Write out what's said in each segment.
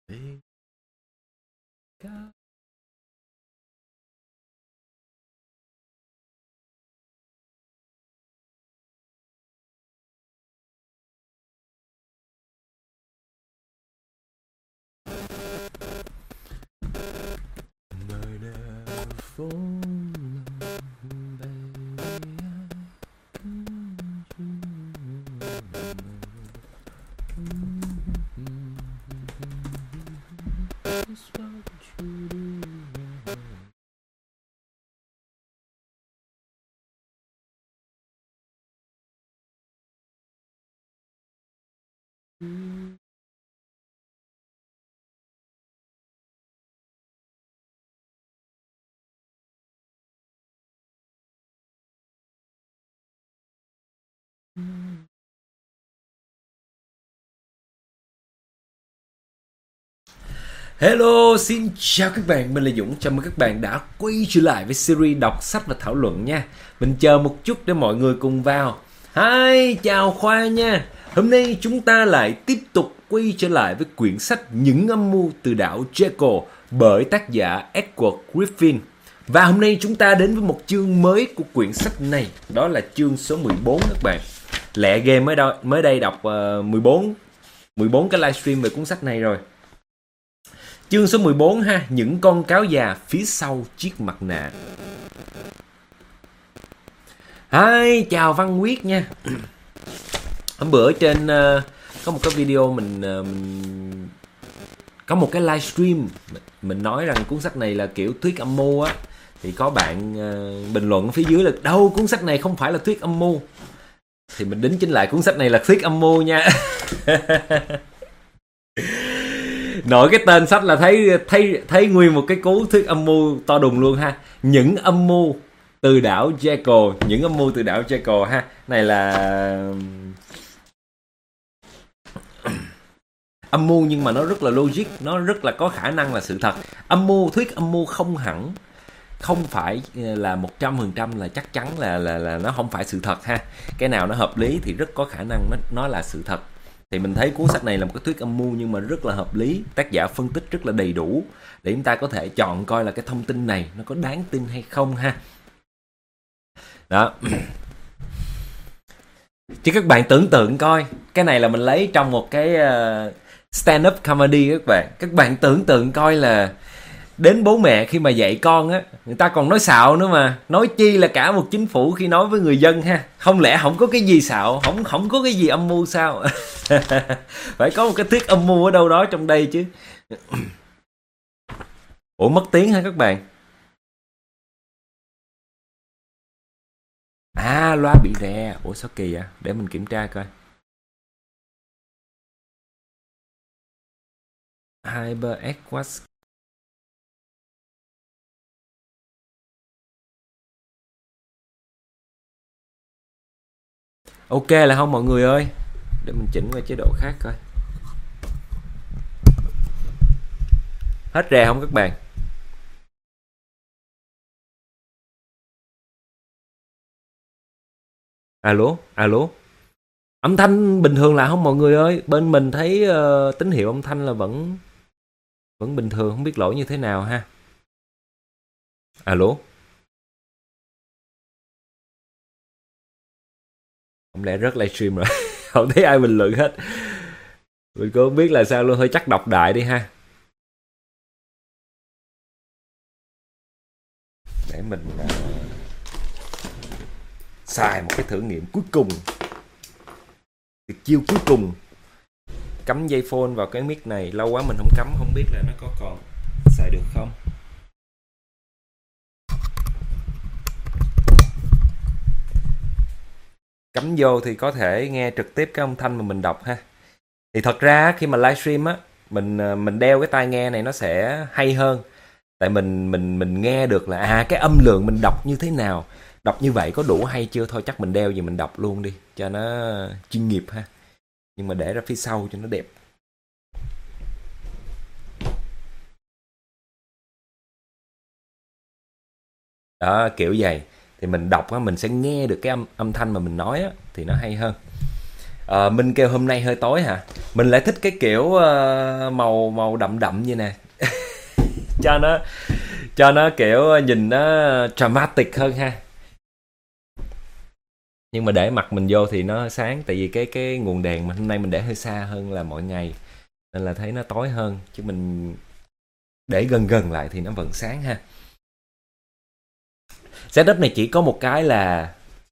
Tình ca. Nơi nào phố lòng baby That's what you do. Hello, xin chào các bạn, mình là Dũng. Chào mừng các bạn đã quay trở lại với series đọc sách và thảo luận nha. Mình chờ một chút để mọi người cùng vào. Hi, chào Khoa nha. Hôm nay chúng ta lại tiếp tục quay trở lại với quyển sách Những âm mưu từ đảo Jekyll bởi tác giả Edward Griffin. Và hôm nay chúng ta đến với một chương mới của quyển sách này. Đó là chương số 14 các bạn. Lẹ ghê, mới đây đọc 14 cái livestream về cuốn sách này rồi. Chương số 14 ha, những con cáo già phía sau chiếc mặt nạ. Hi, chào Văn Quyết nha. Hôm bữa trên có một cái video mình có một cái livestream mình nói rằng cuốn sách này là kiểu thuyết âm mưu á, thì có bạn bình luận phía dưới là đâu, cuốn sách này không phải là thuyết âm mưu. Thì mình đính chính lại, cuốn sách này là thuyết âm mưu nha. Nội cái tên sách là thấy nguyên một cái cú thuyết âm mưu to đùng luôn ha. Những âm mưu từ đảo Jekyll, những âm mưu từ đảo Jekyll ha. Này là âm mưu nhưng mà nó rất là logic, nó rất là có khả năng là sự thật. Âm mưu, thuyết âm mưu không phải là 100% là chắc chắn là nó không phải sự thật ha. Cái nào nó hợp lý thì rất có khả năng nó là sự thật. Thì mình thấy cuốn sách này là một cái thuyết âm mưu nhưng mà rất là hợp lý, tác giả phân tích rất là đầy đủ để chúng ta có thể chọn coi là cái thông tin này nó có đáng tin hay không ha. Đó. Chứ các bạn tưởng tượng coi, cái này là mình lấy trong một cái stand-up comedy các bạn tưởng tượng coi là đến bố mẹ khi mà dạy con á, người ta còn nói xạo nữa mà, nói chi là cả một chính phủ khi nói với người dân ha. Không lẽ không có cái gì xạo, không có cái gì âm mưu sao? Phải có một cái thuyết âm mưu ở đâu đó trong đây chứ. Ủa, mất tiếng hả các bạn? À, loa bị rè. Ủa sao kỳ vậy? Để mình kiểm tra coi. HyperX was. Ok là không mọi người ơi? Để mình chỉnh qua chế độ khác coi. Hết rè không các bạn? Alo, alo. Âm thanh bình thường là không mọi người ơi? Bên mình thấy tín hiệu âm thanh là vẫn bình thường, không biết lỗi như thế nào ha. Alo. Không lẽ rớt livestream rồi? Không thấy ai bình luận hết. Mình cũng không biết là sao luôn, thôi chắc đọc đại đi ha. Để mình xài một cái thử nghiệm cuối cùng. Chiêu cuối cùng. Cắm dây phone vào cái mic này, lâu quá mình không cắm, không biết là nó có còn xài được không. Cắm vô thì có thể nghe trực tiếp cái âm thanh mà mình đọc ha. Thì thật ra khi mà livestream á, mình đeo cái tai nghe này nó sẽ hay hơn. Tại mình nghe được là cái âm lượng mình đọc như thế nào, đọc như vậy có đủ hay chưa, thôi chắc mình đeo gì mình đọc luôn đi cho nó chuyên nghiệp ha. Nhưng mà để ra phía sau cho nó đẹp. Đó, kiểu vậy thì mình đọc á, mình sẽ nghe được cái âm thanh mà mình nói á, thì nó hay hơn. Minh kêu hôm nay hơi tối hả? Mình lại thích cái kiểu màu màu đậm đậm như nè. cho nó cho nó kiểu nhìn nó dramatic hơn ha. Nhưng mà để mặt mình vô thì nó sáng, tại vì cái nguồn đèn mà hôm nay mình để hơi xa hơn là mọi ngày, nên là thấy nó tối hơn, chứ mình để gần gần lại thì nó vẫn sáng ha. Setup này chỉ có một cái là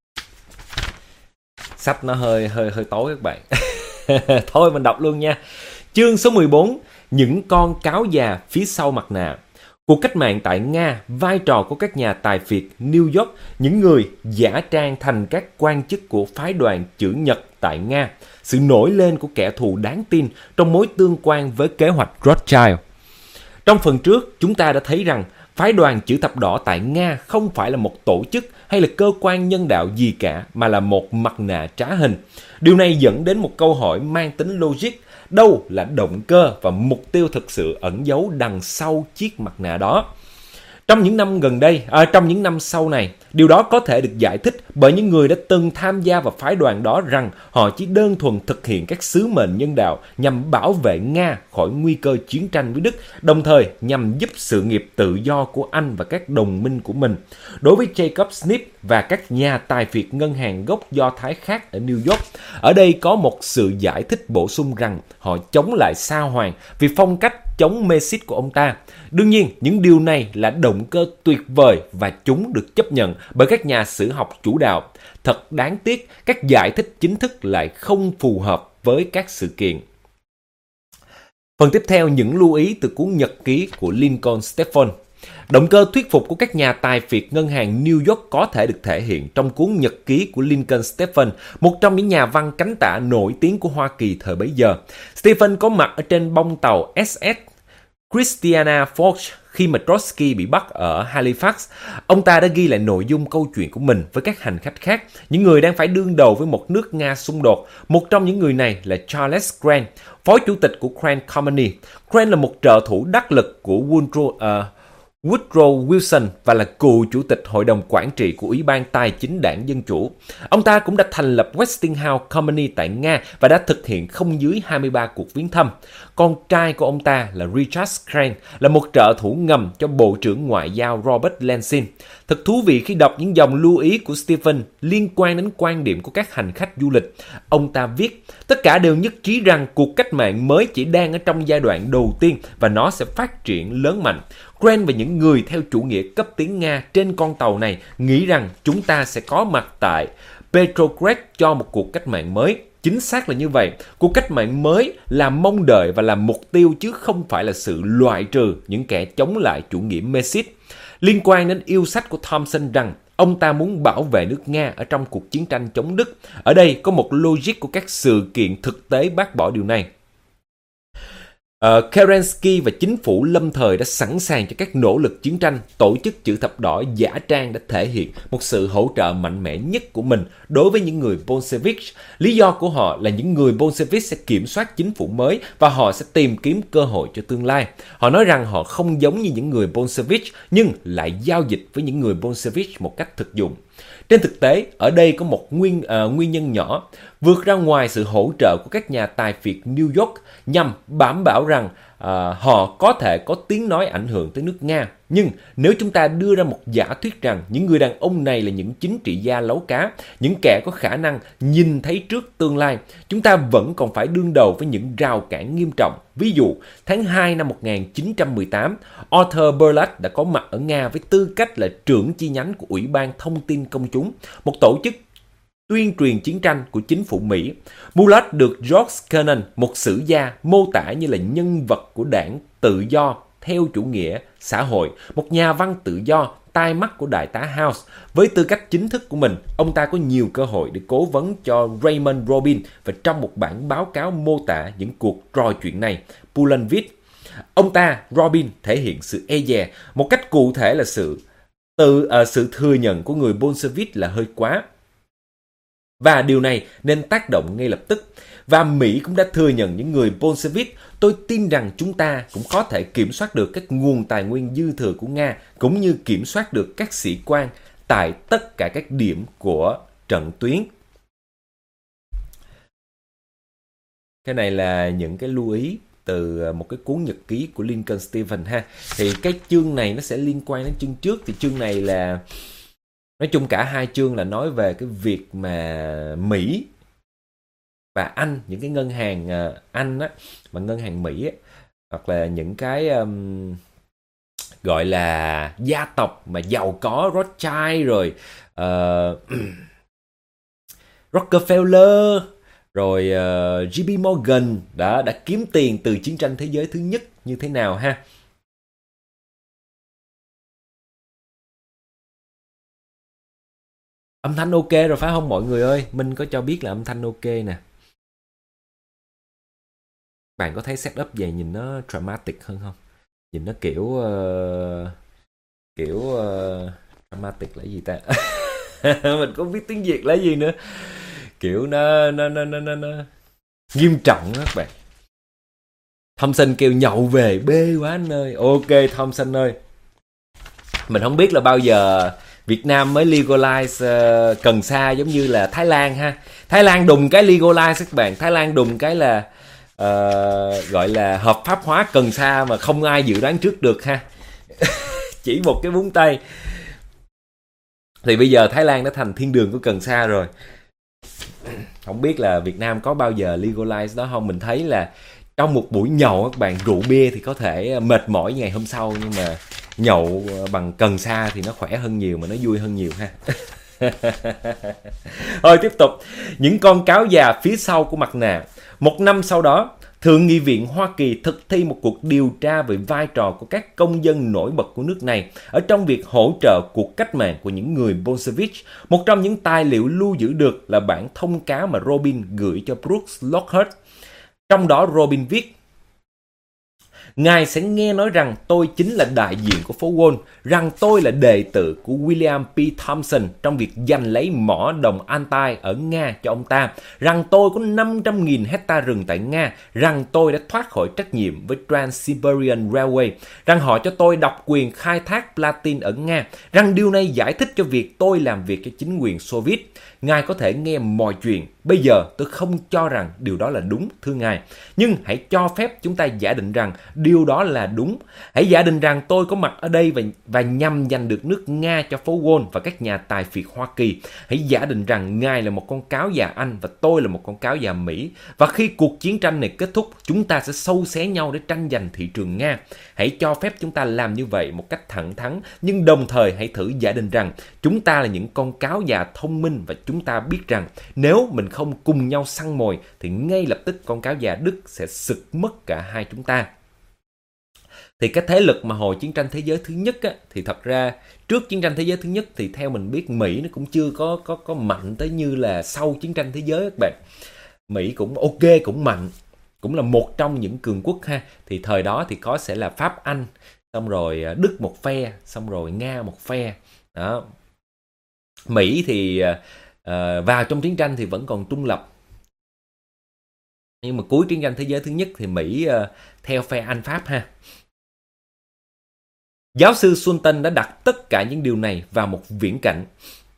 sách nó hơi tối các bạn. Thôi mình đọc luôn nha. Chương số 14, những con cáo già phía sau mặt nạ. Cuộc cách mạng tại Nga, vai trò của các nhà tài phiệt New York, những người giả trang thành các quan chức của phái đoàn chữ nhật tại Nga, sự nổi lên của kẻ thù đáng tin trong mối tương quan với kế hoạch Rothschild. Trong phần trước, chúng ta đã thấy rằng phái đoàn chữ thập đỏ tại Nga không phải là một tổ chức hay là cơ quan nhân đạo gì cả, mà là một mặt nạ trá hình. Điều này dẫn đến một câu hỏi mang tính logic: đâu là động cơ và mục tiêu thực sự ẩn giấu đằng sau chiếc mặt nạ đó? Trong những năm sau này, điều đó có thể được giải thích bởi những người đã từng tham gia vào phái đoàn đó rằng họ chỉ đơn thuần thực hiện các sứ mệnh nhân đạo nhằm bảo vệ Nga khỏi nguy cơ chiến tranh với Đức, đồng thời nhằm giúp sự nghiệp tự do của Anh và các đồng minh của mình. Đối với Jacob Smith và các nhà tài phiệt ngân hàng gốc Do Thái khác ở New York, ở đây có một sự giải thích bổ sung rằng họ chống lại Sa Hoàng vì phong cách chống Mê-sít của ông ta. Đương nhiên, những điều này là động cơ tuyệt vời và chúng được chấp nhận bởi các nhà sử học chủ đạo. Thật đáng tiếc, các giải thích chính thức lại không phù hợp với các sự kiện. Phần tiếp theo, những lưu ý từ cuốn nhật ký của Lincoln Stephen. Động cơ thuyết phục của các nhà tài phiệt ngân hàng New York có thể được thể hiện trong cuốn nhật ký của Lincoln Stephen, một trong những nhà văn cánh tả nổi tiếng của Hoa Kỳ thời bấy giờ. Stephen có mặt ở trên bông tàu SS Christiana Falls khi mà Trotsky bị bắt ở Halifax. Ông ta đã ghi lại nội dung câu chuyện của mình với các hành khách khác, những người đang phải đương đầu với một nước Nga xung đột. Một trong những người này là Charles Grant, phó chủ tịch của Grant Company. Grant là một trợ thủ đắc lực của Woodrow Wilson và là cựu chủ tịch hội đồng quản trị của Ủy ban Tài chính Đảng Dân Chủ. Ông ta cũng đã thành lập Westinghouse Company tại Nga và đã thực hiện không dưới 23 cuộc viếng thăm. Con trai của ông ta là Richard Grant là một trợ thủ ngầm cho Bộ trưởng Ngoại giao Robert Lansing. Thật thú vị khi đọc những dòng lưu ý của Stephen liên quan đến quan điểm của các hành khách du lịch. Ông ta viết, tất cả đều nhất trí rằng cuộc cách mạng mới chỉ đang ở trong giai đoạn đầu tiên và nó sẽ phát triển lớn mạnh. Grant và những người theo chủ nghĩa cấp tiến Nga trên con tàu này nghĩ rằng chúng ta sẽ có mặt tại Petrograd cho một cuộc cách mạng mới. Chính xác là như vậy, cuộc cách mạng mới là mong đợi và là mục tiêu chứ không phải là sự loại trừ những kẻ chống lại chủ nghĩa Mê-sít. Liên quan đến yêu sách của Thompson rằng ông ta muốn bảo vệ nước Nga ở trong cuộc chiến tranh chống Đức, ở đây có một logic của các sự kiện thực tế bác bỏ điều này. Kerensky và chính phủ lâm thời đã sẵn sàng cho các nỗ lực chiến tranh. Tổ chức chữ thập đỏ giả trang đã thể hiện một sự hỗ trợ mạnh mẽ nhất của mình đối với những người Bolshevik. Lý do của họ là những người Bolshevik sẽ kiểm soát chính phủ mới và họ sẽ tìm kiếm cơ hội cho tương lai. Họ nói rằng họ không giống như những người Bolshevik nhưng lại giao dịch với những người Bolshevik một cách thực dụng. Trên thực tế, ở đây có một nguyên nhân nhỏ, vượt ra ngoài sự hỗ trợ của các nhà tài phiệt New York nhằm đảm bảo rằng họ có thể có tiếng nói ảnh hưởng tới nước Nga. Nhưng nếu chúng ta đưa ra một giả thuyết rằng những người đàn ông này là những chính trị gia lấu cá, những kẻ có khả năng nhìn thấy trước tương lai, chúng ta vẫn còn phải đương đầu với những rào cản nghiêm trọng. Ví dụ, tháng 2 năm 1918, Arthur Berlat đã có mặt ở Nga với tư cách là trưởng chi nhánh của Ủy ban Thông tin Công chúng, một tổ chức tuyên truyền chiến tranh của chính phủ Mỹ. Bullard được George Kennan, một sử gia, mô tả như là nhân vật của đảng tự do theo chủ nghĩa xã hội, một nhà văn tự do, tai mắt của đại tá House. Với tư cách chính thức của mình, ông ta có nhiều cơ hội để cố vấn cho Raymond Robin, và trong một bản báo cáo mô tả những cuộc trò chuyện này, Bullen viết, ông ta, Robin, thể hiện sự e dè, một cách cụ thể là sự thừa nhận của người Bolshevik là hơi quá. Và điều này nên tác động ngay lập tức. Và Mỹ cũng đã thừa nhận những người Bolshevik. Tôi tin rằng chúng ta cũng có thể kiểm soát được các nguồn tài nguyên dư thừa của Nga, cũng như kiểm soát được các sĩ quan tại tất cả các điểm của trận tuyến. Cái này là những cái lưu ý từ một cái cuốn nhật ký của Lincoln Stevens ha. Thì cái chương này nó sẽ liên quan đến chương trước. Thì chương này là, nói chung cả hai chương là nói về cái việc mà Mỹ và Anh, những cái ngân hàng Anh á, mà ngân hàng Mỹ á, hoặc là những cái gọi là gia tộc mà giàu có, Rothschild rồi Rockefeller rồi JP Morgan đã kiếm tiền từ chiến tranh thế giới thứ nhất như thế nào ha. Âm thanh ok rồi phải không mọi người ơi? Minh có cho biết là âm thanh ok nè. Bạn có thấy setup vậy nhìn nó dramatic hơn không? Nhìn nó kiểu dramatic là gì ta? Mình không biết tiếng Việt là gì nữa. Kiểu nó nghiêm trọng đó các bạn. Thompson kêu nhậu về bê quá anh ơi. Ok Thompson ơi. Mình không biết là bao giờ Việt Nam mới legalize cần sa giống như là Thái Lan ha. Thái Lan đùng cái legalize các bạn. Thái Lan đùng cái là gọi là hợp pháp hóa cần sa mà không ai dự đoán trước được ha. Chỉ một cái búng tay. Thì bây giờ Thái Lan đã thành thiên đường của cần sa rồi. Không biết là Việt Nam có bao giờ legalize đó không. Mình thấy là trong một buổi nhậu các bạn, rượu bia thì có thể mệt mỏi ngày hôm sau, nhưng mà nhậu bằng cần sa thì nó khỏe hơn nhiều, mà nó vui hơn nhiều ha. Thôi tiếp tục. Những con cáo già phía sau của mặt nạ. Một năm sau đó, Thượng nghị viện Hoa Kỳ thực thi một cuộc điều tra về vai trò của các công dân nổi bật của nước này ở trong việc hỗ trợ cuộc cách mạng của những người Bolshevik. Một trong những tài liệu lưu giữ được là bản thông cáo mà Robin gửi cho Brooks Lockhart. Trong đó Robin viết: Ngài sẽ nghe nói rằng tôi chính là đại diện của phố Wall, rằng tôi là đệ tử của William P. Thompson trong việc giành lấy mỏ đồng Altai ở Nga cho ông ta, rằng tôi có 500.000 hecta rừng tại Nga, rằng tôi đã thoát khỏi trách nhiệm với Trans-Siberian Railway, rằng họ cho tôi độc quyền khai thác platin ở Nga, rằng điều này giải thích cho việc tôi làm việc cho chính quyền Xô Viết. Ngài có thể nghe mọi chuyện. Bây giờ tôi không cho rằng điều đó là đúng, thưa Ngài. Nhưng hãy cho phép chúng ta giả định rằng điều đó là đúng. Hãy giả định rằng tôi có mặt ở đây và nhằm giành được nước Nga cho phố Wall và các nhà tài phiệt Hoa Kỳ. Hãy giả định rằng Ngài là một con cáo già Anh và tôi là một con cáo già Mỹ. Và khi cuộc chiến tranh này kết thúc, chúng ta sẽ xâu xé nhau để tranh giành thị trường Nga. Hãy cho phép chúng ta làm như vậy một cách thẳng thắn, nhưng đồng thời hãy thử giả định rằng chúng ta là những con cáo già thông minh và chúng ta biết rằng nếu mình không cùng nhau săn mồi thì ngay lập tức con cáo già Đức sẽ sực mất cả hai chúng ta. Thì cái thế lực mà hồi chiến tranh thế giới thứ nhất á, thì thật ra trước chiến tranh thế giới thứ nhất thì theo mình biết Mỹ nó cũng chưa có mạnh tới như là sau chiến tranh thế giới các bạn. Mỹ cũng ok, cũng mạnh, cũng là một trong những cường quốc ha. Thì thời đó thì sẽ là Pháp, Anh, xong rồi Đức một phe, xong rồi Nga một phe đó. Mỹ thì vào trong chiến tranh thì vẫn còn trung lập, nhưng mà cuối chiến tranh thế giới thứ nhất thì Mỹ theo phe Anh Pháp ha. Giáo sư Sultan đã đặt tất cả những điều này vào một viễn cảnh.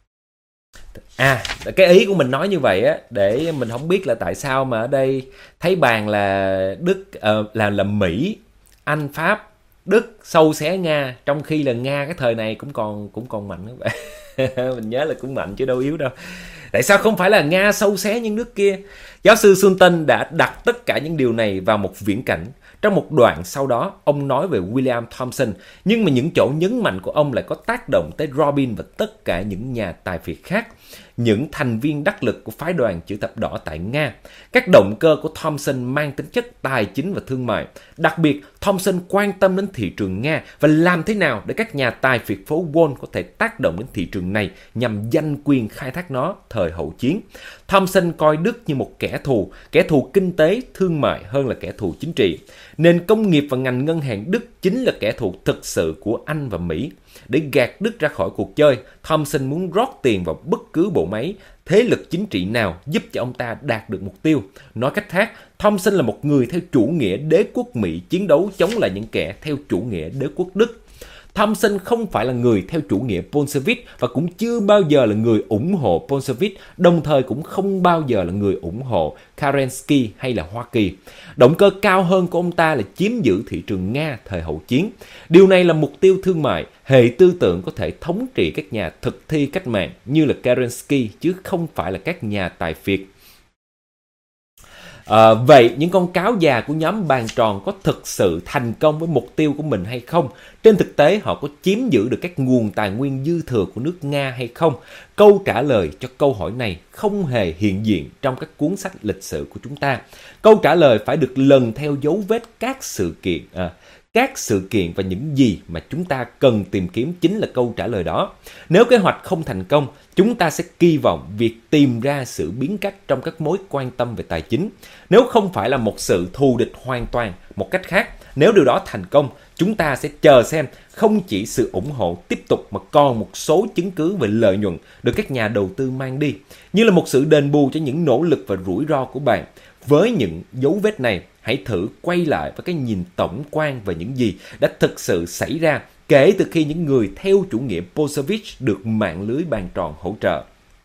Cái ý của mình nói như vậy á, để mình không biết là tại sao mà ở đây thấy bàn là Đức là Mỹ, Anh, Pháp, Đức xâu xé Nga, trong khi là Nga cái thời này cũng còn mạnh các bạn. Mình nhớ là cũng mạnh chứ đâu yếu đâu. Tại sao không phải là Nga xâu xé những nước kia? Giáo sư Sultan đã đặt tất cả những điều này vào một viễn cảnh. Trong một đoạn sau đó, ông nói về William Thompson, nhưng mà những chỗ nhấn mạnh của ông lại có tác động tới Robin và tất cả những nhà tài phiệt khác, những thành viên đắc lực của phái đoàn chữ thập đỏ tại Nga. Các động cơ của Thompson mang tính chất tài chính và thương mại. Đặc biệt, Thompson quan tâm đến thị trường Nga và làm thế nào để các nhà tài phiệt phố Wall có thể tác động đến thị trường này nhằm giành quyền khai thác nó thời hậu chiến. Thompson coi Đức như một kẻ thù kinh tế, thương mại hơn là kẻ thù chính trị. Nền công nghiệp và ngành ngân hàng Đức chính là kẻ thù thực sự của Anh và Mỹ. Để gạt Đức ra khỏi cuộc chơi, Thompson muốn rót tiền vào bất cứ bộ máy, thế lực chính trị nào giúp cho ông ta đạt được mục tiêu. Nói cách khác, Thompson là một người theo chủ nghĩa đế quốc Mỹ chiến đấu chống lại những kẻ theo chủ nghĩa đế quốc Đức. Thompson không phải là người theo chủ nghĩa Bolshevik và cũng chưa bao giờ là người ủng hộ Bolshevik, đồng thời cũng không bao giờ là người ủng hộ Kerensky hay là Hoa Kỳ. Động cơ cao hơn của ông ta là chiếm giữ thị trường Nga thời hậu chiến. Điều này là mục tiêu thương mại, hệ tư tưởng có thể thống trị các nhà thực thi cách mạng như là Kerensky chứ không phải là các nhà tài phiệt. Vậy những con cáo già của nhóm bàn tròn có thực sự thành công với mục tiêu của mình hay không? Trên thực tế họ có chiếm giữ được các nguồn tài nguyên dư thừa của nước Nga hay không? Câu trả lời cho câu hỏi này không hề hiện diện trong các cuốn sách lịch sử của chúng ta. Câu trả lời phải được lần theo dấu vết các sự kiện và những gì mà chúng ta cần tìm kiếm chính là câu trả lời đó. Nếu kế hoạch không thành công, chúng ta sẽ kỳ vọng việc tìm ra sự biến cách trong các mối quan tâm về tài chính. Nếu không phải là một sự thù địch hoàn toàn, một cách khác, nếu điều đó thành công, chúng ta sẽ chờ xem không chỉ sự ủng hộ tiếp tục mà còn một số chứng cứ về lợi nhuận được các nhà đầu tư mang đi, như là một sự đền bù cho những nỗ lực và rủi ro của bạn. Với những dấu vết này, hãy thử quay lại với cái nhìn tổng quan về những gì đã thực sự xảy ra kể từ khi những người theo chủ nghĩa Bolshevik được mạng lưới bàn tròn hỗ trợ.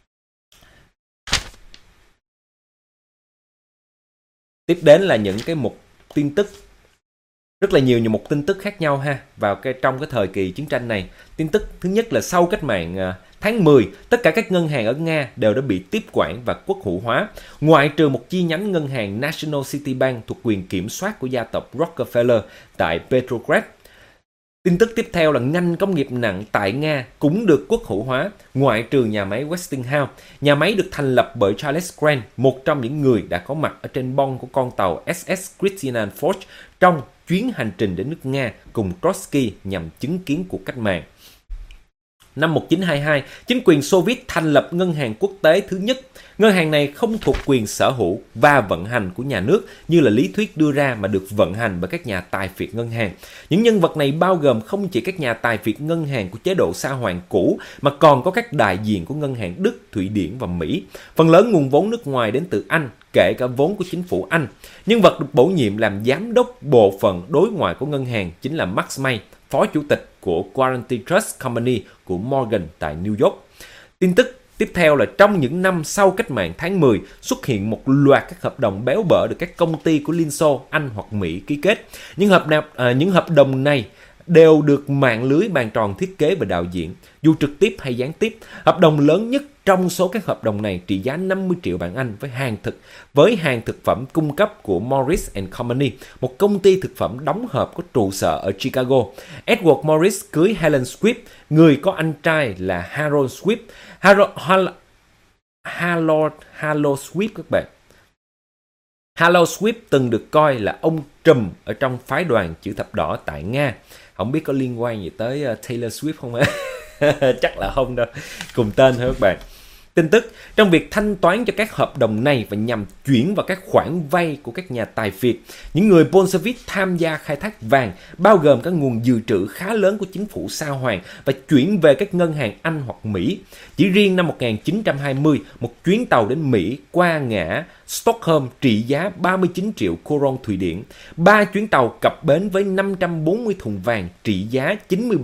Tiếp đến là những cái mục tin tức. Rất là nhiều những mục tin tức khác nhau trong cái thời kỳ chiến tranh này. Tin tức thứ nhất là sau cách mạng tháng 10, tất cả các ngân hàng ở Nga đều đã bị tiếp quản và quốc hữu hóa, ngoại trừ một chi nhánh ngân hàng National City Bank thuộc quyền kiểm soát của gia tộc Rockefeller tại Petrograd. Tin tức tiếp theo là ngành công nghiệp nặng tại Nga cũng được quốc hữu hóa, ngoại trừ nhà máy Westinghouse. Nhà máy được thành lập bởi Charles Grant, một trong những người đã có mặt ở trên bong của con tàu SS Christian Forge trong chuyến hành trình đến nước Nga cùng Trotsky nhằm chứng kiến cuộc cách mạng. Năm 1922, chính quyền Xô Viết thành lập ngân hàng quốc tế thứ nhất. Ngân hàng này không thuộc quyền sở hữu và vận hành của nhà nước như là lý thuyết đưa ra mà được vận hành bởi các nhà tài phiệt ngân hàng. Những nhân vật này bao gồm không chỉ các nhà tài phiệt ngân hàng của chế độ Sa Hoàng cũ mà còn có các đại diện của ngân hàng Đức, Thụy Điển và Mỹ. Phần lớn nguồn vốn nước ngoài đến từ Anh, kể cả vốn của chính phủ Anh. Nhân vật được bổ nhiệm làm giám đốc bộ phận đối ngoại của ngân hàng chính là Max May, phó chủ tịch của Guaranty Trust Company của Morgan tại New York. Tin tức tiếp theo là trong những năm sau cách mạng tháng 10 xuất hiện một loạt các hợp đồng béo bở được các công ty của Liên Xô, Anh hoặc Mỹ ký kết. Những hợp đồng này đều được mạng lưới bàn tròn thiết kế và đạo diễn, dù trực tiếp hay gián tiếp. Hợp đồng lớn nhất trong số các hợp đồng này trị giá 50 triệu bảng Anh với hàng thực phẩm cung cấp của Morris and Company, một công ty thực phẩm đóng hộp có trụ sở ở Chicago. Edward Morris cưới Helen Swift, người có anh trai là Harold Swift. Harold Swift các bạn. Harold Swift từng được coi là ông trùm ở trong phái đoàn chữ thập đỏ tại Nga. Không biết có liên quan gì tới Taylor Swift không á? Chắc là không đâu. Cùng tên thôi các bạn. Tin tức, trong việc thanh toán cho các hợp đồng này và nhằm chuyển vào các khoản vay của các nhà tài phiệt, những người Bolshevik tham gia khai thác vàng, bao gồm các nguồn dự trữ khá lớn của chính phủ Sa Hoàng và chuyển về các ngân hàng Anh hoặc Mỹ. Chỉ riêng năm 1920, một chuyến tàu đến Mỹ qua ngã Stockholm trị giá 39 triệu coron Thụy Điển. 3 chuyến tàu cập bến với 540 thùng vàng trị giá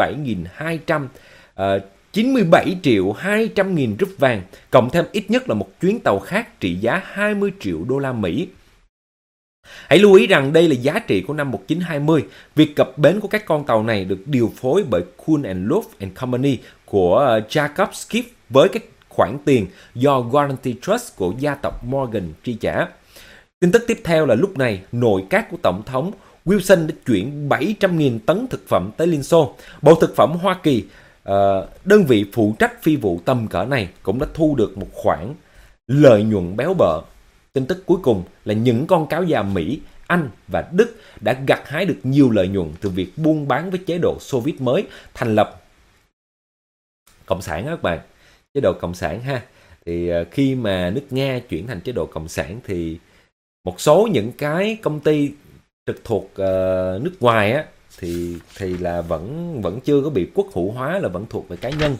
97 triệu 200 nghìn rúp vàng, cộng thêm ít nhất là một chuyến tàu khác trị giá 20 triệu đô la Mỹ. Hãy lưu ý rằng đây là giá trị của năm 1920. Việc cập bến của các con tàu này được điều phối bởi Kuhn and Loeb and Company của Jacob Schiff với các khoản tiền do Guaranty Trust của gia tộc Morgan chi trả. Tin tức tiếp theo là lúc này, nội các của Tổng thống Wilson đã chuyển 700.000 tấn thực phẩm tới Liên Xô. Bộ Thực phẩm Hoa Kỳ, đơn vị phụ trách phi vụ tầm cỡ này, cũng đã thu được một khoản lợi nhuận béo bở. Tin tức cuối cùng là những con cáo già Mỹ, Anh và Đức đã gặt hái được nhiều lợi nhuận từ việc buôn bán với chế độ Xô Viết mới thành lập Cộng sản các bạn. Chế độ Cộng sản ha. Thì khi mà nước Nga chuyển thành chế độ Cộng sản thì một số những cái công ty trực thuộc nước ngoài á thì là vẫn chưa có bị quốc hữu hóa, là vẫn thuộc về cá nhân.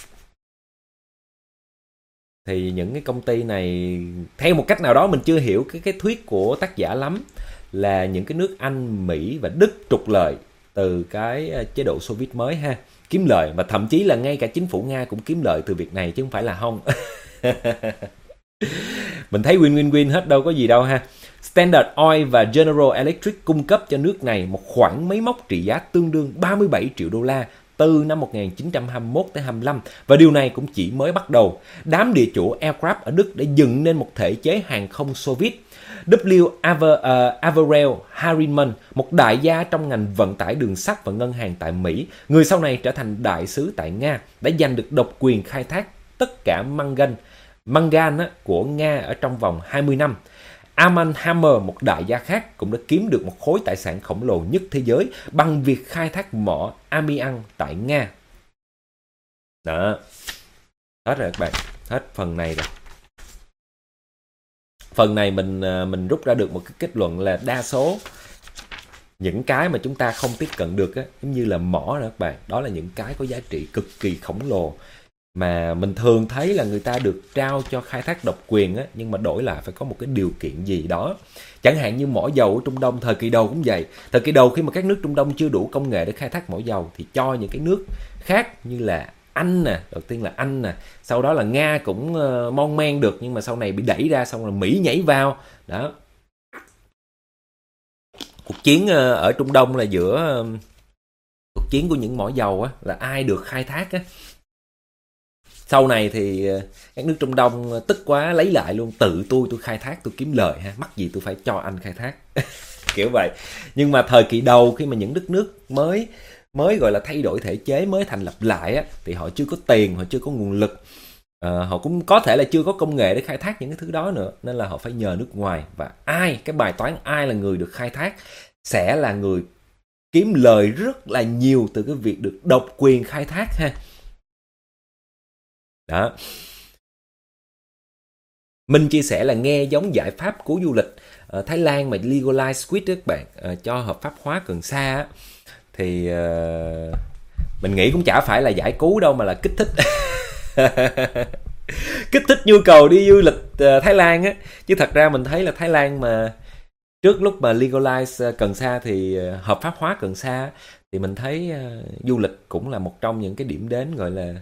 Thì những cái công ty này theo một cách nào đó mình chưa hiểu cái thuyết của tác giả lắm, là những cái nước Anh, Mỹ và Đức trục lợi từ cái chế độ Xô Viết mới ha, kiếm lợi, và thậm chí là ngay cả chính phủ Nga cũng kiếm lợi từ việc này chứ không phải là không. Mình thấy win-win-win hết, đâu có gì đâu ha. Standard Oil và General Electric cung cấp cho nước này một khoản máy móc trị giá tương đương 37 triệu đô la từ năm 1921 tới 25, và điều này cũng chỉ mới bắt đầu. Đám địa chủ aircraft ở Đức đã dựng nên một thể chế hàng không Xô Viết. W. Averell Harriman, một đại gia trong ngành vận tải đường sắt và ngân hàng tại Mỹ, người sau này trở thành đại sứ tại Nga, đã giành được độc quyền khai thác tất cả mangan của Nga ở trong vòng 20 năm. Armand Hammer, một đại gia khác, cũng đã kiếm được một khối tài sản khổng lồ nhất thế giới bằng việc khai thác mỏ amiang tại Nga. Đó. Hết rồi các bạn. Hết phần này rồi. Phần này mình rút ra được một cái kết luận là đa số những cái mà chúng ta không tiếp cận được á, giống như là mỏ đó các bạn, đó là những cái có giá trị cực kỳ khổng lồ mà mình thường thấy là người ta được trao cho khai thác độc quyền á, nhưng mà đổi lại phải có một cái điều kiện gì đó. Chẳng hạn như mỏ dầu ở Trung Đông thời kỳ đầu cũng vậy. Thời kỳ đầu khi mà các nước Trung Đông chưa đủ công nghệ để khai thác mỏ dầu thì cho những cái nước khác như là Anh nè, đầu tiên là Anh nè, sau đó là Nga cũng mon men được, nhưng mà sau này bị đẩy ra, xong rồi Mỹ nhảy vào. Đó. Cuộc chiến ở Trung Đông là giữa cuộc chiến của những mỏ dầu á, là ai được khai thác á. Sau này thì các nước Trung Đông tức quá lấy lại luôn, tự tôi khai thác, tôi kiếm lời ha, mắc gì tôi phải cho anh khai thác. Kiểu vậy. Nhưng mà thời kỳ đầu khi mà những đất nước mới gọi là thay đổi thể chế, mới thành lập lại á, thì họ chưa có tiền, họ chưa có nguồn lực, họ cũng có thể là chưa có công nghệ để khai thác những cái thứ đó nữa, nên là họ phải nhờ nước ngoài. Và cái bài toán ai là người được khai thác sẽ là người kiếm lời rất là nhiều từ cái việc được độc quyền khai thác ha. Đó. Mình chia sẻ là nghe giống giải pháp của du lịch Thái Lan mà legalize squid các bạn, cho hợp pháp hóa cần sa á, thì mình nghĩ cũng chả phải là giải cứu đâu, mà là kích thích. Kích thích nhu cầu đi du lịch Thái Lan á. Chứ thật ra mình thấy là Thái Lan mà trước lúc mà legalize cần sa thì hợp pháp hóa cần sa, thì mình thấy du lịch cũng là một trong những cái điểm đến gọi là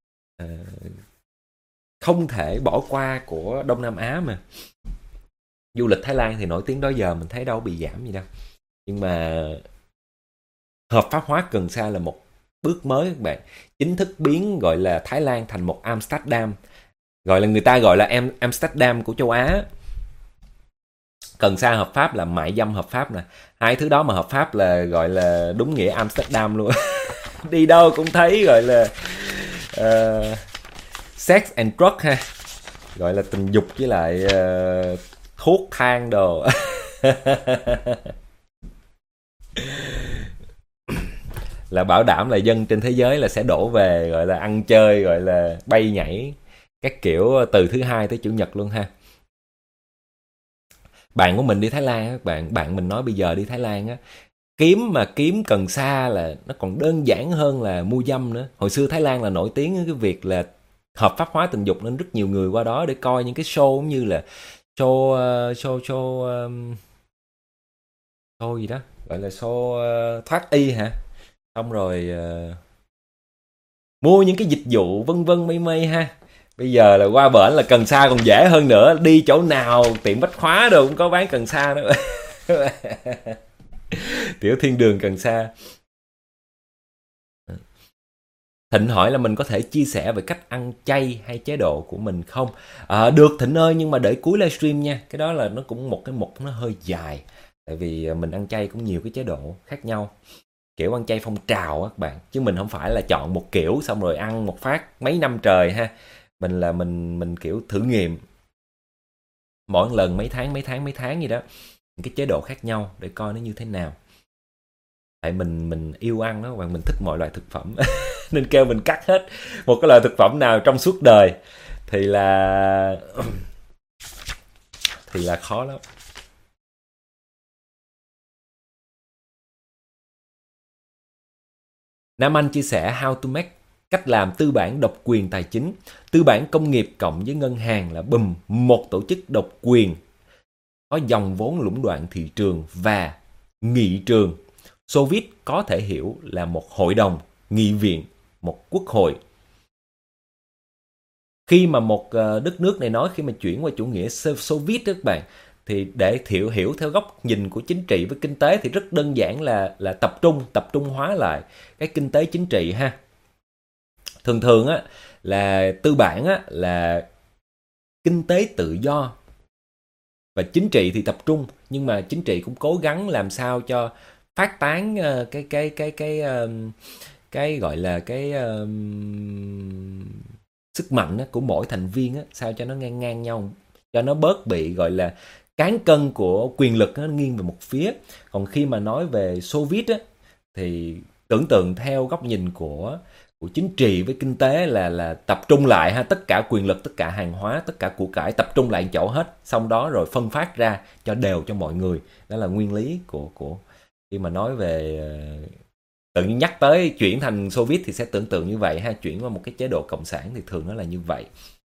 không thể bỏ qua của Đông Nam Á mà. Du lịch Thái Lan thì nổi tiếng đó giờ mình thấy đâu bị giảm gì đâu. Nhưng mà hợp pháp hóa cần sa là một bước mới các bạn. Chính thức biến gọi là Thái Lan thành một Amsterdam. Gọi là người ta gọi là Amsterdam của châu Á. Cần sa hợp pháp là mại dâm hợp pháp nè. Hai thứ đó mà hợp pháp là gọi là đúng nghĩa Amsterdam luôn. Đi đâu cũng thấy gọi là sex and drug ha. Gọi là tình dục với lại thuốc thang đồ. Là bảo đảm là dân trên thế giới là sẽ đổ về gọi là ăn chơi, gọi là bay nhảy các kiểu từ thứ Hai tới Chủ nhật luôn ha. Bạn của mình đi Thái Lan á, bạn mình nói bây giờ đi Thái Lan á, kiếm cần sa là nó còn đơn giản hơn là mua dâm nữa. Hồi xưa Thái Lan là nổi tiếng cái việc là hợp pháp hóa tình dục, nên rất nhiều người qua đó để coi những cái show cũng như là show gì đó, gọi là show thoát y hả, xong rồi mua những cái dịch vụ vân vân mây ha. Bây giờ là qua bển là cần sa còn dễ hơn nữa, đi chỗ nào tiệm bách hóa đâu cũng có bán cần sa nữa. Tiểu thiên đường cần sa. Thịnh hỏi là mình có thể chia sẻ về cách ăn chay hay chế độ của mình không? Được Thịnh ơi, nhưng mà để cuối livestream nha. Cái đó là nó cũng một cái mục nó hơi dài. Tại vì mình ăn chay cũng nhiều cái chế độ khác nhau. Kiểu ăn chay phong trào á các bạn. Chứ mình không phải là chọn một kiểu xong rồi ăn một phát mấy năm trời ha. Mình là mình kiểu thử nghiệm. Mỗi lần mấy tháng gì đó. Những cái chế độ khác nhau để coi nó như thế nào. Tại mình yêu ăn đó và mình thích mọi loại thực phẩm. Nên kêu mình cắt hết một cái loại thực phẩm nào trong suốt đời thì là khó lắm. Nam Anh chia sẻ how to make, cách làm tư bản độc quyền tài chính. Tư bản công nghiệp cộng với ngân hàng là một tổ chức độc quyền có dòng vốn lũng đoạn thị trường và nghị trường. Xô Viết có thể hiểu là một hội đồng, nghị viện, một quốc hội. Khi mà một đất nước này nói khi mà chuyển qua chủ nghĩa Xô Viết các bạn, thì để hiểu theo góc nhìn của chính trị với kinh tế thì rất đơn giản là tập trung hóa lại cái kinh tế chính trị ha. Thường á là tư bản á là kinh tế tự do và chính trị thì tập trung, nhưng mà chính trị cũng cố gắng làm sao cho phát tán cái gọi là cái sức mạnh của mỗi thành viên á, sao cho nó ngang ngang nhau, cho nó bớt bị gọi là cán cân của quyền lực nó nghiêng về một phía. Còn khi mà nói về Xô Viết á, thì tưởng tượng theo góc nhìn của chính trị với kinh tế là tập trung lại ha, tất cả quyền lực, tất cả hàng hóa, tất cả của cải tập trung lại một chỗ hết, xong đó rồi phân phát ra cho đều cho mọi người. Đó là nguyên lý của khi mà nói về tự nhiên nhắc tới chuyển thành Xô Viết thì sẽ tưởng tượng như vậy ha, chuyển qua một cái chế độ cộng sản thì thường nó là như vậy.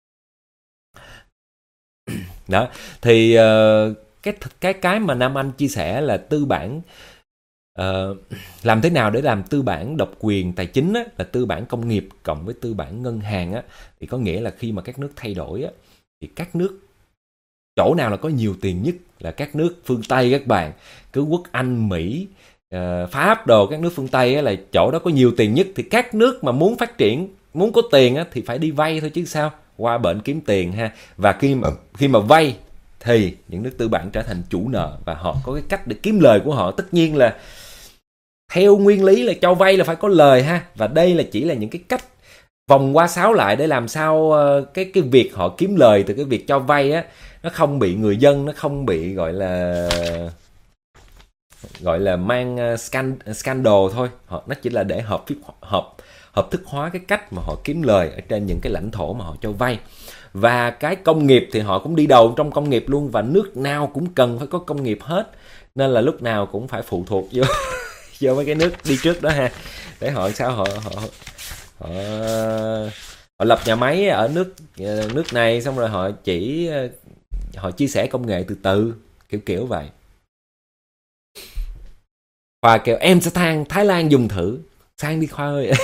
Đó thì cái mà Nam Anh chia sẻ là tư bản làm thế nào để làm tư bản độc quyền tài chính á, là tư bản công nghiệp cộng với tư bản ngân hàng á, thì có nghĩa là khi mà các nước thay đổi á, thì các nước chỗ nào là có nhiều tiền nhất là các nước phương Tây các bạn, cứ quốc Anh, Mỹ, Pháp đồ, các nước phương Tây á, là chỗ đó có nhiều tiền nhất. Thì các nước mà muốn phát triển, muốn có tiền á, thì phải đi vay thôi chứ sao, qua bển kiếm tiền ha. Và khi mà vay thì những nước tư bản trở thành chủ nợ và họ có cái cách để kiếm lời của họ. Tất nhiên là theo nguyên lý là cho vay là phải có lời ha, và đây là chỉ là những cái cách vòng qua sáo lại để làm sao cái việc họ kiếm lời từ cái việc cho vay á, nó không bị người dân, nó không bị gọi là mang scandal thôi. Nó chỉ là để hợp thức hóa cái cách mà họ kiếm lời ở trên những cái lãnh thổ mà họ cho vay. Và cái công nghiệp thì họ cũng đi đầu trong công nghiệp luôn, và nước nào cũng cần phải có công nghiệp hết, nên là lúc nào cũng phải phụ thuộc vô mấy cái nước đi trước đó ha, để họ sao họ lập nhà máy ở nước này, xong rồi họ chia sẻ công nghệ từ từ, kiểu vậy. Khoa kêu em sẽ sang Thái Lan dùng thử, sang đi Khoa ơi.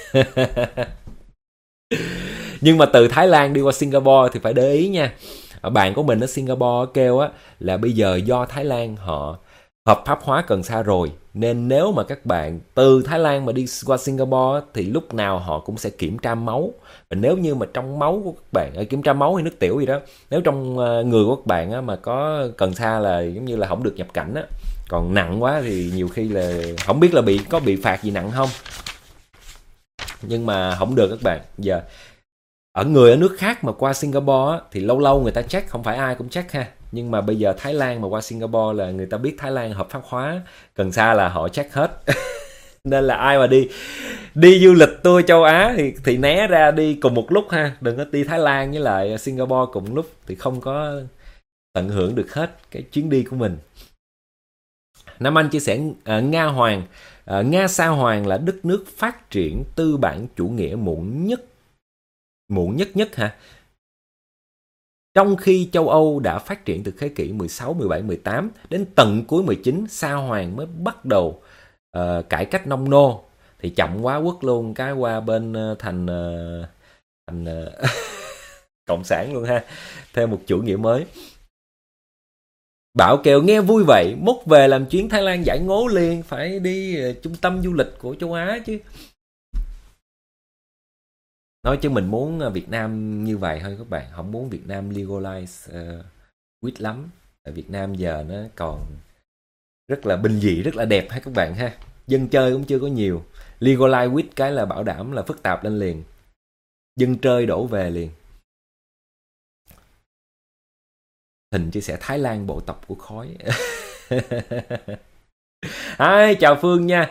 Nhưng mà từ Thái Lan đi qua Singapore thì phải để ý nha. Bạn của mình ở Singapore kêu á là bây giờ do Thái Lan họ hợp pháp hóa cần sa rồi, nên nếu mà các bạn từ Thái Lan mà đi qua Singapore thì lúc nào họ cũng sẽ kiểm tra máu. Và nếu như mà trong máu của các bạn, kiểm tra máu hay nước tiểu gì đó, nếu trong người của các bạn á, mà có cần sa là giống như là không được nhập cảnh á. Còn nặng quá thì nhiều khi là không biết là có bị phạt gì nặng không, nhưng mà không được các bạn. Giờ ở nước khác mà qua Singapore á, thì lâu lâu người ta check, không phải ai cũng check ha. Nhưng mà bây giờ Thái Lan mà qua Singapore là người ta biết Thái Lan hợp pháp hóa cần sa là họ check hết. Nên là ai mà đi du lịch tour châu Á thì né ra đi cùng một lúc ha, đừng có đi Thái Lan với lại Singapore cùng lúc, thì không có tận hưởng được hết cái chuyến đi của mình. Nam Anh chia sẻ Nga Sa Hoàng là đất nước phát triển tư bản chủ nghĩa muộn nhất ha. Trong khi châu Âu đã phát triển từ thế kỷ 16, 17, 18 đến tận cuối 19, Sa Hoàng mới bắt đầu cải cách nông nô, thì chậm quá quất luôn cái qua bên thành cộng sản luôn ha, thêm một chủ nghĩa mới. Bảo kêu nghe vui vậy, mốt về làm chuyến Thái Lan giải ngố liền, phải đi trung tâm du lịch của châu Á chứ. Nói chứ mình muốn Việt Nam như vậy thôi các bạn, không muốn Việt Nam legalize weed lắm. Ở Việt Nam giờ nó còn rất là bình dị, rất là đẹp ha các bạn ha. Dân chơi cũng chưa có nhiều. Legalize weed cái là bảo đảm là phức tạp lên liền. Dân chơi đổ về liền. Thịnh chia sẻ Thái Lan bộ tộc của khói. Chào Phương nha.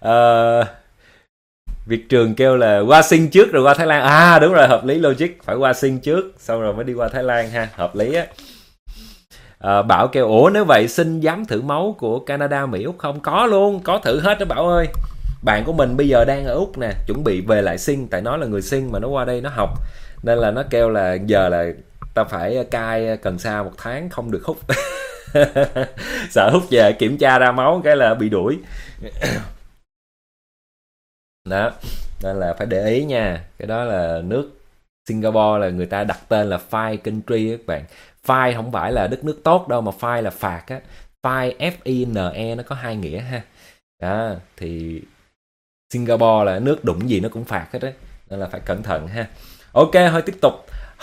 Việt Trường kêu là qua Sing trước rồi qua Thái Lan. Đúng rồi, hợp lý, logic, phải qua Sing trước xong rồi mới đi qua Thái Lan ha, hợp lý á. Bảo kêu ủa nếu vậy Sing dám thử máu của Canada, Mỹ, Úc không? Có luôn, có thử hết đó Bảo ơi. Bạn của mình bây giờ đang ở Úc nè, chuẩn bị về lại Sing, tại nó là người Sing mà nó qua đây nó học, nên là nó kêu là giờ là ta phải cai cần sa 1 tháng không được hút. Sợ hút về kiểm tra ra máu cái là bị đuổi. Đó, nên là phải để ý nha. Cái đó là nước Singapore, là người ta đặt tên là Fine Country các bạn. Fine không phải là đất nước tốt đâu, mà fine là phạt á. Fine F-I-N-E nó có hai nghĩa ha. Đó, thì Singapore là nước đụng gì nó cũng phạt hết đấy, nên là phải cẩn thận ha. Ok, thôi tiếp tục.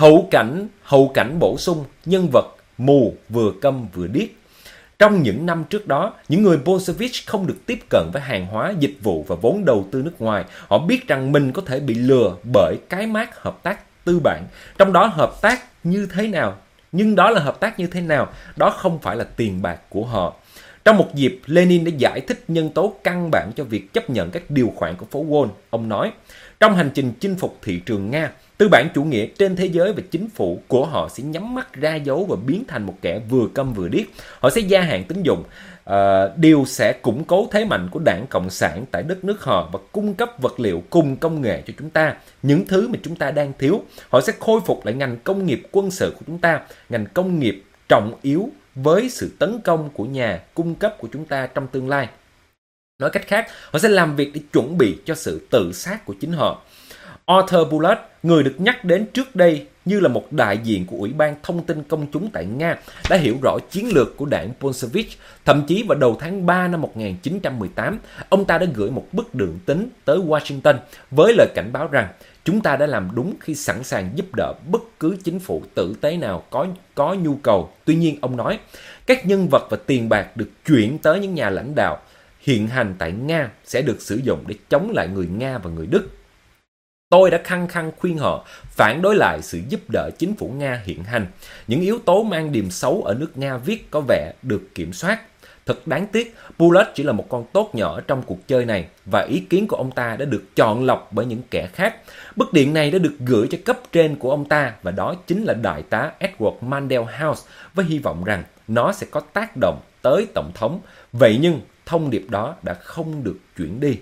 Hậu cảnh bổ sung nhân vật mù, vừa câm vừa điếc. Trong những năm trước đó, những người Bolshevik không được tiếp cận với hàng hóa, dịch vụ và vốn đầu tư nước ngoài. Họ biết rằng mình có thể bị lừa bởi cái mác hợp tác tư bản. Trong đó hợp tác như thế nào? Nhưng đó là hợp tác như thế nào? Đó không phải là tiền bạc của họ. Trong một dịp, Lenin đã giải thích nhân tố căn bản cho việc chấp nhận các điều khoản của phố Wall. Ông nói, trong hành trình chinh phục thị trường Nga, tư bản chủ nghĩa trên thế giới và chính phủ của họ sẽ nhắm mắt ra dấu và biến thành một kẻ vừa câm vừa điếc. Họ sẽ gia hạn tín dụng, điều sẽ củng cố thế mạnh của đảng Cộng sản tại đất nước họ và cung cấp vật liệu cùng công nghệ cho chúng ta, những thứ mà chúng ta đang thiếu. Họ sẽ khôi phục lại ngành công nghiệp quân sự của chúng ta, ngành công nghiệp trọng yếu với sự tấn công của nhà cung cấp của chúng ta trong tương lai. Nói cách khác, họ sẽ làm việc để chuẩn bị cho sự tự sát của chính họ. Arthur Bullitt, người được nhắc đến trước đây như là một đại diện của Ủy ban Thông tin Công chúng tại Nga, đã hiểu rõ chiến lược của đảng Bolshevik. Thậm chí vào đầu tháng 3 năm 1918, ông ta đã gửi một bức điện tín tới Washington với lời cảnh báo rằng chúng ta đã làm đúng khi sẵn sàng giúp đỡ bất cứ chính phủ tử tế nào có nhu cầu. Tuy nhiên, ông nói, các nhân vật và tiền bạc được chuyển tới những nhà lãnh đạo hiện hành tại Nga sẽ được sử dụng để chống lại người Nga và người Đức. Tôi đã khăng khăng khuyên họ phản đối lại sự giúp đỡ chính phủ Nga hiện hành. Những yếu tố mang điểm xấu ở nước Nga viết có vẻ được kiểm soát. Thật đáng tiếc, Bullitt chỉ là một con tốt nhỏ trong cuộc chơi này và ý kiến của ông ta đã được chọn lọc bởi những kẻ khác. Bức điện này đã được gửi cho cấp trên của ông ta và đó chính là đại tá Edward Mandell House với hy vọng rằng nó sẽ có tác động tới Tổng thống. Vậy nhưng thông điệp đó đã không được chuyển đi.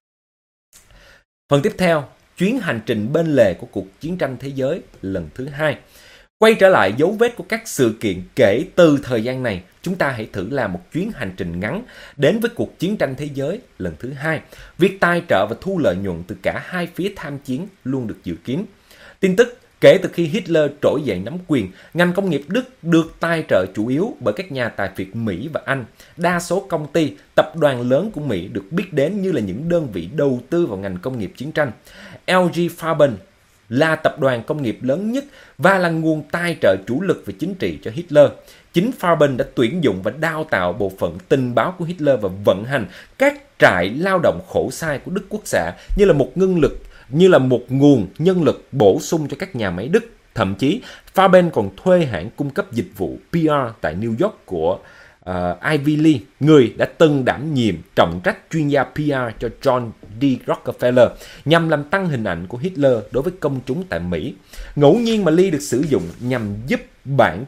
Phần tiếp theo, chuyến hành trình bên lề của cuộc chiến tranh thế giới lần thứ hai. Quay trở lại dấu vết của các sự kiện kể từ thời gian này, chúng ta hãy thử làm một chuyến hành trình ngắn đến với cuộc chiến tranh thế giới lần thứ hai. Việc tài trợ và thu lợi nhuận từ cả hai phía tham chiến luôn được dự kiến. Tin tức, kể từ khi Hitler trỗi dậy nắm quyền, ngành công nghiệp Đức được tài trợ chủ yếu bởi các nhà tài phiệt Mỹ và Anh. Đa số công ty, tập đoàn lớn của Mỹ được biết đến như là những đơn vị đầu tư vào ngành công nghiệp chiến tranh. LG Farben là tập đoàn công nghiệp lớn nhất và là nguồn tài trợ chủ lực về chính trị cho Hitler. Chính Farben đã tuyển dụng và đào tạo bộ phận tình báo của Hitler và vận hành các trại lao động khổ sai của Đức Quốc xã như là một nguồn nhân lực bổ sung cho các nhà máy Đức. Thậm chí, Farben còn thuê hãng cung cấp dịch vụ PR tại New York của Ivy Lee, người đã từng đảm nhiệm trọng trách chuyên gia PR cho John D. Rockefeller nhằm làm tăng hình ảnh của Hitler đối với công chúng tại Mỹ. Ngẫu nhiên mà Lee được sử dụng nhằm giúp bản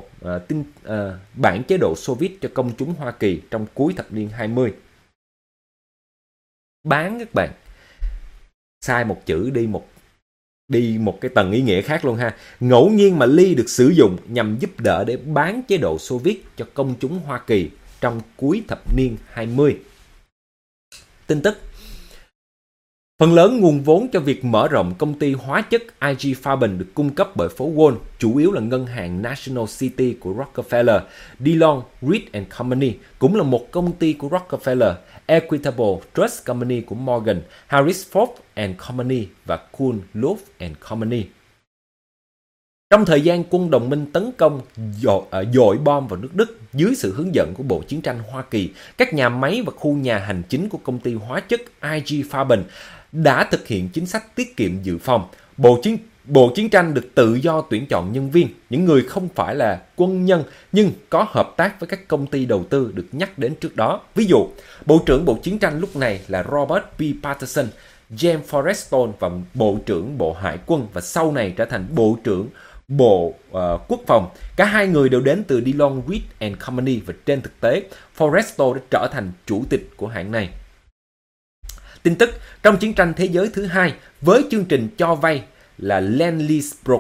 chế độ Xô Viết cho công chúng Hoa Kỳ trong cuối thập niên 20. Bán các bạn, sai một chữ đi một cái tầng ý nghĩa khác luôn ha. Ngẫu nhiên mà Lee được sử dụng nhằm giúp đỡ để bán chế độ Xô Viết cho công chúng Hoa Kỳ trong cuối thập niên 20. Tin tức, phần lớn nguồn vốn cho việc mở rộng công ty hóa chất IG Farben được cung cấp bởi phố Wall, chủ yếu là ngân hàng National City của Rockefeller, DeLong, Reed and Company cũng là một công ty của Rockefeller, Equitable Trust Company của Morgan, Harris Ford and Company và Kuhn Loeb and Company. Trong thời gian quân đồng minh tấn công dội bom vào nước Đức dưới sự hướng dẫn của Bộ Chiến tranh Hoa Kỳ, các nhà máy và khu nhà hành chính của công ty hóa chất IG Farben đã thực hiện chính sách tiết kiệm dự phòng. Bộ Chiến tranh được tự do tuyển chọn nhân viên, những người không phải là quân nhân nhưng có hợp tác với các công ty đầu tư được nhắc đến trước đó. Ví dụ, Bộ trưởng Bộ Chiến tranh lúc này là Robert P. Patterson, James Forrestal và Bộ trưởng Bộ Hải quân và sau này trở thành Bộ trưởng Bộ Quốc phòng. Cả hai người đều đến từ DeLong, Reed and Company và trên thực tế, Forrestal đã trở thành chủ tịch của hãng này. Tin tức, trong chiến tranh thế giới thứ hai, với chương trình cho vay là Lend-Lease Program,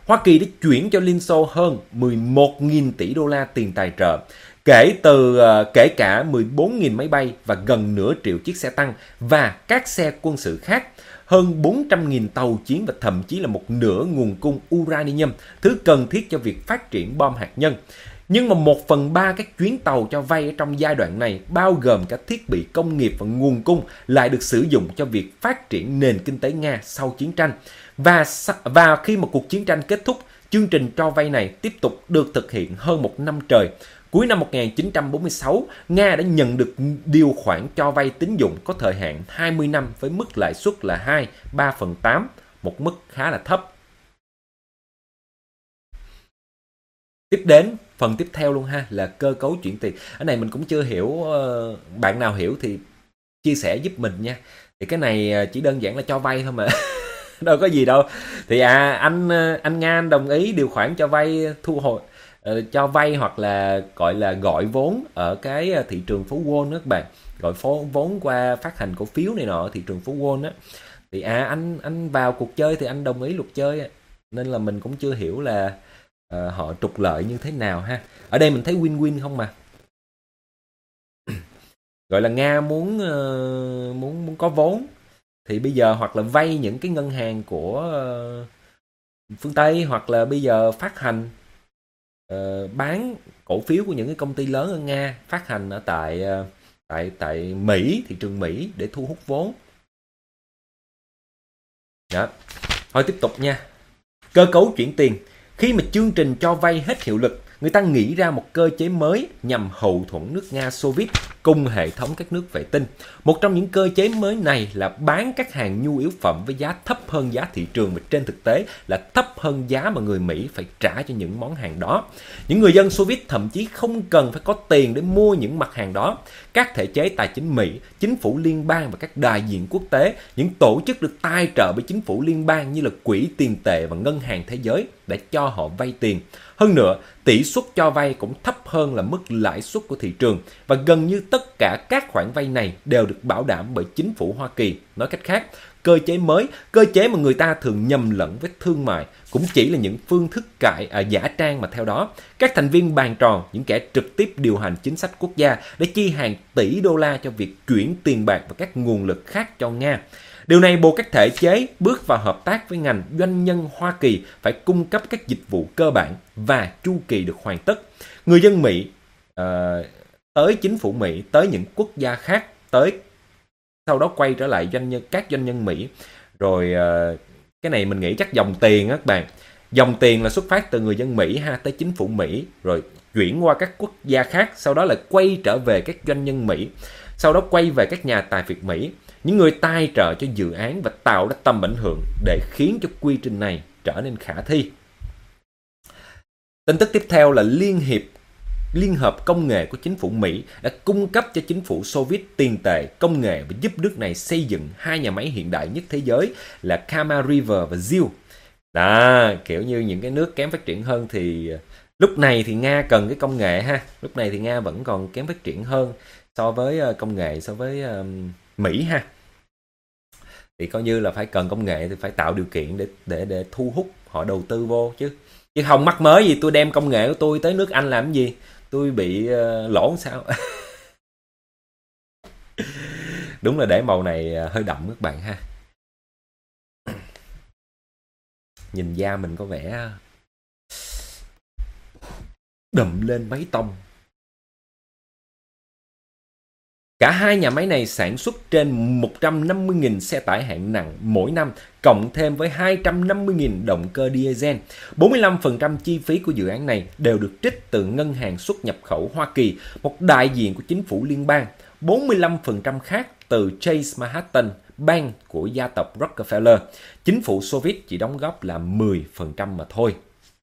Hoa Kỳ đã chuyển cho Liên Xô hơn 11.000 tỷ đô la tiền tài trợ, kể cả 14.000 máy bay và gần nửa triệu chiếc xe tăng và các xe quân sự khác, hơn 400.000 tàu chiến và thậm chí là một nửa nguồn cung uranium, thứ cần thiết cho việc phát triển bom hạt nhân. Nhưng mà 1/3 các chuyến tàu cho vay ở trong giai đoạn này, bao gồm cả thiết bị công nghiệp và nguồn cung, lại được sử dụng cho việc phát triển nền kinh tế Nga sau chiến tranh. Và khi mà cuộc chiến tranh kết thúc, chương trình cho vay này tiếp tục được thực hiện hơn một năm trời. Cuối năm 1946, Nga đã nhận được điều khoản cho vay tín dụng có thời hạn 20 năm với mức lãi suất là 3/8, một mức khá là thấp. Tiếp đến, phần tiếp theo luôn ha, là cơ cấu chuyển tiền. Cái này mình cũng chưa hiểu, bạn nào hiểu thì chia sẻ giúp mình nha. Thì cái này chỉ đơn giản là cho vay thôi mà. Đâu có gì đâu. Thì anh Nga anh đồng ý điều khoản cho vay thu hồi cho vay hoặc là gọi là gọi vốn ở cái thị trường phố Wall đó các bạn. Gọi vốn qua phát hành cổ phiếu này nọ thị trường phố Wall á. Thì anh vào cuộc chơi thì anh đồng ý luật chơi, nên là mình cũng chưa hiểu là họ trục lợi như thế nào ha. Ở đây mình thấy win-win không mà. Gọi là Nga muốn có vốn thì bây giờ hoặc là vay những cái ngân hàng của phương Tây, hoặc là bây giờ phát hành bán cổ phiếu của những cái công ty lớn ở Nga, phát hành ở tại Mỹ, thị trường Mỹ để thu hút vốn. Đó. Thôi tiếp tục nha. Cơ cấu chuyển tiền. Khi mà chương trình cho vay hết hiệu lực, người ta nghĩ ra một cơ chế mới nhằm hậu thuẫn nước Nga Xô Viết cùng hệ thống các nước vệ tinh. Một trong những cơ chế mới này là bán các hàng nhu yếu phẩm với giá thấp hơn giá thị trường, và trên thực tế là thấp hơn giá mà người Mỹ phải trả cho những món hàng đó. Những người dân Xô Viết thậm chí không cần phải có tiền để mua những mặt hàng đó. Các thể chế tài chính Mỹ, chính phủ liên bang và các đại diện quốc tế, những tổ chức được tài trợ bởi chính phủ liên bang như là Quỹ tiền tệ và Ngân hàng Thế giới đã cho họ vay tiền. Hơn nữa, tỷ suất cho vay cũng thấp hơn là mức lãi suất của thị trường, và gần như tất cả các khoản vay này đều được bảo đảm bởi chính phủ Hoa Kỳ. Nói cách khác, cơ chế mới, cơ chế mà người ta thường nhầm lẫn với thương mại, cũng chỉ là những phương thức giả trang mà theo đó. Các thành viên bàn tròn, những kẻ trực tiếp điều hành chính sách quốc gia, đã chi hàng tỷ đô la cho việc chuyển tiền bạc và các nguồn lực khác cho Nga. Điều này buộc các thể chế bước vào hợp tác với ngành doanh nhân Hoa Kỳ phải cung cấp các dịch vụ cơ bản và chu kỳ được hoàn tất. Người dân Mỹ tới chính phủ Mỹ, tới những quốc gia khác, sau đó quay trở lại các doanh nhân Mỹ. Rồi cái này mình nghĩ chắc dòng tiền á các bạn. Dòng tiền là xuất phát từ người dân Mỹ tới chính phủ Mỹ, rồi chuyển qua các quốc gia khác, sau đó là quay trở về các doanh nhân Mỹ, sau đó quay về các nhà tài phiệt Mỹ, những người tài trợ cho dự án và tạo ra tầm ảnh hưởng để khiến cho quy trình này trở nên khả thi. Tin tức tiếp theo là Liên hợp Công nghệ của chính phủ Mỹ đã cung cấp cho chính phủ Xô Viết tiền tệ, công nghệ và giúp nước này xây dựng 2 nhà máy hiện đại nhất thế giới là Kama River và Ziu. Đó, kiểu như những cái nước kém phát triển hơn thì lúc này thì Nga cần cái công nghệ ha. Lúc này thì Nga vẫn còn kém phát triển hơn so với công nghệ, so với Mỹ ha. Thì coi như là phải cần công nghệ thì phải tạo điều kiện để thu hút họ đầu tư vô chứ. Chứ không mắc mới gì tôi đem công nghệ của tôi tới nước Anh làm cái gì? Tôi bị lỗ sao? Đúng là để màu này hơi đậm các bạn ha. Nhìn da mình có vẻ đậm lên mấy tông. Cả hai nhà máy này sản xuất trên 150.000 xe tải hạng nặng mỗi năm, cộng thêm với 250.000 động cơ diesel. 45% chi phí của dự án này đều được trích từ Ngân hàng xuất nhập khẩu Hoa Kỳ, một đại diện của chính phủ liên bang. 45% khác từ Chase Manhattan Bank của gia tộc Rockefeller. Chính phủ Xô Viết chỉ đóng góp là 10% mà thôi.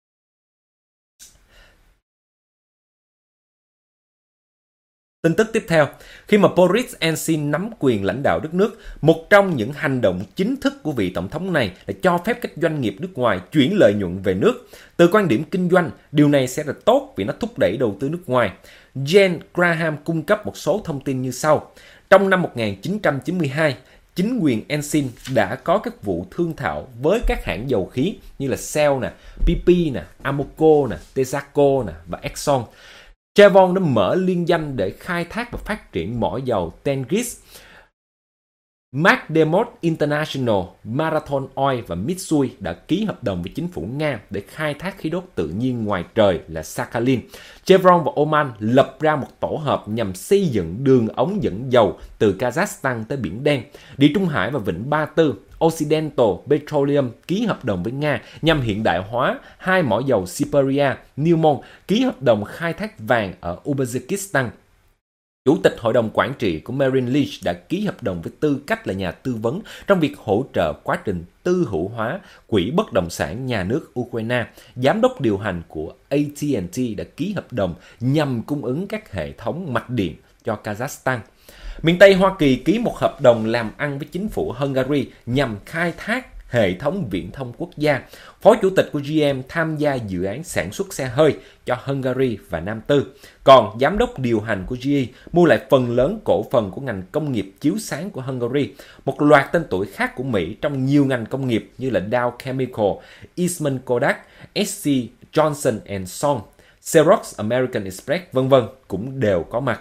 Tin tức tiếp theo, khi mà Boris Yeltsin nắm quyền lãnh đạo đất nước, một trong những hành động chính thức của vị tổng thống này là cho phép các doanh nghiệp nước ngoài chuyển lợi nhuận về nước. Từ quan điểm kinh doanh, điều này sẽ là tốt vì nó thúc đẩy đầu tư nước ngoài. Jane Graham cung cấp một số thông tin như sau. Trong năm 1992, chính quyền Ensign đã có các vụ thương thảo với các hãng dầu khí như là Shell nè, BP nè, Amoco nè, Texaco nè và Exxon. Chevron đã mở liên danh để khai thác và phát triển mỏ dầu Tengiz. McDermott International, Marathon Oil và Mitsui đã ký hợp đồng với chính phủ Nga để khai thác khí đốt tự nhiên ngoài trời là Sakhalin. Chevron và Oman lập ra một tổ hợp nhằm xây dựng đường ống dẫn dầu từ Kazakhstan tới Biển Đen. Địa Trung Hải và Vịnh Ba Tư, Occidental Petroleum ký hợp đồng với Nga nhằm hiện đại hóa hai mỏ dầu Siberia. Newmont ký hợp đồng khai thác vàng ở Uzbekistan. Chủ tịch Hội đồng Quản trị của Merrill Lynch đã ký hợp đồng với tư cách là nhà tư vấn trong việc hỗ trợ quá trình tư hữu hóa quỹ bất động sản nhà nước Ukraine. Giám đốc điều hành của AT&T đã ký hợp đồng nhằm cung ứng các hệ thống mạch điện cho Kazakhstan. Miền Tây Hoa Kỳ ký một hợp đồng làm ăn với chính phủ Hungary nhằm khai thác hệ thống viễn thông quốc gia. Phó chủ tịch của GM tham gia dự án sản xuất xe hơi cho Hungary và Nam Tư. Còn giám đốc điều hành của GE mua lại phần lớn cổ phần của ngành công nghiệp chiếu sáng của Hungary. Một loạt tên tuổi khác của Mỹ trong nhiều ngành công nghiệp như là Dow Chemical, Eastman Kodak, SC Johnson Son, Xerox American Express v.v. cũng đều có mặt.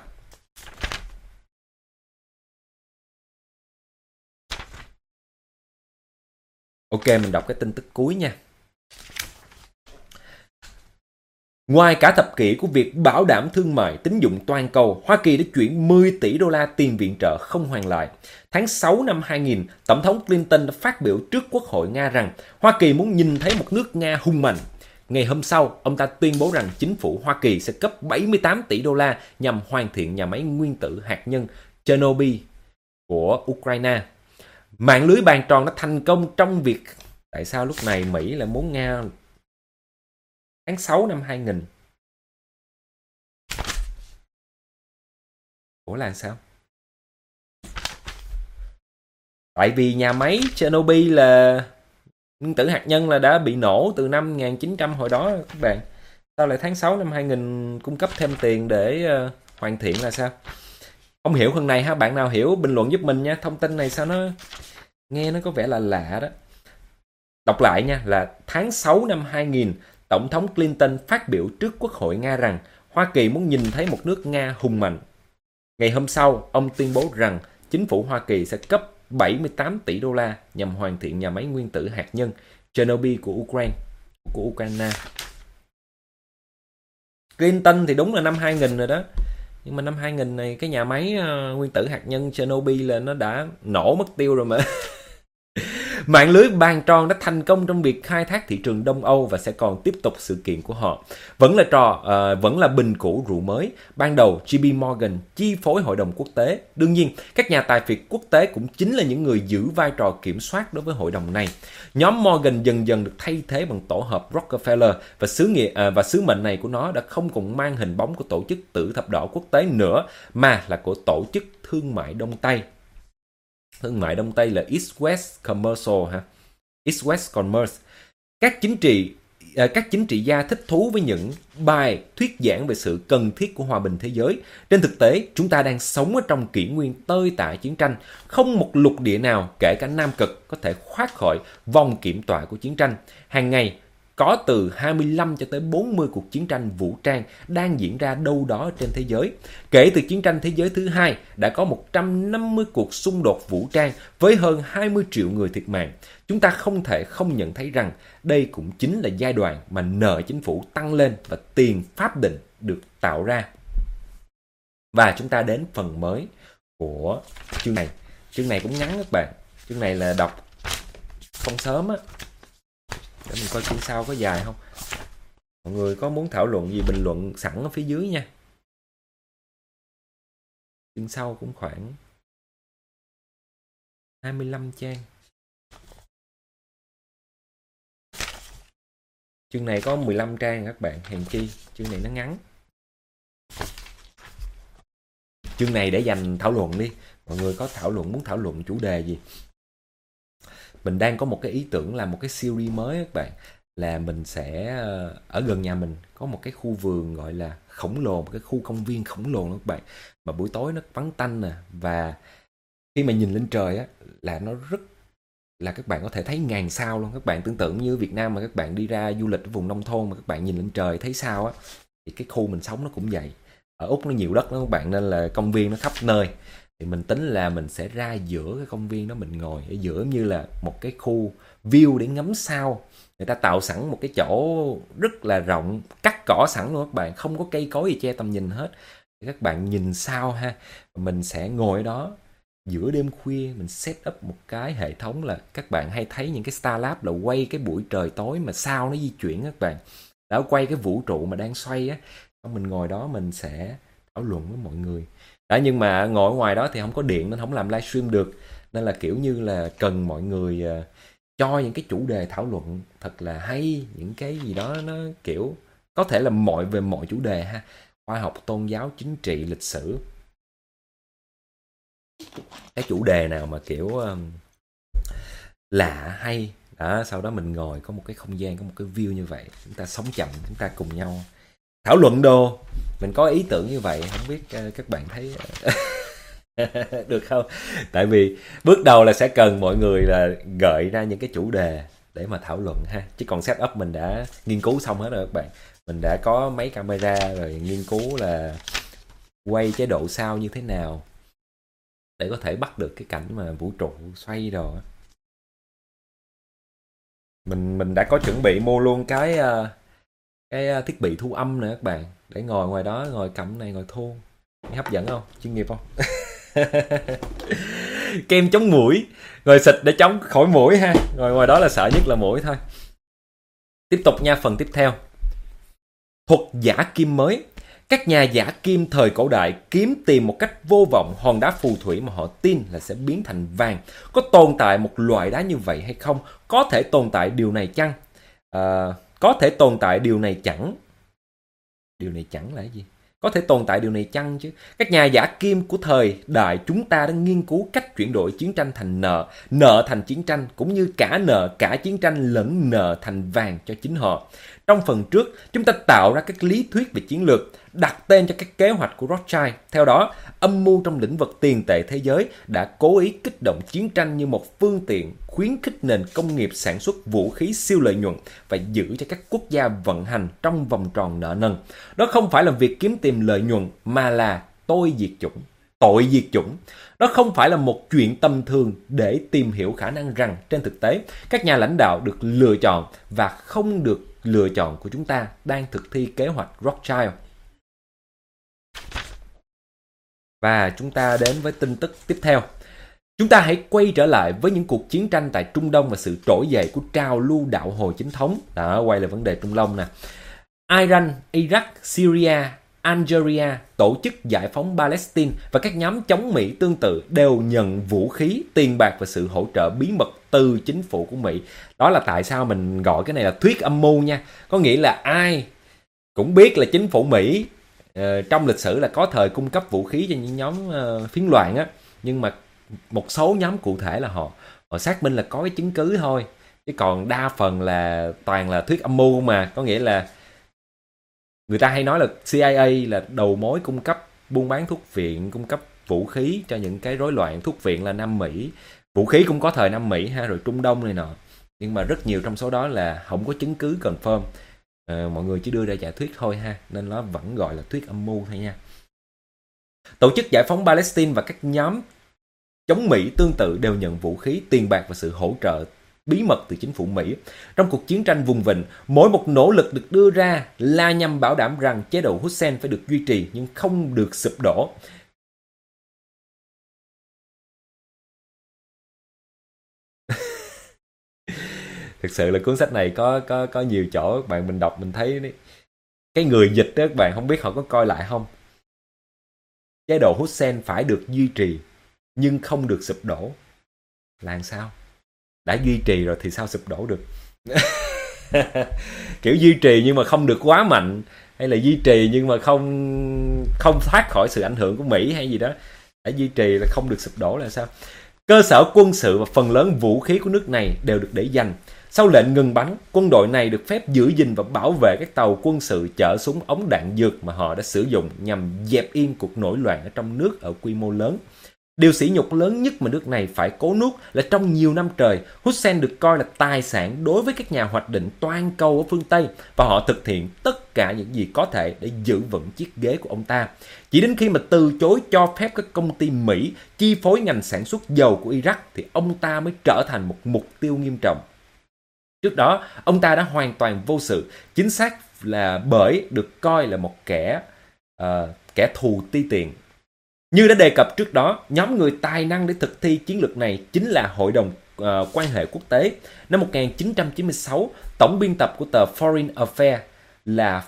Ok, mình đọc cái tin tức cuối nha. Ngoài cả thập kỷ của việc bảo đảm thương mại tín dụng toàn cầu, Hoa Kỳ đã chuyển 10 tỷ đô la tiền viện trợ không hoàn lại. Tháng 6 năm 2000, Tổng thống Clinton đã phát biểu trước Quốc hội Nga rằng Hoa Kỳ muốn nhìn thấy một nước Nga hùng mạnh. Ngày hôm sau, ông ta tuyên bố rằng chính phủ Hoa Kỳ sẽ cấp 78 tỷ đô la nhằm hoàn thiện nhà máy nguyên tử hạt nhân Chernobyl của Ukraine. Mạng lưới bàn tròn đã thành công trong việc... Tại sao lúc này Mỹ lại muốn Nga... Tháng 6 năm 2000. Ủa là sao? Tại vì nhà máy Chernobyl là nguyên tử hạt nhân là đã bị nổ từ năm 1900 hồi đó các bạn. Sao lại tháng 6 năm 2000 cung cấp thêm tiền để hoàn thiện là sao? Không hiểu phần này ha, bạn nào hiểu bình luận giúp mình nha. Thông tin này sao nó nghe nó có vẻ là lạ đó. Đọc lại nha, là tháng 6 năm 2000, Tổng thống Clinton phát biểu trước Quốc hội Nga rằng Hoa Kỳ muốn nhìn thấy một nước Nga hùng mạnh. Ngày hôm sau, ông tuyên bố rằng chính phủ Hoa Kỳ sẽ cấp 78 tỷ đô la nhằm hoàn thiện nhà máy nguyên tử hạt nhân Chernobyl của Ukraine. Clinton thì đúng là năm 2000 rồi đó. Nhưng mà năm 2000 này cái nhà máy nguyên tử hạt nhân Chernobyl là nó đã nổ mất tiêu rồi mà. Mạng lưới bàn tròn đã thành công trong việc khai thác thị trường Đông Âu và sẽ còn tiếp tục sự kiện của họ. Vẫn là bình cũ rượu mới. Ban đầu JP Morgan chi phối hội đồng quốc tế. Đương nhiên, các nhà tài phiệt quốc tế cũng chính là những người giữ vai trò kiểm soát đối với hội đồng này. Nhóm Morgan dần dần được thay thế bằng tổ hợp Rockefeller và sứ mệnh này của nó đã không còn mang hình bóng của tổ chức Tử thập đỏ quốc tế nữa mà là của tổ chức thương mại Đông Tây. Thương mại Đông Tây là East West Commercial ha. East West Commerce. Các chính trị gia thích thú với những bài thuyết giảng về sự cần thiết của hòa bình thế giới. Trên thực tế, chúng ta đang sống ở trong kỷ nguyên tơi tả chiến tranh. Không một lục địa nào, kể cả Nam Cực, có thể thoát khỏi vòng kiểm tọa của chiến tranh. Hàng ngày, có từ 25 cho tới 40 cuộc chiến tranh vũ trang đang diễn ra đâu đó trên thế giới. Kể từ chiến tranh thế giới thứ hai, đã có 150 cuộc xung đột vũ trang với hơn 20 triệu người thiệt mạng. Chúng ta không thể không nhận thấy rằng đây cũng chính là giai đoạn mà nợ chính phủ tăng lên và tiền pháp định được tạo ra. Và chúng ta đến phần mới của chương này. Chương này cũng ngắn các bạn. Chương này là đọc không sớm á. Để mình coi chương sau có dài không. Mọi người có muốn thảo luận gì bình luận sẵn ở phía dưới nha. Chương sau cũng khoảng 25 trang. Chương này có 15 trang các bạn, hèn chi chương này nó ngắn. Chương này để dành thảo luận đi. Mọi người có muốn thảo luận chủ đề gì? Mình đang có một cái ý tưởng làm một cái series mới các bạn. Là mình sẽ ở gần nhà mình có một cái khu vườn gọi là khổng lồ, một cái khu công viên khổng lồ các bạn. Mà buổi tối nó vắng tanh nè. Và Khi mà nhìn lên trời á là nó rất là các bạn có thể thấy ngàn sao luôn. Các bạn tưởng tượng như Việt Nam mà các bạn đi ra du lịch ở vùng nông thôn mà các bạn nhìn lên trời thấy sao á, thì cái khu mình sống nó cũng vậy. Ở Úc nó nhiều đất đó các bạn, nên là công viên nó khắp nơi. Thì mình tính là mình sẽ ra giữa cái công viên đó, mình ngồi ở giữa như là một cái khu view để ngắm sao. Người ta tạo sẵn một cái chỗ rất là rộng, cắt cỏ sẵn luôn các bạn, không có cây cối gì che tầm nhìn hết. Thì các bạn nhìn sao ha. Mình sẽ ngồi ở đó giữa đêm khuya, mình set up một cái hệ thống là các bạn hay thấy những cái Starlab là quay cái buổi trời tối mà sao nó di chuyển các bạn. Đã quay cái vũ trụ mà đang xoay á. Xong mình ngồi đó mình sẽ thảo luận với mọi người. Đó, nhưng mà ngồi ở ngoài đó thì không có điện nên không làm livestream được. Nên là kiểu như là cần mọi người cho những cái chủ đề thảo luận thật là hay, những cái gì đó nó kiểu có thể là về mọi chủ đề ha. Khoa học, tôn giáo, chính trị, lịch sử. Cái chủ đề nào mà kiểu lạ hay đó, sau đó mình ngồi có một cái không gian, có một cái view như vậy, chúng ta sống chậm, chúng ta cùng nhau thảo luận đồ. Mình có ý tưởng như vậy, không biết các bạn thấy được không? Tại vì bước đầu là sẽ cần mọi người là gợi ra những cái chủ đề để mà thảo luận ha. Chứ còn setup mình đã nghiên cứu xong hết rồi các bạn. Mình đã có mấy camera rồi, nghiên cứu là quay chế độ sao như thế nào để có thể bắt được cái cảnh mà vũ trụ xoay rồi. Mình đã có chuẩn bị mua luôn cái thiết bị thu âm nữa các bạn, để ngồi ngoài đó, ngồi cầm này ngồi thu. Hấp dẫn không? Chuyên nghiệp không? Kem chống muỗi, rồi xịt để chống khỏi muỗi ha. Rồi ngoài đó là sợ nhất là muỗi thôi. Tiếp tục nha, phần tiếp theo. Thuật giả kim mới. Các nhà giả kim thời cổ đại kiếm tìm một cách vô vọng hòn đá phù thủy mà họ tin là sẽ biến thành vàng. Có tồn tại một loại đá như vậy hay không? Có thể tồn tại điều này chăng? Có thể tồn tại điều này chẳng. Điều này chẳng là cái gì? Có thể tồn tại điều này chăng chứ? Các nhà giả kim của thời đại chúng ta đã nghiên cứu cách chuyển đổi chiến tranh thành nợ, nợ thành chiến tranh, cũng như cả nợ, cả chiến tranh lẫn nợ thành vàng cho chính họ. Trong phần trước, chúng ta tạo ra các lý thuyết về chiến lược, đặt tên cho các kế hoạch của Rothschild. Theo đó, âm mưu trong lĩnh vực tiền tệ thế giới đã cố ý kích động chiến tranh như một phương tiện khuyến khích nền công nghiệp sản xuất vũ khí siêu lợi nhuận và giữ cho các quốc gia vận hành trong vòng tròn nợ nần. Đó không phải là việc kiếm tìm lợi nhuận mà là tội diệt chủng. Đó không phải là một chuyện tầm thường để tìm hiểu khả năng rằng trên thực tế các nhà lãnh đạo được lựa chọn và không được lựa chọn của chúng ta đang thực thi kế hoạch Rothschild. Và chúng ta đến với tin tức tiếp theo. Chúng ta hãy quay trở lại với những cuộc chiến tranh tại Trung Đông và sự trỗi dậy của trào lưu đạo hồi chính thống. Đó, quay lại vấn đề Trung Đông nè. Iran, Iraq, Syria, Algeria, Tổ chức Giải phóng Palestine và các nhóm chống Mỹ tương tự đều nhận vũ khí, tiền bạc và sự hỗ trợ bí mật từ chính phủ của Mỹ. Đó là tại sao mình gọi cái này là thuyết âm mưu nha. Có nghĩa là ai cũng biết là chính phủ Mỹ trong lịch sử là có thời cung cấp vũ khí cho những nhóm phiến loạn á, nhưng mà một số nhóm cụ thể là họ xác minh là có cái chứng cứ thôi, chứ còn đa phần là toàn là thuyết âm mưu mà. Có nghĩa là người ta hay nói là CIA là đầu mối cung cấp buôn bán thuốc viện, cung cấp vũ khí cho những cái rối loạn. Thuốc viện là Nam Mỹ, vũ khí cũng có thời Nam Mỹ ha, rồi Trung Đông này nọ. Nhưng mà rất nhiều trong số đó là không có chứng cứ confirm. Mọi người chỉ đưa ra giả thuyết thôi ha, nên nó vẫn gọi là thuyết âm mưu thôi nha. Tổ chức Giải phóng Palestine và các nhóm chống Mỹ tương tự đều nhận vũ khí, tiền bạc và sự hỗ trợ bí mật từ chính phủ Mỹ. Trong cuộc chiến tranh vùng vịnh, mỗi một nỗ lực được đưa ra là nhằm bảo đảm rằng chế độ Hussein phải được duy trì nhưng không được sụp đổ. Thực sự là cuốn sách này có nhiều chỗ các bạn mình đọc mình thấy đấy. Cái người dịch đó các bạn không biết họ có coi lại không. Chế độ Hussein phải được duy trì nhưng không được sụp đổ. Là làm sao? Đã duy trì rồi thì sao sụp đổ được? Kiểu duy trì nhưng mà không được quá mạnh, hay là duy trì nhưng mà không thoát khỏi sự ảnh hưởng của Mỹ hay gì đó. Đã duy trì là không được sụp đổ là sao? Cơ sở quân sự và phần lớn vũ khí của nước này đều được để dành. Sau lệnh ngừng bắn, quân đội này được phép giữ gìn và bảo vệ các tàu quân sự chở súng ống đạn dược mà họ đã sử dụng nhằm dẹp yên cuộc nổi loạn ở trong nước ở quy mô lớn. Điều sỉ nhục lớn nhất mà nước này phải cố nuốt là trong nhiều năm trời, Hussein được coi là tài sản đối với các nhà hoạch định toàn cầu ở phương Tây và họ thực hiện tất cả những gì có thể để giữ vững chiếc ghế của ông ta. Chỉ đến khi mà từ chối cho phép các công ty Mỹ chi phối ngành sản xuất dầu của Iraq thì ông ta mới trở thành một mục tiêu nghiêm trọng. Trước đó, ông ta đã hoàn toàn vô sự, chính xác là bởi được coi là một kẻ thù ti tiện. Như đã đề cập trước đó, nhóm người tài năng để thực thi chiến lược này chính là Hội đồng Quan hệ Quốc tế. Năm 1996, tổng biên tập của tờ Foreign Affairs là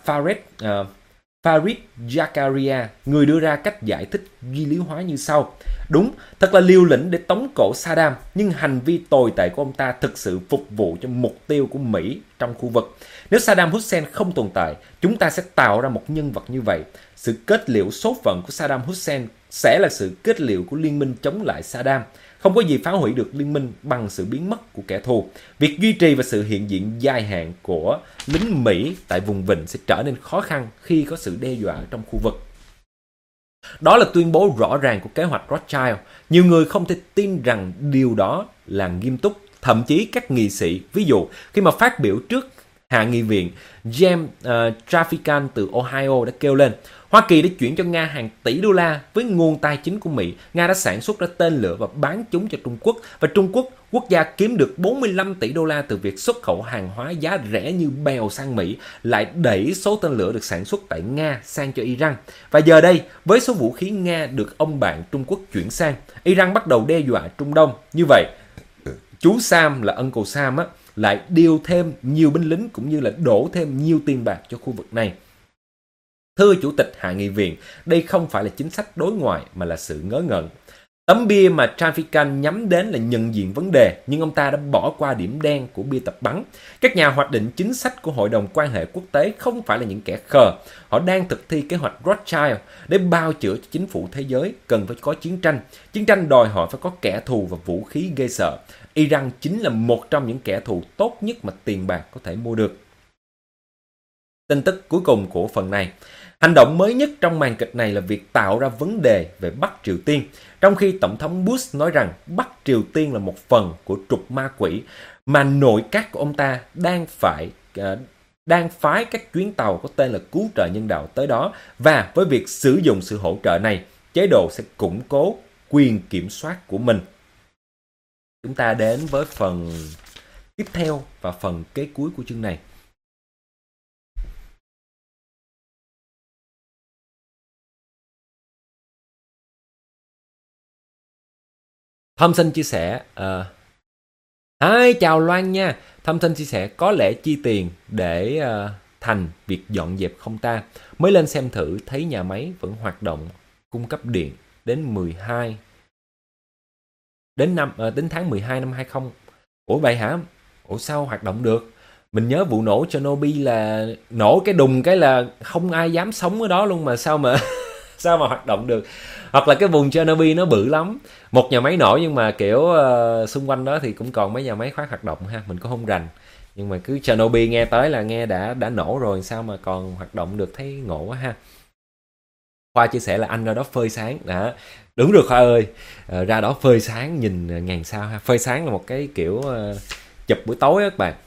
Farid Zakaria, người đưa ra cách giải thích duy lý hóa như sau. Đúng, thật là liều lĩnh để tống cổ Saddam, nhưng hành vi tồi tệ của ông ta thực sự phục vụ cho mục tiêu của Mỹ trong khu vực. Nếu Saddam Hussein không tồn tại, chúng ta sẽ tạo ra một nhân vật như vậy. Sự kết liễu số phận của Saddam Hussein sẽ là sự kết liễu của liên minh chống lại Saddam. Không có gì phá hủy được liên minh bằng sự biến mất của kẻ thù. Việc duy trì và sự hiện diện dài hạn của lính Mỹ tại vùng vịnh sẽ trở nên khó khăn khi có sự đe dọa trong khu vực. Đó là tuyên bố rõ ràng của kế hoạch Rothschild. Nhiều người không thể tin rằng điều đó là nghiêm túc. Thậm chí các nghị sĩ, ví dụ khi mà phát biểu trước Hạ nghị viện, James Traficant từ Ohio đã kêu lên Hoa Kỳ đã chuyển cho Nga hàng tỷ đô la với nguồn tài chính của Mỹ. Nga đã sản xuất ra tên lửa và bán chúng cho Trung Quốc. Và Trung Quốc, quốc gia kiếm được 45 tỷ đô la từ việc xuất khẩu hàng hóa giá rẻ như bèo sang Mỹ, lại đẩy số tên lửa được sản xuất tại Nga sang cho Iran. Và giờ đây, với số vũ khí Nga được ông bạn Trung Quốc chuyển sang, Iran bắt đầu đe dọa Trung Đông. Như vậy, chú Sam là Uncle Sam lại điều thêm nhiều binh lính cũng như là đổ thêm nhiều tiền bạc cho khu vực này. Thưa Chủ tịch Hạ nghị viện, đây không phải là chính sách đối ngoại mà là sự ngớ ngẩn. Tấm bia mà Traficant nhắm đến là nhận diện vấn đề, nhưng ông ta đã bỏ qua điểm đen của bia tập bắn. Các nhà hoạch định chính sách của Hội đồng Quan hệ Quốc tế không phải là những kẻ khờ. Họ đang thực thi kế hoạch Rothschild để bào chữa cho chính phủ thế giới cần phải có chiến tranh. Chiến tranh đòi hỏi phải có kẻ thù và vũ khí gây sợ. Iran chính là một trong những kẻ thù tốt nhất mà tiền bạc có thể mua được. Tin tức cuối cùng của phần này. Hành động mới nhất trong màn kịch này là việc tạo ra vấn đề về Bắc Triều Tiên, trong khi Tổng thống Bush nói rằng Bắc Triều Tiên là một phần của trục ma quỷ mà nội các của ông ta đang phái các chuyến tàu có tên là cứu trợ nhân đạo tới đó, và với việc sử dụng sự hỗ trợ này, chế độ sẽ củng cố quyền kiểm soát của mình. Chúng ta đến với phần tiếp theo và phần kế cuối của chương này. Thompson chia sẻ, Hi, chào Loan nha. Thompson chia sẻ có lẽ chi tiền để thành việc dọn dẹp không ta. Mới lên xem thử thấy nhà máy vẫn hoạt động cung cấp điện đến đến tháng 12 năm 20. Ủa vậy hả? Ủa sao hoạt động được? Mình nhớ vụ nổ Chernobyl là nổ cái đùng cái là không ai dám sống ở đó luôn mà sao mà hoạt động được. Hoặc là cái vùng Chernobyl nó bự lắm, một nhà máy nổ nhưng mà kiểu xung quanh đó thì cũng còn mấy nhà máy khác hoạt động ha, mình cũng không rành. Nhưng mà cứ Chernobyl nghe tới là nghe đã nổ rồi, sao mà còn hoạt động được, thấy ngộ quá ha. Khoa chia sẻ là anh ra đó phơi sáng. Đó, đúng rồi Khoa ơi, ra đó phơi sáng nhìn ngàn sao ha. Phơi sáng là một cái kiểu chụp buổi tối á các bạn.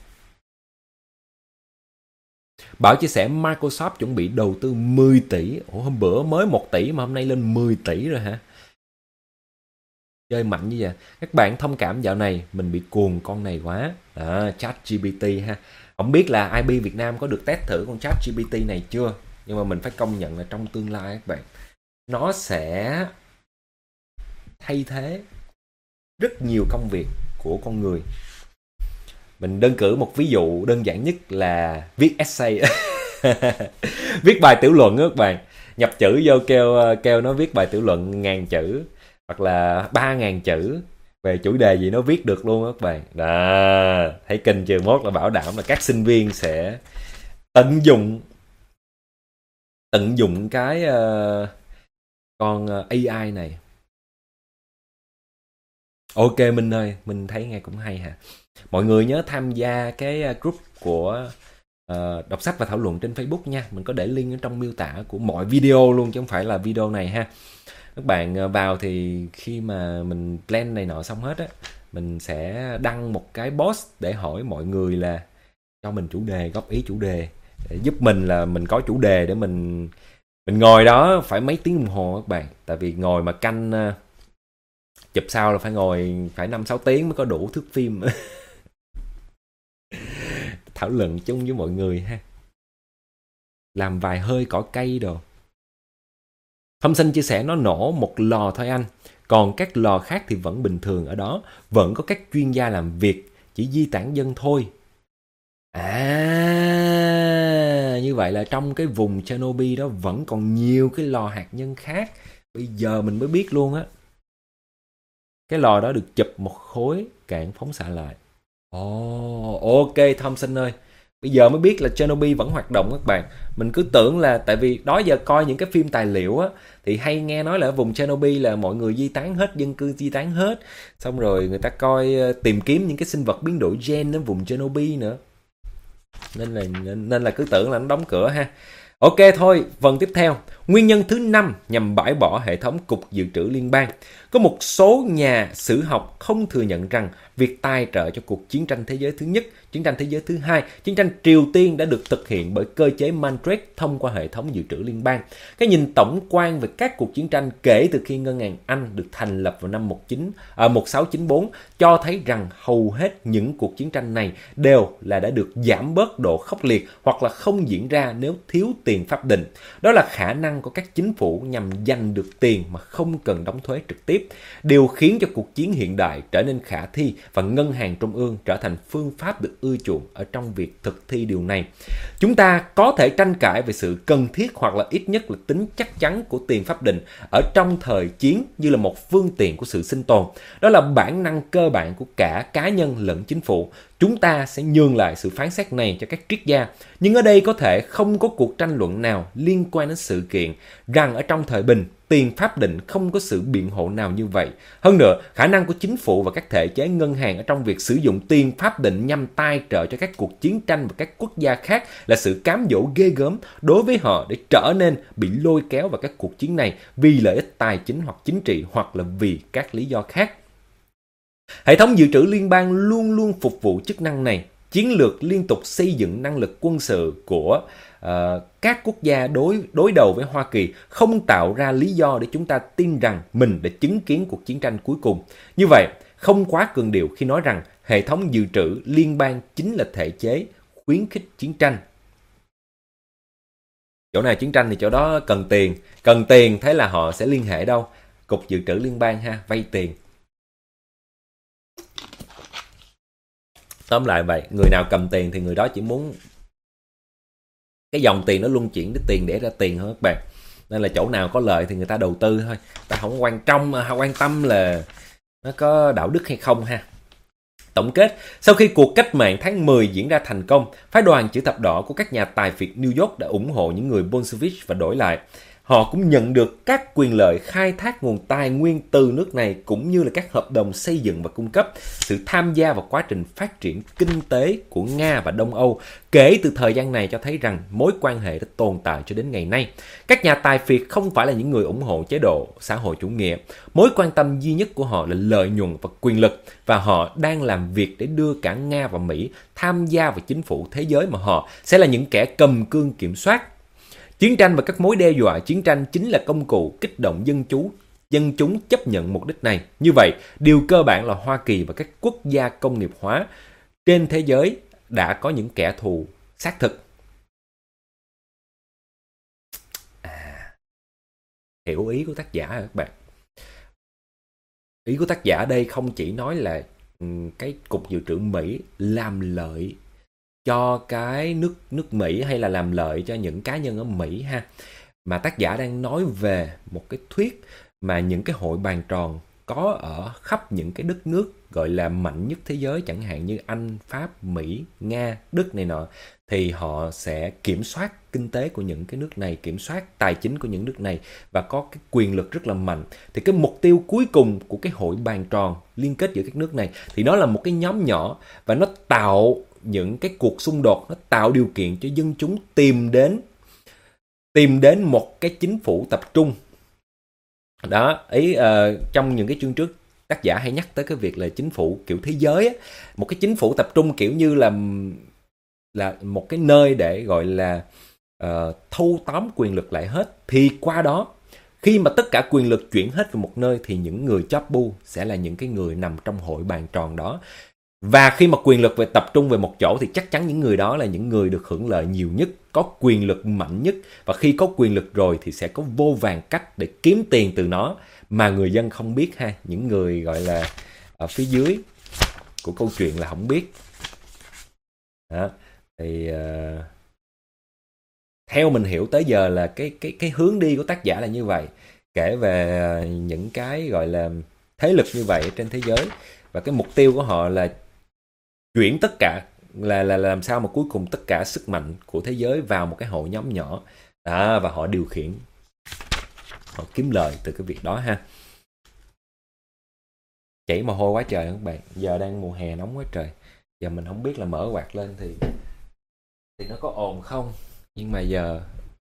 Bảo chia sẻ Microsoft chuẩn bị đầu tư 10 tỷ. Ủa hôm bữa mới 1 tỷ mà hôm nay lên 10 tỷ rồi hả? Chơi mạnh như vậy. Các bạn thông cảm dạo này mình bị cuồng con này quá. ChatGPT ha. Không biết là IB Việt Nam có được test thử con ChatGPT này chưa? Nhưng mà mình phải công nhận là trong tương lai các bạn, nó sẽ thay thế rất nhiều công việc của con người. Mình đơn cử một ví dụ đơn giản nhất là viết essay. Viết bài tiểu luận đó các bạn. Nhập chữ vô kêu nó viết bài tiểu luận 1000 chữ hoặc là 3000 chữ về chủ đề gì nó viết được luôn đó các bạn. Đó, thấy kinh chưa? Mốt là bảo đảm là các sinh viên sẽ tận dụng cái con AI này. Ok Minh ơi, mình thấy nghe cũng hay hả. Mọi người nhớ tham gia cái group của đọc sách và thảo luận trên Facebook nha. Mình có để link ở trong miêu tả của mọi video luôn chứ không phải là video này ha. Các bạn vào thì khi mà mình plan này nọ xong hết á, mình sẽ đăng một cái post để hỏi mọi người là cho mình chủ đề, góp ý chủ đề để giúp mình là mình có chủ đề để mình ngồi đó phải mấy tiếng đồng hồ các bạn. Tại vì ngồi mà canh chụp sao là phải ngồi phải 5-6 tiếng mới có đủ thước phim. Thảo luận chung với mọi người ha. Làm vài hơi cỏ cây đồ. Thâm Sinh chia sẻ nó nổ một lò thôi anh. Còn các lò khác thì vẫn bình thường ở đó. Vẫn có các chuyên gia làm việc. Chỉ di tản dân thôi. Như vậy là trong cái vùng Chernobyl đó vẫn còn nhiều cái lò hạt nhân khác. Bây giờ mình mới biết luôn á. Cái lò đó được chụp một khối cạn phóng xạ lại. Ok Thompson ơi. Bây giờ mới biết là Chernobyl vẫn hoạt động các bạn. Mình cứ tưởng là tại vì đó giờ coi những cái phim tài liệu á thì hay nghe nói là ở vùng Chernobyl là mọi người di tán hết, dân cư di tán hết. Xong rồi người ta coi tìm kiếm những cái sinh vật biến đổi gen ở vùng Chernobyl nữa. Nên là cứ tưởng là nó đóng cửa ha. Ok thôi, phần tiếp theo. Nguyên nhân thứ 5 nhằm bãi bỏ hệ thống Cục Dự trữ Liên bang. Có một số nhà sử học không thừa nhận rằng việc tài trợ cho cuộc chiến tranh thế giới thứ nhất, chiến tranh thế giới thứ hai, chiến tranh Triều Tiên đã được thực hiện bởi cơ chế Mandrake thông qua hệ thống dự trữ liên bang. Cái nhìn tổng quan về các cuộc chiến tranh kể từ khi Ngân hàng Anh được thành lập vào năm 1694 cho thấy rằng hầu hết những cuộc chiến tranh này đều là đã được giảm bớt độ khốc liệt hoặc là không diễn ra nếu thiếu tiền pháp định. Đó là khả năng của các chính phủ nhằm giành được tiền mà không cần đóng thuế trực tiếp, điều khiến cho cuộc chiến hiện đại trở nên khả thi và ngân hàng trung ương trở thành phương pháp được ưa chuộng ở trong việc thực thi điều này. Chúng ta có thể tranh cãi về sự cần thiết hoặc là ít nhất là tính chắc chắn của tiền pháp định ở trong thời chiến như là một phương tiện của sự sinh tồn. Đó là bản năng cơ bản của cả cá nhân lẫn chính phủ. Chúng ta sẽ nhường lại sự phán xét này cho các triết gia. Nhưng ở đây có thể không có cuộc tranh luận nào liên quan đến sự kiện rằng ở trong thời bình, tiền pháp định không có sự biện hộ nào như vậy. Hơn nữa, khả năng của chính phủ và các thể chế ngân hàng ở trong việc sử dụng tiền pháp định nhằm tài trợ cho các cuộc chiến tranh và các quốc gia khác là sự cám dỗ ghê gớm đối với họ để trở nên bị lôi kéo vào các cuộc chiến này vì lợi ích tài chính hoặc chính trị hoặc là vì các lý do khác. Hệ thống dự trữ liên bang luôn luôn phục vụ chức năng này. Chiến lược liên tục xây dựng năng lực quân sự của các quốc gia đối đầu với Hoa Kỳ không tạo ra lý do để chúng ta tin rằng mình đã chứng kiến cuộc chiến tranh cuối cùng. Như vậy, không quá cường điệu khi nói rằng hệ thống dự trữ liên bang chính là thể chế khuyến khích chiến tranh. Chỗ nào chiến tranh thì chỗ đó cần tiền. Cần tiền thế là họ sẽ liên hệ đâu? Cục Dự trữ Liên bang ha, vay tiền. Tóm lại vậy, người nào cầm tiền thì người đó chỉ muốn cái dòng tiền nó luân chuyển đến tiền để ra tiền thôi các bạn. Nên là chỗ nào có lợi thì người ta đầu tư thôi. Ta không quan tâm là nó có đạo đức hay không ha. Tổng kết, sau khi cuộc cách mạng tháng 10 diễn ra thành công, phái đoàn chữ thập đỏ của các nhà tài phiệt New York đã ủng hộ những người Bolshevik và đổi lại. Họ cũng nhận được các quyền lợi khai thác nguồn tài nguyên từ nước này cũng như là các hợp đồng xây dựng và cung cấp, sự tham gia vào quá trình phát triển kinh tế của Nga và Đông Âu. Kể từ thời gian này cho thấy rằng mối quan hệ đã tồn tại cho đến ngày nay. Các nhà tài phiệt không phải là những người ủng hộ chế độ xã hội chủ nghĩa. Mối quan tâm duy nhất của họ là lợi nhuận và quyền lực, và họ đang làm việc để đưa cả Nga và Mỹ tham gia vào chính phủ thế giới mà họ sẽ là những kẻ cầm cương kiểm soát. Chiến tranh và các mối đe dọa chiến tranh chính là công cụ kích động dân chúng chấp nhận mục đích này. Như vậy, điều cơ bản là Hoa Kỳ và các quốc gia công nghiệp hóa trên thế giới đã có những kẻ thù xác thực. Hiểu ý của tác giả hả các bạn? Ý của tác giả đây không chỉ nói là cái Cục Dự trữ Mỹ làm lợi cho cái nước Mỹ hay là làm lợi cho những cá nhân ở Mỹ ha, mà tác giả đang nói về một cái thuyết mà những cái hội bàn tròn có ở khắp những cái đất nước gọi là mạnh nhất thế giới, chẳng hạn như Anh, Pháp, Mỹ, Nga, Đức này nọ, thì họ sẽ kiểm soát kinh tế của những cái nước này, kiểm soát tài chính của những nước này và có cái quyền lực rất là mạnh. Thì cái mục tiêu cuối cùng của cái hội bàn tròn liên kết giữa các nước này thì nó là một cái nhóm nhỏ, và nó tạo những cái cuộc xung đột, nó tạo điều kiện cho dân chúng tìm đến một cái chính phủ tập trung Đó, ý trong những cái chương trước tác giả hay nhắc tới cái việc là chính phủ kiểu thế giới á, một cái chính phủ tập trung kiểu như là một cái nơi để gọi là thu tóm quyền lực lại hết, thì qua đó khi mà tất cả quyền lực chuyển hết về một nơi thì những người chóp bu sẽ là những cái người nằm trong hội bàn tròn đó. Và khi mà quyền lực về tập trung về một chỗ thì chắc chắn những người đó là những người được hưởng lợi nhiều nhất, có quyền lực mạnh nhất. Và khi có quyền lực rồi thì sẽ có vô vàn cách để kiếm tiền từ nó mà người dân không biết ha. Những người gọi là ở phía dưới của câu chuyện là không biết. Đó. Thì theo mình hiểu tới giờ là cái hướng đi của tác giả là như vậy, kể về những cái gọi là thế lực như vậy trên thế giới, và cái mục tiêu của họ là chuyển tất cả, là làm sao mà cuối cùng tất cả sức mạnh của thế giới vào một cái hội nhóm nhỏ đó, và họ điều khiển, họ kiếm lời từ cái việc đó ha. Chảy mồ hôi quá trời các bạn, giờ đang mùa hè nóng quá trời, giờ mình không biết là mở quạt lên thì nó có ồn không, nhưng mà giờ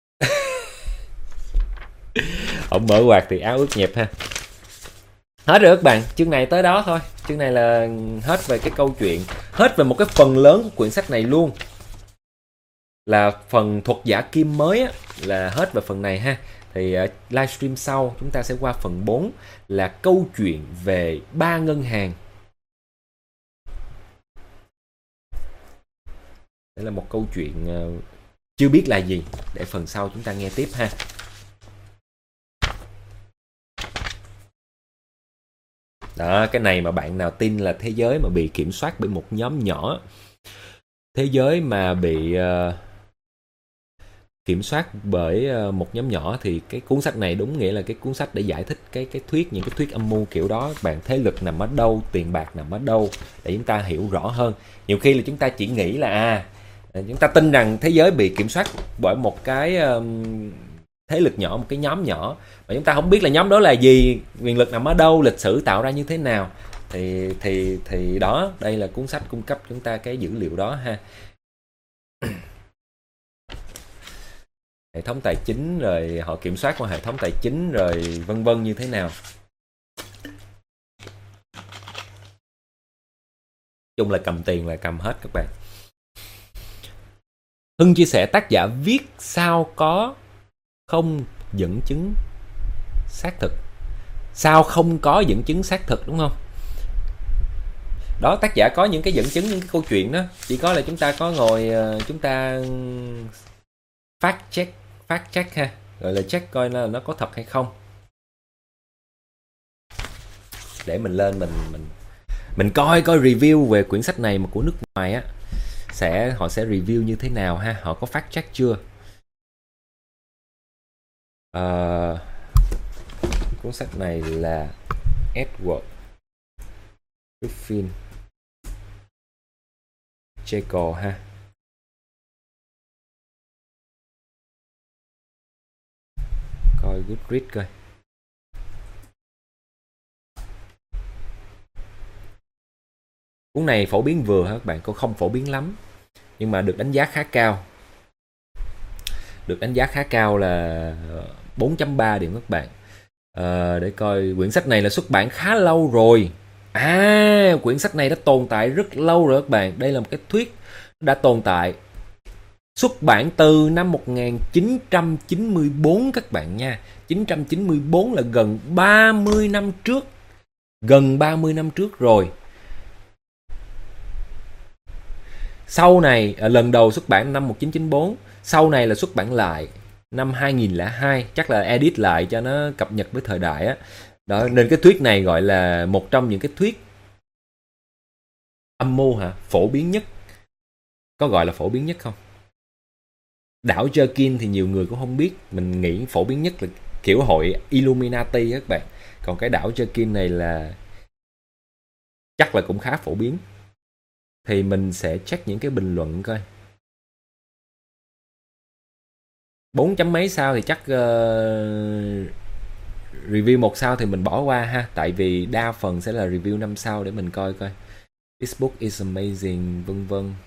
không mở quạt thì áo ướt nhẹp ha. Hết rồi các bạn, chương này tới đó thôi. Chương này là hết về cái câu chuyện, hết về một cái phần lớn của quyển sách này luôn. Là phần thuật giả kim mới á, là hết về phần này ha. Thì livestream sau chúng ta sẽ qua phần 4 là câu chuyện về 3 ngân hàng. Đây là một câu chuyện chưa biết là gì, để phần sau chúng ta nghe tiếp ha. Đó, cái này mà bạn nào tin là thế giới mà bị kiểm soát bởi một nhóm nhỏ, thế giới mà bị kiểm soát bởi một nhóm nhỏ, thì cái cuốn sách này đúng nghĩa là cái cuốn sách để giải thích cái thuyết, những cái thuyết âm mưu kiểu đó. Bạn, thế lực nằm ở đâu, tiền bạc nằm ở đâu, để chúng ta hiểu rõ hơn. Nhiều khi là chúng ta chỉ nghĩ là chúng ta tin rằng thế giới bị kiểm soát bởi một cái thế lực nhỏ, một cái nhóm nhỏ, mà chúng ta không biết là nhóm đó là gì, quyền lực nằm ở đâu, lịch sử tạo ra như thế nào. Thì đó, đây là cuốn sách cung cấp chúng ta cái dữ liệu đó ha. Hệ thống tài chính, rồi họ kiểm soát qua hệ thống tài chính, rồi vân vân như thế nào. Chung là cầm tiền là cầm hết các bạn. Hưng chia sẻ tác giả viết sao có không dẫn chứng xác thực. Sao không có dẫn chứng xác thực, đúng không? Đó, tác giả có những cái dẫn chứng, những cái câu chuyện đó. Chỉ có là chúng ta có ngồi chúng ta fact check ha, gọi là check coi nó có thật hay không, để mình lên mình coi review về quyển sách này mà của nước ngoài á, họ sẽ review như thế nào ha, họ có fact check chưa. Cuốn sách này là Edward Griffin Jekyll ha. Coi Goodreads coi. Cuốn này phổ biến vừa hả các bạn, cũng không phổ biến lắm, nhưng mà được đánh giá khá cao. Được đánh giá khá cao là 4.3 điểm các bạn. Để coi, quyển sách này là xuất bản khá lâu rồi. Quyển sách này đã tồn tại rất lâu rồi các bạn. Đây là một cái thuyết đã tồn tại, xuất bản từ năm 1994 các bạn nha. 994 là gần 30 năm trước. Gần 30 năm trước rồi. Sau này, lần đầu xuất bản năm 1994, sau này là xuất bản lại năm 2002, chắc là edit lại cho nó cập nhật với thời đại á. Đó, nên cái thuyết này gọi là một trong những cái thuyết âm mưu phổ biến nhất. Có gọi là phổ biến nhất không? Đảo Jerkin thì nhiều người cũng không biết, mình nghĩ phổ biến nhất là kiểu hội Illuminati các bạn. Còn cái đảo Jerkin này là chắc là cũng khá phổ biến. Thì mình sẽ check những cái bình luận coi. 4 chấm mấy sao thì chắc review 1 sao thì mình bỏ qua ha. Tại vì đa phần sẽ là review 5 sao để mình coi. This book is amazing, vân vân.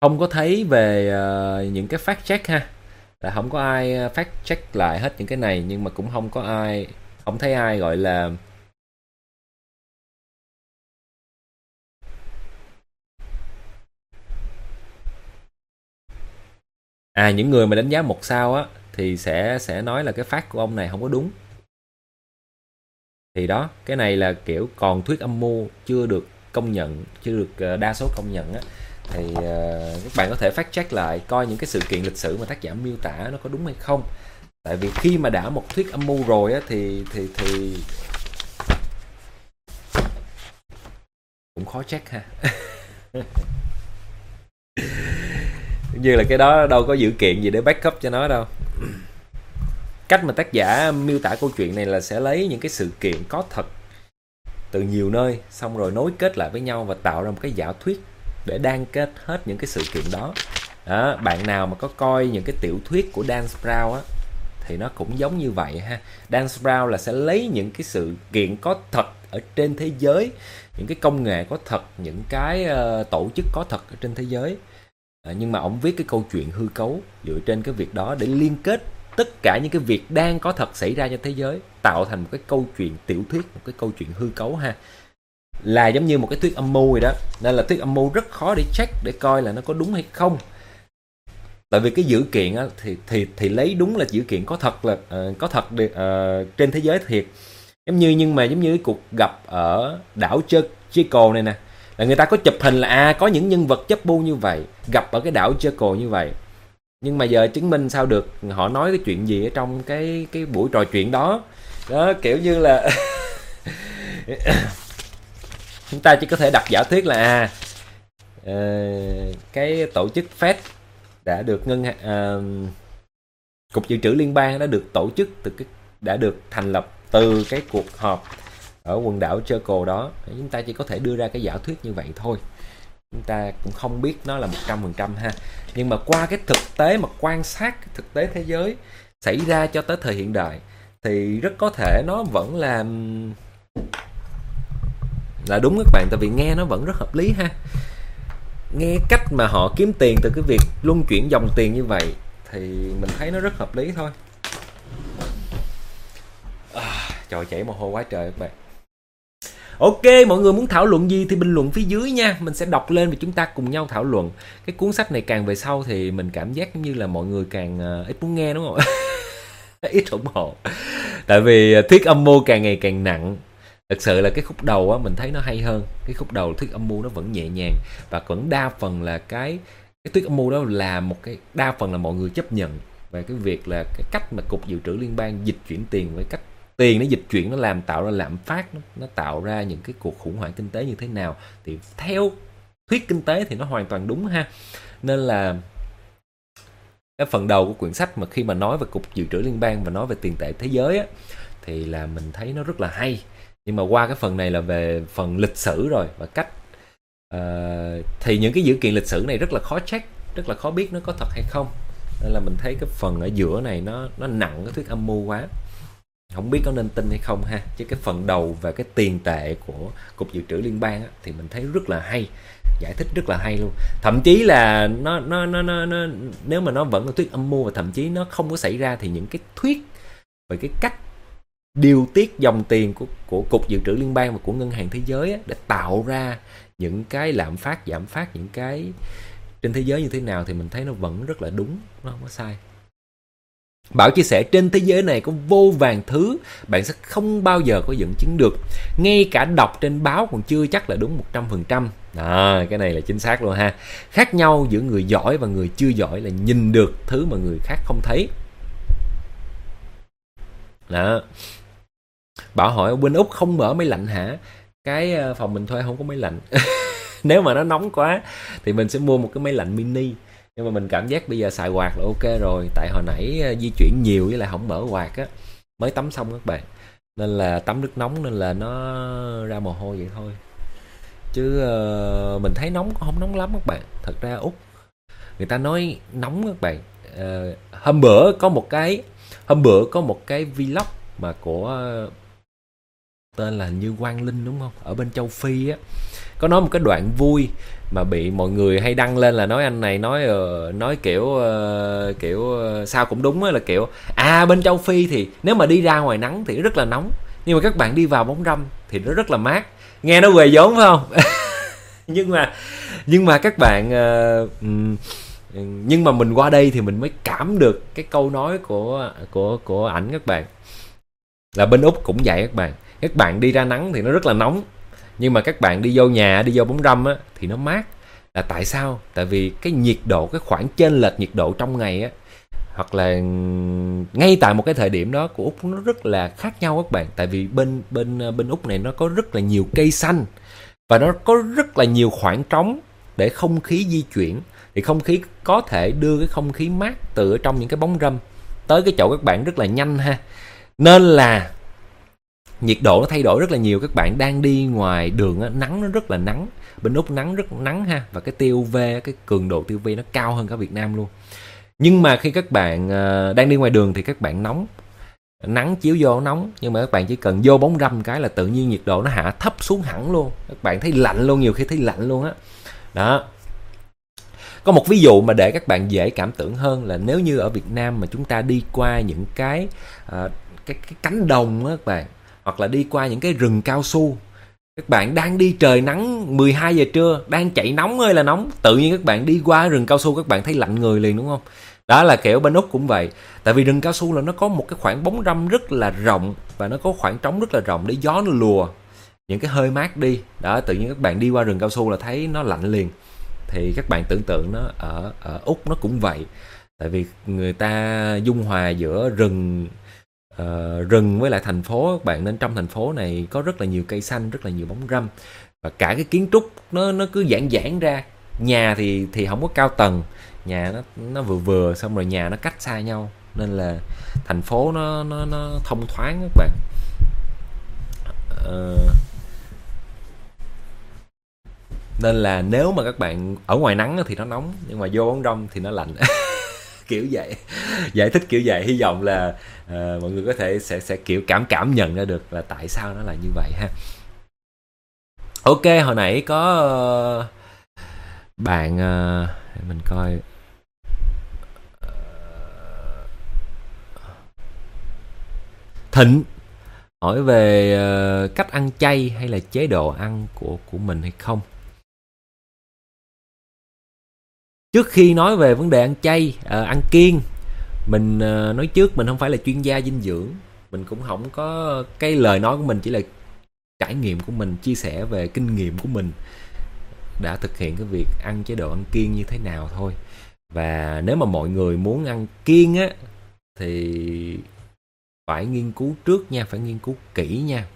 Không có thấy về những cái fact check ha, là không có ai fact check lại hết những cái này, nhưng mà cũng không thấy ai gọi là những người mà đánh giá 1 sao á thì sẽ nói là cái fact của ông này không có đúng. Thì đó, cái này là kiểu còn thuyết âm mưu chưa được công nhận, chưa được đa số công nhận á, thì các bạn có thể fact check lại coi những cái sự kiện lịch sử mà tác giả miêu tả nó có đúng hay không. Tại vì khi mà đã một thuyết âm mưu rồi á thì cũng khó check ha. Như là cái đó đâu có dữ kiện gì để backup cho nó đâu. Cách mà tác giả miêu tả câu chuyện này là sẽ lấy những cái sự kiện có thật từ nhiều nơi, xong rồi nối kết lại với nhau và tạo ra một cái giả thuyết để đan kết hết những cái sự kiện đó. Đó, bạn nào mà có coi những cái tiểu thuyết của Dan Brown á thì nó cũng giống như vậy ha. Dan Brown là sẽ lấy những cái sự kiện có thật ở trên thế giới, những cái công nghệ có thật, những cái tổ chức có thật ở trên thế giới, nhưng mà ông viết cái câu chuyện hư cấu dựa trên cái việc đó để liên kết tất cả những cái việc đang có thật xảy ra trên thế giới, tạo thành một cái câu chuyện tiểu thuyết, một cái câu chuyện hư cấu ha, là giống như một cái thuyết âm mưu vậy đó. Nên là thuyết âm mưu rất khó để check, để coi là nó có đúng hay không. Tại vì cái dữ kiện á, thì lấy đúng là dữ kiện có thật, là có thật trên thế giới thiệt. Nhưng mà giống như cái cuộc gặp ở đảo Jekyll này nè, là người ta có chụp hình là có những nhân vật chấp bu như vậy gặp ở cái đảo Jekyll như vậy, nhưng mà giờ chứng minh sao được, họ nói cái chuyện gì ở trong cái buổi trò chuyện đó. Đó, kiểu như là chúng ta chỉ có thể đặt giả thuyết là cái tổ chức Fed đã được cục dự trữ liên bang đã được tổ chức đã được thành lập từ cái cuộc họp ở quần đảo Jekyll đó. Chúng ta chỉ có thể đưa ra cái giả thuyết như vậy thôi, chúng ta cũng không biết nó là 100% ha. Nhưng mà qua cái thực tế mà quan sát cái thực tế thế giới xảy ra cho tới thời hiện đại thì rất có thể nó vẫn là đúng các bạn. Tại vì nghe nó vẫn rất hợp lý ha. Nghe cách mà họ kiếm tiền từ cái việc luân chuyển dòng tiền như vậy thì mình thấy nó rất hợp lý thôi. Trời, chảy mồ hôi quá trời các bạn. Ok, mọi người muốn thảo luận gì thì bình luận phía dưới nha. Mình sẽ đọc lên và chúng ta cùng nhau thảo luận. Cái cuốn sách này càng về sau thì mình cảm giác như là mọi người càng ít muốn nghe, đúng không? Ít ủng hộ. Tại vì thuyết âm mưu càng ngày càng nặng. Thực sự là cái khúc đầu á, mình thấy nó hay hơn. Cái khúc đầu thuyết âm mưu nó vẫn nhẹ nhàng, và vẫn đa phần là cái thuyết âm mưu đó là một cái, đa phần là mọi người chấp nhận về cái việc là cái cách mà cục dự trữ liên bang dịch chuyển tiền, với cách tiền nó dịch chuyển, nó tạo ra lạm phát, nó tạo ra những cái cuộc khủng hoảng kinh tế như thế nào. Thì theo thuyết kinh tế thì nó hoàn toàn đúng ha. Nên là cái phần đầu của quyển sách mà khi mà nói về cục dự trữ liên bang và nói về tiền tệ thế giới á, thì là mình thấy nó rất là hay. Nhưng mà qua cái phần này là về phần lịch sử rồi, và cách thì những cái dữ kiện lịch sử này rất là khó check, rất là khó biết nó có thật hay không. Nên là mình thấy cái phần ở giữa này nó nặng cái thuyết âm mưu quá, không biết có nên tin hay không ha. Chứ cái phần đầu về cái tiền tệ của cục dự trữ liên bang á, thì mình thấy rất là hay, giải thích rất là hay luôn. Thậm chí là nó nếu mà nó vẫn là thuyết âm mưu và thậm chí nó không có xảy ra, thì những cái thuyết về cái cách điều tiết dòng tiền của cục dự trữ liên bang và của ngân hàng thế giới á, để tạo ra những cái lạm phát, giảm phát, những cái trên thế giới như thế nào, thì mình thấy nó vẫn rất là đúng, nó không có sai. Bảo chia sẻ trên thế giới này có vô vàn thứ bạn sẽ không bao giờ có dẫn chứng được. Ngay cả đọc trên báo còn chưa chắc là đúng 100%. Cái này là chính xác luôn ha. Khác nhau giữa người giỏi và người chưa giỏi là nhìn được thứ mà người khác không thấy. Đó. Bảo hỏi bên Úc không mở máy lạnh hả? Cái phòng mình thuê không có máy lạnh. Nếu mà nó nóng quá thì mình sẽ mua một cái máy lạnh mini. Nhưng mà mình cảm giác bây giờ xài quạt là ok rồi. Tại hồi nãy di chuyển nhiều với lại không mở quạt á, mới tắm xong các bạn, nên là tắm nước nóng nên là nó ra mồ hôi vậy thôi. Chứ mình thấy nóng không nóng lắm các bạn. Thật ra Úc người ta nói nóng các bạn. Hôm bữa có một cái vlog mà của tên là hình như Quang Linh đúng không, ở bên châu Phi á, có nói một cái đoạn vui mà bị mọi người hay đăng lên, là nói anh này nói kiểu sao cũng đúng á, là kiểu bên châu Phi thì nếu mà đi ra ngoài nắng thì rất là nóng, nhưng mà các bạn đi vào bóng râm thì nó rất là mát. Nghe nó quề vốn phải không? nhưng mà các bạn nhưng mà mình qua đây thì mình mới cảm được cái câu nói của ảnh các bạn, là bên Úc cũng vậy các bạn đi ra nắng thì nó rất là nóng, nhưng mà các bạn đi vô nhà, đi vô bóng râm á thì nó mát. Là tại sao? Tại vì cái nhiệt độ, cái khoảng chênh lệch nhiệt độ trong ngày á, hoặc là ngay tại một cái thời điểm đó của Úc nó rất là khác nhau các bạn. Tại vì bên Úc này nó có rất là nhiều cây xanh và nó có rất là nhiều khoảng trống để không khí di chuyển, thì không khí có thể đưa cái không khí mát từ ở trong những cái bóng râm tới cái chỗ các bạn rất là nhanh ha. Nên là nhiệt độ nó thay đổi rất là nhiều. Các bạn đang đi ngoài đường á, nắng nó rất là nắng. Bên Úc nắng rất nắng ha, và cái tia UV, cái cường độ tia UV nó cao hơn cả Việt Nam luôn. Nhưng mà khi các bạn đang đi ngoài đường thì các bạn nóng, nắng chiếu vô nóng, nhưng mà các bạn chỉ cần vô bóng râm cái là tự nhiên nhiệt độ nó hạ thấp xuống hẳn luôn. Các bạn thấy lạnh luôn, nhiều khi thấy lạnh luôn á. Đó. Có một ví dụ mà để các bạn dễ cảm tưởng hơn là nếu như ở Việt Nam mà chúng ta đi qua những cái cánh đồng á các bạn, hoặc là đi qua những cái rừng cao su, các bạn đang đi trời nắng 12 giờ trưa, đang chạy nóng ơi là nóng, tự nhiên các bạn đi qua rừng cao su các bạn thấy lạnh người liền đúng không? Đó là kiểu bên Úc cũng vậy. Tại vì rừng cao su là nó có một cái khoảng bóng râm rất là rộng, và nó có khoảng trống rất là rộng để gió nó lùa những cái hơi mát đi. Đó, tự nhiên các bạn đi qua rừng cao su là thấy nó lạnh liền. Thì các bạn tưởng tượng nó ở Úc nó cũng vậy. Tại vì người ta dung hòa giữa rừng với lại thành phố các bạn, nên trong thành phố này có rất là nhiều cây xanh, rất là nhiều bóng râm, và cả cái kiến trúc nó cứ giãn ra. Nhà thì không có cao tầng, nhà nó vừa xong rồi nhà nó cách xa nhau, nên là thành phố nó thông thoáng các bạn. Nên là nếu mà các bạn ở ngoài nắng thì nó nóng, nhưng mà vô bóng râm thì nó lạnh. Kiểu vậy, giải thích kiểu vậy, hy vọng là mọi người có thể sẽ kiểu cảm nhận ra được là tại sao nó là như vậy ha. Ok, hồi nãy có bạn mình coi Thịnh hỏi về cách ăn chay hay là chế độ ăn của mình hay không. Trước khi nói về vấn đề ăn chay, ăn kiêng, mình nói trước mình không phải là chuyên gia dinh dưỡng, mình cũng không có, cái lời nói của mình chỉ là trải nghiệm của mình, chia sẻ về kinh nghiệm của mình đã thực hiện cái việc ăn chế độ ăn kiêng như thế nào thôi. Và nếu mà mọi người muốn ăn kiêng á thì phải nghiên cứu trước nha, phải nghiên cứu kỹ nha,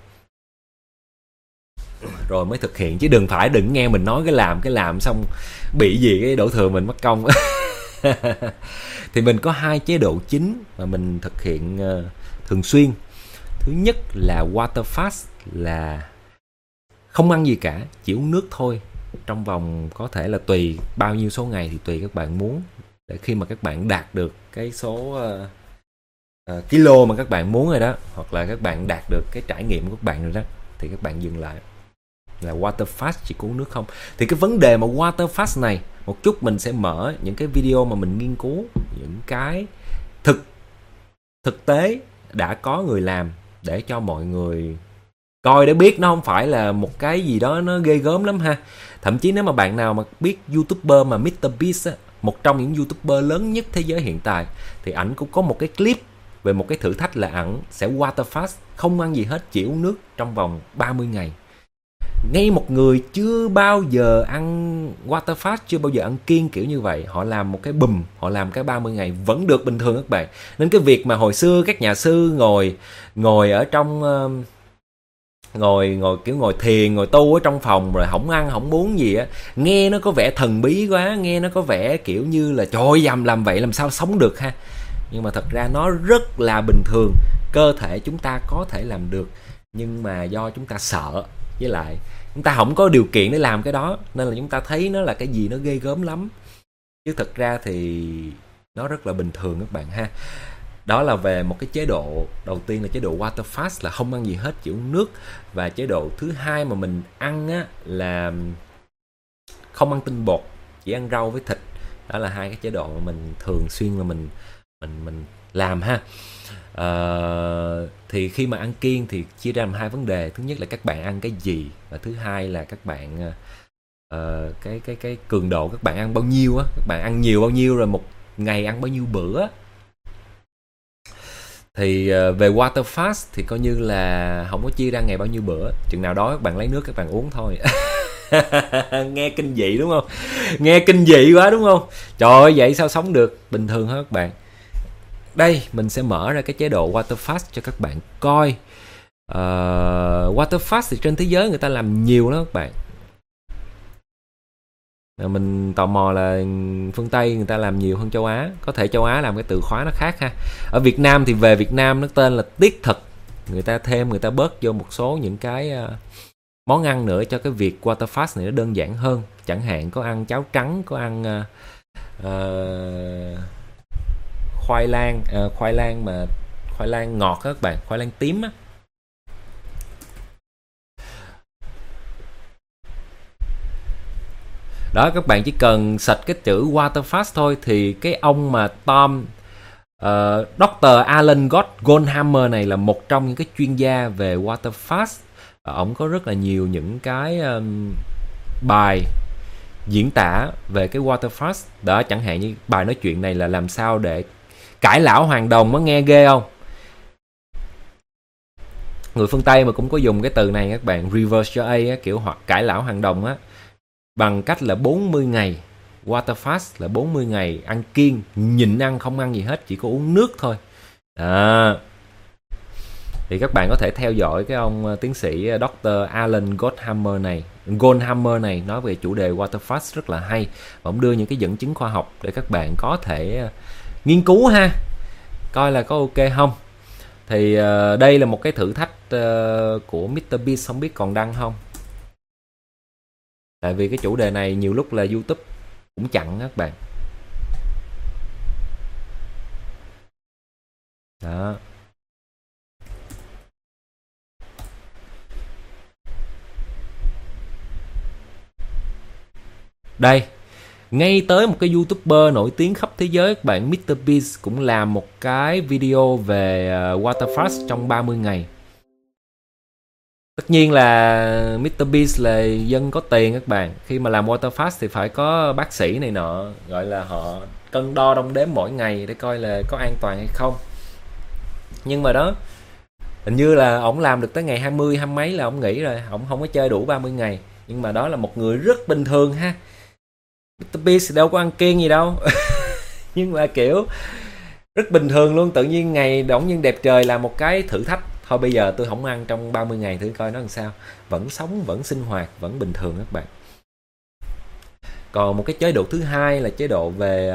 rồi mới thực hiện, chứ đừng nghe mình nói cái làm xong bị gì cái đổ thừa mình mất công. Thì mình có 2 chế độ chính mà mình thực hiện thường xuyên. Thứ nhất là water fast, là không ăn gì cả, chỉ uống nước thôi, trong vòng có thể là tùy bao nhiêu số ngày thì tùy các bạn muốn. Để khi mà các bạn đạt được cái số kilo mà các bạn muốn rồi đó, hoặc là các bạn đạt được cái trải nghiệm của các bạn rồi đó, thì các bạn dừng lại. Là water fast, chỉ có uống nước không. Thì cái vấn đề mà water fast này, một chút mình sẽ mở những cái video mà mình nghiên cứu những cái thực tế đã có người làm, để cho mọi người coi để biết nó không phải là một cái gì đó nó ghê gớm lắm ha. Thậm chí nếu mà bạn nào mà biết YouTuber mà MrBeast á, một trong những YouTuber lớn nhất thế giới hiện tại, thì ảnh cũng có một cái clip về một cái thử thách là ảnh sẽ water fast, không ăn gì hết, chỉ uống nước trong vòng 30 ngày. Ngay một người chưa bao giờ ăn water fast, chưa bao giờ ăn kiêng kiểu như vậy, họ làm một cái họ làm cái 30 ngày vẫn được bình thường các bạn. Nên cái việc mà hồi xưa các nhà sư ngồi ở trong ngồi kiểu ngồi thiền, ngồi tu ở trong phòng rồi không ăn không uống gì á, nghe nó có vẻ thần bí quá, nghe nó có vẻ kiểu như là trời ơi, làm vậy làm sao sống được ha. Nhưng mà thật ra nó rất là bình thường, cơ thể chúng ta có thể làm được, nhưng mà do chúng ta sợ, với lại chúng ta không có điều kiện để làm cái đó, nên là chúng ta thấy nó là cái gì nó ghê gớm lắm, chứ thật ra thì nó rất là bình thường các bạn ha. Đó là về một cái chế độ đầu tiên là chế độ water fast, là không ăn gì hết, chỉ uống nước. Và chế độ thứ hai mà mình ăn á là không ăn tinh bột, chỉ ăn rau với thịt. Đó là hai cái chế độ mà mình thường xuyên là mình làm ha. Thì khi mà ăn kiêng thì chia ra làm hai vấn đề. Thứ nhất là các bạn ăn cái gì, và thứ hai là các bạn cái cường độ các bạn ăn bao nhiêu á, các bạn ăn nhiều bao nhiêu, rồi một ngày ăn bao nhiêu bữa. Thì về water fast thì coi như là không có chia ra ngày bao nhiêu bữa, chừng nào đói các bạn lấy nước các bạn uống thôi. Nghe kinh dị đúng không? Nghe kinh dị quá đúng không? Trời ơi, vậy sao sống được bình thường hả các bạn? Đây mình sẽ mở ra cái chế độ water fast cho các bạn coi. Water fast thì trên thế giới người ta làm nhiều lắm các bạn. Mình tò mò là phương Tây người ta làm nhiều hơn châu Á. Có thể châu Á làm cái từ khóa nó khác ha. Ở Việt Nam thì về Việt Nam nó tên là tiết thực. Người ta bớt vô một số những cái món ăn nữa cho cái việc water fast này nó đơn giản hơn. Chẳng hạn có ăn cháo trắng, có ăn khoai lang ngọt các bạn, khoai lang tím á. Đó, các bạn chỉ cần search cái chữ water fast thôi thì cái ông mà Dr. Alan Goldhammer này là một trong những cái chuyên gia về water fast. Ông có rất là nhiều những cái bài diễn tả về cái water fast. Đó, chẳng hạn như bài nói chuyện này là làm sao để cải lão hoàng đồng, có nghe ghê không? Người phương Tây mà cũng có dùng cái từ này các bạn, reverse your age á, kiểu hoặc cải lão hoàng đồng á, bằng cách là 40 ngày. Water fast là 40 ngày ăn kiêng, nhịn ăn, không ăn gì hết, chỉ có uống nước thôi. Thì các bạn có thể theo dõi cái ông tiến sĩ Dr. Alan Goldhammer này nói về chủ đề water fast rất là hay. Ông đưa những cái dẫn chứng khoa học để các bạn có thể nghiên cứu ha, coi là có ok không. Thì đây là một cái thử thách của MrBeast, không biết còn đăng không. Tại vì cái chủ đề này nhiều lúc là YouTube cũng chặn các bạn. Đó. Đây, ngay tới một cái YouTuber nổi tiếng khắp thế giới các bạn, MrBeast cũng làm một cái video về water fast trong 30 ngày. Tất nhiên là MrBeast là dân có tiền các bạn. Khi mà làm water fast thì phải có bác sĩ này nọ, gọi là họ cân đo đong đếm mỗi ngày để coi là có an toàn hay không. Nhưng mà đó, hình như là ổng làm được tới ngày 20 mấy là ổng nghỉ rồi, ổng không có chơi đủ 30 ngày. Nhưng mà đó là một người rất bình thường ha. MrBeast đâu có ăn kiêng gì đâu. Nhưng mà kiểu rất bình thường luôn. Tự nhiên ngày đỗng nhiên đẹp trời là một cái thử thách. Thôi bây giờ tôi không ăn trong 30 ngày thử coi nó làm sao. Vẫn sống, vẫn sinh hoạt, vẫn bình thường các bạn. Còn một cái chế độ thứ hai là chế độ về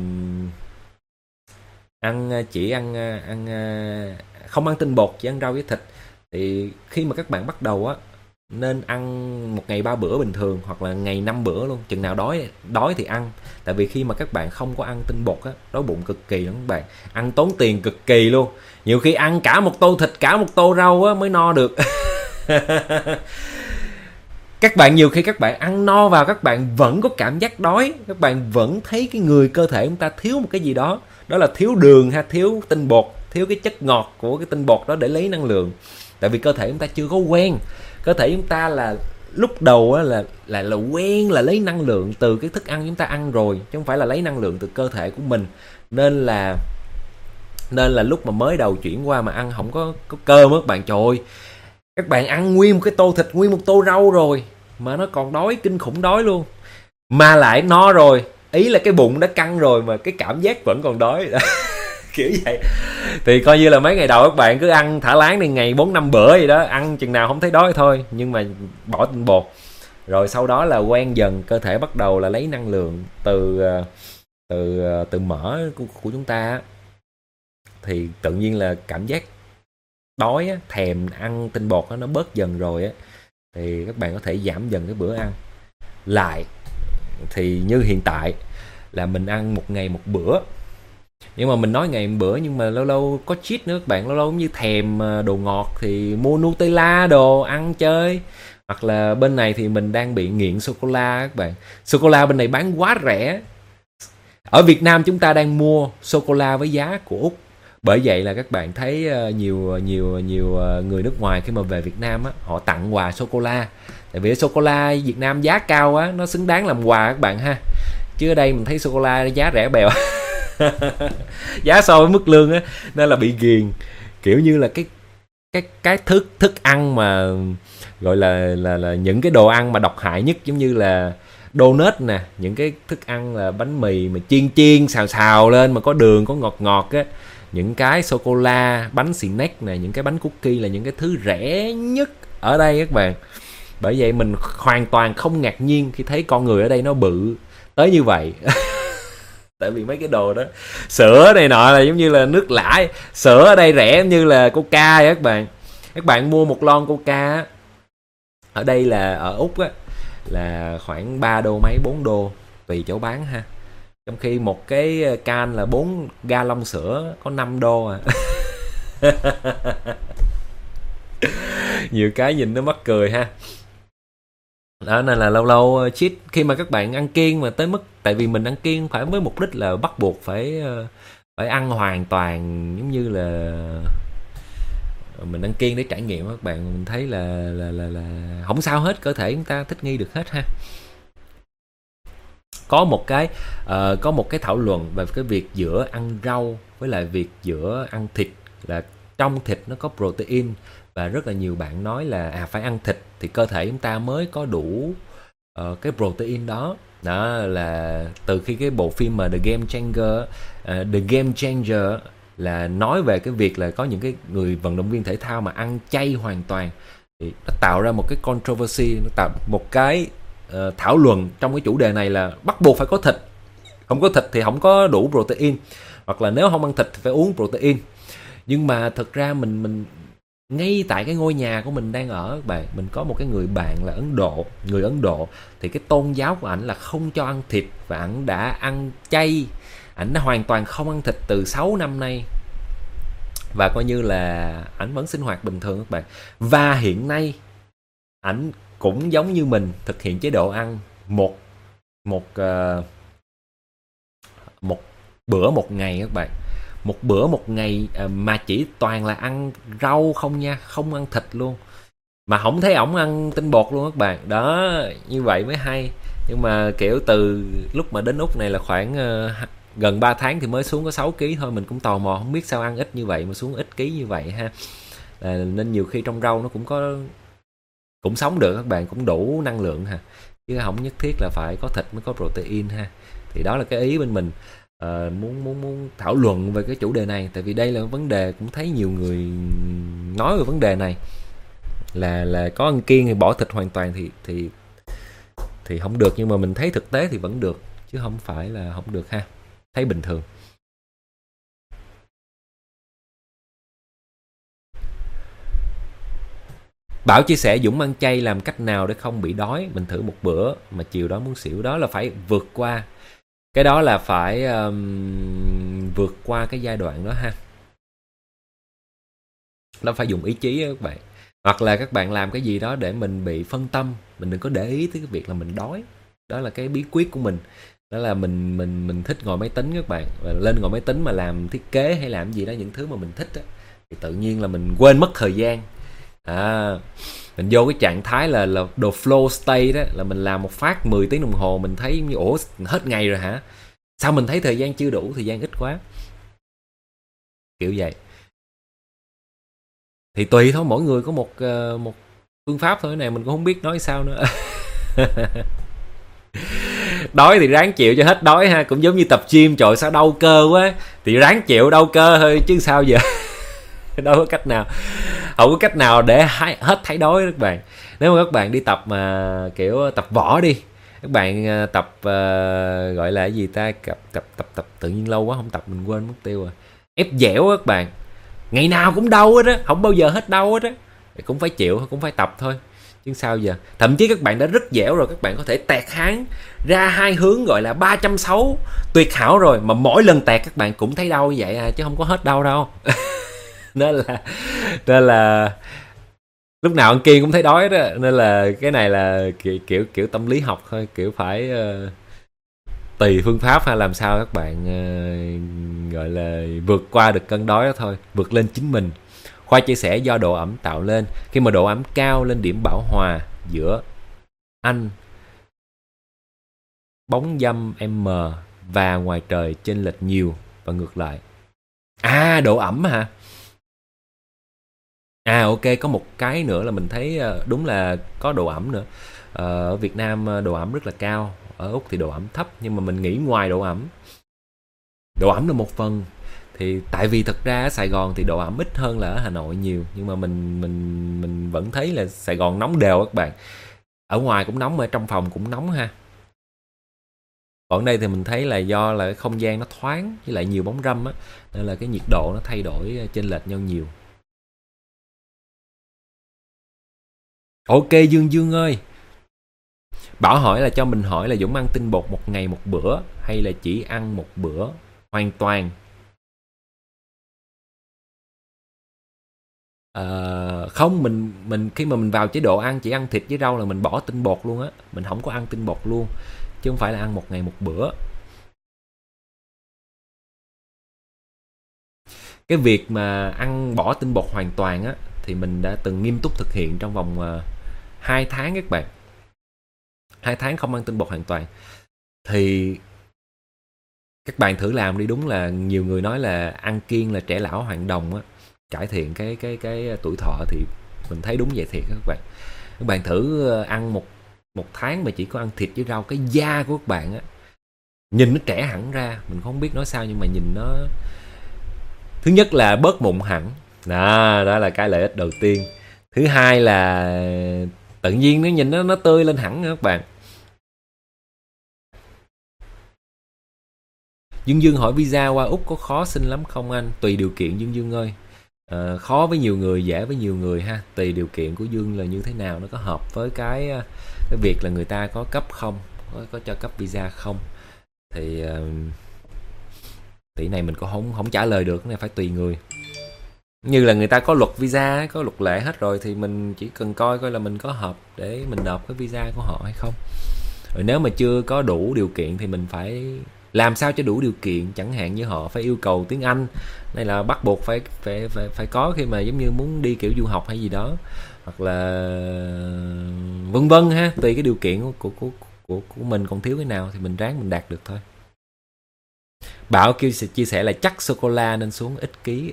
không ăn tinh bột, chỉ ăn rau với thịt. Thì khi mà các bạn bắt đầu á, nên ăn một ngày 3 bữa bình thường, hoặc là ngày 5 bữa luôn, chừng nào đói thì ăn. Tại vì khi mà các bạn không có ăn tinh bột á, đói bụng cực kỳ lắm các bạn, ăn tốn tiền cực kỳ luôn. Nhiều khi ăn cả một tô thịt, cả một tô rau á mới no được. Các bạn nhiều khi các bạn ăn no vào, các bạn vẫn có cảm giác đói, các bạn vẫn thấy cái người cơ thể chúng ta thiếu một cái gì đó. Đó là thiếu đường ha, thiếu tinh bột, thiếu cái chất ngọt của cái tinh bột đó để lấy năng lượng. Tại vì cơ thể chúng ta chưa có quen. Cơ thể chúng ta là lúc đầu á là quen là lấy năng lượng từ cái thức ăn chúng ta ăn rồi, chứ không phải là lấy năng lượng từ cơ thể của mình. Nên là lúc mà mới đầu chuyển qua mà ăn không có cơm á các bạn, trời ơi, các bạn ăn nguyên một cái tô thịt, nguyên một tô rau rồi mà nó còn đói, kinh khủng đói luôn. Mà lại no rồi, ý là cái bụng đã căng rồi mà cái cảm giác vẫn còn đói. Kiểu vậy. Thì coi như là mấy ngày đầu các bạn cứ ăn thả láng đi, ngày 4-5 bữa gì đó, ăn chừng nào không thấy đói thôi, nhưng mà bỏ tinh bột. Rồi sau đó là quen dần, cơ thể bắt đầu là lấy năng lượng từ mỡ của chúng ta. Thì tự nhiên là cảm giác đói á, thèm ăn tinh bột đó, nó bớt dần rồi á, thì các bạn có thể giảm dần cái bữa ăn lại. Thì như hiện tại là mình ăn một ngày một bữa. Nhưng mà mình nói ngày một bữa, nhưng mà lâu lâu có cheat nữa các bạn, lâu lâu cũng như thèm đồ ngọt thì mua Nutella đồ ăn chơi. Hoặc là bên này thì mình đang bị nghiện sô cô la các bạn. Sô cô la bên này bán quá rẻ. Ở Việt Nam chúng ta đang mua sô cô la với giá của Úc. Bởi vậy là các bạn thấy nhiều người nước ngoài khi mà về Việt Nam á, họ tặng quà sô cô la. Tại vì sô cô la Việt Nam giá cao quá, nó xứng đáng làm quà các bạn ha. Chứ ở đây mình thấy sô cô la giá rẻ bèo. Giá so với mức lương á, nên là bị ghiền. Kiểu như là cái thức ăn mà gọi là những cái đồ ăn mà độc hại nhất, giống như là donut nè, những cái thức ăn là bánh mì mà chiên xào lên mà có đường có ngọt á, những cái sô cô la, bánh snack nè, những cái bánh cookie là những cái thứ rẻ nhất ở đây các bạn. Bởi vậy mình hoàn toàn không ngạc nhiên khi thấy con người ở đây nó bự tới như vậy. Tại vì mấy cái đồ đó, sữa này nọ là giống như là nước lã. Sữa ở đây rẻ như là Coca vậy các bạn. Các bạn mua một lon Coca ở đây là ở Úc á, là khoảng 3 đô mấy, 4 đô tùy chỗ bán ha. Trong khi một cái can là 4 gallon sữa có 5 đô à. Nhiều cái nhìn nó mắc cười ha. Đó, nên là lâu lâu cheat khi mà các bạn ăn kiêng mà tới mức, tại vì mình ăn kiêng phải với mục đích là bắt buộc phải ăn hoàn toàn, giống như là mình ăn kiêng để trải nghiệm các bạn. Mình thấy là không sao hết, cơ thể chúng ta thích nghi được hết ha. Có một cái thảo luận về cái việc giữa ăn rau với lại việc giữa ăn thịt, là trong thịt nó có protein, và rất là nhiều bạn nói là phải ăn thịt thì cơ thể chúng ta mới có đủ cái protein đó. Đó là từ khi cái bộ phim mà The Game Changer là nói về cái việc là có những cái người vận động viên thể thao mà ăn chay hoàn toàn, thì nó tạo ra một cái controversy, nó tạo một cái thảo luận trong cái chủ đề này là bắt buộc phải có thịt, không có thịt thì không có đủ protein, hoặc là nếu không ăn thịt thì phải uống protein. Nhưng mà thực ra mình ngay tại cái ngôi nhà của mình đang ở các bạn, mình có một cái người bạn là người Ấn Độ, thì cái tôn giáo của ảnh là không cho ăn thịt, và ảnh đã ăn chay, ảnh đã hoàn toàn không ăn thịt từ 6 năm nay, và coi như là ảnh vẫn sinh hoạt bình thường các bạn. Và hiện nay ảnh cũng giống như mình thực hiện chế độ ăn một bữa một ngày các bạn, một bữa một ngày, mà chỉ toàn là ăn rau không nha, không ăn thịt luôn, mà không thấy ổng ăn tinh bột luôn các bạn. Đó, như vậy mới hay. Nhưng mà kiểu từ lúc mà đến Úc này là khoảng gần 3 tháng thì mới xuống có 6 kg thôi. Mình cũng tò mò không biết sao ăn ít như vậy mà xuống ít ký như vậy ha. Nên nhiều khi trong rau nó cũng sống được các bạn, cũng đủ năng lượng ha, chứ không nhất thiết là phải có thịt mới có protein ha. Thì đó là cái ý bên mình muốn thảo luận về cái chủ đề này, tại vì đây là vấn đề cũng thấy nhiều người nói về vấn đề này, là có ăn kiêng thì bỏ thịt hoàn toàn thì không được, nhưng mà mình thấy thực tế thì vẫn được, chứ không phải là không được ha, thấy bình thường. Bảo chia sẻ Dũng ăn chay làm cách nào để không bị đói. Mình thử một bữa mà chiều đó muốn xỉu. Đó là phải vượt qua. Cái đó là phải vượt qua cái giai đoạn đó ha. Nó phải dùng ý chí đó các bạn. Hoặc là các bạn làm cái gì đó để mình bị phân tâm, mình đừng có để ý tới cái việc là mình đói. Đó là cái bí quyết của mình. Đó là mình thích ngồi máy tính các bạn. Và lên ngồi máy tính mà làm thiết kế hay làm gì đó, những thứ mà mình thích đó, thì tự nhiên là mình quên mất thời gian. Mình vô cái trạng thái là đồ flow state đó, là mình làm một phát 10 tiếng đồng hồ, mình thấy như ủa hết ngày rồi hả, sao mình thấy thời gian chưa đủ, thời gian ít quá, kiểu vậy. Thì tùy thôi, mỗi người có một phương pháp thôi. Cái này mình cũng không biết nói sao nữa. Đói thì ráng chịu cho hết đói ha, cũng giống như tập gym, trời sao đau cơ quá thì ráng chịu đau cơ thôi chứ sao giờ. Đâu có cách nào, không có cách nào để hết thấy đói các bạn. Nếu mà các bạn đi tập mà kiểu tập võ đi, các bạn tập gọi là cái gì ta, tập tự nhiên lâu quá không tập mình quên mất tiêu rồi, ép dẻo các bạn, ngày nào cũng đau hết á, không bao giờ hết đau hết á, thì cũng phải chịu, cũng phải tập thôi. chứ sao giờ. Thậm chí các bạn đã rất dẻo rồi, các bạn có thể tẹt háng ra hai hướng gọi là 360 tuyệt hảo rồi, mà mỗi lần tẹt các bạn cũng thấy đau như vậy à, chứ không có hết đau đâu. nên là lúc nào ăn kiêng cũng thấy đói đó, nên là cái này là kiểu tâm lý học thôi, kiểu phải tùy phương pháp hay làm sao các bạn gọi là vượt qua được cơn đói đó thôi, vượt lên chính mình. Khoa chia sẻ do độ ẩm tạo lên. Khi mà độ ẩm cao lên điểm bão hòa giữa anh bóng dâm M và ngoài trời chênh lệch nhiều và ngược lại. À, độ ẩm hả? À ok, có một cái nữa là mình thấy đúng là có độ ẩm nữa. Ở Việt Nam độ ẩm rất là cao, ở Úc thì độ ẩm thấp, nhưng mà mình nghĩ ngoài độ ẩm là một phần. Thì tại vì thật ra ở Sài Gòn thì độ ẩm ít hơn là ở Hà Nội nhiều, nhưng mà mình vẫn thấy là Sài Gòn nóng đều các bạn. Ở ngoài cũng nóng, ở trong phòng cũng nóng ha. Còn đây thì mình thấy là do là cái không gian nó thoáng với lại nhiều bóng râm á, nên là cái nhiệt độ nó thay đổi chênh lệch nhau nhiều. Ok Dương ơi, Bảo hỏi là cho mình hỏi là Dũng ăn tinh bột một ngày một bữa hay là chỉ ăn một bữa hoàn toàn? Không, mình khi mà mình vào chế độ ăn chỉ ăn thịt với rau là mình bỏ tinh bột luôn á, mình không có ăn tinh bột luôn, chứ không phải là ăn một ngày một bữa. Cái việc mà ăn bỏ tinh bột hoàn toàn á thì mình đã từng nghiêm túc thực hiện trong vòng 2 tháng các bạn. 2 tháng không ăn tinh bột hoàn toàn. Thì các bạn thử làm đi, đúng là nhiều người nói là ăn kiêng là trẻ lão hoàng đồng á, cải thiện cái tuổi thọ, thì mình thấy đúng vậy thiệt các bạn. Các bạn thử ăn một tháng mà chỉ có ăn thịt với rau, cái da của các bạn á nhìn nó trẻ hẳn ra, mình không biết nói sao nhưng mà nhìn nó, thứ nhất là bớt mụn hẳn đó là cái lợi ích đầu tiên. Thứ hai là tự nhiên nó nhìn nó tươi lên hẳn các bạn. Dương hỏi visa qua Úc có khó xin lắm không anh? Tùy điều kiện Dương ơi. Khó với nhiều người, dễ với nhiều người ha. Tùy điều kiện của Dương là như thế nào, nó có hợp với cái việc là người ta có cấp không, có cho cấp visa không. Thì này mình cũng không trả lời được, cái này phải tùy người. Như là người ta có luật visa, có luật lệ hết rồi, thì mình chỉ cần coi là mình có hợp để mình nộp cái visa của họ hay không. Rồi nếu mà chưa có đủ điều kiện thì mình phải làm sao cho đủ điều kiện, chẳng hạn như họ phải yêu cầu tiếng Anh, này là bắt buộc phải có khi mà giống như muốn đi kiểu du học hay gì đó, hoặc là vân vân ha, tùy cái điều kiện của mình còn thiếu cái nào thì mình ráng mình đạt được thôi. Bảo kêu chia sẻ là chắc sô cô la nên xuống ít ký.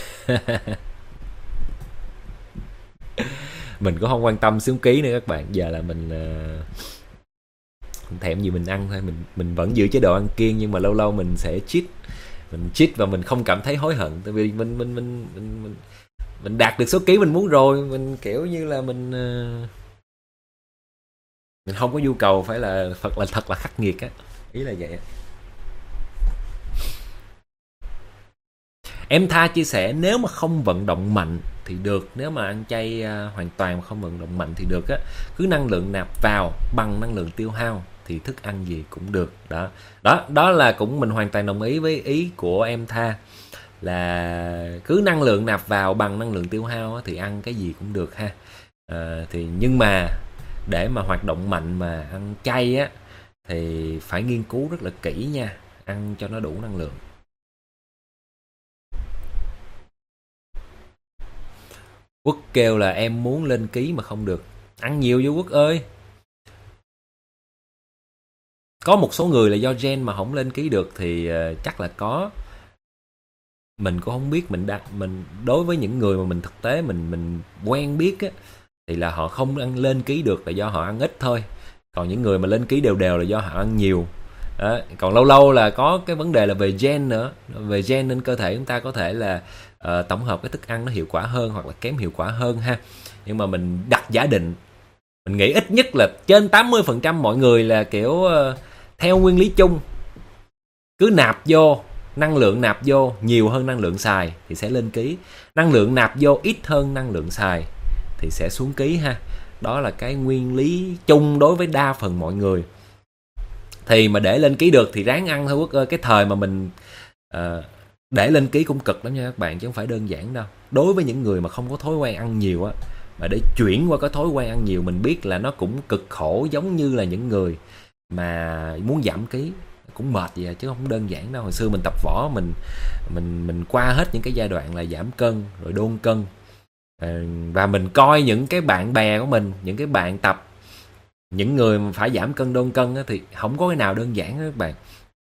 Mình cũng không quan tâm xuống ký nữa các bạn, giờ là mình thèm gì mình ăn thôi, mình vẫn giữ chế độ ăn kiêng, nhưng mà lâu lâu mình sẽ cheat và mình không cảm thấy hối hận, tại vì mình đạt được số ký mình muốn rồi, mình kiểu như là mình không có nhu cầu phải là thật là khắc nghiệt á, ý là vậy. Em Tha chia sẻ nếu mà không vận động mạnh thì được, nếu mà ăn chay hoàn toàn mà không vận động mạnh thì được á, cứ năng lượng nạp vào bằng năng lượng tiêu hao thì thức ăn gì cũng được. Đó là cũng mình hoàn toàn đồng ý với ý của em Tha, là cứ năng lượng nạp vào bằng năng lượng tiêu hao á, thì ăn cái gì cũng được ha. Thì nhưng mà để mà hoạt động mạnh mà ăn chay á thì phải nghiên cứu rất là kỹ nha, ăn cho nó đủ năng lượng. Quốc kêu là em muốn lên ký mà không được. Ăn nhiều vô Quốc ơi. Có một số người là do gen mà không lên ký được thì chắc là có. Mình cũng không biết, mình đối với những người mà mình thực tế mình quen biết á, thì là họ không ăn lên ký được là do họ ăn ít thôi. Còn những người mà lên ký đều là do họ ăn nhiều. Đó. Còn lâu lâu là có cái vấn đề là về gen nữa, về gen nên cơ thể chúng ta có thể là tổng hợp cái thức ăn nó hiệu quả hơn hoặc là kém hiệu quả hơn ha. Nhưng mà mình đặt giả định, mình nghĩ ít nhất là trên 80% mọi người là kiểu theo nguyên lý chung, cứ nạp vô, năng lượng nạp vô nhiều hơn năng lượng xài thì sẽ lên ký, năng lượng nạp vô ít hơn năng lượng xài thì sẽ xuống ký ha. Đó là cái nguyên lý chung đối với đa phần mọi người. Thì mà để lên ký được thì ráng ăn thôi Quốc ơi. Cái thời mà mình để lên ký cũng cực lắm nha các bạn, chứ không phải đơn giản đâu. Đối với những người mà không có thói quen ăn nhiều á, mà để chuyển qua cái thói quen ăn nhiều, mình biết là nó cũng cực khổ, giống như là những người mà muốn giảm ký cũng mệt vậy chứ không đơn giản đâu. Hồi xưa mình tập võ, mình qua hết những cái giai đoạn là giảm cân rồi đôn cân, và mình coi những cái bạn bè của mình, những cái bạn tập, những người mà phải giảm cân đôn cân á, thì không có cái nào đơn giản đó các bạn.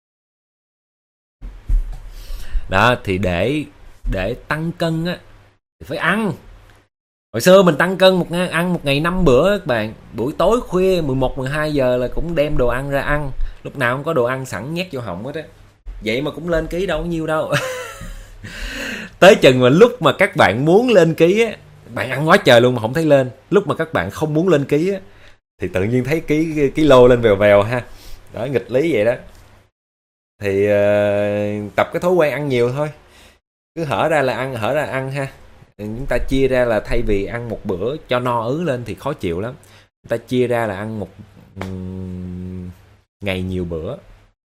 Đó thì để tăng cân á thì phải ăn. Hồi xưa mình tăng cân ăn một ngày 5 bữa các bạn. Buổi tối khuya 11 12 giờ là cũng đem đồ ăn ra ăn, lúc nào cũng có đồ ăn sẵn nhét vô họng hết á. Vậy mà cũng lên ký đâu có nhiêu đâu. Tới chừng mà lúc mà các bạn muốn lên ký á, bạn ăn quá trời luôn mà không thấy lên. Lúc mà các bạn không muốn lên ký á thì tự nhiên thấy ký lô lên vèo vèo ha. Đó, nghịch lý vậy đó. Thì tập cái thói quen ăn nhiều thôi. Cứ hở ra là ăn, hở ra ăn ha. Chúng ta chia ra là thay vì ăn một bữa cho no ứ lên thì khó chịu lắm. Chúng ta chia ra là ăn một ngày nhiều bữa.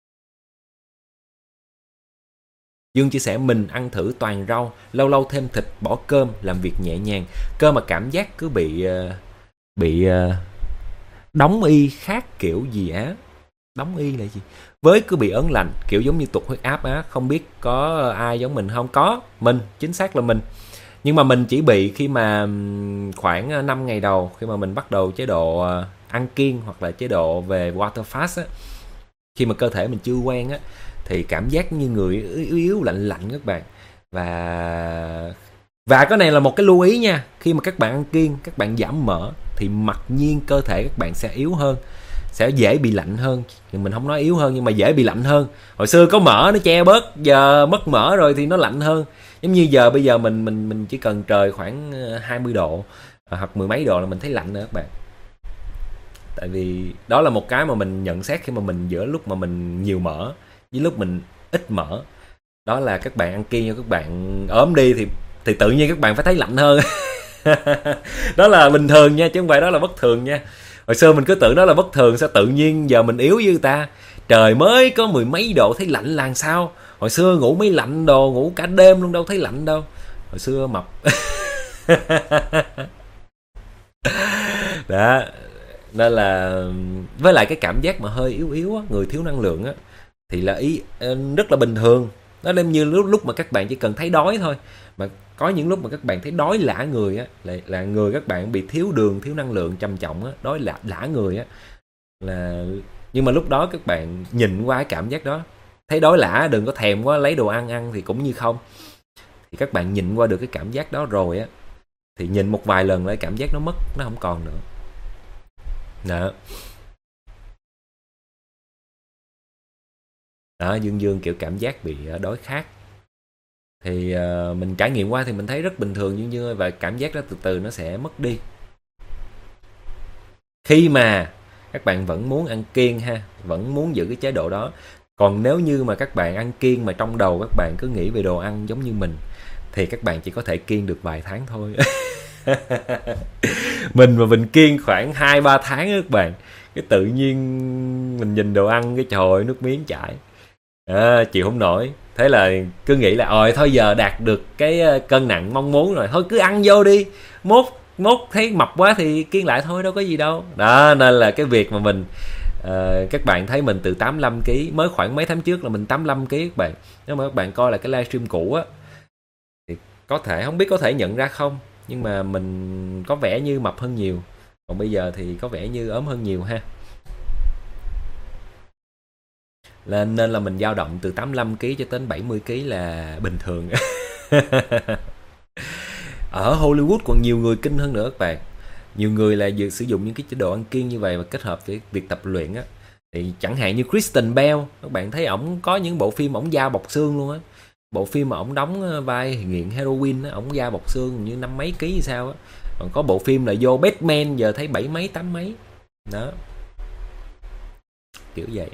Dương chia sẻ mình ăn thử toàn rau, lâu lâu thêm thịt, bỏ cơm, làm việc nhẹ nhàng. Cơ mà cảm giác cứ bị đóng y khác kiểu gì á. Đóng y là gì? Với cứ bị ớn lạnh, kiểu giống như tụt huyết áp á. Không biết có ai giống mình không? Có, mình, chính xác là mình. Nhưng mà mình chỉ bị khi mà khoảng 5 ngày đầu, khi mà mình bắt đầu chế độ ăn kiêng hoặc là chế độ về water fast á, khi mà cơ thể mình chưa quen á, thì cảm giác như người yếu yếu lạnh lạnh các bạn. Và cái này là một cái lưu ý nha, khi mà các bạn ăn kiêng, các bạn giảm mỡ thì mặc nhiên cơ thể các bạn sẽ yếu hơn, sẽ dễ bị lạnh hơn. Mình không nói yếu hơn nhưng mà dễ bị lạnh hơn. Hồi xưa có mỡ nó che bớt, giờ mất mỡ rồi thì nó lạnh hơn. Giống như bây giờ mình chỉ cần trời khoảng 20 độ hoặc mười mấy độ là mình thấy lạnh nữa các bạn. Tại vì đó là một cái mà mình nhận xét khi mà mình giữa lúc mà mình nhiều mỡ với lúc mình ít mỡ. Đó là các bạn ăn kiêng, các bạn ốm đi thì tự nhiên các bạn phải thấy lạnh hơn. Đó là bình thường nha, chứ không phải đó là bất thường nha. Hồi xưa mình cứ tưởng đó là bất thường, sao tự nhiên giờ mình yếu như ta. Trời mới có mười mấy độ thấy lạnh là sao? Hồi xưa ngủ mới lạnh đồ, ngủ cả đêm luôn đâu thấy lạnh đâu. Hồi xưa mập. Đó, nên là với lại cái cảm giác mà hơi yếu yếu á, người thiếu năng lượng á, thì là rất là bình thường. Nó giống như lúc mà các bạn chỉ cần thấy đói thôi. Mà có những lúc mà các bạn thấy đói lả người á, là người các bạn bị thiếu đường, thiếu năng lượng trầm trọng á, đói lả người á. Nhưng mà lúc đó các bạn nhìn qua cái cảm giác đó, thấy đói lả đừng có thèm quá, lấy đồ ăn thì cũng như không. Thì các bạn nhìn qua được cái cảm giác đó rồi á, thì nhìn một vài lần lại cảm giác nó mất, nó không còn nữa. Đó, Dương kiểu cảm giác bị đói khát. Thì mình trải nghiệm qua thì mình thấy rất bình thường Dương ơi, và cảm giác đó từ từ nó sẽ mất đi. Khi mà các bạn vẫn muốn ăn kiêng ha, vẫn muốn giữ cái chế độ đó. Còn nếu như mà các bạn ăn kiêng mà trong đầu các bạn cứ nghĩ về đồ ăn giống như mình, thì các bạn chỉ có thể kiêng được vài tháng thôi. Mình kiêng khoảng 2-3 tháng các bạn, cái tự nhiên mình nhìn đồ ăn cái trời ơi, nước miếng chảy. Chịu không nổi. Thế là cứ nghĩ là thôi giờ đạt được cái cân nặng mong muốn rồi, thôi cứ ăn vô đi, mốt thấy mập quá thì kiêng lại thôi, đâu có gì đâu. Đó, nên là cái việc mà mình các bạn thấy mình từ 85 kg, mới khoảng mấy tháng trước là mình 85 kg các bạn. Nếu mà các bạn coi là cái livestream cũ á, thì không biết có thể nhận ra không, nhưng mà mình có vẻ như mập hơn nhiều, còn bây giờ thì có vẻ như ốm hơn nhiều ha. Nên là mình dao động từ 85 kg cho đến 70 kg là bình thường. Ở Hollywood còn nhiều người kinh hơn nữa các bạn. Nhiều người là sử dụng những cái chế độ ăn kiêng như vậy và kết hợp với việc tập luyện á. Thì chẳng hạn như Kristen Bell, các bạn thấy ổng có những bộ phim ổng da bọc xương luôn á. Bộ phim mà ổng đóng vai nghiện heroin á, ổng da bọc xương như 50 mấy ký sao á. Còn có bộ phim là vô Batman giờ thấy 7 mấy 8 mấy. Đó. Kiểu vậy.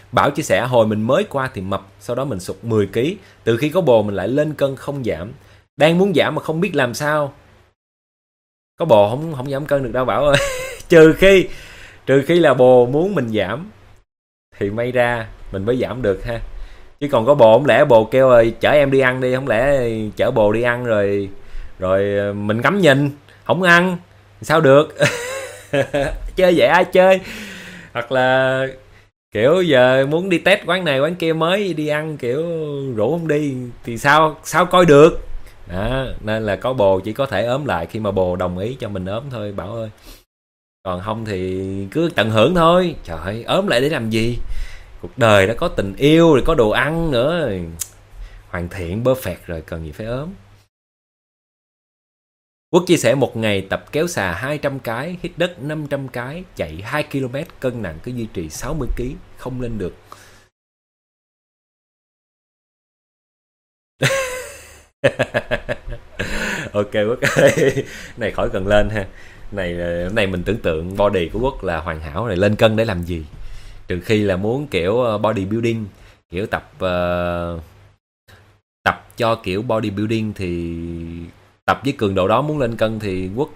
Bảo chia sẻ hồi mình mới qua thì mập, sau đó mình sụt 10 kg. Từ khi có bồ mình lại lên cân không giảm. Đang muốn giảm mà không biết làm sao. Có bồ không giảm cân được đâu Bảo ơi. trừ khi là bồ muốn mình giảm thì may ra mình mới giảm được ha. Chứ còn có bồ không lẽ bồ kêu rồi chở em đi ăn đi, không lẽ chở bồ đi ăn rồi mình ngắm nhìn không ăn sao được. Chơi vậy ai chơi. Hoặc là kiểu giờ muốn đi test quán này quán kia mới đi ăn, kiểu rủ không đi thì sao coi được. Đó, nên là có bồ chỉ có thể ốm lại khi mà bồ đồng ý cho mình ốm thôi Bảo ơi. Còn không thì cứ tận hưởng thôi. Trời ơi, ốm lại để làm gì. Cuộc đời đã có tình yêu rồi, có đồ ăn nữa, hoàn thiện perfect rồi, cần gì phải ốm. Quốc chia sẻ một ngày tập kéo xà 200 cái, hít đất 500 cái, chạy 2 km, cân nặng cứ duy trì 60 kg, không lên được. Ok Quốc ơi, này khỏi cần lên ha. Này mình tưởng tượng body của Quốc là hoàn hảo rồi, lên cân để làm gì? Trừ khi là muốn kiểu bodybuilding, kiểu tập cho kiểu bodybuilding thì tập với cường độ đó. Muốn lên cân thì Quốc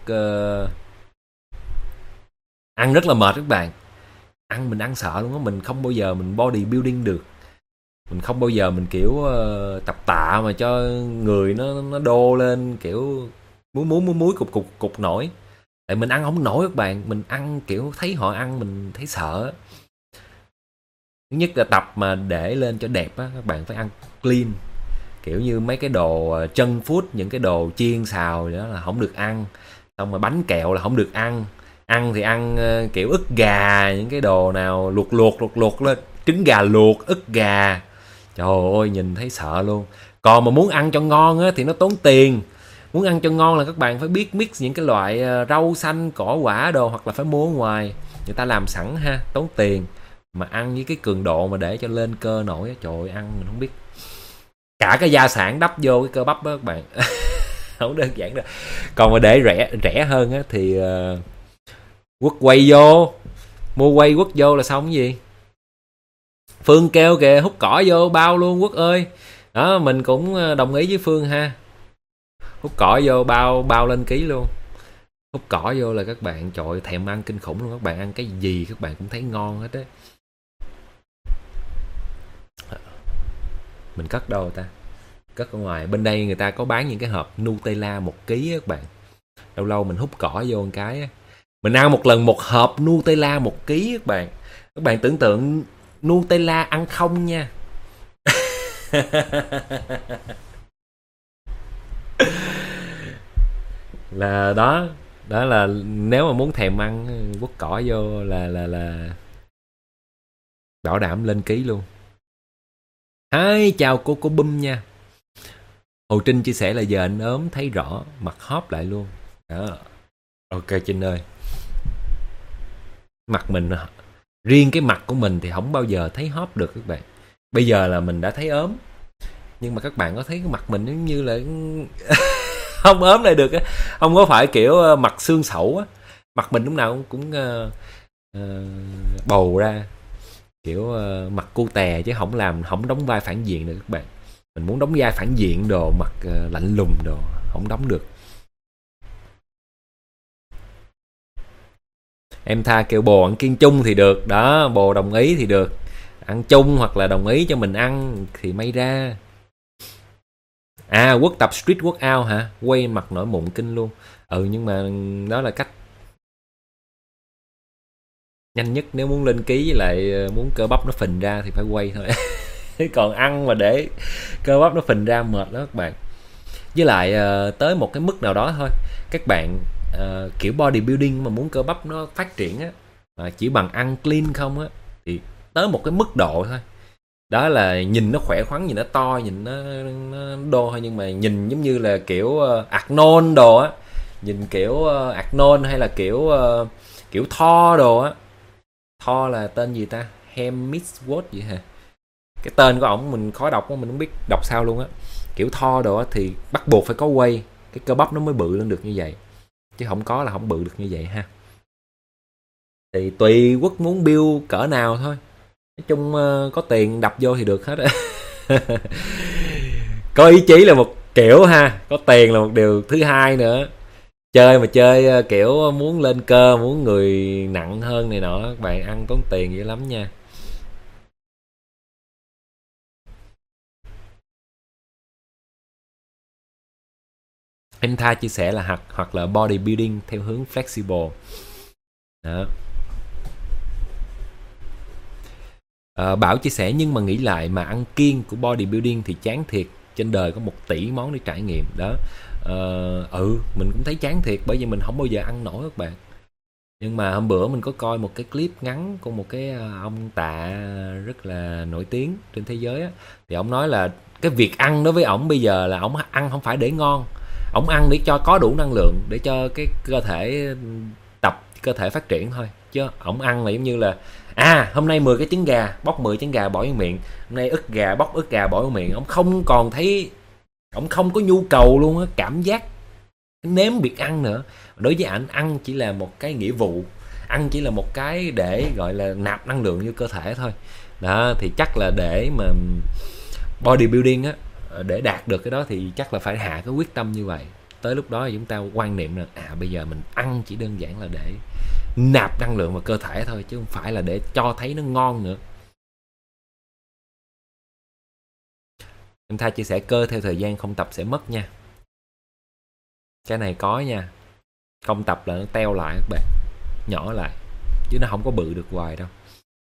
ăn rất là mệt các bạn. Mình ăn sợ luôn á, mình không bao giờ mình bodybuilding được. Mình không bao giờ mình kiểu tập tạ mà cho người nó đô lên, kiểu muối cục nổi. Tại mình ăn không nổi các bạn, mình ăn kiểu thấy họ ăn mình thấy sợ. Thứ nhất là tập mà để lên cho đẹp á, các bạn phải ăn clean. Kiểu như mấy cái đồ chân food, những cái đồ chiên xào đó là không được ăn. Xong rồi bánh kẹo là không được ăn. Ăn thì ăn kiểu ức gà, những cái đồ nào luộc lên, trứng gà luộc, ức gà. Trời ơi, nhìn thấy sợ luôn. Còn mà muốn ăn cho ngon á thì nó tốn tiền. Muốn ăn cho ngon là các bạn phải biết mix những cái loại rau xanh, cỏ quả đồ, hoặc là phải mua ở ngoài. Người ta làm sẵn ha, tốn tiền. Mà ăn với cái cường độ mà để cho lên cơ nổi á, trời ơi, ăn mình không biết. Cả cái gia sản đắp vô cái cơ bắp đó các bạn. Không đơn giản đâu. Còn mà để rẻ hơn á thì Quốc quay vô, mua quay Quốc vô là xong cái gì. Phương kêu kìa, hút cỏ vô bao luôn Quốc ơi. Đó, mình cũng đồng ý với Phương ha. Hút cỏ vô bao lên ký luôn. Hút cỏ vô là các bạn trời ơi, thèm ăn kinh khủng luôn. Các bạn ăn cái gì các bạn cũng thấy ngon hết á. Mình cất đâu ta? Cất ở ngoài. Bên đây người ta có bán những cái hộp Nutella 1 kg các bạn. Lâu lâu mình hút cỏ vô một cái á. Mình ăn một lần một hộp Nutella 1 kg các bạn. Các bạn tưởng tượng Nutella ăn không nha. Là đó là nếu mà muốn thèm ăn quất cỏ vô là bảo đảm lên ký luôn. Hi, chào cô Bum nha. Hồ Trinh chia sẻ là giờ anh ốm thấy rõ, mặt hóp lại luôn. Đó. Ok Trinh ơi. Mặt mình, riêng cái mặt của mình thì không bao giờ thấy hóp được các bạn. Bây giờ là mình đã thấy ốm. Nhưng mà các bạn có thấy cái mặt mình giống như là không ốm lại được á. Không có phải kiểu mặt xương sẩu á. Mặt mình lúc nào cũng bầu ra. Kiểu mặt cu tè chứ không đóng vai phản diện được các bạn. Mình muốn đóng vai phản diện đồ, mặt lạnh lùng đồ, không đóng được. Em tha kêu bồ ăn kiêng chung thì được. Đó, bồ đồng ý thì được. Ăn chung hoặc là đồng ý cho mình ăn thì may ra. À, Quốc tập street workout hả? Quay mặt nổi mụn kinh luôn. Nhưng mà đó là cách nhanh nhất. Nếu muốn lên ký với lại muốn cơ bắp nó phình ra thì phải quay thôi. Còn ăn mà để cơ bắp nó phình ra mệt lắm các bạn. Với lại tới một cái mức nào đó thôi. Các bạn kiểu bodybuilding mà muốn cơ bắp nó phát triển á, mà chỉ bằng ăn clean không á, thì tới một cái mức độ thôi. Đó là nhìn nó khỏe khoắn, nhìn nó to, nhìn nó đô thôi. Nhưng mà nhìn giống như là kiểu Arnold đồ á. Nhìn kiểu Arnold hay là kiểu Thor đồ á. Thor là tên gì ta? Hemsworth gì hả? Cái tên của ổng mình khó đọc, mình không biết đọc sao luôn á. Kiểu Thor đồ á thì bắt buộc phải có quay, cái cơ bắp nó mới bự lên được như vậy. Chứ không có là không bự được như vậy ha. Thì tùy Quốc muốn build cỡ nào thôi. Nói chung có tiền đập vô thì được hết á. Có ý chí là một kiểu ha, có tiền là một điều thứ hai nữa. Chơi mà chơi kiểu muốn lên cơ, muốn người nặng hơn này nọ, các bạn ăn tốn tiền dữ lắm nha. Anh Tha chia sẻ là hoặc là bodybuilding theo hướng flexible đó. Bảo chia sẻ nhưng mà nghĩ lại mà ăn kiêng của bodybuilding thì chán thiệt, trên đời có 1 tỷ món để trải nghiệm đó. Mình cũng thấy chán thiệt bởi vì mình không bao giờ ăn nổi các bạn. Nhưng mà hôm bữa mình có coi một cái clip ngắn của một cái ông tạ rất là nổi tiếng trên thế giới á, thì ông nói là cái việc ăn đối với ổng bây giờ là ổng ăn không phải để ngon, ổng ăn để cho có đủ năng lượng để cho cái cơ thể cơ thể phát triển thôi, chứ ổng ăn là giống như là hôm nay 10 cái trứng gà, bóc 10 trứng gà bỏ vô miệng, hôm nay ức gà bóc ức gà bỏ vô miệng, ổng không còn thấy, ổng không có nhu cầu luôn á, cảm giác nếm việc ăn nữa. Đối với ảnh, ăn chỉ là một cái nghĩa vụ, ăn chỉ là một cái để gọi là nạp năng lượng vô cơ thể thôi đó. Thì chắc là để mà bodybuilding á, để đạt được cái đó thì chắc là phải hạ cái quyết tâm như vậy. Tới lúc đó chúng ta quan niệm là bây giờ mình ăn chỉ đơn giản là để nạp năng lượng vào cơ thể thôi, chứ không phải là để cho thấy nó ngon nữa. Em Tha chia sẻ cơ theo thời gian không tập sẽ mất nha. Cái này có nha, không tập là nó teo lại các bạn, nhỏ lại, chứ nó không có bự được hoài đâu.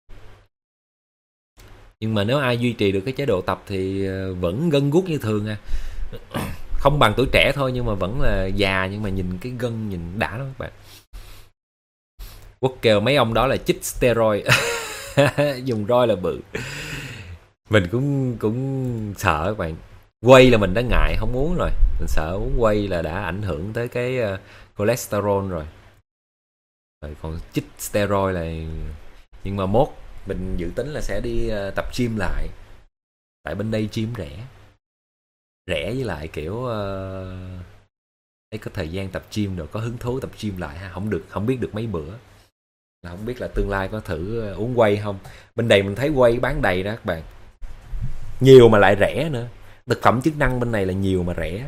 Nhưng mà nếu ai duy trì được cái chế độ tập thì vẫn gân guốc như thường không bằng tuổi trẻ thôi, nhưng mà vẫn là già, nhưng mà nhìn cái gân nhìn đã lắm các bạn. Quốc kêu mấy ông đó là chích steroid. Dùng roi là bự. Mình cũng sợ các bạn. Quay là mình đã ngại không uống rồi, mình sợ uống quay là đã ảnh hưởng tới cái cholesterol rồi. Còn chích steroid là, nhưng mà mốt mình dự tính là sẽ đi tập gym lại, tại bên đây gym rẻ với lại kiểu ấy có thời gian tập gym rồi, có hứng thú tập gym lại ha. Không biết được mấy bữa, là không biết là tương lai có thử uống whey không. Bên đây mình thấy whey bán đầy đó các bạn, nhiều mà lại rẻ nữa. Thực phẩm chức năng bên này là nhiều mà rẻ.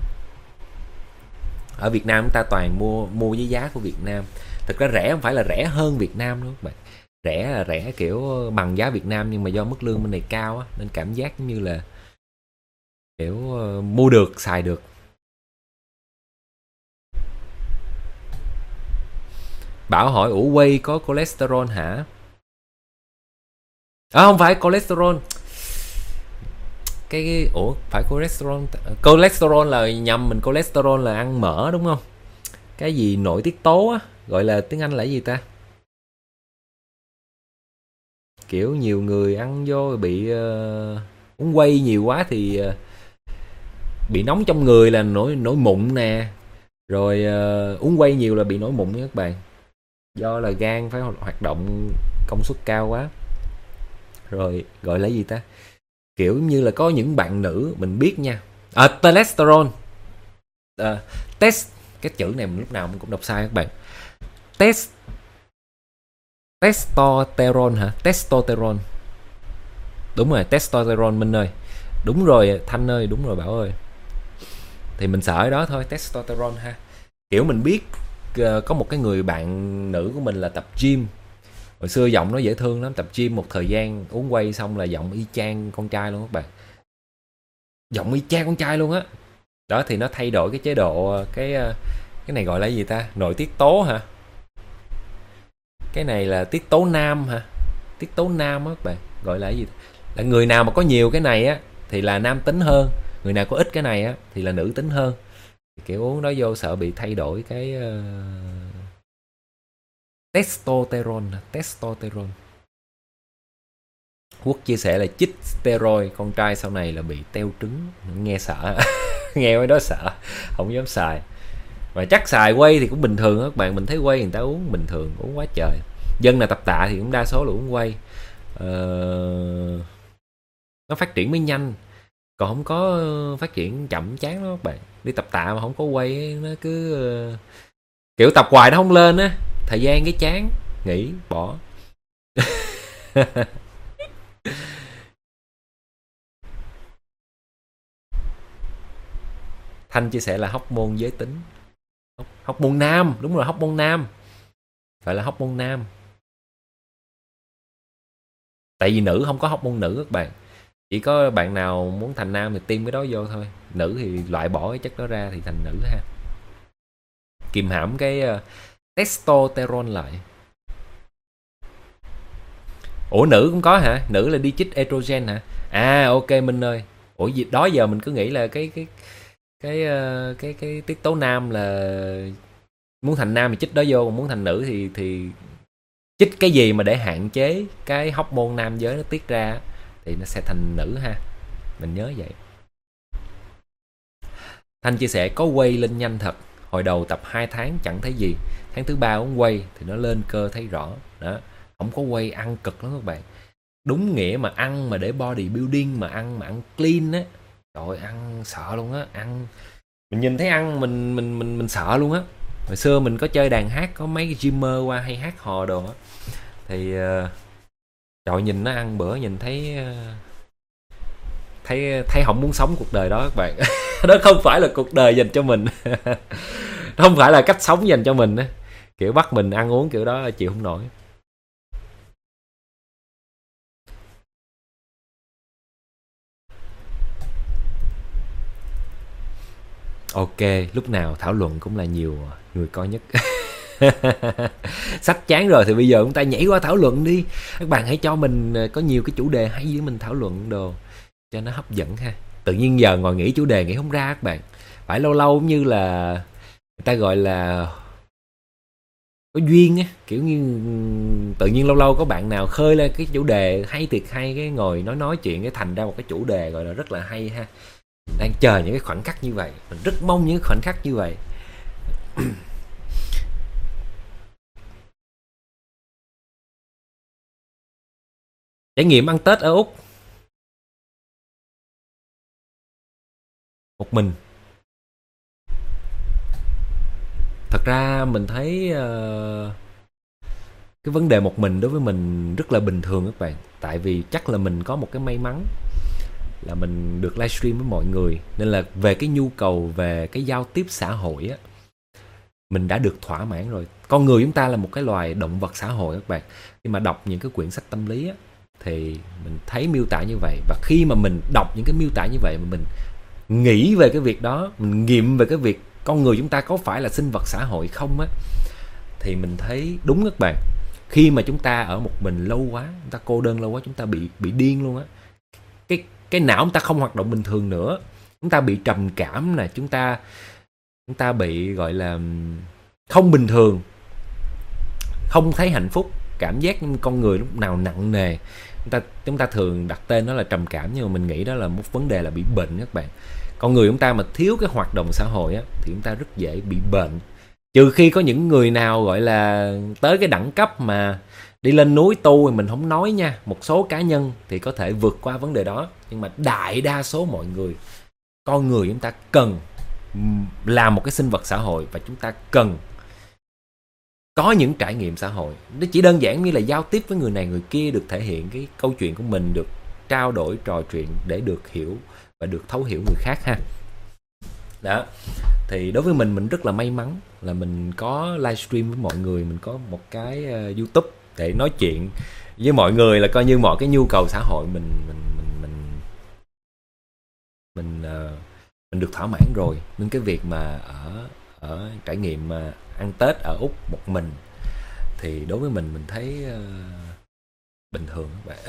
Ở Việt Nam chúng ta toàn mua với giá của Việt Nam. Thực ra rẻ không phải là rẻ hơn Việt Nam đâu các bạn, rẻ là rẻ kiểu bằng giá Việt Nam, nhưng mà do mức lương bên này cao á, nên cảm giác như là kiểu mua được xài được. Bảo hỏi ủ whey có cholesterol hả? Không phải cholesterol, phải cholesterol là nhầm, mình cholesterol là ăn mỡ đúng không? Cái gì nội tiết tố á, gọi là tiếng Anh là gì ta? Kiểu nhiều người ăn vô bị uống whey nhiều quá thì bị nóng trong người là nổi mụn nè, rồi uống whey nhiều là bị nổi mụn nha các bạn, do là gan phải hoạt động công suất cao quá. Rồi gọi là gì ta, kiểu như là có những bạn nữ mình biết nha, cholesterol, test, cái chữ này mình lúc nào mình cũng đọc sai các bạn. Testosterone hả? Testosterone, đúng rồi, testosterone. Minh ơi, đúng rồi, Thanh ơi, đúng rồi, Bảo ơi. Thì mình sợ cái đó thôi, testosterone ha. Kiểu mình biết có một cái người bạn nữ của mình là tập gym, hồi xưa giọng nó dễ thương lắm, tập gym một thời gian uống whey xong là giọng y chang con trai luôn các bạn, giọng y chang con trai luôn á. Đó thì nó thay đổi cái chế độ, cái này gọi là gì ta, nội tiết tố hả? Cái này là tiết tố nam hả? Tiết tố nam á các bạn, gọi là gì? Là người nào mà có nhiều cái này á thì là nam tính hơn, người nào có ít cái này á thì là nữ tính hơn. Kiểu uống đó vô sợ bị thay đổi cái testosterone. Quốc chia sẻ là chích steroid con trai sau này là bị teo trứng, nghe sợ. Nghe cái đó sợ, không dám xài. Mà chắc xài whey thì cũng bình thường đó các bạn, mình thấy whey người ta uống bình thường, uống quá trời. Dân là tập tạ thì cũng đa số là uống whey. Nó phát triển mới nhanh, còn không có phát triển chậm chán đó các bạn. Đi tập tạ mà không có whey nó cứ kiểu tập hoài nó không lên á, thời gian cái chán nghỉ bỏ. Thanh chia sẻ là hormone giới tính. Hormone nam, đúng rồi, hormone nam. Phải là hormone nam. Tại vì nữ không có hormone nữ các bạn. Chỉ có bạn nào muốn thành nam thì tiêm cái đó vô thôi. Nữ thì loại bỏ cái chất đó ra thì thành nữ ha. Kìm hãm cái testosterone lại. Ủa nữ cũng có hả? Nữ là đi chích estrogen hả? À ok Minh ơi. Ủa gì đó giờ mình cứ nghĩ là cái tiết tố nam là muốn thành nam thì chích đó vô, còn muốn thành nữ thì chích cái gì mà để hạn chế cái hormone nam giới nó tiết ra thì nó sẽ thành nữ ha. Mình nhớ vậy. Thanh chia sẻ có quay lên nhanh thật. Hồi đầu tập 2 tháng chẳng thấy gì. Tháng thứ 3 cũng quay thì nó lên cơ thấy rõ. Đó. Không có quay ăn cực lắm các bạn. Đúng nghĩa mà ăn mà để body building mà ăn clean á. Trời ăn sợ luôn á, ăn mình nhìn thấy ăn mình sợ luôn á. Hồi xưa mình có chơi đàn hát, có mấy cái gymmer qua hay hát hò đồ á. Thì trời nhìn nó ăn bữa nhìn thấy thấy không muốn sống cuộc đời đó các bạn. Đó không phải là cuộc đời dành cho mình. Không phải là cách sống dành cho mình á. Kiểu bắt mình ăn uống kiểu đó chịu không nổi. Ok, lúc nào thảo luận cũng là nhiều người coi nhất. Sắp chán rồi thì bây giờ chúng ta nhảy qua thảo luận đi. Các bạn hãy cho mình có nhiều cái chủ đề hay với mình thảo luận đồ cho nó hấp dẫn ha. Tự nhiên giờ ngồi nghĩ chủ đề nghĩ không ra các bạn. Phải lâu lâu cũng như là người ta gọi là có duyên á, kiểu như tự nhiên lâu lâu có bạn nào khơi lên cái chủ đề hay thiệt hay, cái ngồi nói chuyện cái thành ra một cái chủ đề gọi là rất là hay ha. Mình đang chờ những cái khoảnh khắc như vậy, mình rất mong những khoảnh khắc như vậy. Trải nghiệm ăn Tết ở Úc một mình. Thật ra mình thấy cái vấn đề một mình đối với mình rất là bình thường các bạn. Tại vì chắc là mình có một cái may mắn là mình được livestream với mọi người, nên là về cái nhu cầu về cái giao tiếp xã hội á, mình đã được thỏa mãn rồi. Con người chúng ta là một cái loài động vật xã hội các bạn. Khi mà đọc những cái quyển sách tâm lý á, thì mình thấy miêu tả như vậy. Và khi mà mình đọc những cái miêu tả như vậy mà mình nghĩ về cái việc đó, mình nghiệm về cái việc con người chúng ta có phải là sinh vật xã hội không á, thì mình thấy đúng các bạn. Khi mà chúng ta ở một mình lâu quá, chúng ta cô đơn lâu quá, chúng ta bị điên luôn á. Cái não chúng ta không hoạt động bình thường nữa. Chúng ta bị trầm cảm nè, chúng ta bị gọi là không bình thường, không thấy hạnh phúc, cảm giác con người lúc nào nặng nề. Chúng ta thường đặt tên đó là trầm cảm, nhưng mà mình nghĩ đó là một vấn đề là bị bệnh các bạn. Con người chúng ta mà thiếu cái hoạt động xã hội á, thì chúng ta rất dễ bị bệnh. Trừ khi có những người nào gọi là tới cái đẳng cấp mà đi lên núi tu thì mình không nói nha. Một số cá nhân thì có thể vượt qua vấn đề đó. Nhưng mà đại đa số mọi người, con người chúng ta cần là một cái sinh vật xã hội. Và chúng ta cần có những trải nghiệm xã hội. Nó chỉ đơn giản như là giao tiếp với người này người kia, được thể hiện cái câu chuyện của mình, được trao đổi trò chuyện để được hiểu và được thấu hiểu người khác ha. Đó. Thì đối với mình rất là may mắn là mình có livestream với mọi người, mình có một cái YouTube để nói chuyện với mọi người, là coi như mọi cái nhu cầu xã hội mình được thỏa mãn rồi. Nên cái việc mà ở trải nghiệm mà ăn Tết ở Úc một mình thì đối với mình thấy bình thường các bạn.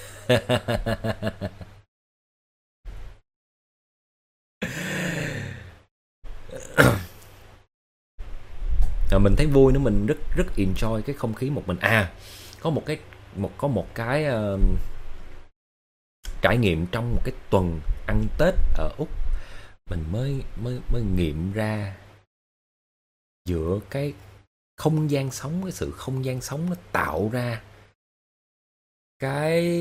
Mình thấy vui nữa, mình rất enjoy cái không khí một mình. Có một cái trải nghiệm trong một cái tuần ăn Tết ở Úc, mình mới nghiệm ra giữa cái không gian sống, cái sự không gian sống nó tạo ra cái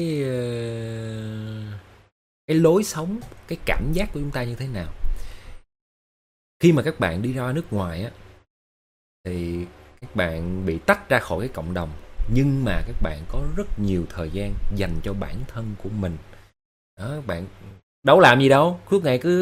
lối sống, cái cảm giác của chúng ta như thế nào. Khi mà các bạn đi ra nước ngoài á, thì các bạn bị tách ra khỏi cái cộng đồng, nhưng mà các bạn có rất nhiều thời gian dành cho bản thân của mình. Đó, các bạn đâu làm gì đâu, suốt ngày cứ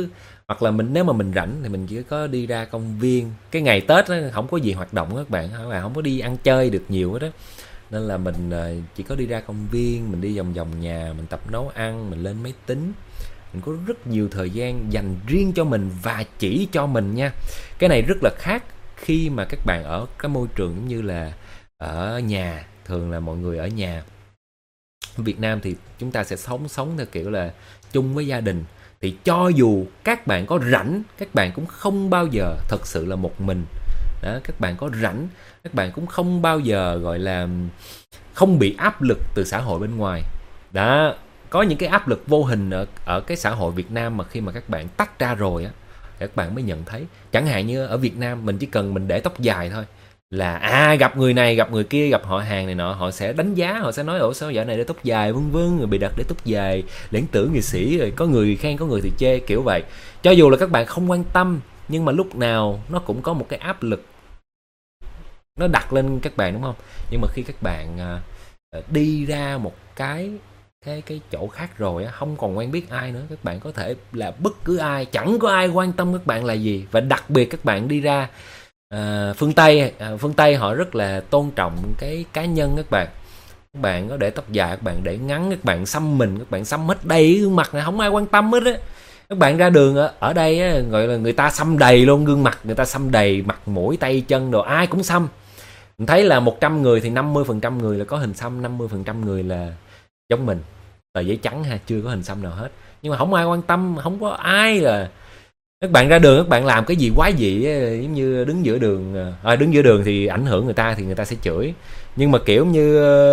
Hoặc là nếu mà mình rảnh thì mình chỉ có đi ra công viên. Cái ngày Tết á, không có gì hoạt động các bạn không có đi ăn chơi được nhiều hết đó, nên là mình chỉ có đi ra công viên, mình đi vòng vòng nhà, mình tập nấu ăn, mình lên máy tính. Mình có rất nhiều thời gian dành riêng cho mình và chỉ cho mình nha. Cái này rất là khác khi mà các bạn ở cái môi trường giống như là ở nhà. Thường là mọi người ở nhà. Ở Việt Nam thì chúng ta sẽ sống theo kiểu là chung với gia đình. Thì cho dù các bạn có rảnh, các bạn cũng không bao giờ thật sự là một mình. Đó, các bạn có rảnh, các bạn cũng không bao giờ gọi là không bị áp lực từ xã hội bên ngoài. Đó, có những cái áp lực vô hình ở cái xã hội Việt Nam mà khi mà các bạn tách ra rồi á, các bạn mới nhận thấy. Chẳng hạn như ở Việt Nam mình chỉ cần mình để tóc dài thôi là gặp người này gặp người kia, gặp họ hàng này nọ, họ sẽ đánh giá, họ sẽ nói ủa sao dạo này để tóc dài vân vân, người bị đặt để tóc dài, lãng tử nghệ sĩ, rồi có người khen có người thì chê, kiểu vậy. Cho dù là các bạn không quan tâm, nhưng mà lúc nào nó cũng có một cái áp lực nó đặt lên các bạn, đúng không? Nhưng mà khi các bạn đi ra một cái chỗ khác rồi á, không còn quen biết ai nữa, các bạn có thể là bất cứ ai, chẳng có ai quan tâm các bạn là gì. Và đặc biệt các bạn đi ra phương Tây họ rất là tôn trọng cái cá nhân các bạn. Các bạn có để tóc dài, các bạn để ngắn, các bạn xăm mình, các bạn xăm hết đầy gương mặt này, không ai quan tâm hết á. Các bạn ra đường ở đây á, gọi là người ta xăm đầy luôn gương mặt, người ta xăm đầy mặt mũi tay chân đồ, ai cũng xăm. Mình thấy là 100 người thì 50% người là có hình xăm, 50% người là giống mình, tờ giấy trắng ha, chưa có hình xăm nào hết. Nhưng mà không ai quan tâm, không có ai là các bạn ra đường các bạn làm cái gì quái dị, giống như đứng giữa đường. Đứng giữa đường thì ảnh hưởng người ta thì người ta sẽ chửi, nhưng mà kiểu như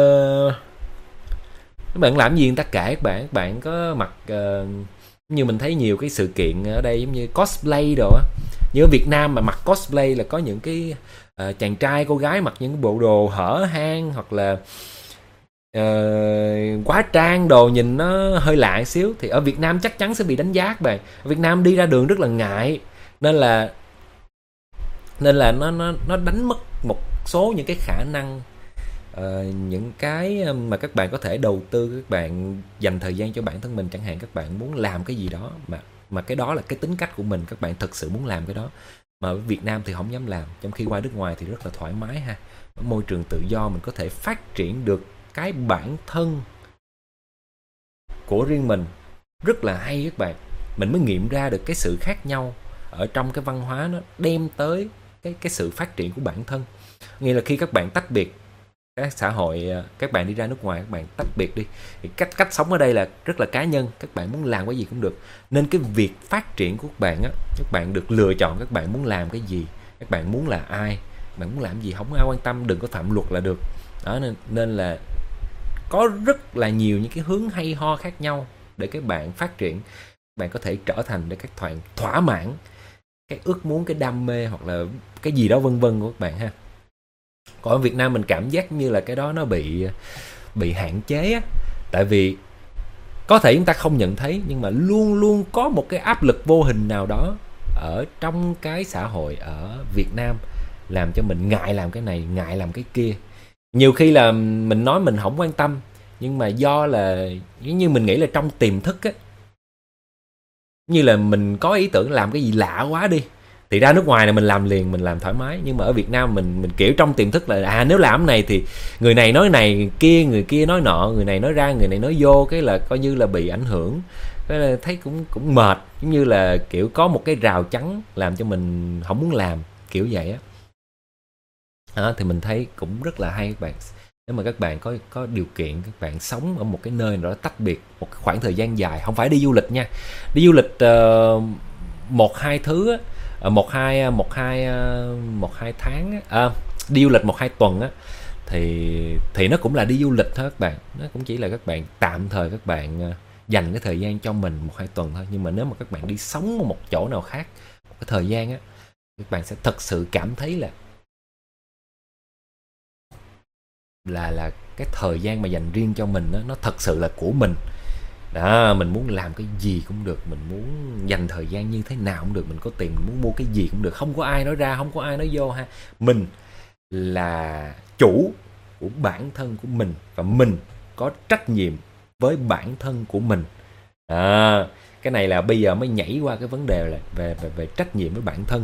các bạn làm gì người ta kể. Các bạn có mặc như mình thấy nhiều cái sự kiện ở đây giống như cosplay đồ á. Như ở Việt Nam mà mặc cosplay là có những cái chàng trai cô gái mặc những bộ đồ hở hang hoặc là quá trang đồ nhìn nó hơi lạ xíu, thì ở Việt Nam chắc chắn sẽ bị đánh giá các bạn. Ở Việt Nam đi ra đường rất là ngại, nên là nó đánh mất một số những cái khả năng, những cái mà các bạn có thể đầu tư, các bạn dành thời gian cho bản thân mình. Chẳng hạn các bạn muốn làm cái gì đó mà cái đó là cái tính cách của mình, các bạn thực sự muốn làm cái đó, mà ở Việt Nam thì không dám làm. Trong khi qua nước ngoài thì rất là thoải mái ha, ở môi trường tự do mình có thể phát triển được cái bản thân của riêng mình, rất là hay các bạn. Mình mới nghiệm ra được cái sự khác nhau ở trong cái văn hóa, nó đem tới cái sự phát triển của bản thân. Nghĩa là khi các bạn tách biệt các xã hội, các bạn đi ra nước ngoài, các bạn tách biệt đi thì cách sống ở đây là rất là cá nhân, các bạn muốn làm cái gì cũng được. Nên cái việc phát triển của các bạn á, các bạn được lựa chọn các bạn muốn làm cái gì, các bạn muốn là ai, bạn muốn làm gì không ai quan tâm, đừng có phạm luật là được đó. Nên là có rất là nhiều những cái hướng hay ho khác nhau để các bạn phát triển. Bạn có thể trở thành để các bạn thỏa mãn cái ước muốn, cái đam mê hoặc là cái gì đó vân vân của các bạn ha. Còn ở Việt Nam mình cảm giác như là cái đó nó bị hạn chế á. Tại vì có thể chúng ta không nhận thấy, nhưng mà luôn luôn có một cái áp lực vô hình nào đó ở trong cái xã hội ở Việt Nam làm cho mình ngại làm cái này, ngại làm cái kia. Nhiều khi là mình nói mình không quan tâm, nhưng mà do là như mình nghĩ là trong tiềm thức á, như là mình có ý tưởng làm cái gì lạ quá đi thì ra nước ngoài này mình làm liền, mình làm thoải mái. Nhưng mà ở Việt Nam mình kiểu trong tiềm thức là nếu làm cái này thì người này nói này kia, người kia nói nọ, người này nói ra người này nói vô, cái là coi như là bị ảnh hưởng. Cái là thấy cũng mệt, giống như là kiểu có một cái rào chắn làm cho mình không muốn làm, kiểu vậy á. Thì mình thấy cũng rất là hay các bạn. Nếu mà các bạn có điều kiện, các bạn sống ở một cái nơi nào đó tách biệt một khoảng thời gian dài, không phải đi du lịch nha, đi du lịch 1-2 thứ á, 1-2 tháng á, đi du lịch 1-2 tuần á, thì nó cũng là đi du lịch thôi các bạn. Nó cũng chỉ là các bạn tạm thời các bạn dành cái thời gian cho mình 1-2 tuần thôi. Nhưng mà nếu mà các bạn đi sống ở một chỗ nào khác một cái thời gian á, các bạn sẽ thật sự cảm thấy là cái thời gian mà dành riêng cho mình đó, nó thật sự là của mình đó. Mình muốn làm cái gì cũng được, mình muốn dành thời gian như thế nào cũng được, mình có tiền mình muốn mua cái gì cũng được, không có ai nói ra, không có ai nói vô ha. Mình là chủ của bản thân của mình và mình có trách nhiệm với bản thân của mình. Cái này là bây giờ mới nhảy qua cái vấn đề là về trách nhiệm với bản thân.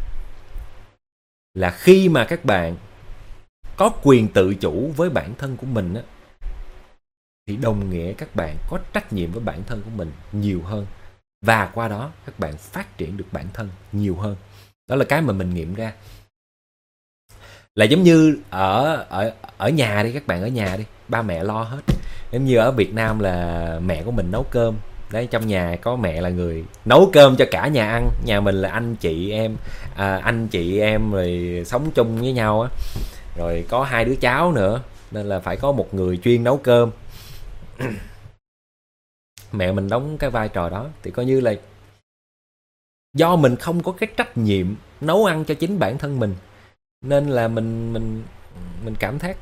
Là khi mà các bạn có quyền tự chủ với bản thân của mình á, thì đồng nghĩa các bạn có trách nhiệm với bản thân của mình nhiều hơn, và qua đó các bạn phát triển được bản thân nhiều hơn. Đó là cái mà mình nghiệm ra. Là giống như ở nhà đi, các bạn ở nhà đi, ba mẹ lo hết. Giống như ở Việt Nam là mẹ của mình nấu cơm. Đấy, trong nhà có mẹ là người nấu cơm cho cả nhà ăn. Nhà mình là anh chị em rồi sống chung với nhau á. Rồi có 2 đứa cháu nữa, nên là phải có một người chuyên nấu cơm. Mẹ mình đóng cái vai trò đó. Thì coi như là do mình không có cái trách nhiệm nấu ăn cho chính bản thân mình, nên là mình cảm thấy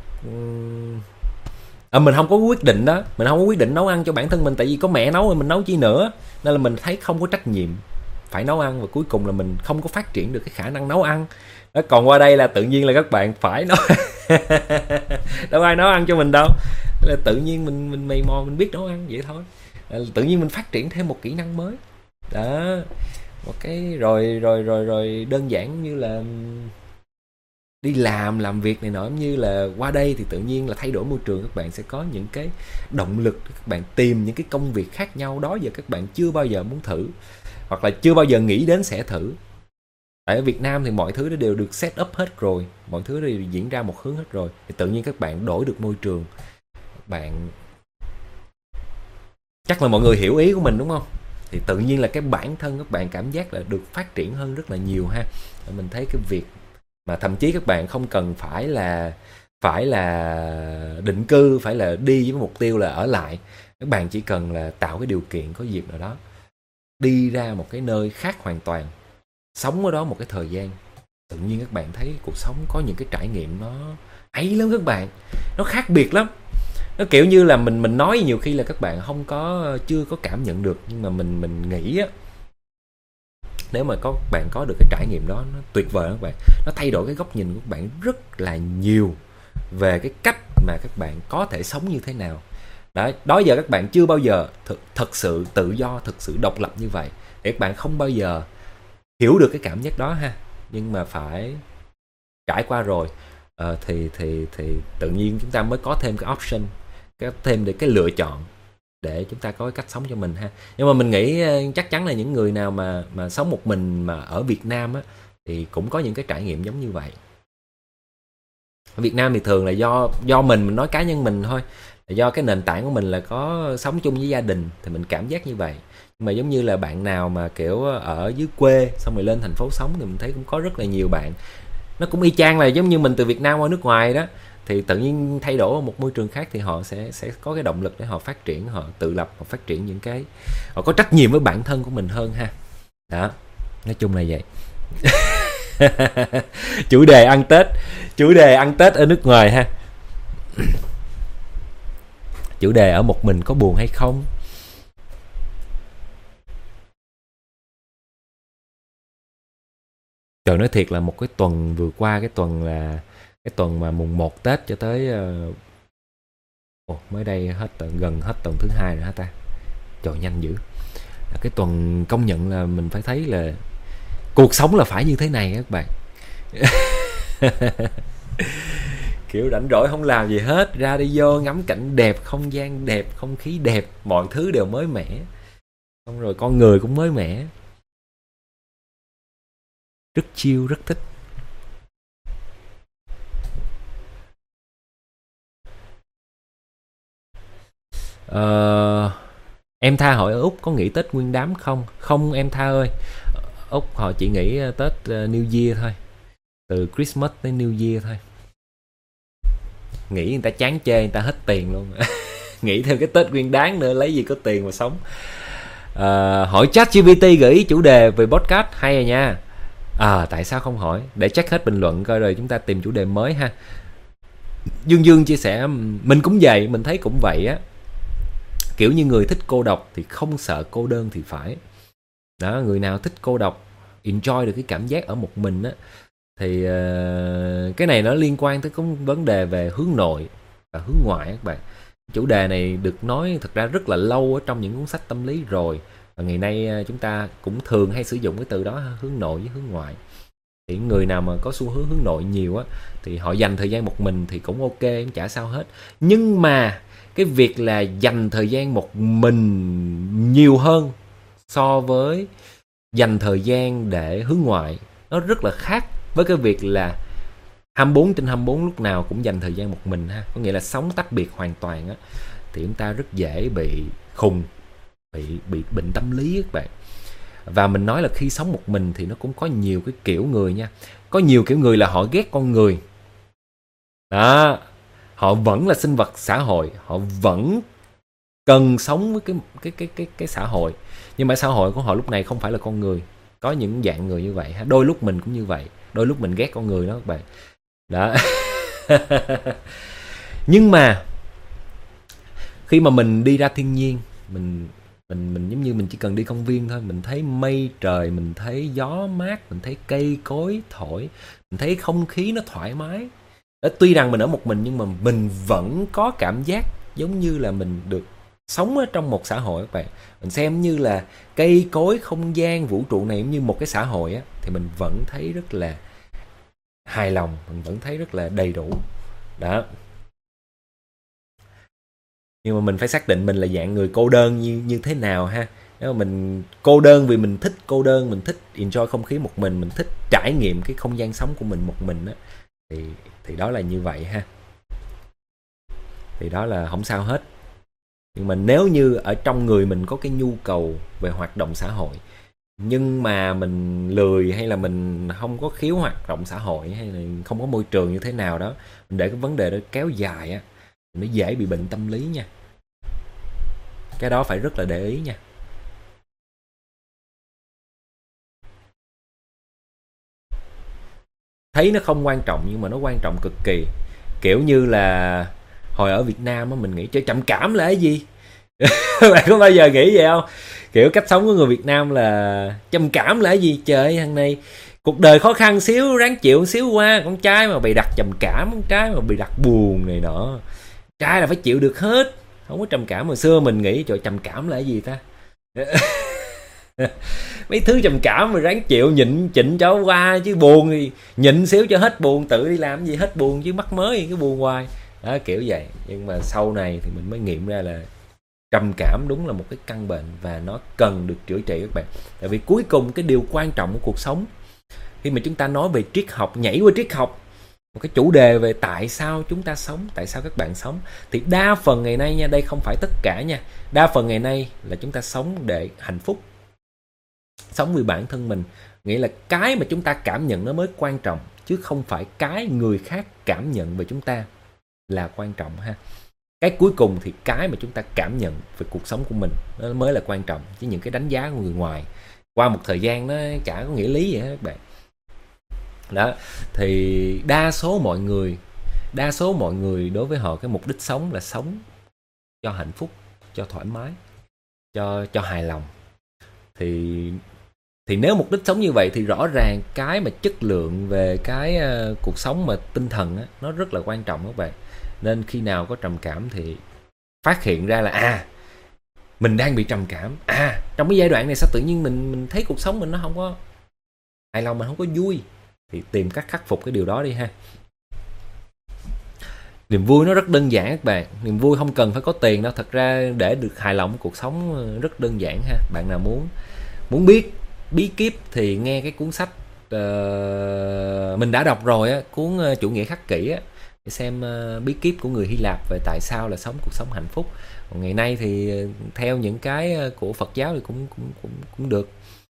mình không có quyết định đó. Mình không có quyết định nấu ăn cho bản thân mình, tại vì có mẹ nấu rồi mình nấu chi nữa. Nên là mình thấy không có trách nhiệm phải nấu ăn, và cuối cùng là mình không có phát triển được cái khả năng nấu ăn đó. Còn qua đây là tự nhiên là các bạn phải nấu đâu ai nấu ăn cho mình đâu, là tự nhiên mình mày mò mình biết nấu ăn vậy thôi. Tự nhiên mình phát triển thêm một kỹ năng mới đó. Một cái rồi đơn giản như là đi làm việc này nọ, như là qua đây thì tự nhiên là thay đổi môi trường, các bạn sẽ có những cái động lực để các bạn tìm những cái công việc khác nhau đó giờ các bạn chưa bao giờ muốn thử, hoặc là chưa bao giờ nghĩ đến sẽ thử. Tại ở Việt Nam thì mọi thứ nó đều được set up hết rồi, mọi thứ đều diễn ra một hướng hết rồi, thì tự nhiên các bạn đổi được môi trường, bạn chắc là mọi người hiểu ý của mình đúng không? Thì tự nhiên là cái bản thân các bạn cảm giác là được phát triển hơn rất là nhiều ha. Mình thấy cái việc mà thậm chí các bạn không cần phải là định cư, phải là đi với mục tiêu là ở lại. Các bạn chỉ cần là tạo cái điều kiện, có dịp nào đó đi ra một cái nơi khác hoàn toàn, sống ở đó một cái thời gian, tự nhiên các bạn thấy cuộc sống có những cái trải nghiệm nó ấy lắm các bạn, nó khác biệt lắm. Nó kiểu như là mình nói nhiều khi là các bạn chưa có cảm nhận được, nhưng mà mình nghĩ á, nếu mà bạn có được cái trải nghiệm đó, nó tuyệt vời các bạn. Nó thay đổi cái góc nhìn của các bạn rất là nhiều về cái cách mà các bạn có thể sống như thế nào. Đó giờ các bạn chưa bao giờ thật sự tự do, thực sự độc lập như vậy, để các bạn không bao giờ hiểu được cái cảm giác đó ha. Nhưng mà phải trải qua rồi thì tự nhiên chúng ta mới có thêm cái option, thêm được cái lựa chọn để chúng ta có cái cách sống cho mình ha. Nhưng mà mình nghĩ chắc chắn là những người nào mà sống một mình mà ở Việt Nam á, thì cũng có những cái trải nghiệm giống như vậy. Ở Việt Nam thì thường là do mình nói cá nhân mình thôi, là do cái nền tảng của mình là có sống chung với gia đình thì mình cảm giác như vậy. Nhưng mà giống như là bạn nào mà kiểu ở dưới quê xong rồi lên thành phố sống thì mình thấy cũng có rất là nhiều bạn, nó cũng y chang là giống như mình từ Việt Nam qua nước ngoài đó, thì tự nhiên thay đổi ở một môi trường khác thì họ sẽ có cái động lực để họ phát triển, họ tự lập, họ phát triển những cái, họ có trách nhiệm với bản thân của mình hơn ha. Đó, nói chung là vậy. chủ đề ăn Tết ở nước ngoài ha. Chủ đề ở một mình có buồn hay không? Trời, nói thiệt là một cái tuần vừa qua, cái tuần mà mùng 1 Tết cho tới mới đây gần hết tuần thứ 2 rồi hả ta. Trời, nhanh dữ. Cái tuần công nhận là mình phải thấy là cuộc sống là phải như thế này các bạn. Kiểu rảnh rỗi không làm gì hết, ra đi vô ngắm cảnh đẹp, không gian đẹp, không khí đẹp, mọi thứ đều mới mẻ, xong rồi con người cũng mới mẻ, rất chill, rất thích. Em Tha hỏi ở Úc có nghỉ Tết Nguyên Đán không? Không em Tha ơi, Úc họ chỉ nghỉ Tết New Year thôi, từ Christmas tới New Year thôi. Nghỉ người ta chán chê, người ta hết tiền luôn. Nghĩ thêm cái Tết Nguyên Đán nữa, lấy gì có tiền mà sống. Hỏi ChatGPT gợi ý chủ đề về podcast hay rồi nha. Tại sao không hỏi? Để check hết bình luận coi rồi chúng ta tìm chủ đề mới ha. Dương chia sẻ, mình cũng vậy, mình thấy cũng vậy á. Kiểu như người thích cô độc thì không sợ cô đơn thì phải. Đó, người nào thích cô độc, enjoy được cái cảm giác ở một mình á, thì cái này nó liên quan tới cái vấn đề về hướng nội và hướng ngoại các bạn. Chủ đề này được nói thực ra rất là lâu ở trong những cuốn sách tâm lý rồi, và ngày nay chúng ta cũng thường hay sử dụng cái từ đó, hướng nội với hướng ngoại. Thì người nào mà có xu hướng hướng nội nhiều á thì họ dành thời gian một mình thì cũng ok, cũng chả sao hết. Nhưng mà cái việc là dành thời gian một mình nhiều hơn so với dành thời gian để hướng ngoại, nó rất là khác với cái việc là 24/24 lúc nào cũng dành thời gian một mình ha. Có nghĩa là sống tách biệt hoàn toàn á, thì chúng ta rất dễ bị khùng, bị bệnh tâm lý các bạn. Và mình nói là khi sống một mình thì nó cũng có nhiều cái kiểu người nha. Có nhiều kiểu người là họ ghét con người đó, họ vẫn là sinh vật xã hội, họ vẫn cần sống với cái xã hội, nhưng mà xã hội của họ lúc này không phải là con người. Có những dạng người như vậy ha. Đôi lúc mình cũng như vậy, đôi lúc mình ghét con người đó các bạn đó. Nhưng mà khi mà mình đi ra thiên nhiên, mình giống như mình chỉ cần đi công viên thôi, mình thấy mây trời, mình thấy gió mát, mình thấy cây cối thổi, mình thấy không khí nó thoải mái. Tuy rằng mình ở một mình nhưng mà mình vẫn có cảm giác giống như là mình được sống ở trong một xã hội các bạn. Mình xem như là cây cối, không gian, vũ trụ này giống như một cái xã hội á, thì mình vẫn thấy rất là hài lòng, mình vẫn thấy rất là đầy đủ đó. Nhưng mà mình phải xác định mình là dạng người cô đơn như thế nào ha. Nếu mà mình cô đơn vì mình thích cô đơn, mình thích enjoy không khí một mình thích trải nghiệm cái không gian sống của mình một mình á, thì đó là như vậy ha. Thì đó là không sao hết. Nhưng mà nếu như ở trong người mình có cái nhu cầu về hoạt động xã hội, nhưng mà mình lười, hay là mình không có khiếu hoạt động xã hội, hay là không có môi trường như thế nào đó, mình để cái vấn đề đó kéo dài á, nó dễ bị bệnh tâm lý nha. Cái đó phải rất là để ý nha. Thấy nó không quan trọng nhưng mà nó quan trọng cực kỳ. Kiểu như là hồi ở Việt Nam á, mình nghĩ chơi trầm cảm là cái gì? Bạn có bao giờ nghĩ vậy không? Kiểu cách sống của người Việt Nam là trầm cảm là cái gì? Trời, thằng này cuộc đời khó khăn xíu, ráng chịu xíu qua. Con trai mà bị đặt trầm cảm, con trai mà bị đặt buồn này nọ, trai là phải chịu được hết, không có trầm cảm. Hồi xưa mình nghĩ trời, trầm cảm là cái gì ta? Mấy thứ trầm cảm mà ráng chịu nhịn chịn cho qua, chứ buồn thì nhịn xíu cho hết buồn, tự đi làm gì hết buồn, chứ mắc mới cái buồn hoài đó, kiểu vậy. Nhưng mà sau này thì mình mới nghiệm ra là trầm cảm đúng là một cái căn bệnh và nó cần được chữa trị các bạn. Tại vì cuối cùng cái điều quan trọng của cuộc sống, khi mà chúng ta nói về triết học, nhảy qua triết học, một cái chủ đề về tại sao chúng ta sống, tại sao các bạn sống, thì đa phần ngày nay nha, đây không phải tất cả nha, đa phần ngày nay là chúng ta sống để hạnh phúc, sống vì bản thân mình. Nghĩa là cái mà chúng ta cảm nhận nó mới quan trọng, chứ không phải cái người khác cảm nhận về chúng ta là quan trọng ha. Cái cuối cùng thì cái mà chúng ta cảm nhận về cuộc sống của mình nó mới là quan trọng, chứ những cái đánh giá của người ngoài qua một thời gian nó chả có nghĩa lý gì hết các bạn đó. Thì đa số mọi người đối với họ cái mục đích sống là sống cho hạnh phúc, cho thoải mái, cho hài lòng. Thì nếu mục đích sống như vậy thì rõ ràng cái mà chất lượng về cái cuộc sống mà tinh thần á, nó rất là quan trọng các bạn. Nên khi nào có trầm cảm thì phát hiện ra là mình đang bị trầm cảm. Trong cái giai đoạn này sao tự nhiên mình thấy cuộc sống mình nó không có hài lòng, mình không có vui, thì tìm cách khắc phục cái điều đó đi ha. Niềm vui nó rất đơn giản các bạn. Niềm vui không cần phải có tiền đâu. Thật ra để được hài lòng cuộc sống rất đơn giản ha. Bạn nào muốn biết bí kíp thì nghe cái cuốn sách mình đã đọc rồi á, cuốn Chủ nghĩa khắc kỷ á, để xem bí kíp của người Hy Lạp về tại sao là sống cuộc sống hạnh phúc. Còn ngày nay thì theo những cái của Phật giáo thì cũng được.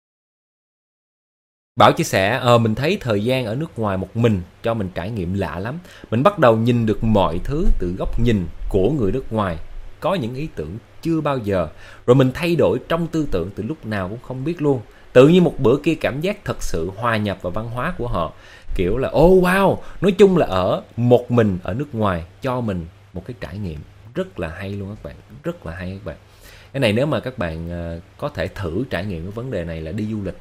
Bảo chia sẻ mình thấy thời gian ở nước ngoài một mình cho mình trải nghiệm lạ lắm. Mình bắt đầu nhìn được mọi thứ từ góc nhìn của người nước ngoài, có những ý tưởng chưa bao giờ, rồi mình thay đổi trong tư tưởng từ lúc nào cũng không biết luôn. Tự nhiên một bữa kia cảm giác thật sự hòa nhập vào văn hóa của họ, kiểu là wow. Nói chung là ở một mình ở nước ngoài cho mình một cái trải nghiệm rất là hay luôn các bạn, rất là hay các bạn. Cái này nếu mà các bạn có thể thử trải nghiệm cái vấn đề này là đi du lịch,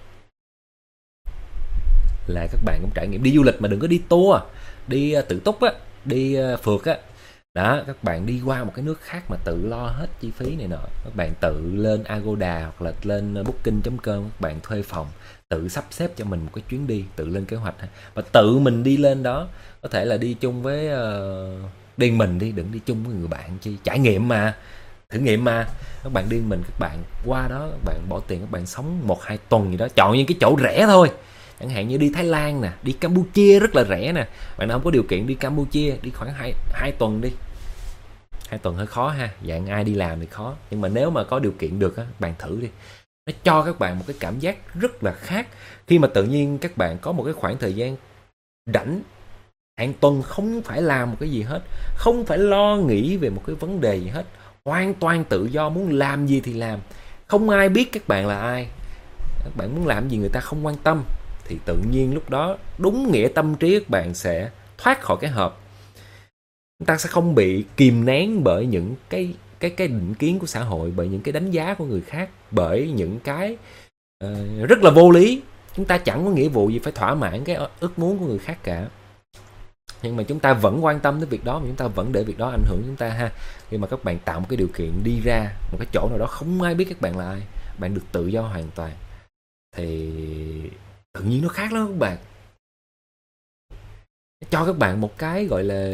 là các bạn cũng trải nghiệm đi du lịch mà đừng có đi tour, đi tự túc á, đi phượt á, Đó, các bạn đi qua một cái nước khác mà tự lo hết chi phí này nọ, các bạn tự lên Agoda hoặc là lên Booking.com, các bạn thuê phòng, tự sắp xếp cho mình một cái chuyến đi, tự lên kế hoạch và tự mình đi lên đó. Có thể là đi chung với đi mình đi, đừng đi chung với người bạn chi, trải nghiệm mà, thử nghiệm mà. Các bạn đi mình, các bạn qua đó, các bạn bỏ tiền, các bạn sống 1-2 tuần gì đó, chọn những cái chỗ rẻ thôi. Chẳng hạn như đi Thái Lan nè, đi Campuchia rất là rẻ nè. Bạn nào không có điều kiện đi Campuchia, đi khoảng 2 tuần đi. 2 tuần hơi khó ha, dạng ai đi làm thì khó. Nhưng mà nếu mà có điều kiện được á, bạn thử đi. Nó cho các bạn một cái cảm giác rất là khác. Khi mà tự nhiên các bạn có một cái khoảng thời gian rảnh hàng tuần, không phải làm một cái gì hết, không phải lo nghĩ về một cái vấn đề gì hết, hoàn toàn tự do, muốn làm gì thì làm, không ai biết các bạn là ai, các bạn muốn làm gì người ta không quan tâm, thì tự nhiên lúc đó đúng nghĩa tâm trí các bạn sẽ thoát khỏi cái hộp. Chúng ta sẽ không bị kìm nén bởi những cái định kiến của xã hội, bởi những cái đánh giá của người khác, bởi những cái rất là vô lý. Chúng ta chẳng có nghĩa vụ gì phải thỏa mãn cái ước muốn của người khác cả, nhưng mà chúng ta vẫn quan tâm đến việc đó, mà chúng ta vẫn để việc đó ảnh hưởng chúng ta ha. Khi mà các bạn tạo một cái điều kiện đi ra một cái chỗ nào đó không ai biết các bạn là ai, bạn được tự do hoàn toàn, thì tự nhiên nó khác lắm các bạn. Nó cho các bạn một cái gọi là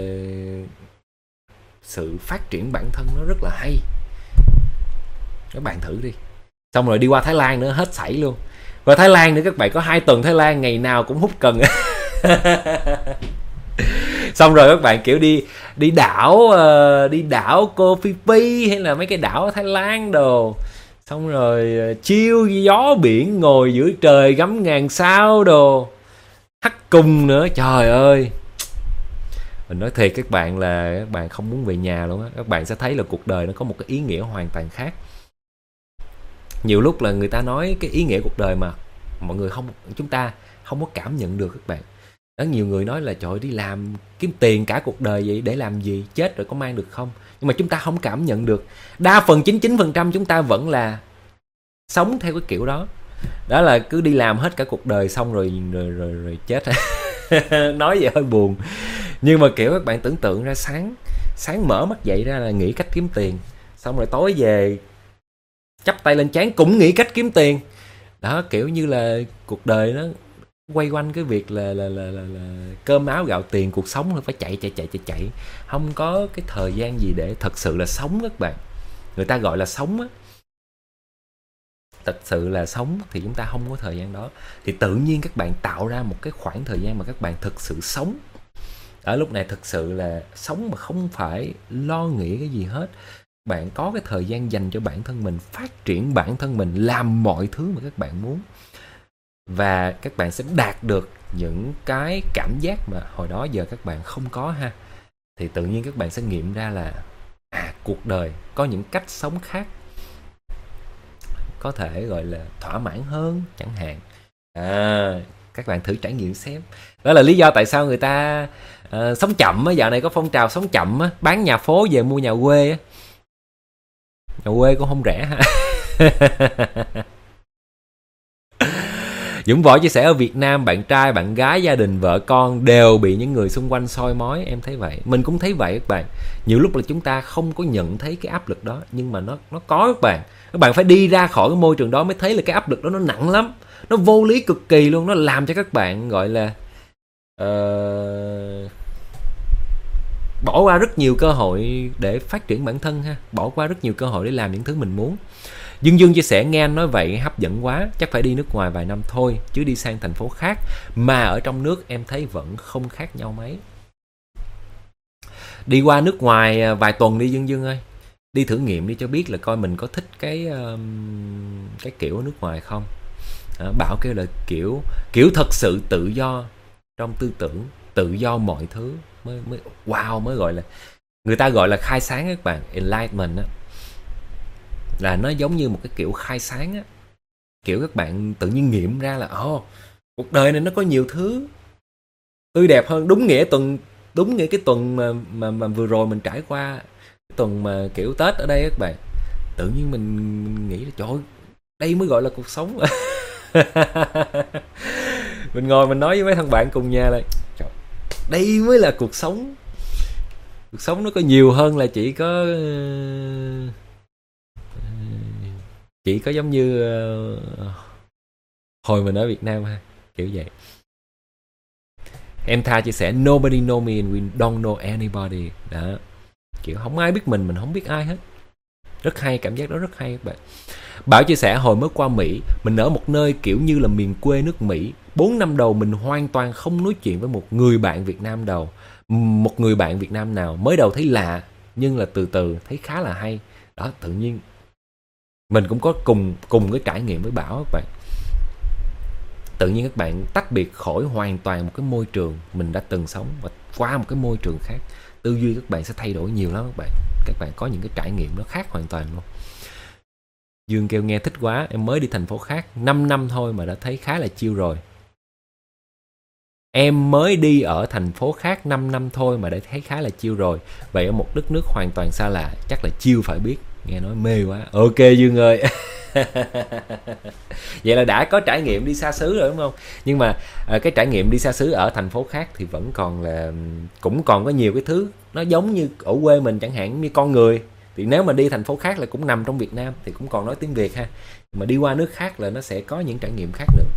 sự phát triển bản thân nó rất là hay. Các bạn thử đi. Xong rồi đi qua Thái Lan nữa, hết sảy luôn. Qua Thái Lan nữa, các bạn có 2 tuần Thái Lan, ngày nào cũng hút cần. Xong rồi các bạn kiểu đi đảo Koh Phi Phi hay là mấy cái đảo ở Thái Lan đồ, xong rồi chill gió biển, ngồi giữa trời ngắm ngàn sao đồ, hắt cùng nữa. Trời ơi, mình nói thiệt các bạn là các bạn không muốn về nhà luôn á. Các bạn sẽ thấy là cuộc đời nó có một cái ý nghĩa hoàn toàn khác. Nhiều lúc là người ta nói cái ý nghĩa cuộc đời mà chúng ta không có cảm nhận được các bạn. Rất nhiều người nói là trời ơi, đi làm kiếm tiền cả cuộc đời vậy để làm gì, chết rồi có mang được không? Nhưng mà chúng ta không cảm nhận được. Đa phần 99% chúng ta vẫn là sống theo cái kiểu đó. Đó là cứ đi làm hết cả cuộc đời xong rồi chết. Nói vậy hơi buồn. Nhưng mà kiểu các bạn tưởng tượng ra, sáng mở mắt dậy ra là nghĩ cách kiếm tiền, xong rồi tối về chắp tay lên trán cũng nghĩ cách kiếm tiền. Đó, kiểu như là cuộc đời nó quay quanh cái việc là cơm áo gạo tiền, cuộc sống nó phải chạy, không có cái thời gian gì để thật sự là sống các bạn. Người ta gọi là sống á, thật sự là sống thì chúng ta không có thời gian đó, thì tự nhiên các bạn tạo ra một cái khoảng thời gian mà các bạn thực sự sống. Ở lúc này thực sự là sống mà không phải lo nghĩ cái gì hết. Bạn có cái thời gian dành cho bản thân mình, phát triển bản thân mình, làm mọi thứ mà các bạn muốn, và các bạn sẽ đạt được những cái cảm giác mà hồi đó giờ các bạn không có ha. Thì tự nhiên các bạn sẽ nghiệm ra là cuộc đời có những cách sống khác, có thể gọi là thỏa mãn hơn chẳng hạn. Các bạn thử trải nghiệm xem. Đó là lý do tại sao người ta sống chậm á. Dạo này có phong trào sống chậm á, bán nhà phố về mua nhà quê á. Nhà quê cũng không rẻ ha. Dũng Võ chia sẻ ở Việt Nam, bạn trai, bạn gái, gia đình, vợ con đều bị những người xung quanh soi mói. Em thấy vậy, mình cũng thấy vậy các bạn. Nhiều lúc là chúng ta không có nhận thấy cái áp lực đó, nhưng mà nó có các bạn. Các bạn phải đi ra khỏi cái môi trường đó mới thấy là cái áp lực đó nó nặng lắm. Nó vô lý cực kỳ luôn. Nó làm cho các bạn gọi là bỏ qua rất nhiều cơ hội để phát triển bản thân ha. Bỏ qua rất nhiều cơ hội để làm những thứ mình muốn. Dương chia sẻ, nghe anh nói vậy hấp dẫn quá, chắc phải đi nước ngoài vài năm thôi, chứ đi sang thành phố khác mà ở trong nước em thấy vẫn không khác nhau mấy. Đi qua nước ngoài vài tuần đi Dương ơi, đi thử nghiệm đi cho biết là coi mình có thích cái kiểu ở nước ngoài không. Bảo kêu là kiểu thật sự tự do trong tư tưởng, tự do mọi thứ mới wow, mới gọi là người ta gọi là khai sáng các bạn, enlightenment á. Là nó giống như một cái kiểu khai sáng á, kiểu các bạn tự nhiên nghiệm ra là cuộc đời này nó có nhiều thứ tươi đẹp hơn. Đúng nghĩa cái tuần mà vừa rồi mình trải qua, cái tuần mà kiểu Tết ở đây các bạn, tự nhiên mình nghĩ là trời ơi, đây mới gọi là cuộc sống. Mình ngồi mình nói với mấy thằng bạn cùng nhà là trời, đây mới là cuộc sống. Cuộc sống nó có nhiều hơn là chỉ có giống như hồi mình ở Việt Nam ha, kiểu vậy. Em Tha chia sẻ nobody know me and we don't know anybody. Đó, kiểu không ai biết mình không biết ai hết. Rất hay, cảm giác đó rất hay các bạn. Bảo chia sẻ hồi mới qua Mỹ, mình ở một nơi kiểu như là miền quê nước Mỹ. 4 năm đầu mình hoàn toàn không nói chuyện với một người bạn Việt Nam nào. Mới đầu thấy lạ, nhưng là từ từ thấy khá là hay. Đó, tự nhiên mình cũng có cùng cái trải nghiệm với Bảo các bạn. Tự nhiên các bạn tách biệt khỏi hoàn toàn một cái môi trường mình đã từng sống và qua một cái môi trường khác, tư duy các bạn sẽ thay đổi nhiều lắm các bạn. Các bạn có những cái trải nghiệm nó khác hoàn toàn luôn. Dương kêu nghe thích quá, em mới đi thành phố khác 5 năm thôi mà đã thấy khá là chill rồi. Em mới đi ở thành phố khác 5 năm thôi mà đã thấy khá là chill rồi. Vậy ở một đất nước hoàn toàn xa lạ, chắc là chill phải biết. Nghe nói mê quá. Ok Dương ơi. Vậy là đã có trải nghiệm đi xa xứ rồi đúng không? Nhưng mà cái trải nghiệm đi xa xứ ở thành phố khác thì vẫn còn là, cũng còn có nhiều cái thứ nó giống như ở quê mình, chẳng hạn như con người. Thì nếu mà đi thành phố khác là cũng nằm trong Việt Nam thì cũng còn nói tiếng Việt ha. Mà đi qua nước khác là nó sẽ có những trải nghiệm khác nữa.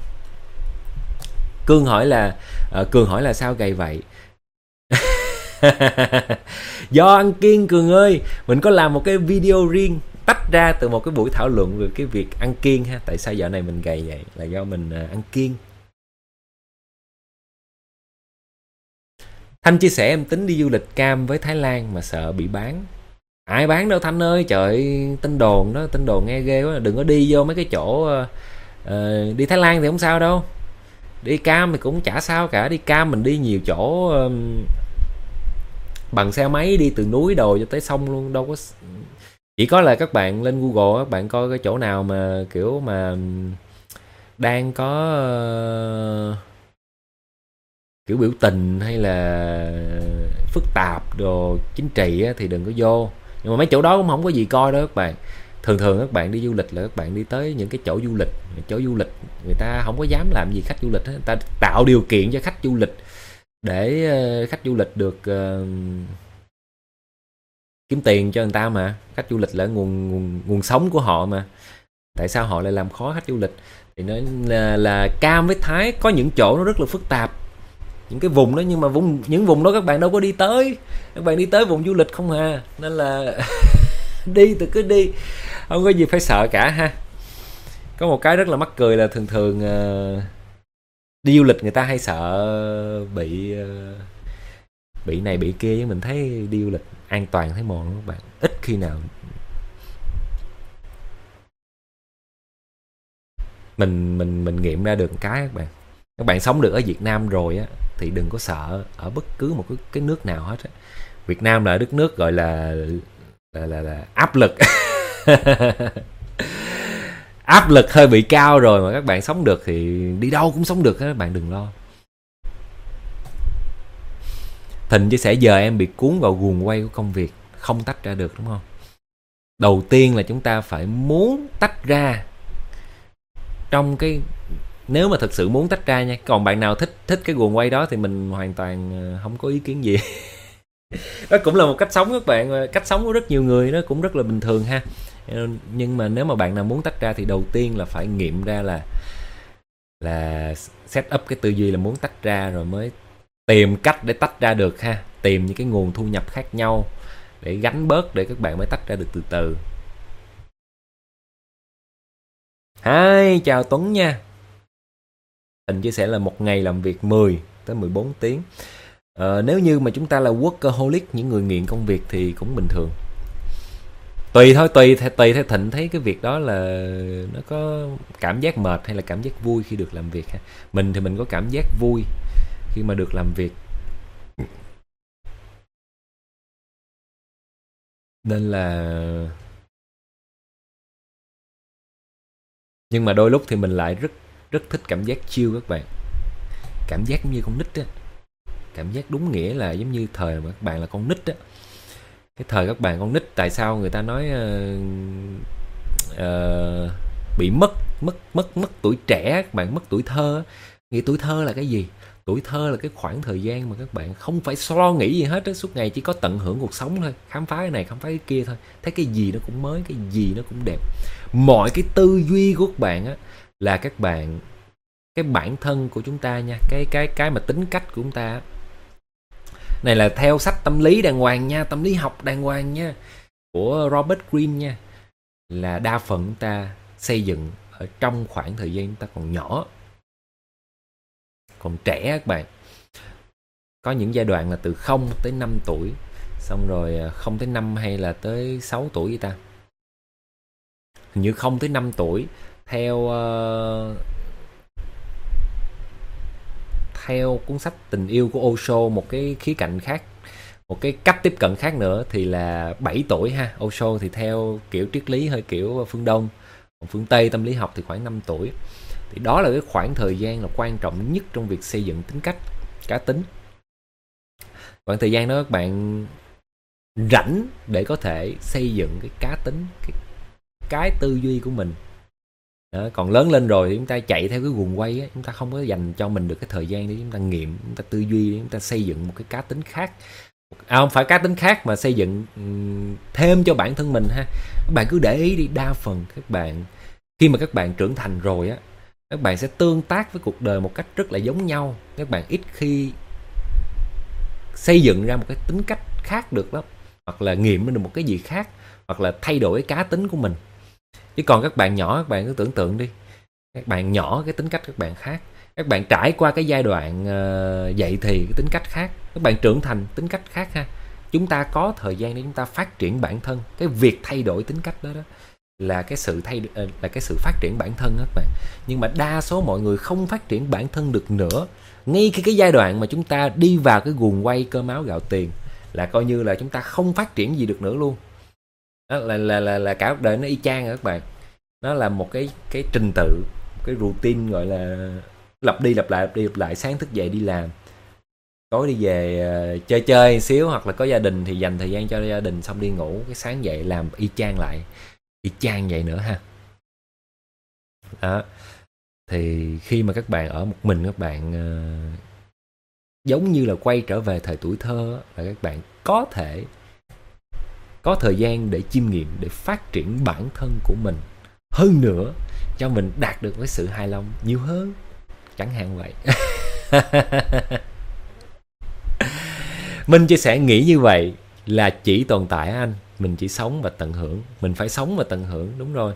Cường hỏi là sao gầy vậy? Do ăn kiêng Cường ơi. Mình có làm một cái video riêng tách ra từ một cái buổi thảo luận về cái việc ăn kiêng ha. Tại sao dạo này mình gầy vậy? Là do mình ăn kiêng. Thanh chia sẻ em tính đi du lịch cam với Thái Lan mà sợ bị bán. Ai bán đâu Thanh ơi, trời, tin đồn đó, tin đồn nghe ghê quá. Đừng có đi vô mấy cái chỗ đi Thái Lan thì không sao đâu. Đi cam thì cũng chả sao cả. Đi cam mình đi nhiều chỗ, bằng xe máy đi từ núi đồ cho tới sông luôn, đâu có. Chỉ có là các bạn lên Google các bạn coi cái chỗ nào mà kiểu mà đang có kiểu biểu tình hay là phức tạp đồ chính trị á, thì đừng có vô. Nhưng mà mấy chỗ đó cũng không có gì coi đâu các bạn. Thường các bạn đi du lịch là các bạn đi tới những cái chỗ du lịch người ta không có dám làm gì khách du lịch hết. Người ta tạo điều kiện cho khách du lịch để khách du lịch được kiếm tiền cho người ta mà. Khách du lịch là nguồn sống của họ mà. Tại sao họ lại làm khó khách du lịch? Thì nó là Cam với Thái có những chỗ nó rất là phức tạp, những cái vùng đó, nhưng mà những vùng đó các bạn đâu có đi tới. Các bạn đi tới vùng du lịch không à, nên là đi thì cứ đi, không có gì phải sợ cả ha. Có một cái rất là mắc cười là thường đi du lịch người ta hay sợ bị này bị kia, với mình thấy đi du lịch an toàn thấy mòn các bạn, ít khi nào mình nghiệm ra được cái các bạn sống được ở Việt Nam rồi á thì đừng có sợ ở bất cứ một cái nước nào hết á. Việt Nam là đất nước gọi là áp lực áp lực hơi bị cao rồi, mà các bạn sống được thì đi đâu cũng sống được á, các bạn đừng lo. Thịnh chia sẻ giờ em bị cuốn vào guồng quay của công việc, không tách ra được đúng không? Đầu tiên là chúng ta phải muốn tách ra trong cái, nếu mà thực sự muốn tách ra nha. Còn bạn nào thích cái guồng quay đó thì mình hoàn toàn không có ý kiến gì. Đó cũng là một cách sống các bạn, cách sống của rất nhiều người, nó cũng rất là bình thường ha. Nhưng mà nếu mà bạn nào muốn tách ra thì đầu tiên là phải nghiệm ra là set up cái tư duy là muốn tách ra, rồi mới tìm cách để tách ra được ha. Tìm những cái nguồn thu nhập khác nhau để gánh bớt, để các bạn mới tách ra được từ từ. Hi, chào Tuấn nha. Tình chia sẻ là một ngày làm việc 10 tới 14 tiếng. Nếu như mà chúng ta là workaholic, những người nghiện công việc thì cũng bình thường. Tùy thôi, tùy theo Thịnh thấy cái việc đó là nó có cảm giác mệt hay là cảm giác vui khi được làm việc ha. Mình thì mình có cảm giác vui khi mà được làm việc, nên là, nhưng mà đôi lúc thì mình lại rất thích cảm giác chill các bạn. Cảm giác giống như con nít á, cảm giác đúng nghĩa là giống như thời mà các bạn là con nít á. Cái thời các bạn con nít, tại sao người ta nói bị mất tuổi trẻ, các bạn mất tuổi thơ. Nghĩ tuổi thơ là cái gì? Tuổi thơ là cái khoảng thời gian mà các bạn không phải lo nghĩ gì hết á, suốt ngày chỉ có tận hưởng cuộc sống thôi, khám phá cái này khám phá cái kia thôi, thấy cái gì nó cũng mới, cái gì nó cũng đẹp. Mọi cái tư duy của các bạn á là các bạn, cái bản thân của chúng ta nha, cái mà tính cách của chúng ta á. Này là theo sách tâm lý đàng hoàng nha, tâm lý học đàng hoàng nha, của Robert Greene nha, là đa phần chúng ta xây dựng ở trong khoảng thời gian chúng ta còn nhỏ, còn trẻ các bạn. Có những giai đoạn là từ 0 tới 5 tuổi, xong rồi 0 tới 5 hay là tới 6 tuổi vậy ta? Hình như 0 tới 5 tuổi theo theo cuốn sách Tình yêu của Osho, một cái khía cạnh khác, một cái cách tiếp cận khác nữa thì là 7 tuổi ha. Osho thì theo kiểu triết lý hơi kiểu phương Đông, còn phương Tây tâm lý học thì khoảng 5 tuổi. Thì đó là cái khoảng thời gian là quan trọng nhất trong việc xây dựng tính cách, cá tính. Khoảng thời gian đó các bạn rảnh để có thể xây dựng cái cá tính, cái tư duy của mình. Đó, còn lớn lên rồi thì chúng ta chạy theo cái guồng quay á, chúng ta không có dành cho mình được cái thời gian để chúng ta nghiệm, chúng ta tư duy, để chúng ta xây dựng một cái cá tính khác. Không phải cá tính khác mà xây dựng thêm cho bản thân mình ha. Các bạn cứ để ý đi, đa phần các bạn khi mà các bạn trưởng thành rồi á, các bạn sẽ tương tác với cuộc đời một cách rất là giống nhau. Các bạn ít khi xây dựng ra một cái tính cách khác được lắm, hoặc là nghiệm được một cái gì khác, hoặc là thay đổi cái cá tính của mình. Chứ còn các bạn nhỏ, các bạn cứ tưởng tượng đi, các bạn nhỏ cái tính cách các bạn khác, các bạn trải qua cái giai đoạn dậy thì cái tính cách khác, các bạn trưởng thành tính cách khác ha. Chúng ta có thời gian để chúng ta phát triển bản thân. Cái việc thay đổi tính cách đó là cái sự là cái sự phát triển bản thân đó các bạn. Nhưng mà đa số mọi người không phát triển bản thân được nữa. Ngay khi cái giai đoạn mà chúng ta đi vào cái guồng quay cơm áo gạo tiền là coi như là chúng ta không phát triển gì được nữa luôn. Đó là cả cuộc đời nó y chang rồi các bạn. Nó là một cái trình tự, cái routine gọi là lặp đi lặp lại. Sáng thức dậy đi làm, tối đi về chơi xíu, hoặc là có gia đình thì dành thời gian cho gia đình, xong đi ngủ, cái sáng dậy làm y chang lại, y chang vậy nữa ha. Đó. Thì khi mà các bạn ở một mình, các bạn giống như là quay trở về thời tuổi thơ, là các bạn có thể có thời gian để chiêm nghiệm, để phát triển bản thân của mình hơn nữa, cho mình đạt được với sự hài lòng nhiều hơn, chẳng hạn vậy. Mình chia sẻ nghĩ như vậy là chỉ tồn tại anh, mình chỉ sống và tận hưởng. Mình phải sống và tận hưởng, đúng rồi.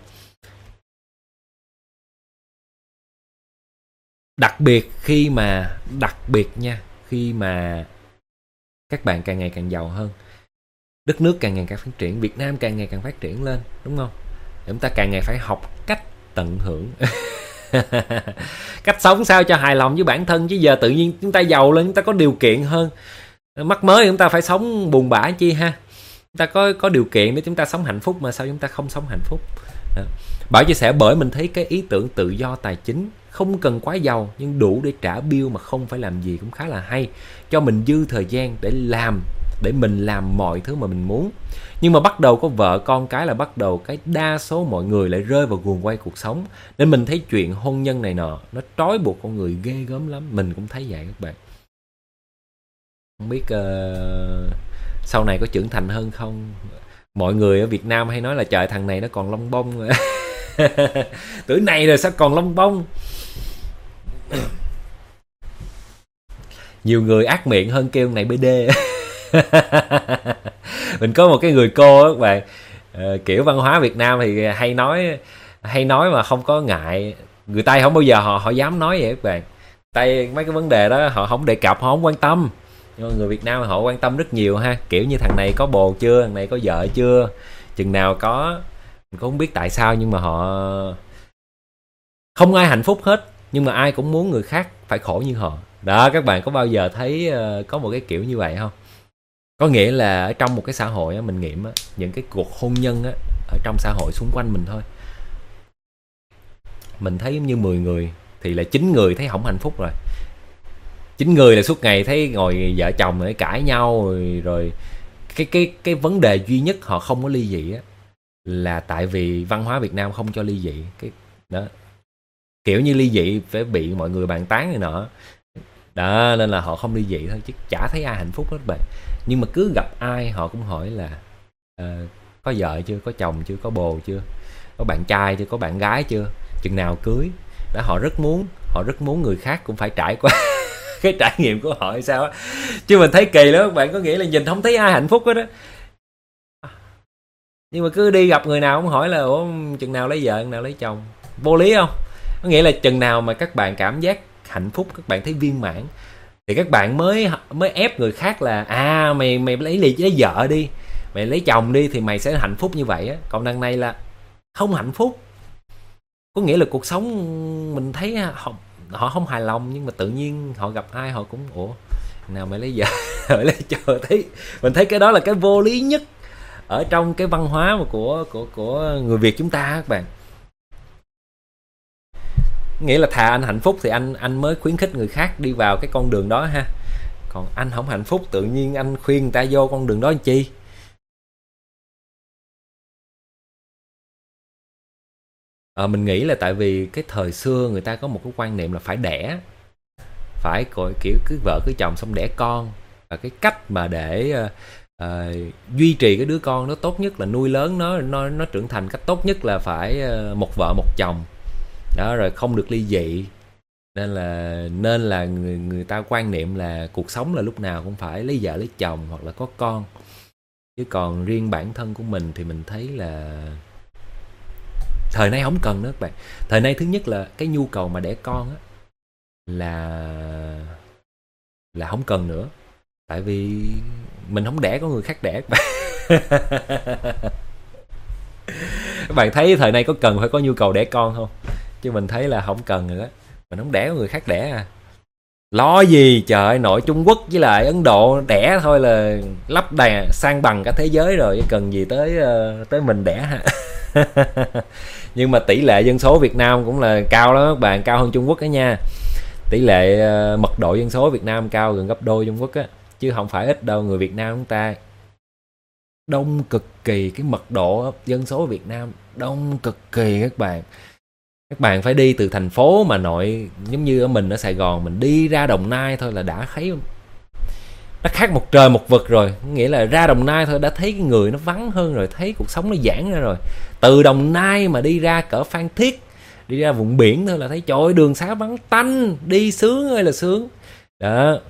Đặc biệt nha, khi mà các bạn càng ngày càng giàu hơn, đất nước càng ngày càng phát triển, Việt Nam càng ngày càng phát triển lên, đúng không? Chúng ta càng ngày phải học cách tận hưởng. Cách sống sao cho hài lòng với bản thân. Chứ giờ tự nhiên chúng ta giàu lên, chúng ta có điều kiện hơn, mắc mới chúng ta phải sống buồn bã chi ha. Chúng ta có điều kiện để chúng ta sống hạnh phúc, mà sao chúng ta không sống hạnh phúc? Bảo chia sẻ bởi mình thấy cái ý tưởng tự do tài chính không cần quá giàu, nhưng đủ để trả bill mà không phải làm gì cũng khá là hay. Cho mình dư thời gian để mình làm mọi thứ mà mình muốn. Nhưng mà bắt đầu có vợ con cái là bắt đầu cái đa số mọi người lại rơi vào guồng quay cuộc sống. Nên mình thấy chuyện hôn nhân này nọ nó trói buộc con người ghê gớm lắm. Mình cũng thấy vậy các bạn. Không biết sau này có trưởng thành hơn không? Mọi người ở Việt Nam hay nói là trời, thằng này nó còn lông bông. Tuổi này rồi sao còn lông bông? Nhiều người ác miệng hơn kêu này BD. Mình có một cái người cô á các bạn, kiểu văn hóa Việt Nam thì hay nói mà không có ngại. Người Tây không bao giờ họ dám nói vậy các bạn. Tây mấy cái vấn đề đó họ không đề cập, họ không quan tâm. Nhưng mà người Việt Nam họ quan tâm rất nhiều ha. Kiểu như thằng này có bồ chưa, thằng này có vợ chưa, chừng nào có. Mình cũng không biết tại sao, nhưng mà họ không ai hạnh phúc hết, nhưng mà ai cũng muốn người khác phải khổ như họ. Đó, các bạn có bao giờ thấy có một cái kiểu như vậy không? Có nghĩa là ở trong một cái xã hội á, mình nghiệm á, những cái cuộc hôn nhân á, ở trong xã hội xung quanh mình thôi, mình thấy như 10 người thì là 9 người thấy không hạnh phúc rồi. 9 người là suốt ngày thấy ngồi vợ chồng để cãi nhau rồi cái vấn đề duy nhất họ không có ly dị á, là tại vì văn hóa Việt Nam không cho ly dị. Cái đó, kiểu như ly dị phải bị mọi người bàn tán này nọ. Đó, nên là họ không ly dị thôi, chứ chả thấy ai hạnh phúc hết bạn. Nhưng mà cứ gặp ai họ cũng hỏi là có vợ chưa, có chồng chưa, có bồ chưa, có bạn trai chưa, có bạn gái chưa, chừng nào cưới. Đó, họ rất muốn người khác cũng phải trải qua cái trải nghiệm của họ hay sao á. Chứ mình thấy kỳ lắm các bạn, có nghĩa là nhìn không thấy ai hạnh phúc hết á. Nhưng mà cứ đi gặp người nào cũng hỏi là ủa chừng nào lấy vợ, chừng nào lấy chồng. Vô lý không? Có nghĩa là chừng nào mà các bạn cảm giác hạnh phúc, các bạn thấy viên mãn, thì các bạn mới ép người khác là mày lấy vợ đi, mày lấy chồng đi thì mày sẽ hạnh phúc như vậy á. Còn đằng này là không hạnh phúc. Có nghĩa là cuộc sống mình thấy họ không hài lòng, nhưng mà tự nhiên họ gặp ai họ cũng ủa nào mày lấy vợ rồi lấy chồng. Mình thấy cái đó là cái vô lý nhất ở trong cái văn hóa mà của người Việt chúng ta các bạn. Nghĩa là thà anh hạnh phúc thì anh mới khuyến khích người khác đi vào cái con đường đó ha. Còn anh không hạnh phúc tự nhiên anh khuyên người ta vô con đường đó làm chi? Mình nghĩ là tại vì cái thời xưa người ta có một cái quan niệm là phải đẻ, phải kiểu cưới vợ cưới chồng xong đẻ con, và cái cách mà để duy trì cái đứa con nó tốt nhất là nuôi lớn nó trưởng thành cách tốt nhất là phải một vợ một chồng đó, rồi không được ly dị. Nên là người ta quan niệm là cuộc sống là lúc nào cũng phải lấy vợ lấy chồng hoặc là có con. Chứ còn riêng bản thân của mình thì mình thấy là thời nay không cần nữa các bạn. Thời nay thứ nhất là cái nhu cầu mà đẻ con á là không cần nữa, tại vì mình không đẻ có người khác đẻ các bạn. Các bạn thấy thời nay có cần phải có nhu cầu đẻ con không? Chứ mình thấy là không cần nữa. Mình không đẻ có người khác đẻ à. Lo gì trời ơi, nội Trung Quốc với lại Ấn Độ đẻ thôi là lấp đầy sang bằng cả thế giới rồi, cần gì tới mình đẻ ha. Nhưng mà tỷ lệ dân số Việt Nam cũng là cao lắm các bạn, cao hơn Trung Quốc đó nha. Tỷ lệ mật độ dân số Việt Nam cao gần gấp đôi Trung Quốc á, chứ không phải ít đâu. Người Việt Nam chúng ta đông cực kỳ, cái mật độ dân số Việt Nam đông cực kỳ các bạn. Các bạn phải đi từ thành phố mà nội, giống như ở mình ở Sài Gòn, mình đi ra Đồng Nai thôi là đã thấy nó khác một trời một vực rồi. Nghĩa là ra Đồng Nai thôi đã thấy cái người nó vắng hơn rồi, thấy cuộc sống nó giãn ra rồi. Từ Đồng Nai mà đi ra cỡ Phan Thiết, đi ra vùng biển thôi là thấy trời ơi, đường xá vắng tanh, đi sướng ơi là sướng. Đó.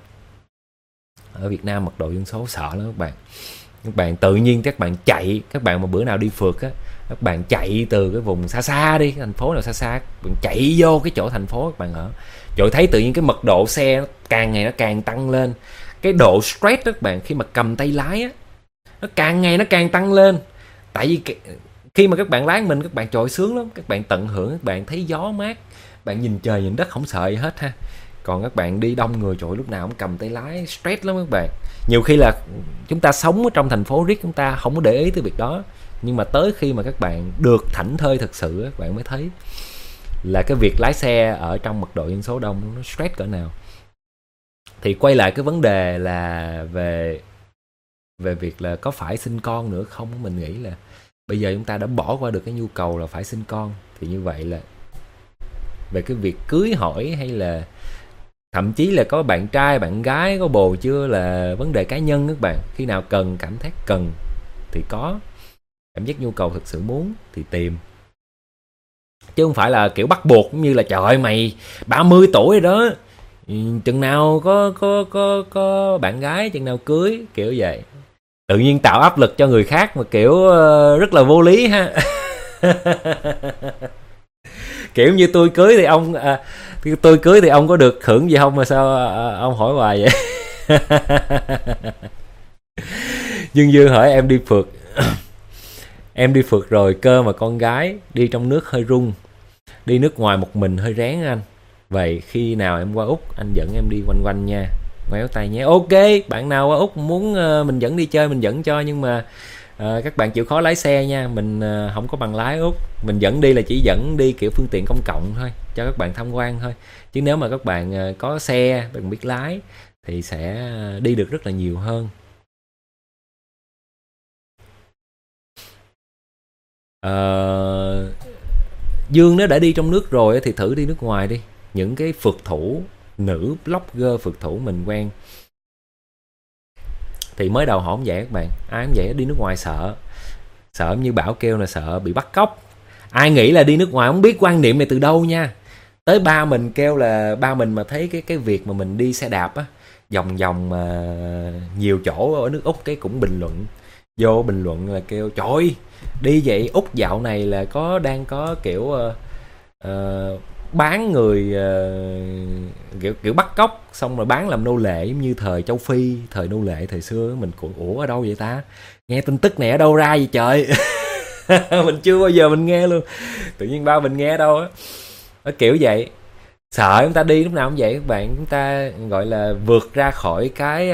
Ở Việt Nam mật độ dân số sợ lắm các bạn. Các bạn tự nhiên các bạn chạy, các bạn mà bữa nào đi phượt á, các bạn chạy từ cái vùng xa xa đi, thành phố nào xa xa, các bạn chạy vô cái chỗ thành phố các bạn ở, rồi thấy tự nhiên cái mật độ xe càng ngày nó càng tăng lên. Cái độ stress đó các bạn, khi mà cầm tay lái á, nó càng ngày nó càng tăng lên. Tại vì khi mà các bạn lái mình, các bạn trội sướng lắm, các bạn tận hưởng, các bạn thấy gió mát, bạn nhìn trời nhìn đất không sợ gì hết ha. Còn các bạn đi đông người trội lúc nào cũng cầm tay lái, stress lắm các bạn. Nhiều khi là chúng ta sống ở trong thành phố riết chúng ta không có để ý tới việc đó, nhưng mà tới khi mà các bạn được thảnh thơi thực sự, các bạn mới thấy là cái việc lái xe ở trong mật độ dân số đông nó stress cỡ nào. Thì quay lại cái vấn đề là về việc là có phải sinh con nữa không, mình nghĩ là bây giờ chúng ta đã bỏ qua được cái nhu cầu là phải sinh con, thì như vậy là về cái việc cưới hỏi hay là thậm chí là có bạn trai bạn gái có bồ chưa là vấn đề cá nhân các bạn. Khi nào cần, cảm thấy cần thì có, cảm giác nhu cầu thực sự muốn thì tìm, chứ không phải là kiểu bắt buộc, cũng như là trời ơi mày 30 tuổi rồi đó, chừng nào có bạn gái, chừng nào cưới, kiểu vậy. Tự nhiên tạo áp lực cho người khác mà kiểu rất là vô lý ha. Kiểu như tôi cưới thì ông có được hưởng gì không mà sao ông hỏi hoài vậy? Dương hỏi em đi phượt. Em đi phượt rồi cơ mà con gái đi trong nước hơi run, đi nước ngoài một mình hơi rén anh. Vậy khi nào em qua Úc anh dẫn em đi quanh quanh nha, ngoéo tay nhé. Ok, bạn nào qua Úc muốn mình dẫn đi chơi mình dẫn cho, nhưng mà các bạn chịu khó lái xe nha, mình không có bằng lái Úc. Mình dẫn đi là chỉ dẫn đi kiểu phương tiện công cộng thôi, cho các bạn tham quan thôi. Chứ nếu mà các bạn có xe, bạn biết lái thì sẽ đi được rất là nhiều hơn. Dương nếu đã đi trong nước rồi thì thử đi nước ngoài đi. Những cái phượt thủ, nữ blogger phượt thủ mình quen. Thì mới đầu họ không vậy các bạn, ai không vậy, đi nước ngoài sợ như Bảo kêu là sợ bị bắt cóc. Ai nghĩ là đi nước ngoài không biết quan niệm này từ đâu nha. Tới ba mình kêu là ba mình mà thấy cái việc mà mình đi xe đạp á, vòng vòng nhiều chỗ ở nước Úc, cái cũng bình luận là kêu trời ơi, đi vậy Úc dạo này là đang có kiểu bán người, kiểu bắt cóc xong rồi bán làm nô lệ, giống như thời châu Phi, thời nô lệ thời xưa. Mình cũng ủa ở đâu vậy ta, nghe tin tức này ở đâu ra vậy trời. Mình chưa bao giờ mình nghe luôn, tự nhiên ba mình nghe đâu á. Nó kiểu vậy, sợ chúng ta đi lúc nào cũng vậy các bạn. Chúng ta gọi là vượt ra khỏi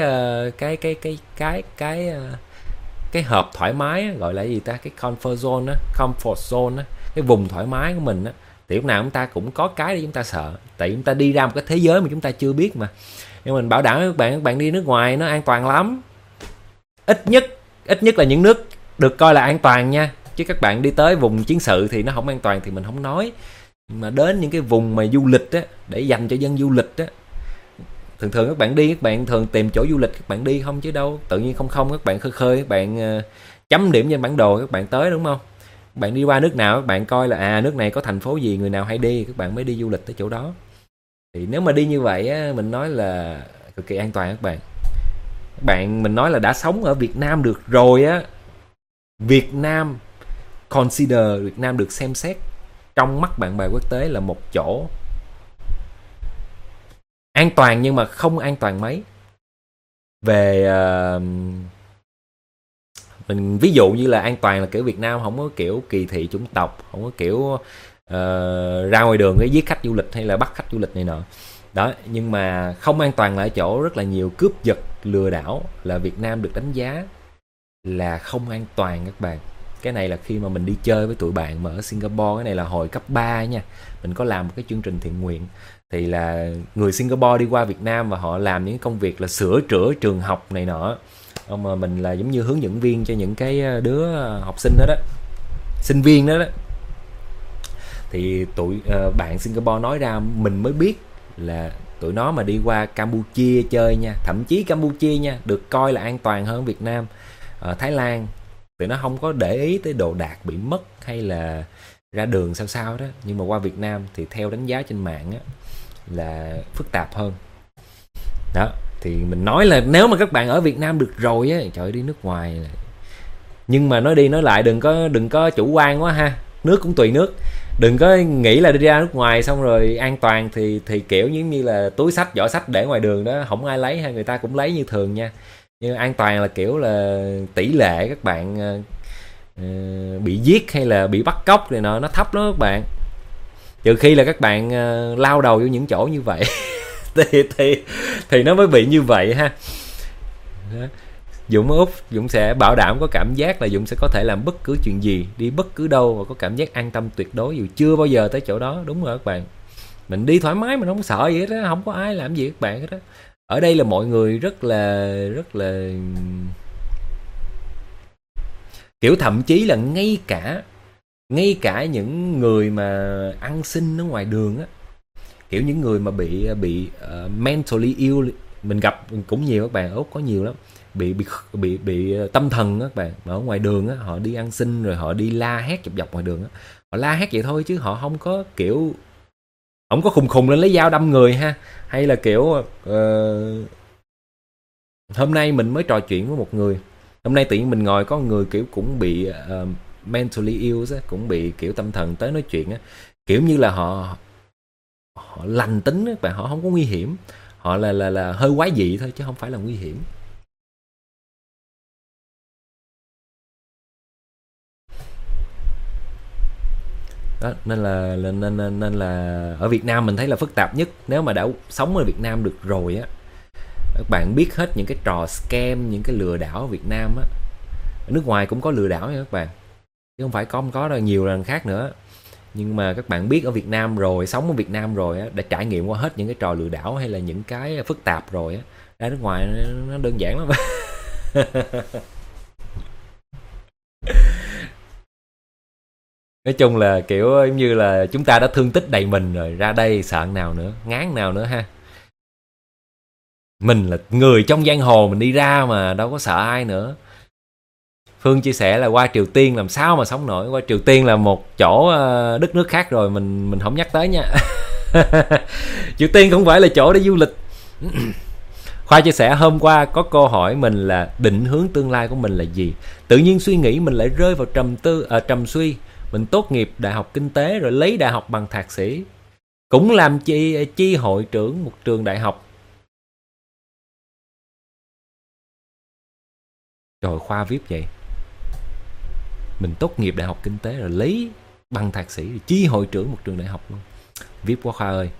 cái hộp thoải mái á, gọi là gì ta, cái comfort zone á, cái vùng thoải mái của mình á. Thì lúc nào chúng ta cũng có cái để chúng ta sợ, tại chúng ta đi ra một cái thế giới mà chúng ta chưa biết mà. Nhưng mình bảo đảm với các bạn đi nước ngoài nó an toàn lắm. Ít nhất là những nước được coi là an toàn nha. Chứ các bạn đi tới vùng chiến sự thì nó không an toàn thì mình không nói. Mà đến những cái vùng mà du lịch á, để dành cho dân du lịch á, thường các bạn đi, các bạn thường tìm chỗ du lịch các bạn đi không chứ đâu tự nhiên không các bạn khơi các bạn chấm điểm trên bản đồ các bạn tới, đúng không? Các bạn đi qua nước nào các bạn coi là nước này có thành phố gì người nào hay đi, các bạn mới đi du lịch tới chỗ đó. Thì nếu mà đi như vậy á, mình nói là cực kỳ an toàn các bạn. Mình nói là đã sống ở Việt Nam được rồi á, Việt Nam được xem xét trong mắt bạn bè quốc tế là một chỗ an toàn, nhưng mà không an toàn mấy. Về mình ví dụ như là an toàn là kiểu Việt Nam không có kiểu kỳ thị chủng tộc, không có kiểu ra ngoài đường cái giết khách du lịch hay là bắt khách du lịch này nọ đó. Nhưng mà không an toàn là ở chỗ rất là nhiều cướp giật, lừa đảo, là Việt Nam được đánh giá là không an toàn các bạn. Cái này là khi mà mình đi chơi với tụi bạn mà ở Singapore, cái này là hồi cấp 3 nha, mình có làm một cái chương trình thiện nguyện. Thì là người Singapore đi qua Việt Nam và họ làm những công việc là sửa chữa trường học này nọ. Mà mình là giống như hướng dẫn viên cho những cái đứa học sinh đó, sinh viên đó. Thì tụi bạn Singapore nói ra mình mới biết là tụi nó mà đi qua Campuchia chơi nha, thậm chí Campuchia nha được coi là an toàn hơn Việt Nam. Ở Thái Lan tụi nó không có để ý tới đồ đạc bị mất hay là ra đường sao đó, nhưng mà qua Việt Nam thì theo đánh giá trên mạng á, là phức tạp hơn đó. Thì mình nói là nếu mà các bạn ở Việt Nam được rồi á, trời, đi nước ngoài. Nhưng mà nói đi nói lại đừng có chủ quan quá ha, nước cũng tùy nước. Đừng có nghĩ là đi ra nước ngoài xong rồi an toàn thì kiểu như là túi xách giỏ xách để ngoài đường đó không ai lấy, hay người ta cũng lấy như thường nha. Nhưng an toàn là kiểu là tỷ lệ các bạn bị giết hay là bị bắt cóc này nọ nó thấp lắm các bạn, trừ khi là các bạn lao đầu vô những chỗ như vậy. thì nó mới bị như vậy ha. Dũng ở Úc, Dũng sẽ bảo đảm có cảm giác là Dũng sẽ có thể làm bất cứ chuyện gì, đi bất cứ đâu và có cảm giác an tâm tuyệt đối, dù chưa bao giờ tới chỗ đó. Đúng rồi các bạn, mình đi thoải mái, mình không sợ gì hết á, không có ai làm gì các bạn hết á. Ở đây là mọi người rất là kiểu, thậm chí là ngay cả những người mà ăn xin ở ngoài đường á, kiểu những người mà bị mentally ill, mình gặp cũng nhiều các bạn, ở Úc có nhiều lắm, bị tâm thần các bạn, mà ở ngoài đường á, họ đi ăn xin rồi họ đi la hét dọc ngoài đường á, họ la hét vậy thôi chứ họ không có kiểu, không có khùng lên lấy dao đâm người ha, hay là kiểu hôm nay mình mới trò chuyện với một người, hôm nay tự nhiên mình ngồi có một người kiểu cũng bị mentally ill á, cũng bị kiểu tâm thần tới nói chuyện á, kiểu như là họ lành tính á bạn, họ không có nguy hiểm, họ là hơi quái dị thôi chứ không phải là nguy hiểm. Đó, nên là ở Việt Nam mình thấy là phức tạp nhất. Nếu mà đã sống ở Việt Nam được rồi á, các bạn biết hết những cái trò scam, những cái lừa đảo ở Việt Nam á. Ở nước ngoài cũng có lừa đảo nha các bạn, chứ không phải không có đâu, nhiều lần khác nữa. Nhưng mà các bạn biết ở Việt Nam rồi, sống ở Việt Nam rồi á, đã trải nghiệm qua hết những cái trò lừa đảo hay là những cái phức tạp rồi á, ra nước ngoài nó đơn giản lắm. Nói chung là kiểu giống như là chúng ta đã thương tích đầy mình rồi, ra đây sợ nào nữa, ngán nào nữa ha. Mình là người trong giang hồ, mình đi ra mà đâu có sợ ai nữa. Phương chia sẻ là qua Triều Tiên làm sao mà sống nổi. Qua Triều Tiên là một chỗ đất nước khác rồi, mình không nhắc tới nha. Triều Tiên không phải là chỗ để du lịch. Khoa chia sẻ hôm qua có câu hỏi mình là định hướng tương lai của mình là gì. Tự nhiên suy nghĩ mình lại rơi vào trầm suy. Mình tốt nghiệp đại học kinh tế rồi lấy đại học bằng thạc sĩ, cũng làm chi hội trưởng một trường đại học. Rồi Khoa viết vậy. Mình tốt nghiệp đại học kinh tế rồi lấy bằng thạc sĩ rồi chi hội trưởng một trường đại học luôn. Viết quá Khoa ơi.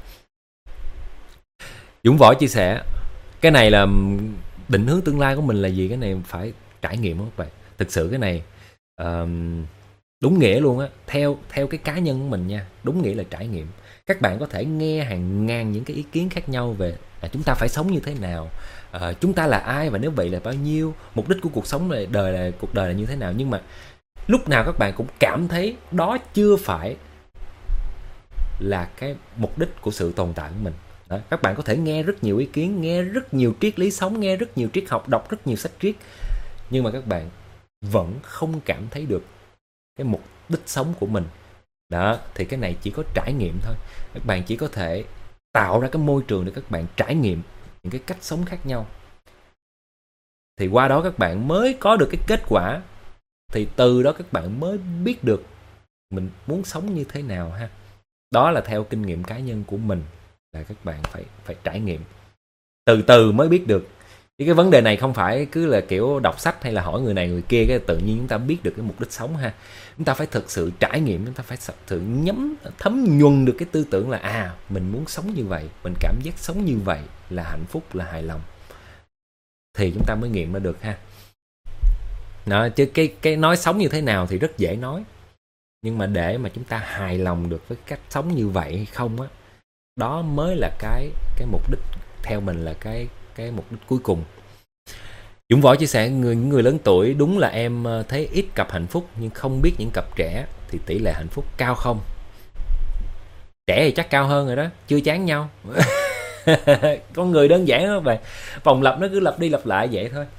Dũng Võ chia sẻ cái này là định hướng tương lai của mình là gì. Cái này phải trải nghiệm các bạn. Thực sự cái này đúng nghĩa luôn á. Theo cái cá nhân của mình nha, đúng nghĩa là trải nghiệm. Các bạn có thể nghe hàng ngàn những cái ý kiến khác nhau về chúng ta phải sống như thế nào, chúng ta là ai và nếu vậy là bao nhiêu, mục đích của cuộc sống là cuộc đời là như thế nào. Nhưng mà lúc nào các bạn cũng cảm thấy đó chưa phải là cái mục đích của sự tồn tại của mình. Đó, các bạn có thể nghe rất nhiều ý kiến, nghe rất nhiều triết lý sống, nghe rất nhiều triết học, đọc rất nhiều sách triết, nhưng mà các bạn vẫn không cảm thấy được cái mục đích sống của mình. Đó, thì cái này chỉ có trải nghiệm thôi. Các bạn chỉ có thể tạo ra cái môi trường để các bạn trải nghiệm những cái cách sống khác nhau. Thì qua đó các bạn mới có được cái kết quả. Thì từ đó các bạn mới biết được mình muốn sống như thế nào ha. Đó là theo kinh nghiệm cá nhân của mình, là các bạn phải trải nghiệm. Từ từ mới biết được. Cái vấn đề này không phải cứ là kiểu đọc sách hay là hỏi người này người kia cái tự nhiên chúng ta biết được cái mục đích sống ha. Chúng ta phải thực sự trải nghiệm, chúng ta phải thử thấm nhuần được cái tư tưởng là mình muốn sống như vậy, mình cảm giác sống như vậy là hạnh phúc, là hài lòng, thì chúng ta mới nghiệm ra được ha. Đó, chứ cái nói sống như thế nào thì rất dễ nói, nhưng mà để mà chúng ta hài lòng được với cách sống như vậy hay không á, đó mới là cái mục đích, theo mình là cái mục đích cuối cùng. Dũng Võ chia sẻ những người lớn tuổi đúng là em thấy ít cặp hạnh phúc, nhưng không biết những cặp trẻ thì tỷ lệ hạnh phúc cao không? Trẻ thì chắc cao hơn rồi đó, chưa chán nhau. Con người đơn giản đó bạn, vòng lặp nó cứ lặp đi lặp lại vậy thôi.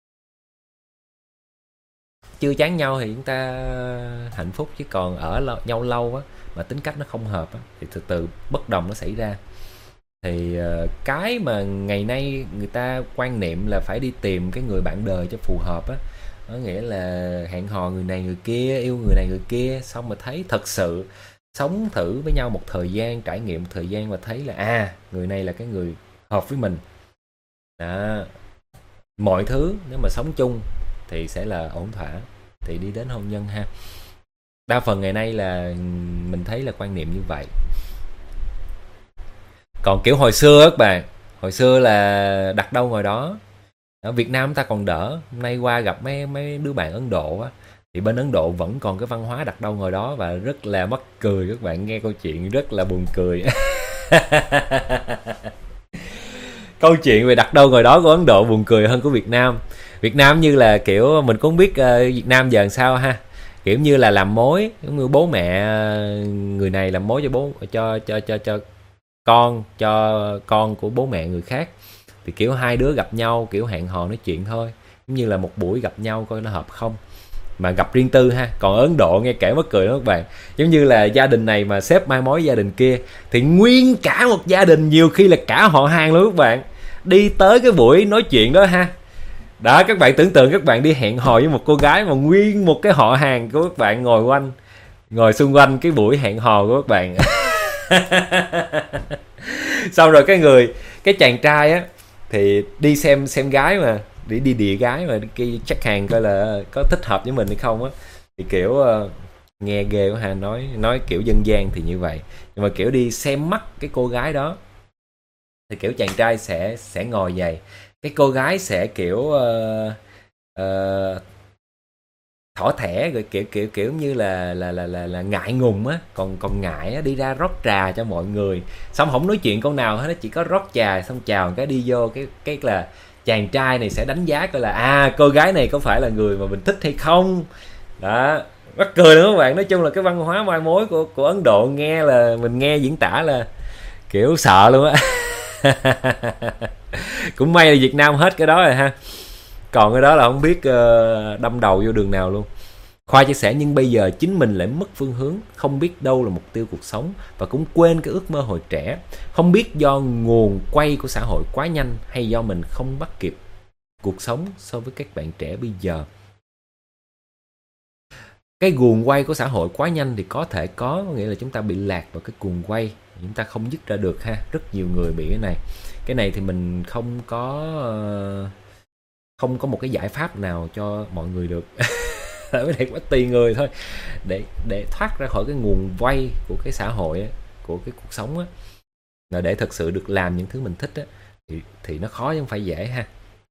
Chưa chán nhau thì chúng ta hạnh phúc, chứ còn ở nhau lâu á mà tính cách nó không hợp á, thì từ từ bất đồng nó xảy ra. Thì cái mà ngày nay người ta quan niệm là phải đi tìm cái người bạn đời cho phù hợp á, có nghĩa là hẹn hò người này người kia, yêu người này người kia, xong mà thấy thật sự sống thử với nhau một thời gian, trải nghiệm một thời gian và thấy là người này là cái người hợp với mình đó. Mọi thứ nếu mà sống chung thì sẽ là ổn thỏa, thì đi đến hôn nhân ha. Đa phần ngày nay là mình thấy là quan niệm như vậy. Còn kiểu hồi xưa các bạn, hồi xưa là đặt đâu ngồi đó. Ở Việt Nam ta còn đỡ. Hôm nay qua gặp mấy đứa bạn Ấn Độ á, thì bên Ấn Độ vẫn còn cái văn hóa đặt đâu ngồi đó và rất là mắc cười. Các bạn nghe câu chuyện rất là buồn cười. Câu chuyện về đặt đâu ngồi đó của Ấn Độ buồn cười hơn của Việt Nam. Việt Nam như là kiểu mình cũng không biết Việt Nam giờ làm sao ha. Kiểu như là làm mối, giống như bố mẹ người này làm mối cho con của bố mẹ người khác, thì kiểu hai đứa gặp nhau kiểu hẹn hò nói chuyện thôi, giống như là một buổi gặp nhau coi nó hợp không, mà gặp riêng tư ha. Còn ở Ấn Độ nghe kể mắc cười đó các bạn, giống như là gia đình này mà xếp mai mối gia đình kia, thì nguyên cả một gia đình, nhiều khi là cả họ hàng luôn các bạn, đi tới cái buổi nói chuyện đó ha. Đó, các bạn tưởng tượng các bạn đi hẹn hò với một cô gái mà nguyên một cái họ hàng của các bạn ngồi xung quanh cái buổi hẹn hò của các bạn. Xong rồi cái chàng trai á thì đi xem gái mà, đi địa gái mà, đi check hàng coi là có thích hợp với mình hay không á, thì kiểu nghe ghê quá ha, nói kiểu dân gian thì như vậy, nhưng mà kiểu đi xem mắt cái cô gái đó thì kiểu chàng trai sẽ ngồi vậy, cái cô gái sẽ kiểu thỏ thẻ rồi kiểu như là ngại ngùng á, còn ngại á, đi ra rót trà cho mọi người, xong không nói chuyện câu nào hết, chỉ có rót trà xong chào cái đi vô, cái là chàng trai này sẽ đánh giá coi là cô gái này có phải là người mà mình thích hay không. Đó, mắc cười nữa các bạn. Nói chung là cái văn hóa mai mối của Ấn Độ, nghe là mình nghe diễn tả là kiểu sợ luôn á. Cũng may là Việt Nam hết cái đó rồi ha, còn cái đó là không biết đâm đầu vô đường nào luôn. Khoa chia sẻ, nhưng bây giờ chính mình lại mất phương hướng, không biết đâu là mục tiêu cuộc sống, và cũng quên cái ước mơ hồi trẻ. Không biết do nguồn quay của xã hội quá nhanh, hay do mình không bắt kịp cuộc sống so với các bạn trẻ bây giờ. Cái guồng quay của xã hội quá nhanh thì có thể có nghĩa là chúng ta bị lạc vào cái guồng quay, chúng ta không dứt ra được ha. Rất nhiều người bị cái này. Cái này thì mình không có một cái giải pháp nào cho mọi người được. Cái này quá tùy người thôi, để thoát ra khỏi cái nguồn quay của cái xã hội á, của cái cuộc sống á, là để thực sự được làm những thứ mình thích á, thì nó khó chứ không phải dễ ha.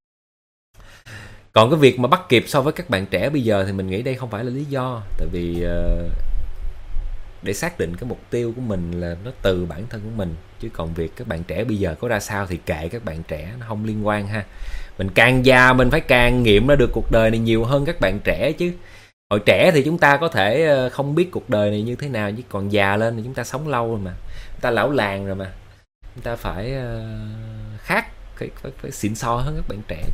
Còn cái việc mà bắt kịp so với các bạn trẻ bây giờ thì mình nghĩ đây không phải là lý do, tại vì để xác định cái mục tiêu của mình là nó từ bản thân của mình, chứ còn việc các bạn trẻ bây giờ có ra sao thì kệ các bạn trẻ, nó không liên quan ha. Mình càng già mình phải càng nghiệm ra được cuộc đời này nhiều hơn các bạn trẻ chứ. Hồi trẻ thì chúng ta có thể không biết cuộc đời này như thế nào, chứ còn già lên thì chúng ta sống lâu rồi mà, chúng ta lão làng rồi mà, chúng ta phải khác, phải xịn sò hơn các bạn trẻ.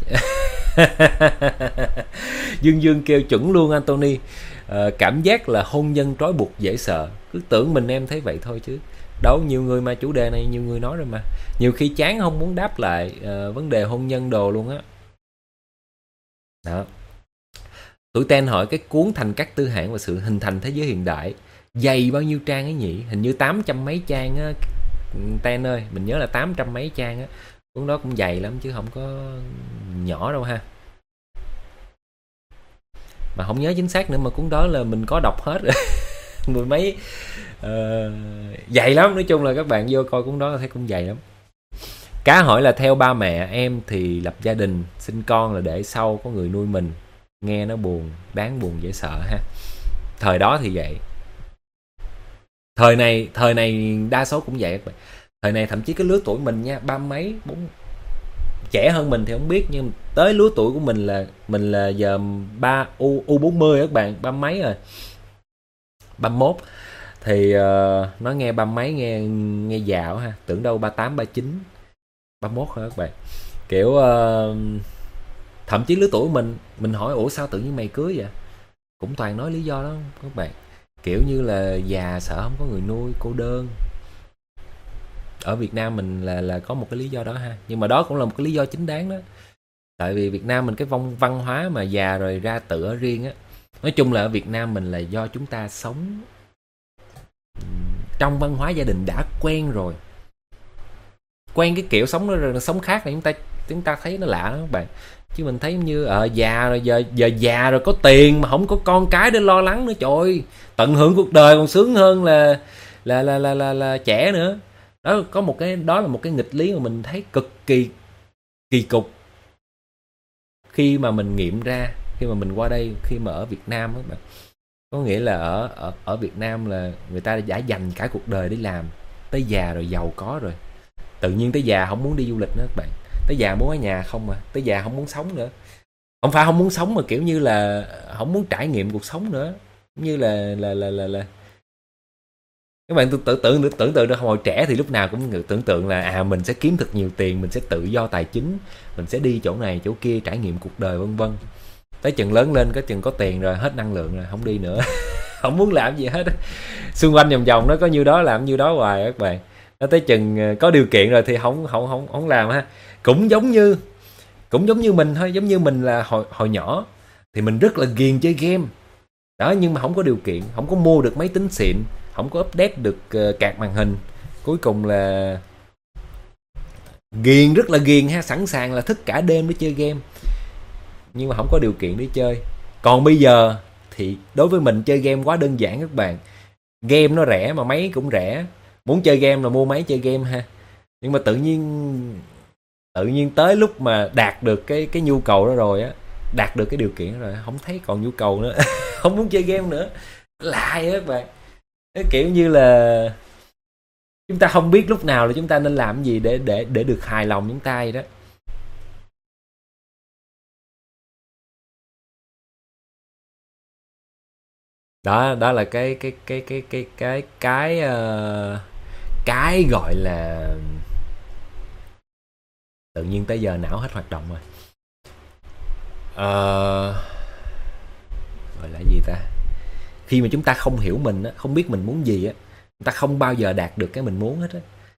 Dương kêu chuẩn luôn Anthony. Cảm giác là hôn nhân trói buộc dễ sợ. Cứ tưởng mình em thấy vậy thôi chứ đâu, nhiều người mà chủ đề này nhiều người nói rồi mà, nhiều khi chán không muốn đáp lại vấn đề hôn nhân đồ luôn á. Đó. Tuổi Ten hỏi cái cuốn Thành Các Tư Hãng và Sự Hình Thành Thế Giới Hiện Đại dày bao nhiêu trang ấy nhỉ? Hình như 800 mấy trang á Ten ơi, mình nhớ là 800 mấy trang á. Cuốn đó cũng dày lắm chứ không có nhỏ đâu ha. Mà không nhớ chính xác nữa, mà cuốn đó là mình có đọc hết rồi. Mười mấy dày lắm. Nói chung là các bạn vô coi cuốn đó thấy cũng dày lắm. Cá hỏi là theo ba mẹ em thì lập gia đình sinh con là để sau có người nuôi mình. Nghe nó buồn, đáng buồn dễ sợ ha. Thời đó thì vậy, thời này đa số cũng vậy các bạn. Thời này thậm chí cái lứa tuổi mình nha, ba mấy bốn, trẻ hơn mình thì không biết, nhưng tới lứa tuổi của mình là giờ U40 các bạn, ba mấy rồi, 31 thì nó nghe ba mấy nghe dạo ha, tưởng đâu 38 39 31 thôi các bạn. Kiểu thậm chí lứa tuổi mình hỏi ủa sao tự nhiên mày cưới vậy, cũng toàn nói lý do đó các bạn, kiểu như là già sợ không có người nuôi, cô đơn. Ở Việt Nam mình là có một cái lý do đó ha, nhưng mà đó cũng là một cái lý do chính đáng đó. Tại vì Việt Nam mình cái văn hóa mà già rồi ra tự ở riêng á, nói chung là ở Việt Nam mình là do chúng ta sống trong văn hóa gia đình đã quen rồi, quen cái kiểu sống nó sống khác này, chúng ta thấy nó lạ lắm các bạn. Chứ mình thấy như già rồi, giờ già rồi có tiền mà không có con cái để lo lắng nữa, trời ơi, tận hưởng cuộc đời còn sướng hơn là trẻ nữa. Đó có một cái, đó là một cái nghịch lý mà mình thấy cực kỳ kỳ cục khi mà mình nghiệm ra, khi mà mình qua đây, khi mà ở Việt Nam các bạn. Có nghĩa là ở Việt Nam là người ta đã dành cả cuộc đời để làm, tới già rồi giàu có rồi, tự nhiên tới già không muốn đi du lịch nữa các bạn, tới già muốn ở nhà không, mà tới già không muốn sống nữa. Không phải không muốn sống mà kiểu như là không muốn trải nghiệm cuộc sống nữa, như là các bạn tưởng tượng được hồi trẻ thì lúc nào cũng tưởng tượng là mình sẽ kiếm thật nhiều tiền, mình sẽ tự do tài chính, mình sẽ đi chỗ này chỗ kia, trải nghiệm cuộc đời vân vân. Tới chừng lớn lên, cái chừng có tiền rồi, hết năng lượng rồi, không đi nữa. Không muốn làm gì hết. Xung quanh vòng vòng nó có nhiêu đó làm nhiêu đó hoài các bạn. Nó tới chừng có điều kiện rồi thì không làm ha. Cũng giống như mình thôi, giống như mình là hồi nhỏ thì mình rất là ghiền chơi game đó, nhưng mà không có điều kiện, không có mua được máy tính xịn, không có update được card màn hình, cuối cùng là rất là ghiền ha, sẵn sàng là thức cả đêm để chơi game, nhưng mà không có điều kiện để chơi. Còn bây giờ thì đối với mình chơi game quá đơn giản các bạn, game nó rẻ mà máy cũng rẻ, muốn chơi game là mua máy chơi game ha. Nhưng mà tự nhiên tới lúc mà đạt được cái nhu cầu đó rồi á, đạt được cái điều kiện đó rồi, không thấy còn nhu cầu nữa. Không muốn chơi game nữa, lại các bạn. Cái kiểu như là chúng ta không biết lúc nào là chúng ta nên làm gì để được hài lòng chúng ta vậy đó. Đó là cái gọi là Tự nhiên tới giờ não hết hoạt động rồi. Ờ, gọi là gì ta, khi mà chúng ta không hiểu mình á, không biết mình muốn gì á, chúng ta không bao giờ đạt được cái mình muốn hết á.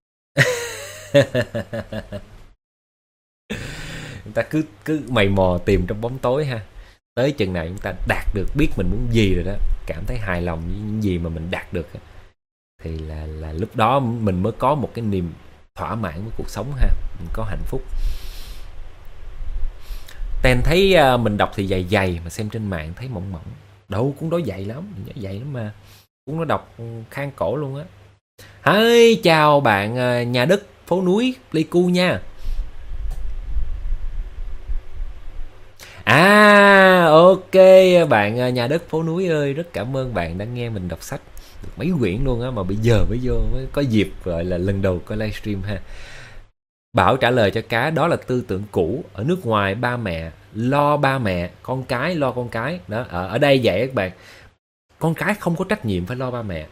Chúng ta cứ mày mò tìm trong bóng tối ha, tới chừng nào chúng ta đạt được, biết mình muốn gì rồi đó, cảm thấy hài lòng với những gì mà mình đạt được á, thì là lúc đó mình mới có một cái niềm thỏa mãn với cuộc sống ha, mình có hạnh phúc. Ten thấy mình đọc thì dày dày, mà xem trên mạng thấy mỏng mỏng. Đâu cũng đó dày lắm, dày lắm mà cũng nó đọc khang cổ luôn á. Hi, chào bạn nhà đất phố núi Pleiku nha. Ok bạn nhà đất phố núi ơi, rất cảm ơn bạn đã nghe mình đọc sách được mấy quyển luôn á, mà bây giờ mới vô mới có dịp gọi là lần đầu coi livestream ha. Bảo trả lời cho cá, đó là tư tưởng cũ ở nước ngoài, ba mẹ lo ba mẹ, con cái lo con cái đó. Ở đây vậy các bạn, con cái không có trách nhiệm phải lo ba mẹ.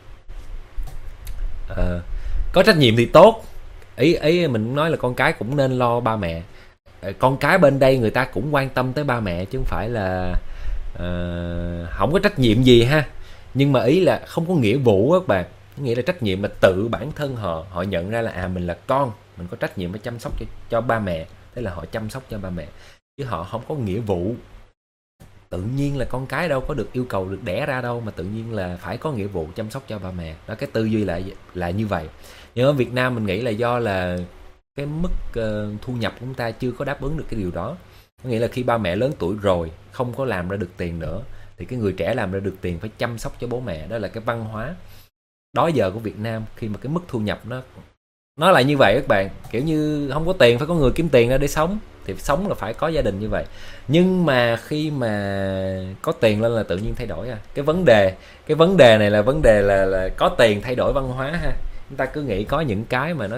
Có trách nhiệm thì tốt, ý mình nói là con cái cũng nên lo ba mẹ. Con cái bên đây người ta cũng quan tâm tới ba mẹ chứ không phải là không có trách nhiệm gì ha. Nhưng mà ý là không có nghĩa vụ các bạn. Nghĩa là trách nhiệm là tự bản thân họ nhận ra là mình là con, mình có trách nhiệm phải chăm sóc cho ba mẹ, thế là họ chăm sóc cho ba mẹ, chứ họ không có nghĩa vụ. Tự nhiên là con cái đâu có được yêu cầu được đẻ ra đâu mà tự nhiên là phải có nghĩa vụ chăm sóc cho ba mẹ đó. Cái tư duy là như vậy. Nhưng ở Việt Nam mình nghĩ là do là cái mức thu nhập của chúng ta chưa có đáp ứng được cái điều đó. Có nghĩa là khi ba mẹ lớn tuổi rồi không có làm ra được tiền nữa, thì cái người trẻ làm ra được tiền phải chăm sóc cho bố mẹ. Đó là cái văn hóa đó giờ của Việt Nam, khi mà cái mức thu nhập nó là như vậy các bạn. Kiểu như không có tiền phải có người kiếm tiền ra để sống, thì sống là phải có gia đình như vậy. Nhưng mà khi mà có tiền lên là tự nhiên thay đổi. Cái vấn đề này là vấn đề là có tiền thay đổi văn hóa ha. Chúng ta cứ nghĩ có những cái mà nó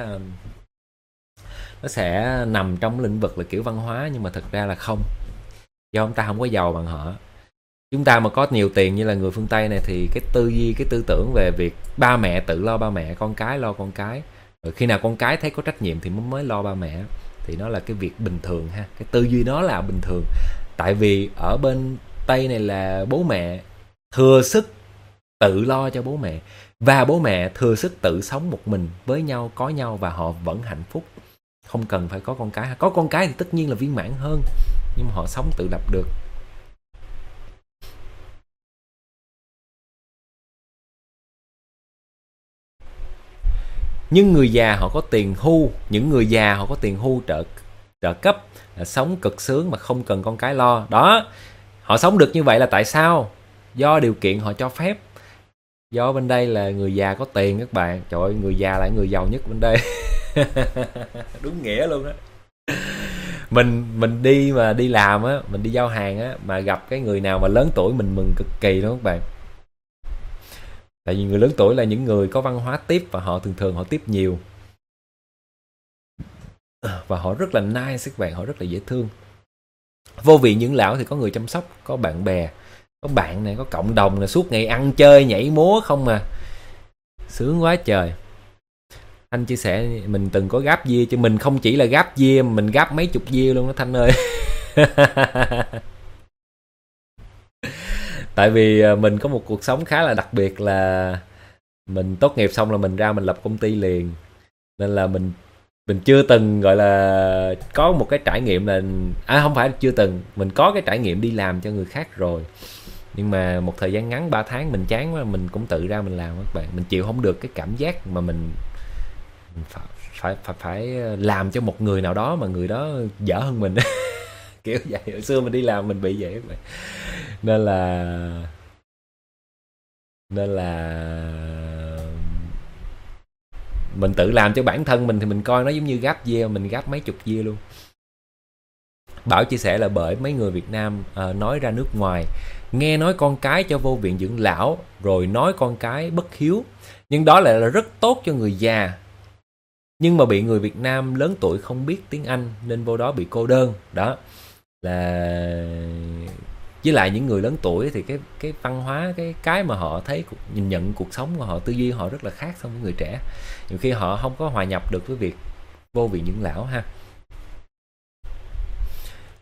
sẽ nằm trong lĩnh vực là kiểu văn hóa, nhưng mà thực ra là không. Do chúng ta không có giàu bằng họ. Chúng ta mà có nhiều tiền như là người phương Tây này thì cái tư duy, cái tư tưởng về việc ba mẹ tự lo ba mẹ, con cái lo con cái, rồi khi nào con cái thấy có trách nhiệm thì mới lo ba mẹ, thì nó là cái việc bình thường ha. Cái tư duy đó là bình thường. Tại vì ở bên Tây này là bố mẹ thừa sức tự lo cho bố mẹ, và bố mẹ thừa sức tự sống một mình với nhau, có nhau, và họ vẫn hạnh phúc, không cần phải có con cái. Có con cái thì tất nhiên là viên mãn hơn, nhưng mà họ sống tự lập được. Nhưng người già họ có tiền hưu, những người già họ có tiền hưu trợ cấp, sống cực sướng mà không cần con cái lo. Đó, họ sống được như vậy là tại sao? Do điều kiện họ cho phép. Do bên đây là người già có tiền các bạn. Trời ơi, người già là người giàu nhất bên đây. Đúng nghĩa luôn đó. Mình đi làm á, mình đi giao hàng á, mà gặp cái người nào mà lớn tuổi mình mừng cực kỳ đó các bạn. Tại vì người lớn tuổi là những người có văn hóa tiếp, và họ thường họ tiếp nhiều, và họ rất là nice các bạn, họ rất là dễ thương. Vô viện dưỡng lão thì có người chăm sóc, có bạn bè, có bạn này, có cộng đồng này, suốt ngày ăn chơi nhảy múa không mà sướng quá trời. Anh chia sẻ mình từng có gáp year, chứ mình không chỉ là gáp year, mình gáp mấy chục year luôn đó Thanh ơi. Tại vì mình có một cuộc sống khá là đặc biệt, là mình tốt nghiệp xong là mình ra mình lập công ty liền, nên là mình chưa từng gọi là có một cái trải nghiệm là không phải chưa từng, mình có cái trải nghiệm đi làm cho người khác rồi, nhưng mà một thời gian ngắn 3 tháng mình chán quá, mình cũng tự ra mình làm các bạn. Mình chịu không được cái cảm giác mà mình phải làm cho một người nào đó mà người đó dở hơn mình. Kiểu vậy. Hồi xưa mình đi làm mình bị vậy các bạn. Nên là mình tự làm cho bản thân mình thì mình coi nó giống như gáp year, mình gáp mấy chục year luôn. Bảo chia sẻ là bởi mấy người Việt Nam nói ra nước ngoài, nghe nói con cái cho vô viện dưỡng lão, rồi nói con cái bất hiếu, nhưng đó lại là rất tốt cho người già. Nhưng mà bị người Việt Nam lớn tuổi không biết tiếng Anh nên vô đó bị cô đơn. Đó là với lại những người lớn tuổi thì cái văn hóa, cái mà họ thấy nhìn nhận cuộc sống của họ, tư duy họ rất là khác so với người trẻ. Nhiều khi họ không có hòa nhập được với việc vô viện dưỡng lão ha.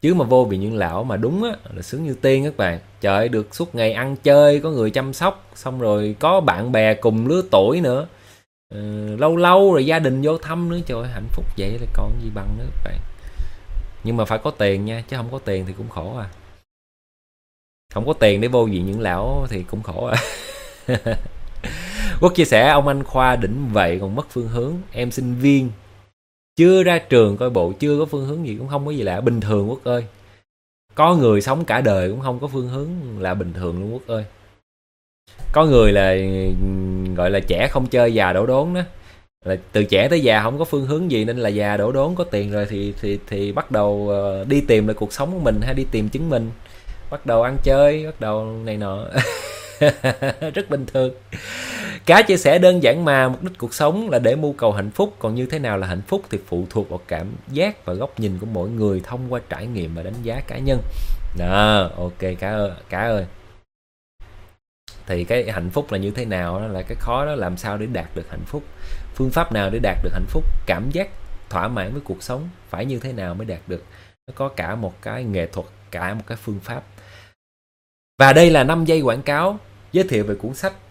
Chứ mà vô Viện Dưỡng Lão mà đúng á là sướng như tiên các bạn. Trời ơi, được suốt ngày ăn chơi, có người chăm sóc, xong rồi có bạn bè cùng lứa tuổi nữa. Lâu lâu rồi gia đình vô thăm nữa, trời ơi, hạnh phúc vậy là còn gì bằng nữa các bạn. Nhưng mà phải có tiền nha, chứ không có tiền thì cũng khổ à. Không có tiền để vô Viện Dưỡng Lão thì cũng khổ à. Quốc chia sẻ ông anh Khoa đỉnh vậy còn mất phương hướng. Em sinh viên chưa ra trường coi bộ chưa có phương hướng gì cũng không có gì lạ, bình thường Quốc ơi. Có người sống cả đời cũng không có phương hướng là bình thường luôn Quốc ơi. Có người là gọi là trẻ không chơi già đổ đốn đó, là từ trẻ tới già không có phương hướng gì nên là già đổ đốn, có tiền rồi thì bắt đầu đi tìm lại cuộc sống của mình, hay đi tìm chứng minh, bắt đầu ăn chơi, bắt đầu này nọ. Rất bình thường. Cá chia sẻ đơn giản mà, mục đích cuộc sống là để mưu cầu hạnh phúc, còn như thế nào là hạnh phúc thì phụ thuộc vào cảm giác và góc nhìn của mỗi người thông qua trải nghiệm và đánh giá cá nhân. Đó, ok Cá ơi. Thì cái hạnh phúc là như thế nào đó là cái khó đó, làm sao để đạt được hạnh phúc, phương pháp nào để đạt được hạnh phúc, cảm giác thỏa mãn với cuộc sống phải như thế nào mới đạt được. Nó có cả một cái nghệ thuật, cả một cái phương pháp. Và đây là 5 giây quảng cáo giới thiệu về cuốn sách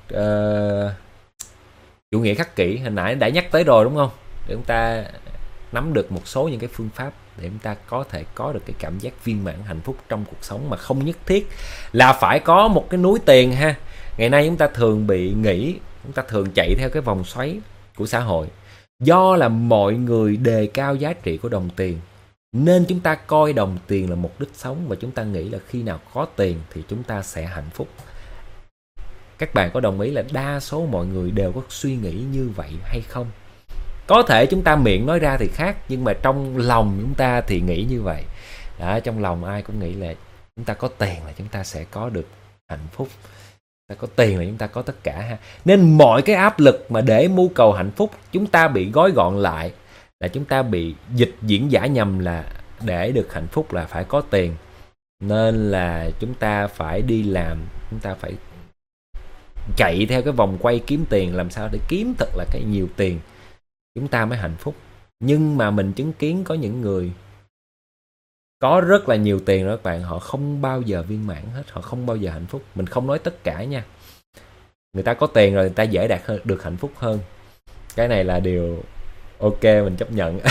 Chủ nghĩa khắc kỷ, hồi nãy đã nhắc tới rồi đúng không, để chúng ta nắm được một số những cái phương pháp để chúng ta có thể có được cái cảm giác viên mãn hạnh phúc trong cuộc sống, mà không nhất thiết là phải có một cái núi tiền ha. Ngày nay chúng ta thường bị nghĩ, chúng ta thường chạy theo cái vòng xoáy của xã hội, do là mọi người đề cao giá trị của đồng tiền nên chúng ta coi đồng tiền là mục đích sống, và chúng ta nghĩ là khi nào có tiền thì chúng ta sẽ hạnh phúc. Các bạn có đồng ý là đa số mọi người đều có suy nghĩ như vậy hay không? Có thể chúng ta miệng nói ra thì khác, nhưng mà trong lòng chúng ta thì nghĩ như vậy. Đó, trong lòng ai cũng nghĩ là chúng ta có tiền là chúng ta sẽ có được hạnh phúc. Ta có tiền là chúng ta có tất cả ha. Nên mọi cái áp lực mà để mưu cầu hạnh phúc, chúng ta bị gói gọn lại là chúng ta bị dịch diễn giải nhầm là để được hạnh phúc là phải có tiền. Nên là chúng ta phải đi làm, chúng ta phải chạy theo cái vòng quay kiếm tiền, làm sao để kiếm thật là cái nhiều tiền chúng ta mới hạnh phúc. Nhưng mà mình chứng kiến có những người có rất là nhiều tiền đó các bạn, họ không bao giờ viên mãn hết, họ không bao giờ hạnh phúc. Mình không nói tất cả nha, người ta có tiền rồi người ta dễ đạt được hạnh phúc hơn, cái này là điều ok, mình chấp nhận.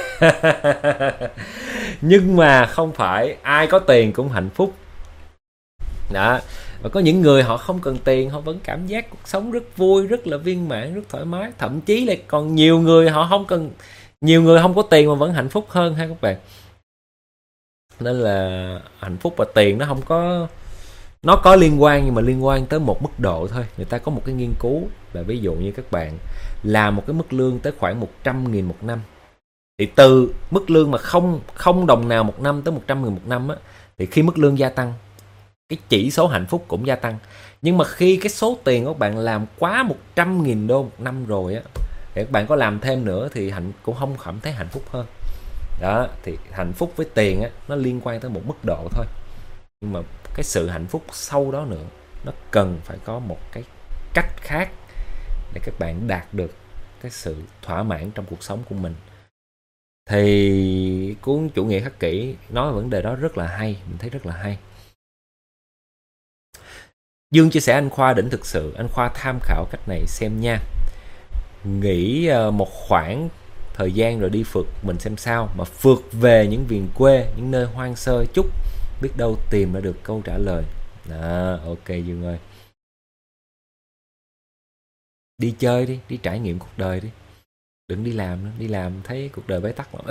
Nhưng mà không phải ai có tiền cũng hạnh phúc đó. Và có những người họ không cần tiền, họ vẫn cảm giác cuộc sống rất vui, rất là viên mãn, rất thoải mái. Thậm chí là còn nhiều người họ không cần, nhiều người không có tiền mà vẫn hạnh phúc hơn ha các bạn. Nên là hạnh phúc và tiền nó có liên quan, nhưng mà liên quan tới một mức độ thôi. Người ta có một cái nghiên cứu là ví dụ như các bạn làm một cái mức lương tới khoảng 100.000 một năm, thì từ mức lương mà không đồng nào một năm tới 100.000 một năm á, thì khi mức lương gia tăng, cái chỉ số hạnh phúc cũng gia tăng. Nhưng mà khi cái số tiền của các bạn làm quá 100.000 đô một năm rồi á, thì các bạn có làm thêm nữa thì cũng không cảm thấy hạnh phúc hơn. Đó, thì hạnh phúc với tiền á, nó liên quan tới một mức độ thôi. Nhưng mà cái sự hạnh phúc sâu đó nữa, nó cần phải có một cái cách khác để các bạn đạt được cái sự thỏa mãn trong cuộc sống của mình. Thì cuốn Chủ nghĩa khắc kỷ nói về vấn đề đó rất là hay, mình thấy rất là hay. Dương chia sẻ anh Khoa đỉnh thực sự, anh Khoa tham khảo cách này xem nha. Nghỉ một khoảng thời gian rồi đi phượt mình xem sao, mà phượt về những miền quê, những nơi hoang sơ chút, biết đâu tìm ra được câu trả lời. Đó, ok Dương ơi. Đi chơi đi, đi trải nghiệm cuộc đời đi. Đừng đi làm nữa, đi làm thấy cuộc đời bế tắc lắm.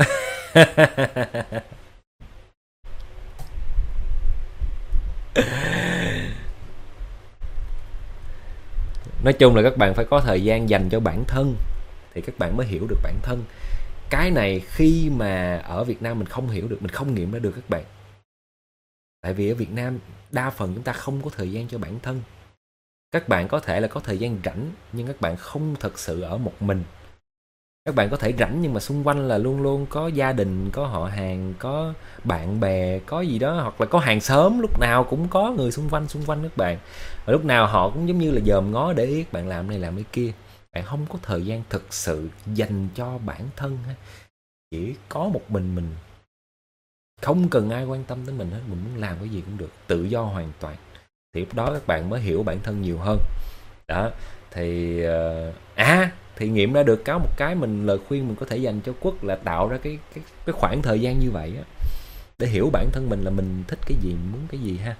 Nói chung là các bạn phải có thời gian dành cho bản thân thì các bạn mới hiểu được bản thân. Cái này khi mà ở Việt Nam mình không hiểu được, mình không nghiệm ra được các bạn. Tại vì ở Việt Nam đa phần chúng ta không có thời gian cho bản thân. Các bạn có thể là có thời gian rảnh, nhưng các bạn không thật sự ở một mình. Các bạn có thể rảnh nhưng mà xung quanh là luôn luôn có gia đình, có họ hàng, có bạn bè, có gì đó, hoặc là có hàng xóm, lúc nào cũng có người xung quanh các bạn. Và lúc nào họ cũng giống như là dòm ngó để ý các bạn làm này làm cái kia. Bạn không có thời gian thực sự dành cho bản thân. Chỉ có một mình không cần ai quan tâm tới mình hết, mình muốn làm cái gì cũng được, tự do hoàn toàn. Thì lúc đó các bạn mới hiểu bản thân nhiều hơn. Đó, thì thì nghiệm ra được có một cái lời khuyên mình có thể dành cho Quốc là tạo ra cái khoảng thời gian như vậy á, để hiểu bản thân mình là mình thích cái gì, muốn cái gì ha.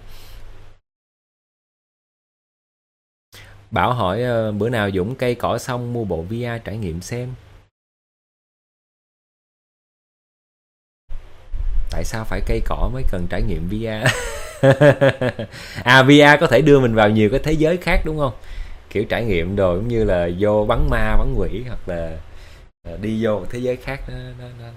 Bảo hỏi bữa nào Dũng cây cỏ xong mua bộ VR trải nghiệm xem. Tại sao phải cây cỏ mới cần trải nghiệm VR? VR có thể đưa mình vào nhiều cái thế giới khác đúng không? Kiểu trải nghiệm đồ cũng như là vô bắn ma bắn quỷ, hoặc là đi vô một thế giới khác nó.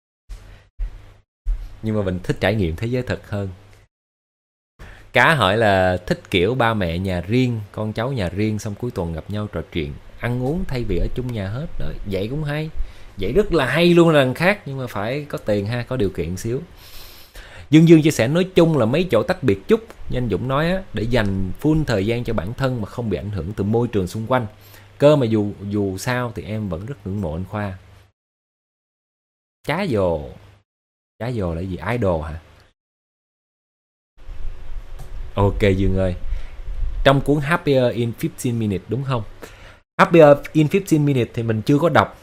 Nhưng mà mình thích trải nghiệm thế giới thật hơn. Cá hỏi là thích kiểu ba mẹ nhà riêng, con cháu nhà riêng, xong cuối tuần gặp nhau trò chuyện ăn uống thay vì ở chung nhà hết đó. Vậy cũng hay, vậy rất là hay luôn là đằng khác, nhưng mà phải có tiền ha, có điều kiện xíu. Dương chia sẻ nói chung là mấy chỗ tách biệt chút, như anh Dũng nói á, để dành full thời gian cho bản thân mà không bị ảnh hưởng từ môi trường xung quanh. Cơ mà dù sao thì em vẫn rất ngưỡng mộ anh Khoa. Chá dồ là gì, idol hả? Ok Dương ơi, trong cuốn Happier in 15 Minutes đúng không? Happier in 15 Minutes thì mình chưa có đọc,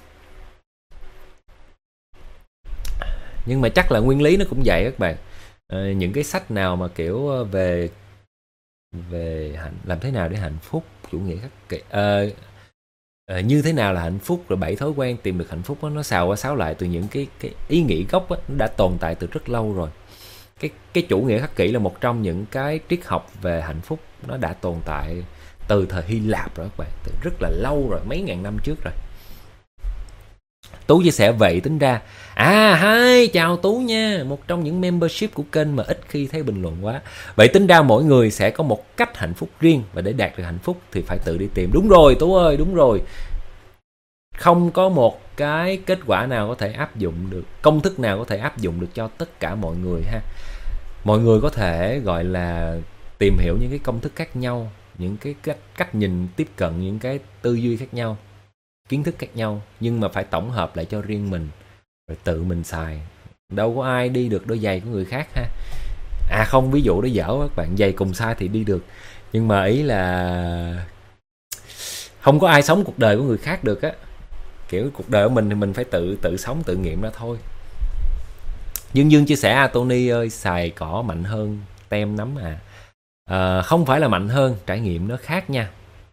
nhưng mà chắc là nguyên lý nó cũng vậy các bạn. Những cái sách nào mà kiểu về làm thế nào để hạnh phúc, chủ nghĩa khắc kỷ, như thế nào là hạnh phúc, rồi 7 thói quen tìm được hạnh phúc đó, nó xào qua xáo lại từ những cái ý nghĩ gốc đó, nó đã tồn tại từ rất lâu rồi. Cái chủ nghĩa khắc kỷ là một trong những cái triết học về hạnh phúc, nó đã tồn tại từ thời Hy Lạp rồi các bạn, từ rất là lâu rồi, mấy ngàn năm trước rồi. Tú chia sẻ vậy tính ra hi, chào Tú nha, một trong những membership của kênh mà ít khi thấy bình luận quá. Vậy tính ra mỗi người sẽ có một cách hạnh phúc riêng, và để đạt được hạnh phúc thì phải tự đi tìm. Đúng rồi Tú ơi, đúng rồi. Không có một cái kết quả nào có thể áp dụng được, công thức nào có thể áp dụng được cho tất cả mọi người ha. Mọi người có thể gọi là tìm hiểu những cái công thức khác nhau, những cái cách nhìn tiếp cận, những cái tư duy khác nhau, kiến thức khác nhau, nhưng mà phải tổng hợp lại cho riêng mình, rồi tự mình xài. Đâu có ai đi được đôi giày của người khác ha. Không, ví dụ đó dở, các bạn, giày cùng size thì đi được, nhưng mà ý là không có ai sống cuộc đời của người khác được á. Kiểu cuộc đời của mình thì mình phải tự sống, tự nghiệm ra thôi. Dương chia sẻ Tony ơi, xài cỏ mạnh hơn tem nấm không phải là mạnh hơn, trải nghiệm nó khác nha.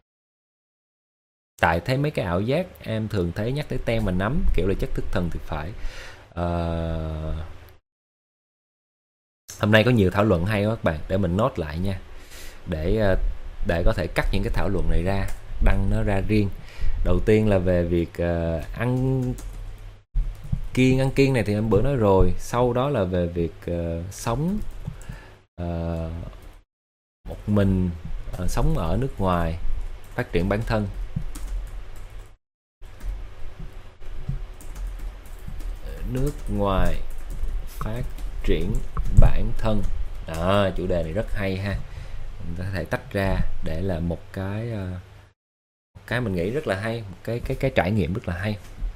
Tại thấy mấy cái ảo giác em thường thấy nhắc tới tem và nấm, kiểu là chất thức thần thì phải. Hôm nay có nhiều thảo luận hay quá các bạn, để mình note lại nha, để có thể cắt những cái thảo luận này ra, đăng nó ra riêng. Đầu tiên là về việc ăn kiêng này thì em bữa nói rồi. Sau đó là về việc sống một mình, sống ở nước ngoài, phát triển bản thân. Nước ngoài phát triển bản thân. Chủ đề này rất hay ha. Mình có thể tách ra để là một cái mình nghĩ rất là hay, một cái trải nghiệm rất là hay.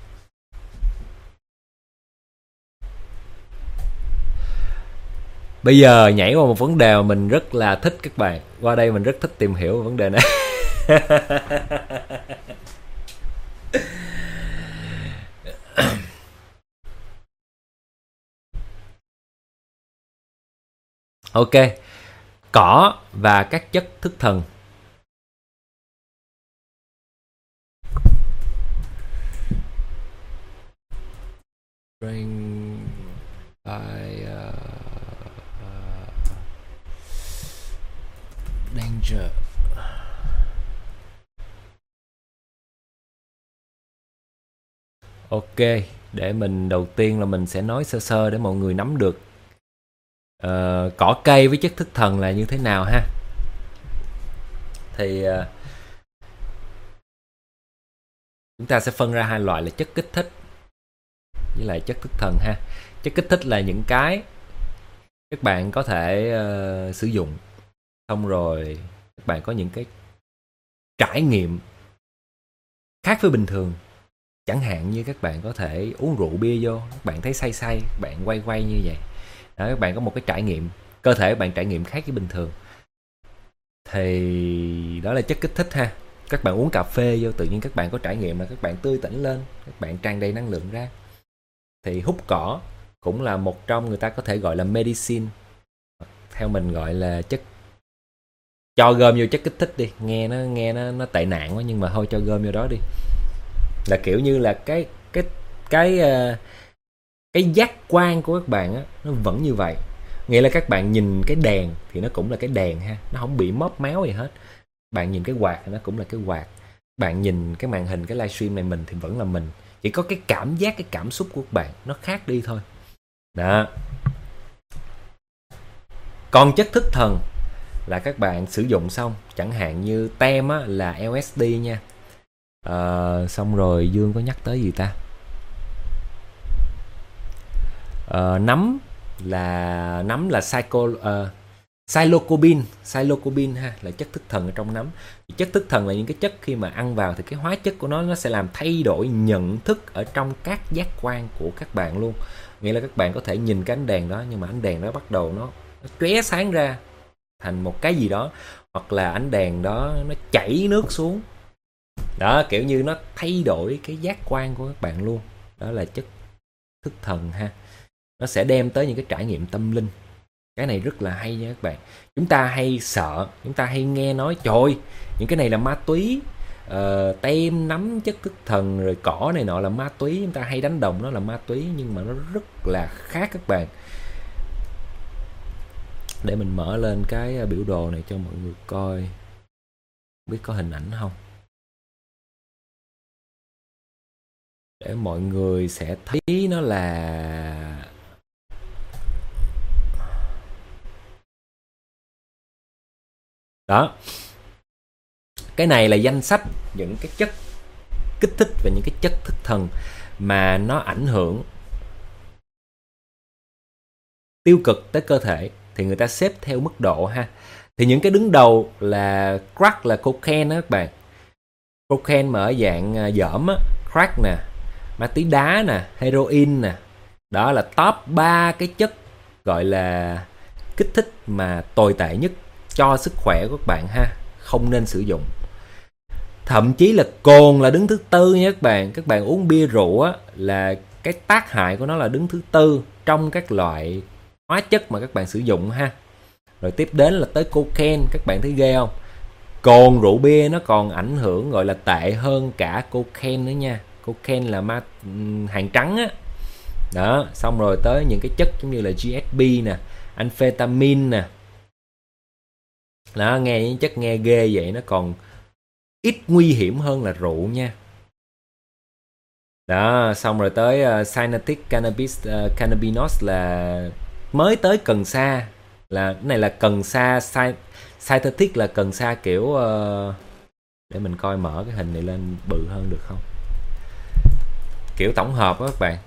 Bây giờ nhảy qua một vấn đề mà mình rất là thích các bạn. Qua đây mình rất thích tìm hiểu về vấn đề này. Ok, cỏ và các chất thức thần. Brain by danger. Ok, để mình đầu tiên là mình sẽ nói sơ sơ để mọi người nắm được cỏ cây với chất thức thần là như thế nào ha. Thì chúng ta sẽ phân ra hai loại là chất kích thích với lại chất thức thần ha. Chất kích thích là những cái các bạn có thể sử dụng, xong rồi các bạn có những cái trải nghiệm khác với bình thường. Chẳng hạn như các bạn có thể uống rượu bia vô, các bạn thấy say, các bạn quay như vậy. Đó, các bạn có một cái trải nghiệm, cơ thể các bạn trải nghiệm khác với bình thường. Thì đó là chất kích thích ha. Các bạn uống cà phê vô tự nhiên các bạn có trải nghiệm là các bạn tươi tỉnh lên, các bạn tràn đầy năng lượng ra. Thì hút cỏ cũng là một trong, người ta có thể gọi là medicine, theo mình gọi là chất, cho gom vô chất kích thích đi, nghe nó tệ nạn quá, nhưng mà thôi cho gom vô đó đi. Là kiểu như là cái giác quan của các bạn á, nó vẫn như vậy. Nghĩa là các bạn nhìn cái đèn thì nó cũng là cái đèn ha, nó không bị móp méo gì hết. Bạn nhìn cái quạt thì nó cũng là cái quạt. Bạn nhìn cái màn hình cái livestream này mình thì vẫn là mình. Chỉ có cái cảm giác, cái cảm xúc của các bạn nó khác đi thôi. Đó. Còn chất thức thần là các bạn sử dụng xong, chẳng hạn như tem á, là LSD nha. Xong rồi Dương có nhắc tới gì ta? Nấm là psilocybin ha, là chất thức thần ở trong nấm. Chất thức thần là những cái chất khi mà ăn vào thì cái hóa chất của nó sẽ làm thay đổi nhận thức ở trong các giác quan của các bạn luôn. Nghĩa là các bạn có thể nhìn cái ánh đèn đó, nhưng mà ánh đèn đó bắt đầu nó chóe sáng ra thành một cái gì đó, hoặc là ánh đèn đó nó chảy nước xuống. Đó, kiểu như nó thay đổi cái giác quan của các bạn luôn. Đó là chất thức thần ha. Nó sẽ đem tới những cái trải nghiệm tâm linh. Cái này rất là hay nha các bạn. Chúng ta hay sợ, chúng ta hay nghe nói trời, những cái này là ma túy, tem, nấm, chất thức thần, rồi cỏ này nọ là ma túy. Chúng ta hay đánh đồng nó là ma túy, nhưng mà nó rất là khác các bạn. Để mình mở lên cái biểu đồ này cho mọi người coi. Không biết có hình ảnh không? Để mọi người sẽ thấy nó là... Đó. Cái này là danh sách những cái chất kích thích và những cái chất thức thần mà nó ảnh hưởng tiêu cực tới cơ thể. Thì người ta xếp theo mức độ ha. Thì những cái đứng đầu là crack, là cocaine đó các bạn. Cocaine mà ở dạng dởm á, crack nè, ma túy đá nè, heroin nè. Đó là top 3 cái chất gọi là kích thích mà tồi tệ nhất cho sức khỏe của các bạn ha, không nên sử dụng. Thậm chí là cồn là đứng thứ tư nha các bạn. Các bạn uống bia rượu á, là cái tác hại của nó là đứng thứ tư trong các loại hóa chất mà các bạn sử dụng ha. Rồi tiếp đến là tới cocaine. Các bạn thấy ghê không? Cồn, rượu bia nó còn ảnh hưởng gọi là tệ hơn cả cocaine nữa nha. Cocaine là hàng trắng á. Đó, xong rồi tới những cái chất giống như là GHB nè, amphetamine nè. Đó, nghe những chất nghe ghê vậy, nó còn ít nguy hiểm hơn là rượu nha. Đó, xong rồi tới synthetic cannabinoids là mới tới cần sa. Là cái này là cần sa synthetic, là cần sa kiểu để mình coi, mở cái hình này lên bự hơn được không? Kiểu tổng hợp á các bạn,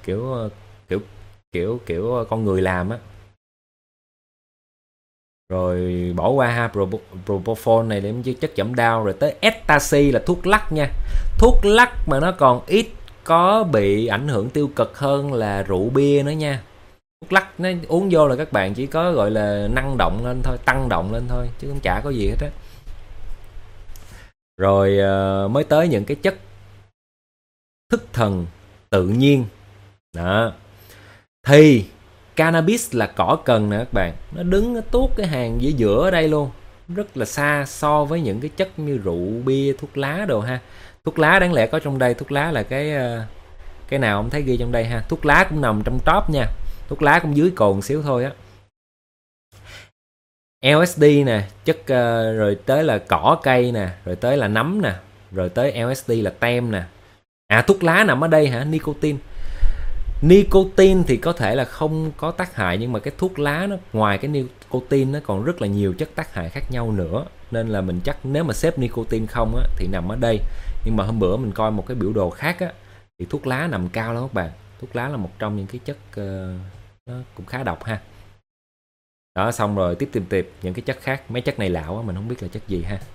kiểu con người làm á. Rồi bỏ qua ha, propofol này để chất giảm đau. Rồi tới ecstasy là thuốc lắc nha. Thuốc lắc mà nó còn ít có bị ảnh hưởng tiêu cực hơn là rượu bia nữa nha. Thuốc lắc nó uống vô là các bạn chỉ có gọi là năng động lên thôi, tăng động lên thôi, chứ không chả có gì hết á. Rồi mới tới những cái chất thức thần tự nhiên. Đó. Thì cannabis là cỏ cần nè các bạn. Nó đứng nó tuốt cái hàng giữa giữa ở đây luôn. Rất là xa so với những cái chất như rượu, bia, thuốc lá đồ ha. Thuốc lá đáng lẽ có trong đây. Thuốc lá là cái nào không thấy ghi trong đây ha. Thuốc lá cũng nằm trong top nha. Thuốc lá cũng dưới cồn xíu thôi á. LSD nè, chất rồi tới là cỏ cây nè, rồi tới là nấm nè, rồi tới LSD là tem nè. À, thuốc lá nằm ở đây hả? Nicotine. Nicotine thì có thể là không có tác hại, nhưng mà cái thuốc lá nó ngoài cái nicotine nó còn rất là nhiều chất tác hại khác nhau nữa. Nên là mình chắc nếu mà xếp nicotine không á thì nằm ở đây. Nhưng mà hôm bữa mình coi một cái biểu đồ khác á thì thuốc lá nằm cao lắm các bạn. Thuốc lá là một trong những cái chất nó cũng khá độc ha. Đó, xong rồi tiếp những cái chất khác. Mấy chất này lạ quá, mình không biết là chất gì ha.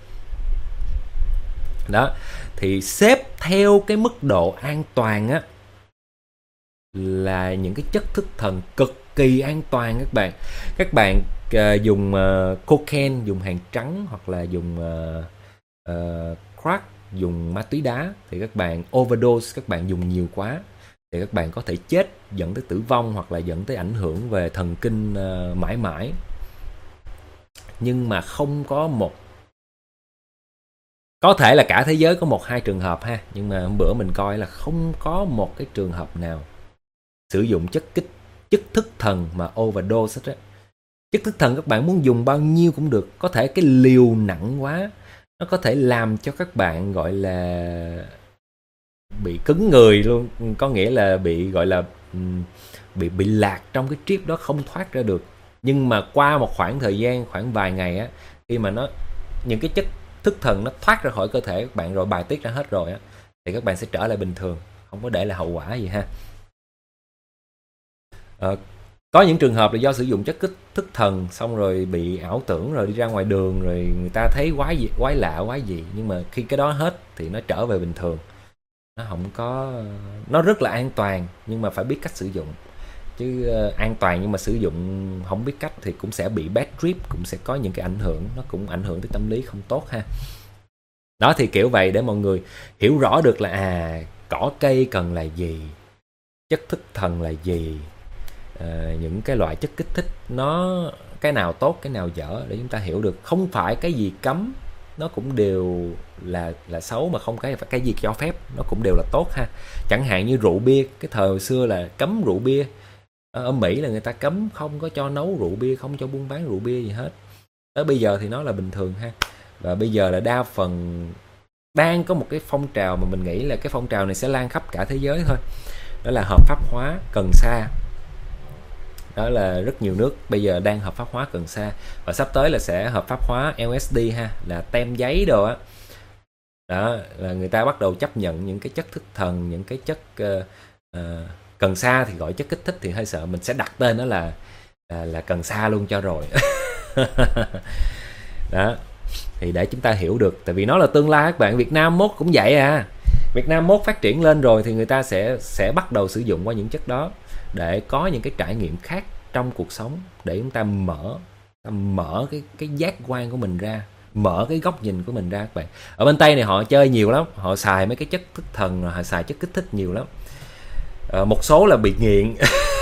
Đó, thì xếp theo cái mức độ an toàn á là những cái chất thức thần cực kỳ an toàn các bạn. Các bạn dùng cocaine, dùng hàng trắng, hoặc là dùng crack, dùng ma túy đá, thì các bạn overdose, các bạn dùng nhiều quá thì các bạn có thể chết, dẫn tới tử vong, hoặc là dẫn tới ảnh hưởng về thần kinh mãi mãi. Nhưng mà không có có thể là cả thế giới có 1-2 trường hợp ha, nhưng mà hôm bữa mình coi là không có một cái trường hợp nào sử dụng chất thức thần mà overdose hết á. Chất thức thần các bạn muốn dùng bao nhiêu cũng được, có thể cái liều nặng quá nó có thể làm cho các bạn gọi là bị cứng người luôn, có nghĩa là bị gọi là bị lạc trong cái trip đó, không thoát ra được. Nhưng mà qua một khoảng thời gian, khoảng vài ngày á, khi mà những cái chất thức thần nó thoát ra khỏi cơ thể các bạn rồi, bài tiết ra hết rồi á, thì các bạn sẽ trở lại bình thường, không có để lại hậu quả gì ha. Có những trường hợp là do sử dụng chất kích thức thần xong rồi bị ảo tưởng, rồi đi ra ngoài đường rồi người ta thấy quái lạ quái gì, nhưng mà khi cái đó hết thì nó trở về bình thường. Nó không có, nó rất là an toàn nhưng mà phải biết cách sử dụng. Chứ an toàn nhưng mà sử dụng không biết cách thì cũng sẽ bị bad trip, cũng sẽ có những cái ảnh hưởng, nó cũng ảnh hưởng tới tâm lý không tốt ha. Đó thì kiểu vậy để mọi người hiểu rõ được là cỏ cây cần là gì, chất thức thần là gì, những cái loại chất kích thích nó cái nào tốt cái nào dở, để chúng ta hiểu được không phải cái gì cấm nó cũng đều là xấu, mà không cái gì cho phép nó cũng đều là tốt ha. Chẳng hạn như rượu bia, cái thời hồi xưa là cấm rượu bia, ở Mỹ là người ta cấm không có cho nấu rượu bia, không cho buôn bán rượu bia gì hết. Tới bây giờ thì nó là bình thường ha. Và bây giờ là đa phần đang có một cái phong trào mà mình nghĩ là cái phong trào này sẽ lan khắp cả thế giới thôi, đó là hợp pháp hóa cần sa. Đó là rất nhiều nước bây giờ đang hợp pháp hóa cần sa, và sắp tới là sẽ hợp pháp hóa LSD ha, là tem giấy đồ á. Đó là người ta bắt đầu chấp nhận những cái chất thức thần, những cái chất cần sa thì gọi chất kích thích thì hơi sợ, mình sẽ đặt tên đó là cần sa luôn cho rồi. Đó thì để chúng ta hiểu được, tại vì nó là tương lai các bạn. Việt Nam mốt cũng vậy à, Việt Nam mốt phát triển lên rồi thì người ta sẽ bắt đầu sử dụng qua những chất đó để có những cái trải nghiệm khác trong cuộc sống, để chúng ta mở cái giác quan của mình ra, mở cái góc nhìn của mình ra các bạn. Ở bên Tây này họ chơi nhiều lắm, họ xài mấy cái chất thức thần, họ xài chất kích thích nhiều lắm. Một số là bị nghiện.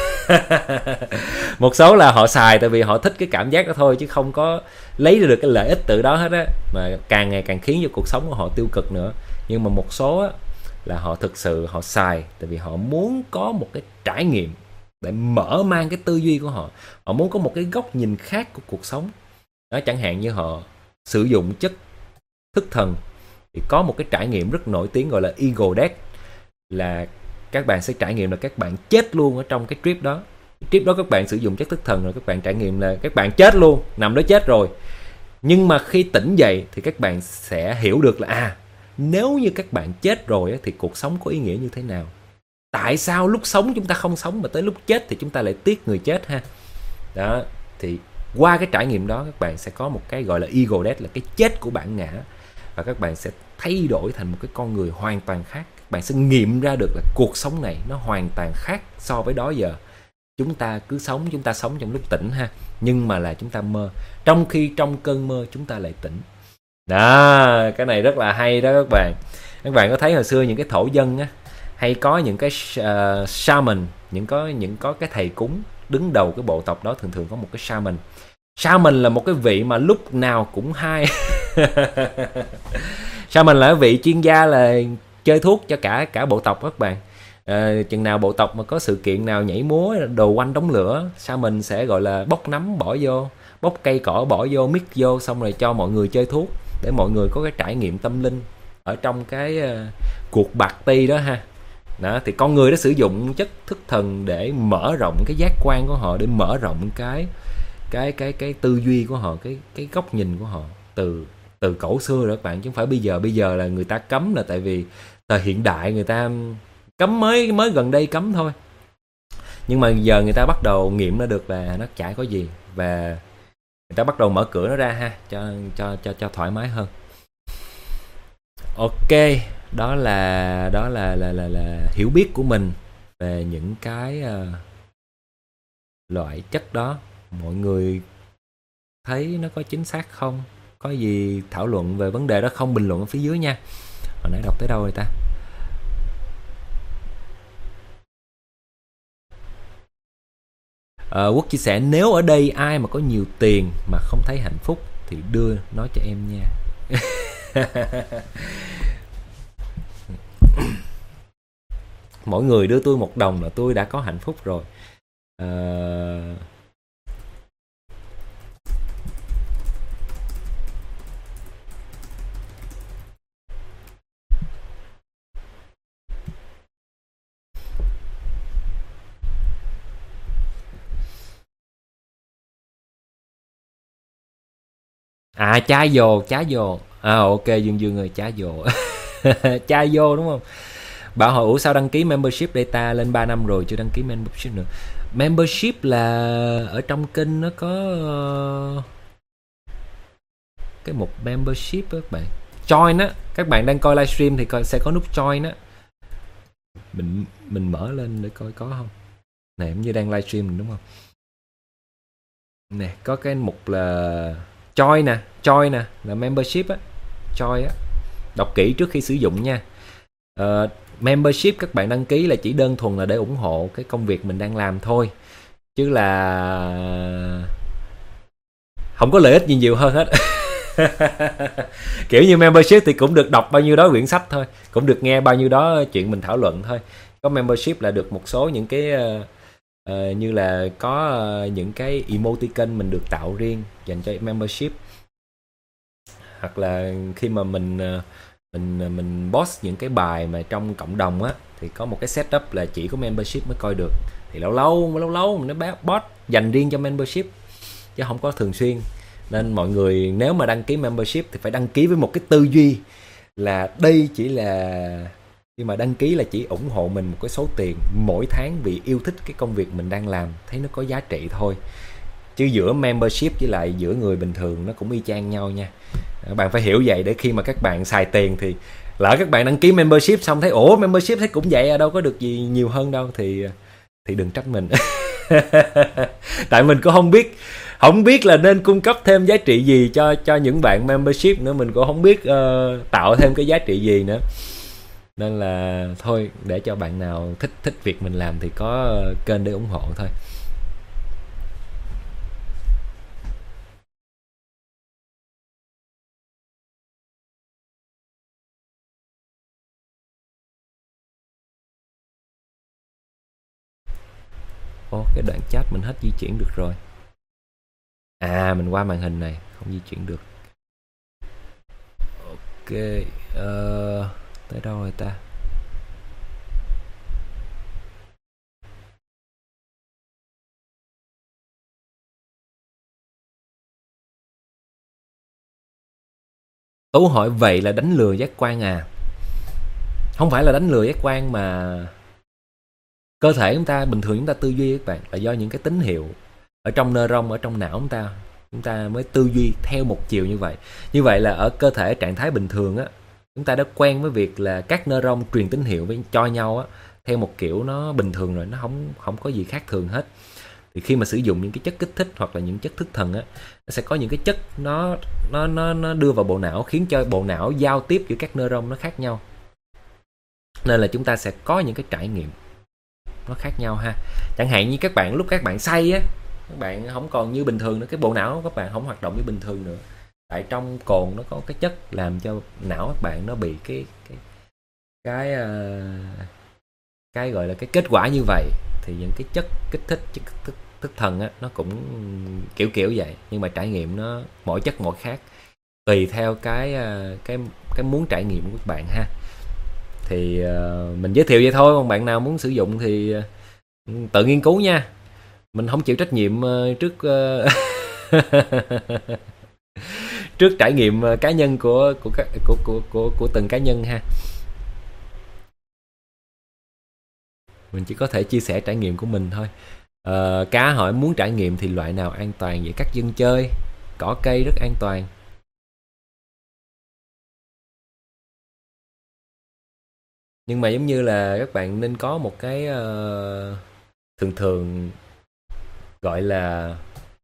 Một số là họ xài tại vì họ thích cái cảm giác đó thôi, chứ không có lấy được cái lợi ích từ đó hết á, mà càng ngày càng khiến cho cuộc sống của họ tiêu cực nữa. Nhưng mà một số á, là họ thực sự họ xài tại vì họ muốn có một cái trải nghiệm để mở mang cái tư duy của họ, họ muốn có một cái góc nhìn khác của cuộc sống đó. Chẳng hạn như họ sử dụng chất thức thần thì có một cái trải nghiệm rất nổi tiếng gọi là ego death, là các bạn sẽ trải nghiệm là các bạn chết luôn ở trong cái trip đó. Trip đó các bạn sử dụng chất thức thần rồi, các bạn trải nghiệm là các bạn chết luôn, nằm đó chết rồi. Nhưng mà khi tỉnh dậy thì các bạn sẽ hiểu được là nếu như các bạn chết rồi thì cuộc sống có ý nghĩa như thế nào. Tại sao lúc sống chúng ta không sống mà tới lúc chết thì chúng ta lại tiếc người chết ha. Đó thì qua cái trải nghiệm đó các bạn sẽ có một cái gọi là ego death, là cái chết của bản ngã, và các bạn sẽ thay đổi thành một cái con người hoàn toàn khác. Các bạn sẽ nghiệm ra được là cuộc sống này nó hoàn toàn khác so với đó giờ. Chúng ta sống trong lúc tỉnh ha, nhưng mà là chúng ta mơ, trong khi trong cơn mơ chúng ta lại tỉnh. Đó, cái này rất là hay đó các bạn. Các bạn có thấy hồi xưa những cái thổ dân á, hay có những cái shaman, những có cái thầy cúng đứng đầu cái bộ tộc đó, thường thường có một cái shaman. Shaman là một cái vị mà lúc nào cũng hay. Shaman là vị chuyên gia là chơi thuốc cho cả bộ tộc các bạn. Chừng nào bộ tộc mà có sự kiện nào nhảy múa đồ quanh đống lửa, Shaman sẽ gọi là bóc nấm bỏ vô, bóc cây cỏ bỏ vô, mix vô, xong rồi cho mọi người chơi thuốc để mọi người có cái trải nghiệm tâm linh ở trong cái cuộc party đó ha. Đó thì con người đã sử dụng chất thức thần để mở rộng cái giác quan của họ, để mở rộng cái tư duy của họ, cái góc nhìn của họ từ cổ xưa rồi các bạn, chứ không phải bây giờ là người ta cấm là tại vì thời hiện đại người ta cấm, mới gần đây cấm thôi. Nhưng mà giờ người ta bắt đầu nghiệm ra được là nó chả có gì, và người ta bắt đầu mở cửa nó ra ha, cho thoải mái hơn. Ok, đó là hiểu biết của mình về những cái loại chất đó. Mọi người thấy nó có chính xác không? Có gì thảo luận về vấn đề đó không? Bình luận ở phía dưới nha. Hồi nãy đọc tới đâu rồi ta? Quốc chia sẻ nếu ở đây ai mà có nhiều tiền mà không thấy hạnh phúc thì đưa nó cho em nha. Mỗi người đưa tôi 1 đồng là tôi đã có hạnh phúc rồi. Chá dồ. Ok, Dương ơi, chá dồ. Chá vô đúng không? Bảo hỏi sao đăng ký membership data lên 3 năm rồi chưa đăng ký membership nữa. Membership là ở trong kênh nó có cái mục membership đó các bạn. Join á, các bạn đang coi livestream thì sẽ có nút join á. Mình mở lên để coi có không. Này giống như đang livestream đúng không? Nè, có cái mục là join nè, là membership á, join á. Đọc kỹ trước khi sử dụng nha. Membership các bạn đăng ký là chỉ đơn thuần là để ủng hộ cái công việc mình đang làm thôi, chứ là không có lợi ích gì nhiều hơn hết. Kiểu như membership thì cũng được đọc bao nhiêu đó quyển sách thôi, cũng được nghe bao nhiêu đó chuyện mình thảo luận thôi. Có membership là được một số những cái như là có những cái emoticon mình được tạo riêng dành cho membership, hoặc là khi mà mình post những cái bài mà trong cộng đồng á thì có một cái setup là chỉ có membership mới coi được, thì lâu lâu mình nó post dành riêng cho membership chứ không có thường xuyên. Nên mọi người nếu mà đăng ký membership thì phải đăng ký với một cái tư duy là đây chỉ là khi mà đăng ký là chỉ ủng hộ mình một cái số tiền mỗi tháng vì yêu thích cái công việc mình đang làm, thấy nó có giá trị thôi. Chứ giữa membership với lại giữa người bình thường nó cũng y chang nhau nha. Các bạn phải hiểu vậy để khi mà các bạn xài tiền thì lỡ các bạn đăng ký membership xong thấy membership thấy cũng vậy đâu có được gì nhiều hơn đâu thì đừng trách mình. Tại mình cũng không biết là nên cung cấp thêm giá trị gì cho những bạn membership nữa, mình cũng không biết tạo thêm cái giá trị gì nữa, nên là thôi để cho bạn nào thích việc mình làm thì có kênh để ủng hộ thôi. Cái đoạn chat mình hết di chuyển được rồi. Mình qua màn hình này không di chuyển được. Ok, tới đâu rồi ta? Tú hỏi vậy là đánh lừa giác quan à? Không phải là đánh lừa giác quan mà cơ thể chúng ta bình thường chúng ta tư duy các bạn là do những cái tín hiệu ở trong neuron ở trong não chúng ta mới tư duy theo một chiều như vậy. Như vậy là ở cơ thể trạng thái bình thường á, chúng ta đã quen với việc là các neuron truyền tín hiệu với cho nhau á theo một kiểu nó bình thường rồi, nó không có gì khác thường hết. Thì khi mà sử dụng những cái chất kích thích hoặc là những chất thức thần á, nó sẽ có những cái chất nó đưa vào bộ não khiến cho bộ não giao tiếp giữa các neuron nó khác nhau, nên là chúng ta sẽ có những cái trải nghiệm nó khác nhau ha. Chẳng hạn như các bạn lúc các bạn say á, các bạn không còn như bình thường nữa, cái bộ não của các bạn không hoạt động như bình thường nữa, tại trong cồn nó có cái chất làm cho não các bạn nó bị cái gọi là cái kết quả như vậy. Thì những cái chất kích thích thức thần á nó cũng kiểu vậy, nhưng mà trải nghiệm nó mỗi chất mỗi khác, tùy theo cái muốn trải nghiệm của các bạn ha. Thì mình giới thiệu vậy thôi, còn bạn nào muốn sử dụng thì tự nghiên cứu nha, mình không chịu trách nhiệm trước trước trải nghiệm cá nhân của từng cá nhân ha. Mình chỉ có thể chia sẻ trải nghiệm của mình thôi. Cá hỏi muốn trải nghiệm thì loại nào an toàn vậy? Các dân chơi cỏ cây rất an toàn. Nhưng mà giống như là các bạn nên có một cái thường gọi là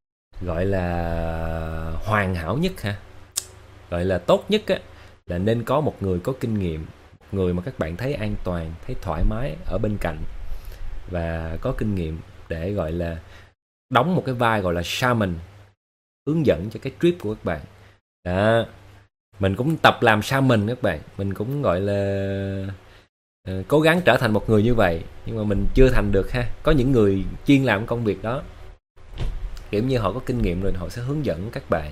hoàn hảo nhất ha, gọi là tốt nhất á, là nên có một người có kinh nghiệm, một người mà các bạn thấy an toàn, thấy thoải mái ở bên cạnh và có kinh nghiệm để gọi là đóng một cái vai gọi là shaman, hướng dẫn cho cái trip của các bạn. Đó. Mình cũng tập làm shaman các bạn, mình cũng gọi là cố gắng trở thành một người như vậy, nhưng mà mình chưa thành được ha. Có những người chuyên làm công việc đó, kiểu như họ có kinh nghiệm rồi, họ sẽ hướng dẫn các bạn.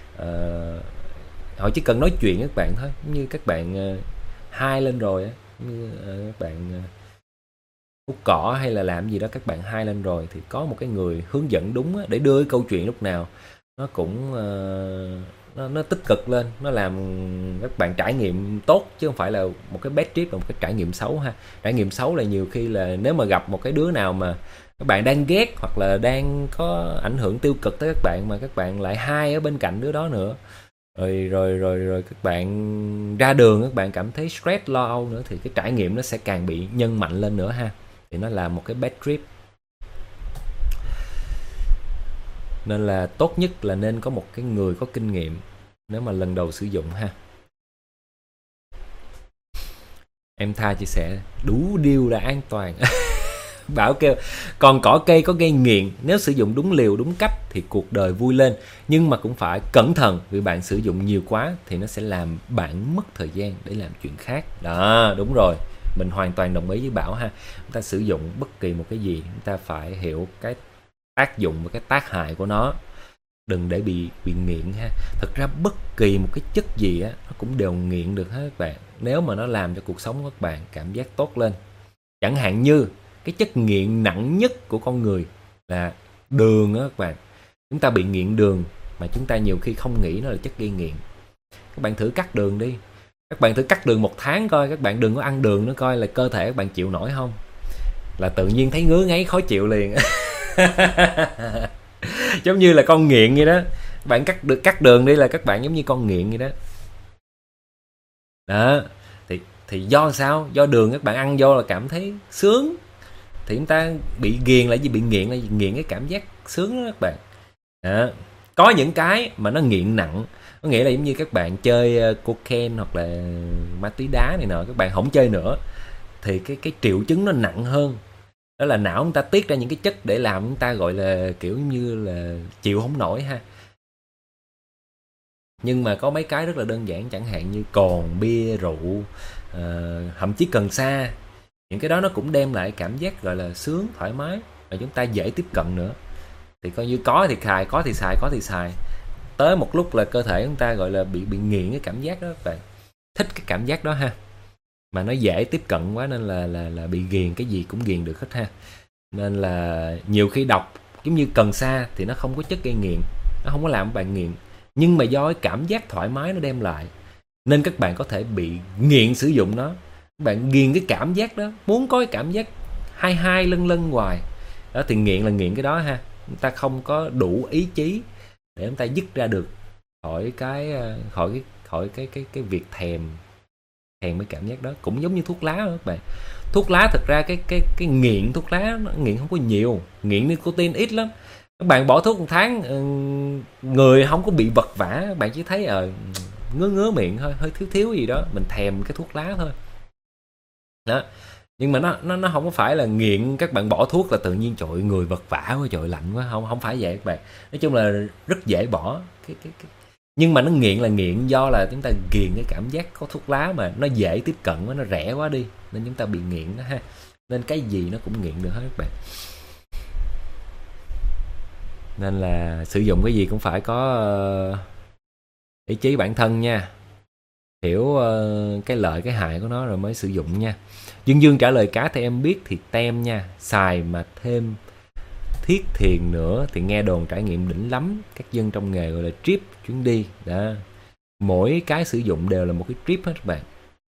Họ chỉ cần nói chuyện với các bạn thôi, như các bạn hai lên rồi á, như các bạn hút cỏ hay là làm gì đó, các bạn hai lên rồi thì có một cái người hướng dẫn đúng á, để đưa cái câu chuyện lúc nào nó cũng nó tích cực lên, nó làm các bạn trải nghiệm tốt, chứ không phải là một cái bad trip, là một cái trải nghiệm xấu ha. Trải nghiệm xấu là nhiều khi là nếu mà gặp một cái đứa nào mà các bạn đang ghét hoặc là đang có ảnh hưởng tiêu cực tới các bạn, mà các bạn lại hai ở bên cạnh đứa đó nữa, rồi các bạn ra đường các bạn cảm thấy stress lo âu nữa, thì cái trải nghiệm nó sẽ càng bị nhân mạnh lên nữa ha. Thì nó là một cái bad trip. Nên là tốt nhất là nên có một cái người có kinh nghiệm nếu mà lần đầu sử dụng ha. Em Tha chia sẻ đủ điều là an toàn. Bảo kêu còn cỏ cây có gây nghiện, nếu sử dụng đúng liều đúng cách thì cuộc đời vui lên, nhưng mà cũng phải cẩn thận, vì bạn sử dụng nhiều quá thì nó sẽ làm bạn mất thời gian để làm chuyện khác. Đó, đúng rồi, mình hoàn toàn đồng ý với Bảo ha. Chúng ta sử dụng bất kỳ một cái gì, chúng ta phải hiểu cái tác dụng và cái tác hại của nó, đừng để bị nghiện ha. Thật ra bất kỳ một cái chất gì á, nó cũng đều nghiện được hết các bạn, nếu mà nó làm cho cuộc sống của các bạn cảm giác tốt lên. Chẳng hạn như cái chất nghiện nặng nhất của con người là đường á các bạn. Chúng ta bị nghiện đường mà chúng ta nhiều khi không nghĩ nó là chất gây nghiện. Các bạn thử cắt đường đi, các bạn thử cắt đường 1 tháng coi, các bạn đừng có ăn đường nữa coi là cơ thể các bạn chịu nổi không, là tự nhiên thấy ngứa ngáy khó chịu liền. Giống như là con nghiện vậy đó. Bạn cắt đường đi là các bạn giống như con nghiện vậy đó. Đó, thì do sao? Do đường các bạn ăn vô là cảm thấy sướng. Thì chúng ta bị ghiền là gì? Bị nghiện là nghiện cái cảm giác sướng đó các bạn. Đó. Có những cái mà nó nghiện nặng, có nghĩa là giống như các bạn chơi cocaine hoặc là ma túy đá này nọ, các bạn không chơi nữa thì cái triệu chứng nó nặng hơn. Đó là não chúng ta tiết ra những cái chất để làm chúng ta gọi là kiểu như là chịu không nổi ha. Nhưng mà có mấy cái rất là đơn giản, chẳng hạn như cồn, bia, rượu, thậm chí cần sa, những cái đó nó cũng đem lại cảm giác gọi là sướng, thoải mái và chúng ta dễ tiếp cận nữa. Thì coi như có thì xài, có thì xài, tới một lúc là cơ thể chúng ta gọi là bị nghiện cái cảm giác đó các bạn, thích cái cảm giác đó ha, mà nó dễ tiếp cận quá nên là bị ghiền, cái gì cũng ghiền được hết ha. Nên là nhiều khi đọc giống như cần sa thì nó không có chất gây nghiện, nó không có làm bạn nghiện, nhưng mà do cái cảm giác thoải mái nó đem lại nên các bạn có thể bị nghiện sử dụng nó. Các bạn ghiền cái cảm giác đó, muốn có cái cảm giác hai lân hoài đó, thì nghiện là nghiện cái đó ha. Chúng ta không có đủ ý chí để chúng ta dứt ra được khỏi cái việc thèm cái cảm giác đó. Cũng giống như thuốc lá đó các bạn. Thuốc lá thật ra cái nghiện thuốc lá nó nghiện không có nhiều, nghiện nicotine ít lắm. Các bạn bỏ thuốc 1 tháng người không có bị vật vã, các bạn chỉ thấy ngứa miệng thôi, hơi thiếu gì đó, mình thèm cái thuốc lá thôi đó. Nhưng mà nó không có phải là nghiện các bạn bỏ thuốc là tự nhiên trời người vật vã quá, trời lạnh quá, không phải vậy các bạn. Nói chung là rất dễ bỏ cái nhưng mà nó nghiện là nghiện do là chúng ta ghiền cái cảm giác có thuốc lá mà nó dễ tiếp cận quá, nó rẻ quá đi nên chúng ta bị nghiện đó ha. Nên cái gì nó cũng nghiện được hết các bạn. Nên là sử dụng cái gì cũng phải có ý chí bản thân nha, hiểu cái lợi cái hại của nó rồi mới sử dụng nha. Dương trả lời cá theo em biết thì tem nha, xài mà thêm thiết thiền nữa thì nghe đồn trải nghiệm đỉnh lắm, các dân trong nghề gọi là trip chuyến đi đó. Mỗi cái sử dụng đều là một cái trip hết các bạn,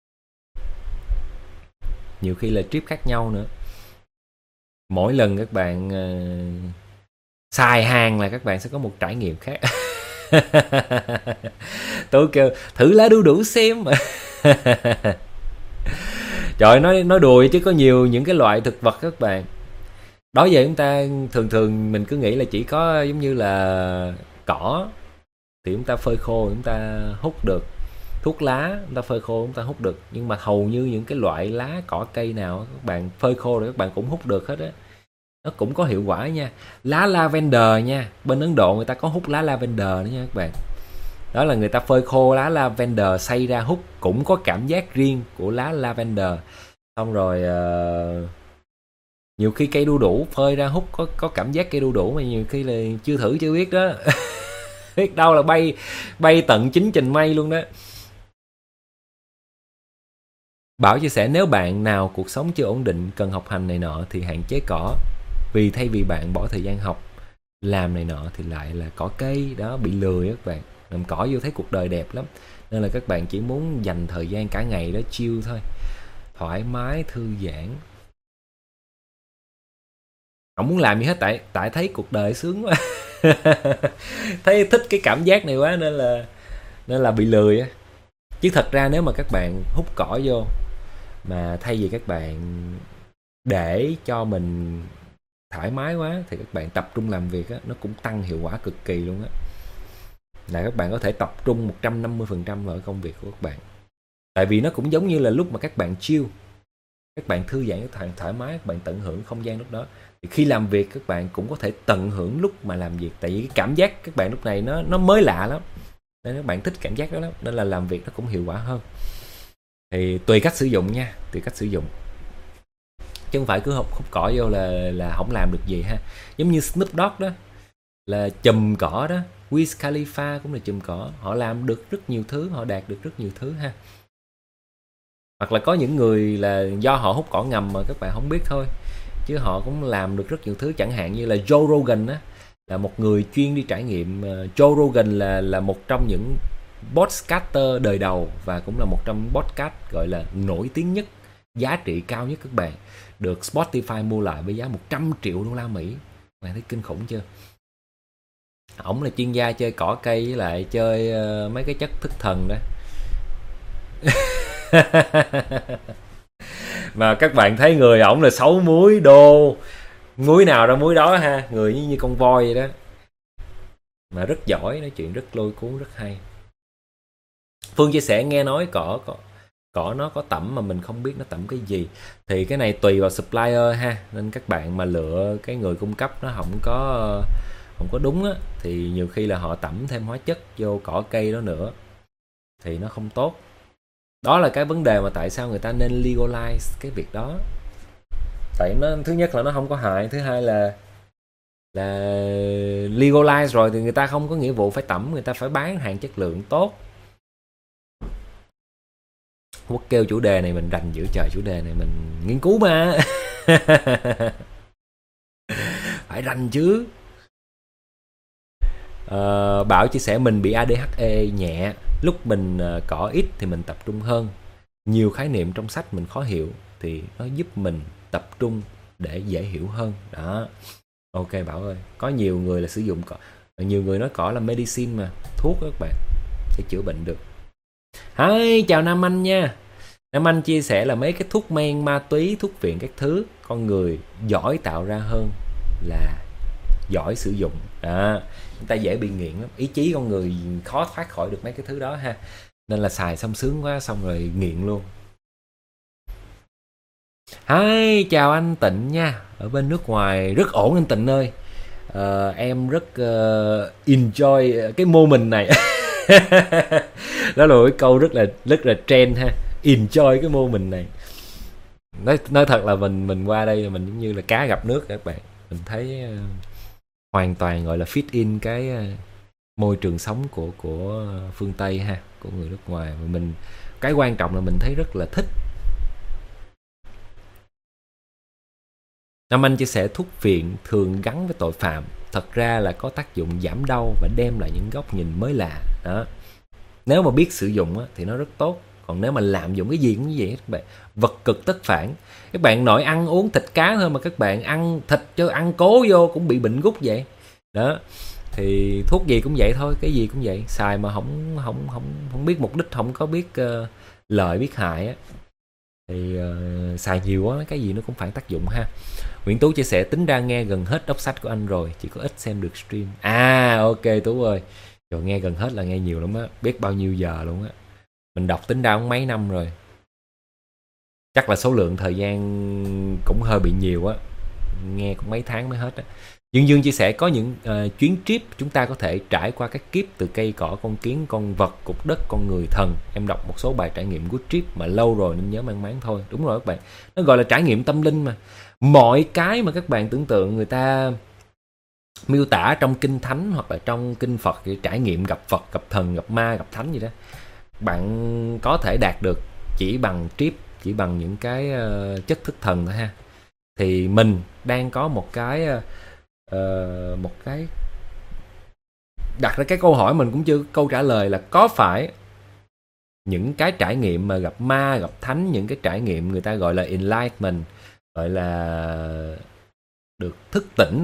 nhiều khi là trip khác nhau nữa. Mỗi lần các bạn xài hàng là các bạn sẽ có một trải nghiệm khác. Tôi kêu thử lá đu đủ xem. Trời, nói đùa chứ có nhiều những cái loại thực vật các bạn Đó giờ chúng ta thường mình cứ nghĩ là chỉ có giống như là cỏ thì chúng ta phơi khô chúng ta hút được, thuốc lá chúng ta phơi khô chúng ta hút được, nhưng mà hầu như những cái loại lá cỏ cây nào các bạn phơi khô rồi các bạn cũng hút được hết á, nó cũng có hiệu quả nha. Lá lavender nha, bên Ấn Độ người ta có hút lá lavender nữa nha các bạn. Đó là người ta phơi khô lá lavender xay ra hút, cũng có cảm giác riêng của lá lavender. Xong rồi nhiều khi cây đu đủ phơi ra hút có cảm giác cây đu đủ, mà nhiều khi là chưa thử chưa biết đó. Biết đâu là bay tận 9 chành mây luôn đó. Bảo chia sẻ nếu bạn nào cuộc sống chưa ổn định, cần học hành này nọ thì hạn chế cỏ. Vì thay vì bạn bỏ thời gian học, làm này nọ thì lại là cỏ cây, đó bị lười các bạn. Làm cỏ vô thấy cuộc đời đẹp lắm. Nên là các bạn chỉ muốn dành thời gian cả ngày đó chill thôi. Thoải mái, thư giãn. Không muốn làm gì hết tại thấy cuộc đời sướng quá. Thấy thích cái cảm giác này quá nên là bị lười á. Chứ thật ra nếu mà các bạn hút cỏ vô mà thay vì các bạn để cho mình thoải mái quá thì các bạn tập trung làm việc á, nó cũng tăng hiệu quả cực kỳ luôn á. Là các bạn có thể tập trung 150% vào công việc của các bạn. Tại vì nó cũng giống như là lúc mà các bạn chill, các bạn thư giãn, thoải mái, các bạn tận hưởng không gian lúc đó. Thì khi làm việc các bạn cũng có thể tận hưởng lúc mà làm việc. Tại vì cái cảm giác các bạn lúc này nó mới lạ lắm. Nên các bạn thích cảm giác đó lắm. Nên là làm việc nó cũng hiệu quả hơn. Thì tùy cách sử dụng nha, tùy cách sử dụng. Chứ không phải cứ hút cỏ vô là không làm được gì ha. Giống như Snoop Dogg đó, là chùm cỏ đó. Wiz Khalifa cũng là chùm cỏ. Họ làm được rất nhiều thứ, họ đạt được rất nhiều thứ ha. Hoặc là có những người là do họ hút cỏ ngầm mà các bạn không biết thôi, chứ họ cũng làm được rất nhiều thứ. Chẳng hạn như là Joe Rogan á, là một người chuyên đi trải nghiệm. Joe Rogan là một trong những podcaster đời đầu và cũng là một trong podcast gọi là nổi tiếng nhất, giá trị cao nhất các bạn. Được Spotify mua lại với giá 100 triệu đô la Mỹ. Bạn thấy kinh khủng chưa? Ổng là chuyên gia chơi cỏ cây với lại chơi mấy cái chất thức thần đó. Mà các bạn thấy người ổng là 6 múi đô, múi nào ra múi đó ha, người như con voi vậy đó. Mà rất giỏi, nói chuyện rất lôi cuốn, rất hay. Phương chia sẻ nghe nói cỏ nó có tẩm mà mình không biết nó tẩm cái gì. Thì cái này tùy vào supplier ha, nên các bạn mà lựa cái người cung cấp nó không có đúng á, thì nhiều khi là họ tẩm thêm hóa chất vô cỏ cây đó nữa thì nó không tốt. Đó là cái vấn đề mà tại sao người ta nên legalize cái việc đó. Tại nó thứ nhất là nó không có hại, thứ hai là legalize rồi thì người ta không có nghĩa vụ phải tẩm, người ta phải bán hàng chất lượng tốt. Quốc kêu chủ đề này mình rành giữa trời, chủ đề này mình nghiên cứu mà. Phải rành chứ. Bảo chia sẻ mình bị ADHD nhẹ, lúc mình cỏ ít thì mình tập trung hơn. Nhiều khái niệm trong sách mình khó hiểu thì nó giúp mình tập trung để dễ hiểu hơn. Đó. Ok Bảo ơi, có nhiều người là sử dụng cỏ, nhiều người nói cỏ là medicine mà, thuốc đó các bạn, sẽ chữa bệnh được. Hi, chào Nam Anh nha. Nam Anh chia sẻ là mấy cái thuốc men, ma túy, thuốc viện các thứ, con người giỏi tạo ra hơn là giỏi sử dụng. Đó. Chúng ta dễ bị nghiện lắm, ý chí con người khó thoát khỏi được mấy cái thứ đó ha. Nên là xài xong sướng quá, xong rồi nghiện luôn. Hi, chào anh Tịnh nha. Ở bên nước ngoài rất ổn anh Tịnh ơi. Em rất enjoy cái moment này. Đó là một câu rất là trend ha. Enjoy cái moment này. Nói thật là mình qua đây mình giống như là cá gặp nước các bạn. Mình thấy hoàn toàn gọi là fit in cái môi trường sống của phương Tây ha, của người nước ngoài. Và mình, cái quan trọng là mình thấy rất là thích. Nam Anh chia sẻ thuốc viện thường gắn với tội phạm, thật ra là có tác dụng giảm đau và đem lại những góc nhìn mới lạ. Đó. Nếu mà biết sử dụng á, thì nó rất tốt. Còn nếu mà lạm dụng cái gì cũng như vậy các bạn, vật cực tất phản. Các bạn nội ăn uống thịt cá thôi mà các bạn ăn thịt cho ăn cố vô cũng bị bệnh gút vậy. Đó. Thì thuốc gì cũng vậy thôi, cái gì cũng vậy, xài mà không biết mục đích, không có biết lợi biết hại á, Thì xài nhiều quá cái gì nó cũng phản tác dụng ha. Nguyễn Tú chia sẻ tính ra nghe gần hết đọc sách của anh rồi, chỉ có ít xem được stream. Ok Tú ơi, rồi nghe gần hết là nghe nhiều lắm á, biết bao nhiêu giờ luôn á. Mình đọc tính ra cũng mấy năm rồi, chắc là số lượng thời gian cũng hơi bị nhiều á, nghe cũng mấy tháng mới hết á. Dương chia sẻ có những chuyến trip chúng ta có thể trải qua các kiếp, từ cây cỏ, con kiến, con vật, cục đất, con người, thần. Em đọc một số bài trải nghiệm good trip mà lâu rồi nên nhớ mang máng thôi. Đúng rồi các bạn, nó gọi là trải nghiệm tâm linh mà. Mọi cái mà các bạn tưởng tượng người ta miêu tả trong kinh thánh hoặc là trong kinh Phật, trải nghiệm gặp Phật, gặp thần, gặp ma, gặp thánh gì đó, bạn có thể đạt được chỉ bằng trip, chỉ bằng những cái chất thức thần thôi ha. Thì mình đang có một cái đặt ra cái câu hỏi mình cũng chưa câu trả lời là có phải những cái trải nghiệm mà gặp ma, gặp thánh, những cái trải nghiệm người ta gọi là enlightenment, gọi là được thức tỉnh,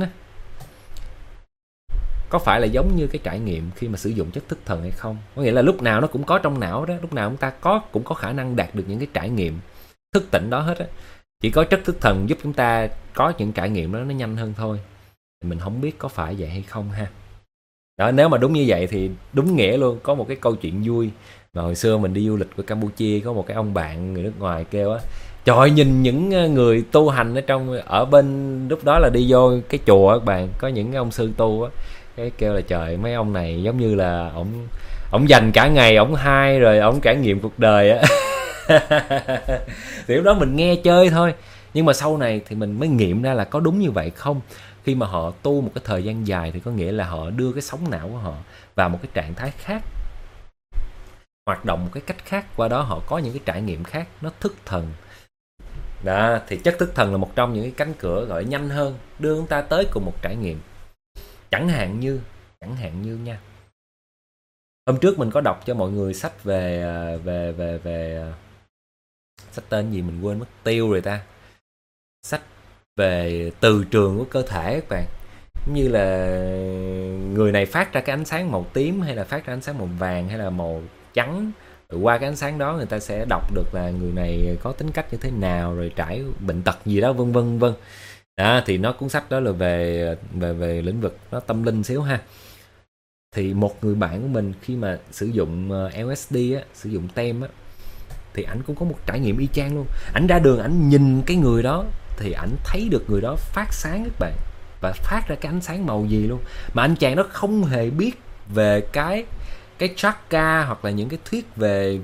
có phải là giống như cái trải nghiệm khi mà sử dụng chất thức thần hay không? Có nghĩa là lúc nào nó cũng có trong não đó, lúc nào chúng ta cũng có khả năng đạt được những cái trải nghiệm thức tỉnh đó hết á. Chỉ có chất thức thần giúp chúng ta có những trải nghiệm đó nó nhanh hơn thôi. Mình không biết có phải vậy hay không ha. Đó, nếu mà đúng như vậy thì đúng nghĩa luôn. Có một cái câu chuyện vui mà hồi xưa mình đi du lịch của Campuchia, có một cái ông bạn người nước ngoài kêu á, trời, nhìn những người tu hành ở bên lúc đó là đi vô cái chùa các bạn, có những cái ông sư tu á, cái kêu là trời, mấy ông này giống như là ổng dành cả ngày ổng hai rồi ổng trải nghiệm cuộc đời á. Thì lúc đó mình nghe chơi thôi, nhưng mà sau này thì mình mới nghiệm ra là có đúng như vậy không. Khi mà họ tu một cái thời gian dài thì có nghĩa là họ đưa cái sóng não của họ vào một cái trạng thái khác, hoạt động một cái cách khác, qua đó họ có những cái trải nghiệm khác, nó thức thần. Đó, thì chất thức thần là một trong những cái cánh cửa gọi nhanh hơn, đưa chúng ta tới cùng một trải nghiệm. Chẳng hạn như nha, hôm trước mình có đọc cho mọi người sách về sách tên gì mình quên mất tiêu rồi ta. Sách về từ trường của cơ thể các bạn. Giống như là người này phát ra cái ánh sáng màu tím, hay là phát ra ánh sáng màu vàng, hay là màu trắng. Rồi qua cái ánh sáng đó người ta sẽ đọc được là người này có tính cách như thế nào, rồi trải bệnh tật gì đó, vân vân vân. Đó, thì nó cuốn sách đó là về lĩnh vực nó tâm linh xíu ha. Thì một người bạn của mình khi mà sử dụng LSD á, sử dụng tem á, thì ảnh cũng có một trải nghiệm y chang luôn. Ảnh ra đường ảnh nhìn cái người đó thì ảnh thấy được người đó phát sáng các bạn, và phát ra cái ánh sáng màu gì luôn, mà anh chàng đó không hề biết về cái chakra hoặc là những cái thuyết về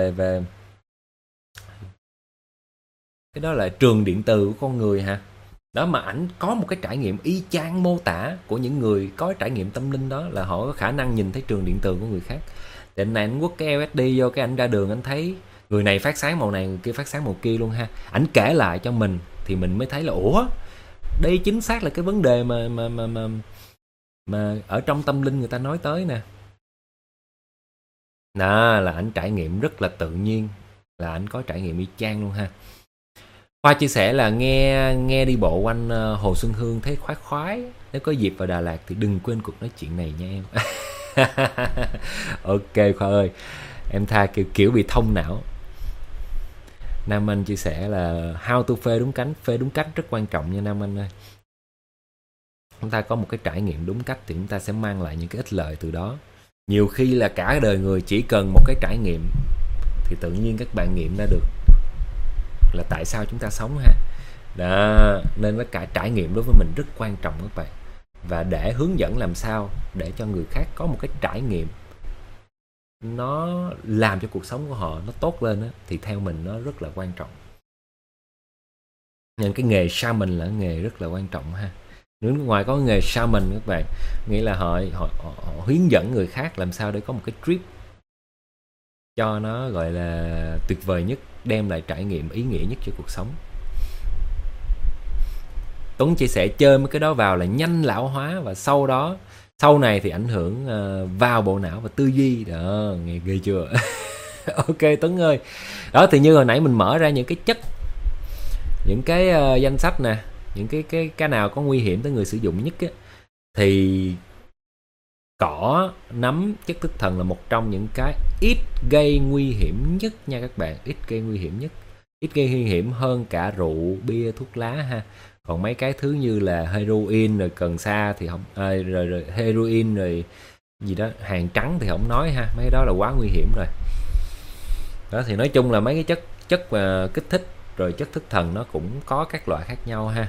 cái đó là trường điện từ của con người hả. Đó, mà ảnh có một cái trải nghiệm y chang mô tả của những người có trải nghiệm tâm linh, đó là họ có khả năng nhìn thấy trường điện từ của người khác. Thì này anh quất cái LSD vô, cái ảnh ra đường anh thấy người này phát sáng màu này, người kia phát sáng màu kia luôn ha. Ảnh kể lại cho mình thì mình mới thấy là ủa, đây chính xác là cái vấn đề mà ở trong tâm linh người ta nói tới nè. Đó là ảnh trải nghiệm rất là tự nhiên, là ảnh có trải nghiệm y chang luôn ha. Khoa chia sẻ là nghe đi bộ quanh Hồ Xuân Hương thấy khoái khoái. Nếu có dịp vào Đà Lạt thì đừng quên cuộc nói chuyện này nha em. Ok Khoa ơi, em tha kiểu bị thông não. Nam Anh chia sẻ là how to phê đúng cách rất quan trọng nha Nam Anh ơi. Chúng ta có một cái trải nghiệm đúng cách thì chúng ta sẽ mang lại những cái ích lợi từ đó. Nhiều khi là cả đời người chỉ cần một cái trải nghiệm thì tự nhiên các bạn nghiệm ra được là tại sao chúng ta sống ha. Đó, nên cái cả trải nghiệm đối với mình rất quan trọng các bạn. Và để hướng dẫn làm sao để cho người khác có một cái trải nghiệm nó làm cho cuộc sống của họ nó tốt lên đó, thì theo mình nó rất là quan trọng. Nên cái nghề shaman là nghề rất là quan trọng ha. Nước ngoài có nghề shaman các bạn, nghĩa là họ hướng dẫn người khác làm sao để có một cái trip cho nó gọi là tuyệt vời nhất, đem lại trải nghiệm ý nghĩa nhất cho cuộc sống. Tuấn chia sẻ chơi mấy cái đó vào là nhanh lão hóa, và sau này thì ảnh hưởng vào bộ não và tư duy. Đó, nghe ghê chưa? Ok Tuấn ơi. Đó, thì như hồi nãy mình mở ra những cái chất, những cái danh sách nè, những cái nào có nguy hiểm tới người sử dụng nhất á, thì cỏ, nấm, chất thức thần là một trong những cái ít gây nguy hiểm nhất nha các bạn, ít gây nguy hiểm nhất. ít gây nguy hiểm hơn cả rượu, bia, thuốc lá ha. Còn mấy cái thứ như là heroin rồi cần sa thì không, rồi heroin rồi gì đó, hàng trắng thì không nói ha, mấy cái đó là quá nguy hiểm rồi. Đó thì nói chung là mấy cái chất mà kích thích rồi chất thức thần nó cũng có các loại khác nhau ha,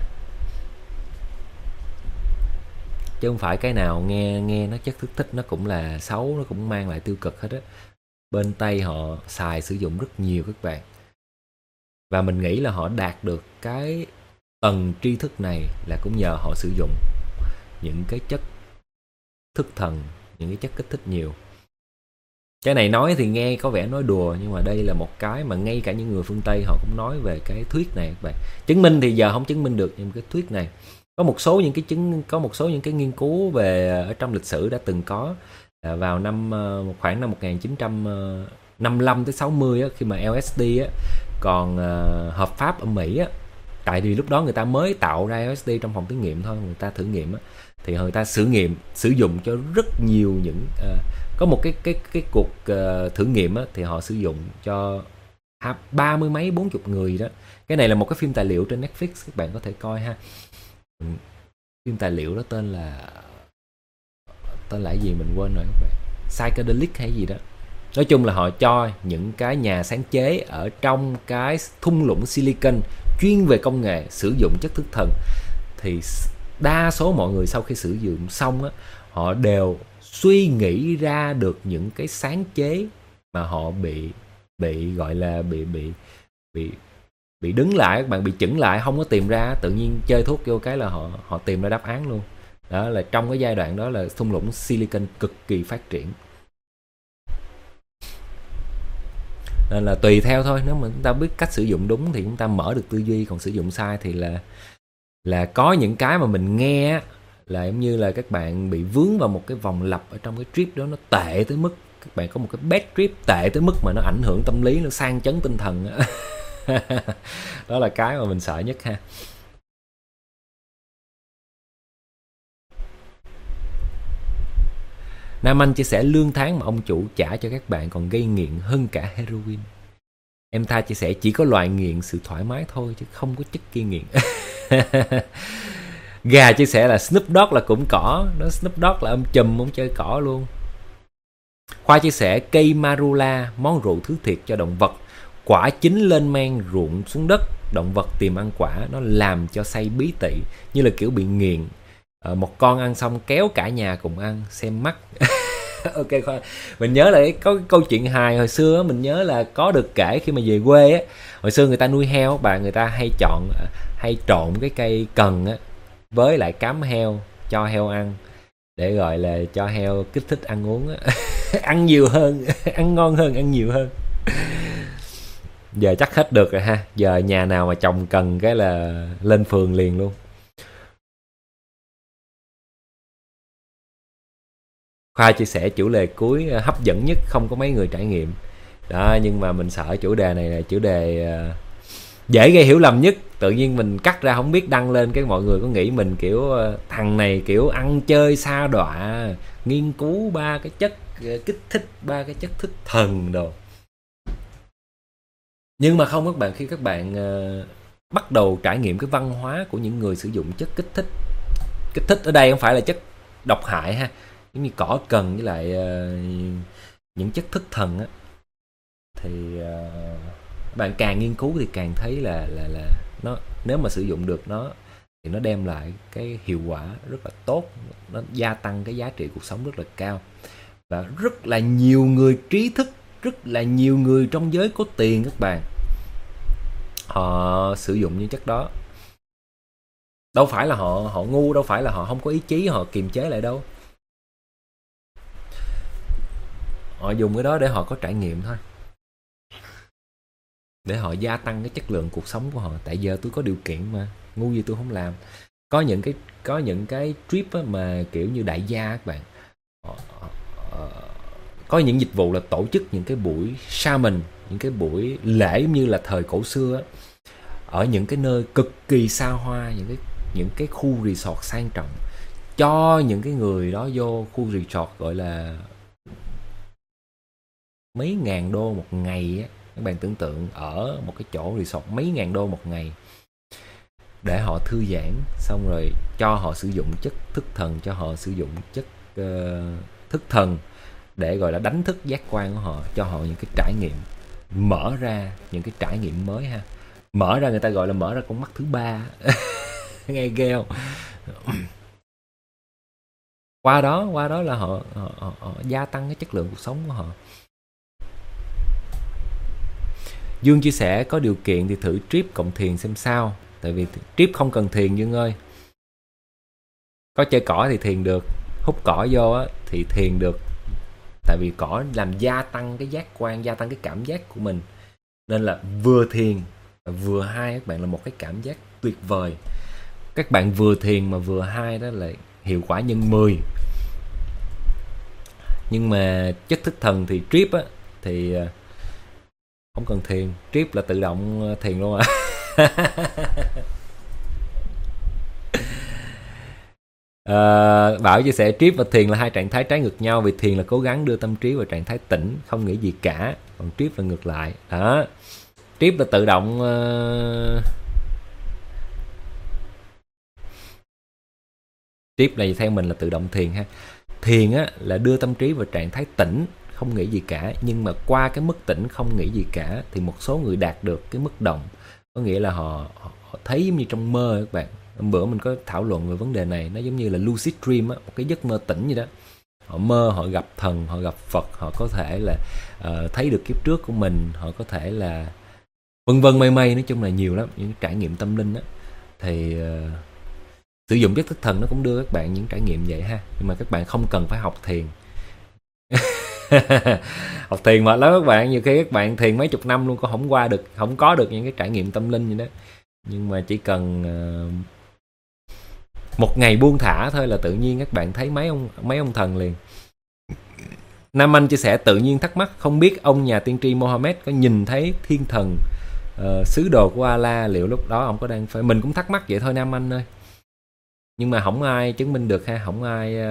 chứ không phải cái nào nghe nó chất kích thích nó cũng là xấu, nó cũng mang lại tiêu cực hết á. Bên Tây họ xài sử dụng rất nhiều các bạn, và mình nghĩ là họ đạt được cái tầng tri thức này là cũng nhờ họ sử dụng những cái chất thức thần, những cái chất kích thích nhiều. Cái này nói thì nghe có vẻ nói đùa, nhưng mà đây là một cái mà ngay cả những người phương Tây họ cũng nói về cái thuyết này các bạn. Chứng minh thì giờ không chứng minh được, nhưng cái thuyết này có một số những cái nghiên cứu về ở trong lịch sử đã từng có vào khoảng năm 1955 tới 60 á, khi mà LSD á còn hợp pháp ở Mỹ á. Tại vì lúc đó người ta mới tạo ra LSD trong phòng thí nghiệm thôi, người ta thử nghiệm á, thì người ta sử dụng cho rất nhiều những có một cái cuộc thử nghiệm á, thì họ sử dụng cho 30 mấy 40 người đó. Cái này là một cái phim tài liệu trên Netflix, các bạn có thể coi ha. Phim tài liệu đó tên là gì mình quên rồi các bạn, psychedelic hay gì đó. Nói chung là họ cho những cái nhà sáng chế ở trong cái thung lũng Silicon chuyên về công nghệ sử dụng chất thức thần, thì đa số mọi người sau khi sử dụng xong á, họ đều suy nghĩ ra được những cái sáng chế mà họ bị gọi là bị đứng lại, các bạn, bị chững lại, không có tìm ra. Tự nhiên chơi thuốc vô cái là họ tìm ra đáp án luôn. Đó là trong cái giai đoạn đó là thung lũng Silicon cực kỳ phát triển. Nên là tùy theo thôi, nếu mà chúng ta biết cách sử dụng đúng thì chúng ta mở được tư duy, còn sử dụng sai thì là có những cái mà mình nghe là giống như là các bạn bị vướng vào một cái vòng lặp ở trong cái trip đó, nó tệ tới mức các bạn có một cái bad trip tệ tới mức mà nó ảnh hưởng tâm lý, nó sang chấn tinh thần. Đó là cái mà mình sợ nhất ha. Nam Anh chia sẻ lương tháng mà ông chủ trả cho các bạn còn gây nghiện hơn cả heroin. Em Tha chia sẻ chỉ có loại nghiện sự thoải mái thôi chứ không có chất gây nghiện. Gà chia sẻ là Snoop Dogg là cũng cỏ. Nó Snoop Dogg là ông chùm, ông chơi cỏ luôn. Khoa chia sẻ cây marula, món rượu thứ thiệt cho động vật. Quả chín lên men ruộng xuống đất, động vật tìm ăn quả, nó làm cho say bí tị, như là kiểu bị nghiện. Một con ăn xong kéo cả nhà cùng ăn, xem mắt. Ok Khoa, mình nhớ là có câu chuyện hài hồi xưa mình nhớ là có được kể khi mà về quê á. Hồi xưa người ta nuôi heo bạn, người ta hay trộn cái cây cần á với lại cám heo cho heo ăn, để gọi là cho heo kích thích ăn uống á. Ăn nhiều hơn, ăn ngon hơn, ăn nhiều hơn. Giờ chắc hết được rồi ha. Giờ nhà nào mà trồng cần cái là lên phường liền luôn. Khoa chia sẻ chủ đề cuối hấp dẫn nhất, không có mấy người trải nghiệm. Đó, nhưng mà mình sợ chủ đề này là chủ đề dễ gây hiểu lầm nhất. Tự nhiên mình cắt ra không biết đăng lên, cái mọi người có nghĩ mình kiểu thằng này kiểu ăn chơi sa đọa, nghiên cứu 3 cái chất kích thích, 3 cái chất thức thần đồ. Nhưng mà không các bạn, khi các bạn bắt đầu trải nghiệm cái văn hóa của những người sử dụng chất kích thích ở đây không phải là chất độc hại ha, giống như cỏ cần với lại những chất thức thần á, thì bạn càng nghiên cứu thì càng thấy là nó, nếu mà sử dụng được nó thì nó đem lại cái hiệu quả rất là tốt, nó gia tăng cái giá trị cuộc sống rất là cao. Và rất là nhiều người trí thức, rất là nhiều người trong giới có tiền các bạn, họ sử dụng những chất đó. Đâu phải là họ ngu, đâu phải là họ không có ý chí, họ kiềm chế lại đâu. Họ dùng cái đó để họ có trải nghiệm thôi, để họ gia tăng cái chất lượng cuộc sống của họ. Tại giờ tôi có điều kiện mà, ngu gì tôi không làm. Có những cái trip á mà kiểu như đại gia các bạn, có những dịch vụ là tổ chức những cái buổi shaman, những cái buổi lễ như là thời cổ xưa á, ở những cái nơi cực kỳ xa hoa, những cái khu resort sang trọng, cho những cái người đó vô khu resort gọi là mấy ngàn đô một ngày á, Các bạn tưởng tượng ở một cái chỗ resort mấy ngàn đô một ngày để họ thư giãn, xong rồi cho họ sử dụng chất thức thần, cho họ sử dụng chất thức thần để gọi là đánh thức giác quan của họ, cho họ những cái trải nghiệm, mở ra những cái trải nghiệm mới ha. Mở ra, người ta gọi là mở ra con mắt thứ ba. Nghe ghê không? Qua đó là họ gia tăng cái chất lượng cuộc sống của họ. Dương chia sẻ có điều kiện thì thử trip cộng thiền xem sao. Tại vì trip không cần thiền Dương ơi. Có chơi cỏ thì thiền được, hút cỏ vô á thì thiền được. Tại vì cỏ làm gia tăng cái giác quan, gia tăng cái cảm giác của mình. Nên là vừa thiền vừa hai các bạn là một cái cảm giác tuyệt vời. Các bạn vừa thiền mà vừa hai đó là hiệu quả nhân 10. Nhưng mà chất thức thần thì trip á thì không cần thiền, trip là tự động thiền luôn à. Bảo chia sẻ trip và thiền là hai trạng thái trái ngược nhau, vì thiền là cố gắng đưa tâm trí vào trạng thái tĩnh, không nghĩ gì cả, còn trip là ngược lại. Đó, trip là tự động trip là theo mình là tự động thiền ha. Thiền á là đưa tâm trí vào trạng thái tĩnh, không nghĩ gì cả, nhưng mà qua cái mức tĩnh không nghĩ gì cả thì một số người đạt được cái mức động, có nghĩa là họ thấy giống như trong mơ các bạn. Hôm bữa mình có thảo luận về vấn đề này, nó giống như là lucid dream á, một cái giấc mơ tỉnh vậy đó. Họ mơ, họ gặp thần, họ gặp Phật, họ có thể là thấy được kiếp trước của mình, họ có thể là vân vân mây mây, nói chung là nhiều lắm những trải nghiệm tâm linh á. Thì sử dụng chất thức thần nó cũng đưa các bạn những trải nghiệm vậy ha, nhưng mà các bạn không cần phải học thiền. Học thiền mệt lắm các bạn, nhiều khi các bạn thiền mấy chục năm luôn cũng không qua được, không có được những cái trải nghiệm tâm linh vậy đó. Nhưng mà chỉ cần một ngày buông thả thôi là tự nhiên các bạn thấy mấy ông thần liền. Nam Anh chia sẻ tự nhiên thắc mắc, không biết ông nhà tiên tri Mohammed có nhìn thấy thiên thần sứ đồ của Allah, liệu lúc đó ông có đang phải... Mình cũng thắc mắc vậy thôi Nam Anh ơi, nhưng mà không ai chứng minh được ha, không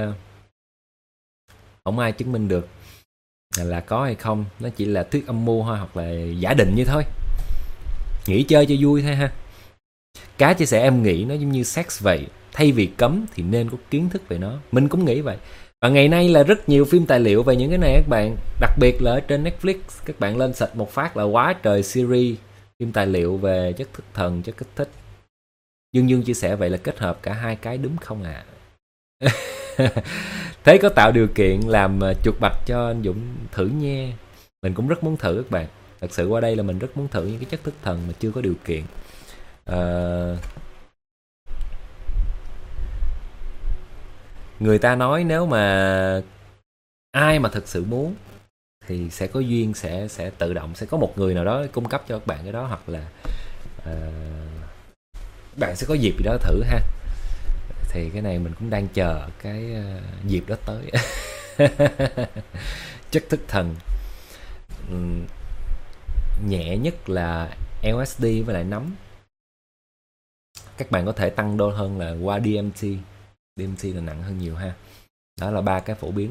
ai chứng minh được là có hay không. Nó chỉ là thuyết âm mưu thôi, hoặc là giả định như thôi, nghĩ chơi cho vui thôi ha. Cá chia sẻ em nghĩ nó giống như sex vậy, thay vì cấm thì nên có kiến thức về nó. Mình cũng nghĩ vậy. Và ngày nay là rất nhiều phim tài liệu về những cái này các bạn, đặc biệt là ở trên Netflix. Các bạn lên search một phát là quá trời series phim tài liệu về chất thức thần, chất kích thích. Dương chia sẻ vậy là kết hợp cả hai cái đúng không ạ? Thế có tạo điều kiện làm chuột bạch cho anh Dũng thử nha. Mình cũng rất muốn thử các bạn. Thật sự qua đây là mình rất muốn thử những cái chất thức thần mà chưa có điều kiện. Người ta nói nếu mà ai mà thực sự muốn thì sẽ có duyên, sẽ tự động sẽ có một người nào đó cung cấp cho các bạn cái đó, hoặc là bạn sẽ có dịp gì đó thử ha. Thì cái này mình cũng đang chờ cái dịp đó tới. Chất thức thần nhẹ nhất là LSD với lại nấm. Các bạn có thể tăng đô hơn là qua DMT. DMT là nặng hơn nhiều ha. Đó là ba cái phổ biến.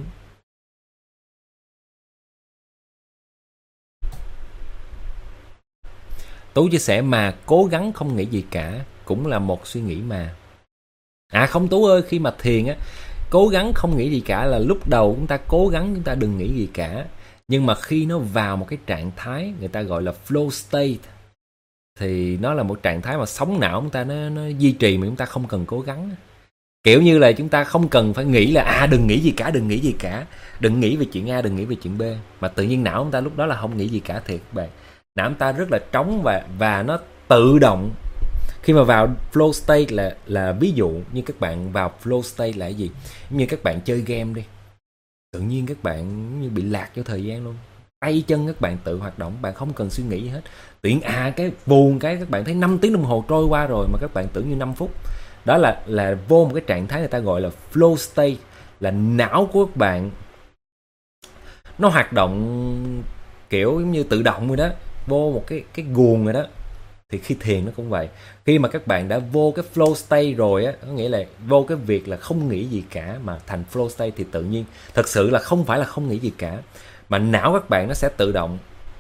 Tú chia sẻ mà cố gắng không nghĩ gì cả cũng là một suy nghĩ mà. Không Tú ơi, khi mà thiền á, cố gắng không nghĩ gì cả là lúc đầu chúng ta cố gắng chúng ta đừng nghĩ gì cả. Nhưng mà khi nó vào một cái trạng thái người ta gọi là flow state, thì nó là một trạng thái mà sóng não chúng ta nó duy trì mà chúng ta không cần cố gắng. Kiểu như là chúng ta không cần phải nghĩ là đừng nghĩ gì cả, đừng nghĩ gì cả, đừng nghĩ về chuyện A, đừng nghĩ về chuyện B, mà tự nhiên não chúng ta lúc đó là không nghĩ gì cả thiệt các bạn. Não chúng ta rất là trống và nó tự động. Khi mà vào flow state là ví dụ như các bạn vào flow state là cái gì? Như các bạn chơi game đi, tự nhiên các bạn như bị lạc vô thời gian luôn, tay chân các bạn tự hoạt động, bạn không cần suy nghĩ gì hết. Tự nhiên cái buồn cái các bạn thấy 5 tiếng đồng hồ trôi qua rồi mà các bạn tưởng như 5 phút. Đó là vô một cái trạng thái người ta gọi là flow state, là não của các bạn nó hoạt động kiểu giống như tự động rồi đó, vô một cái guồng rồi đó. Thì khi thiền nó cũng vậy. Khi mà các bạn đã vô cái flow state rồi á, có nghĩa là vô cái việc là không nghĩ gì cả mà thành flow state, thì tự nhiên thật sự là không phải là không nghĩ gì cả, mà não các bạn nó sẽ tự động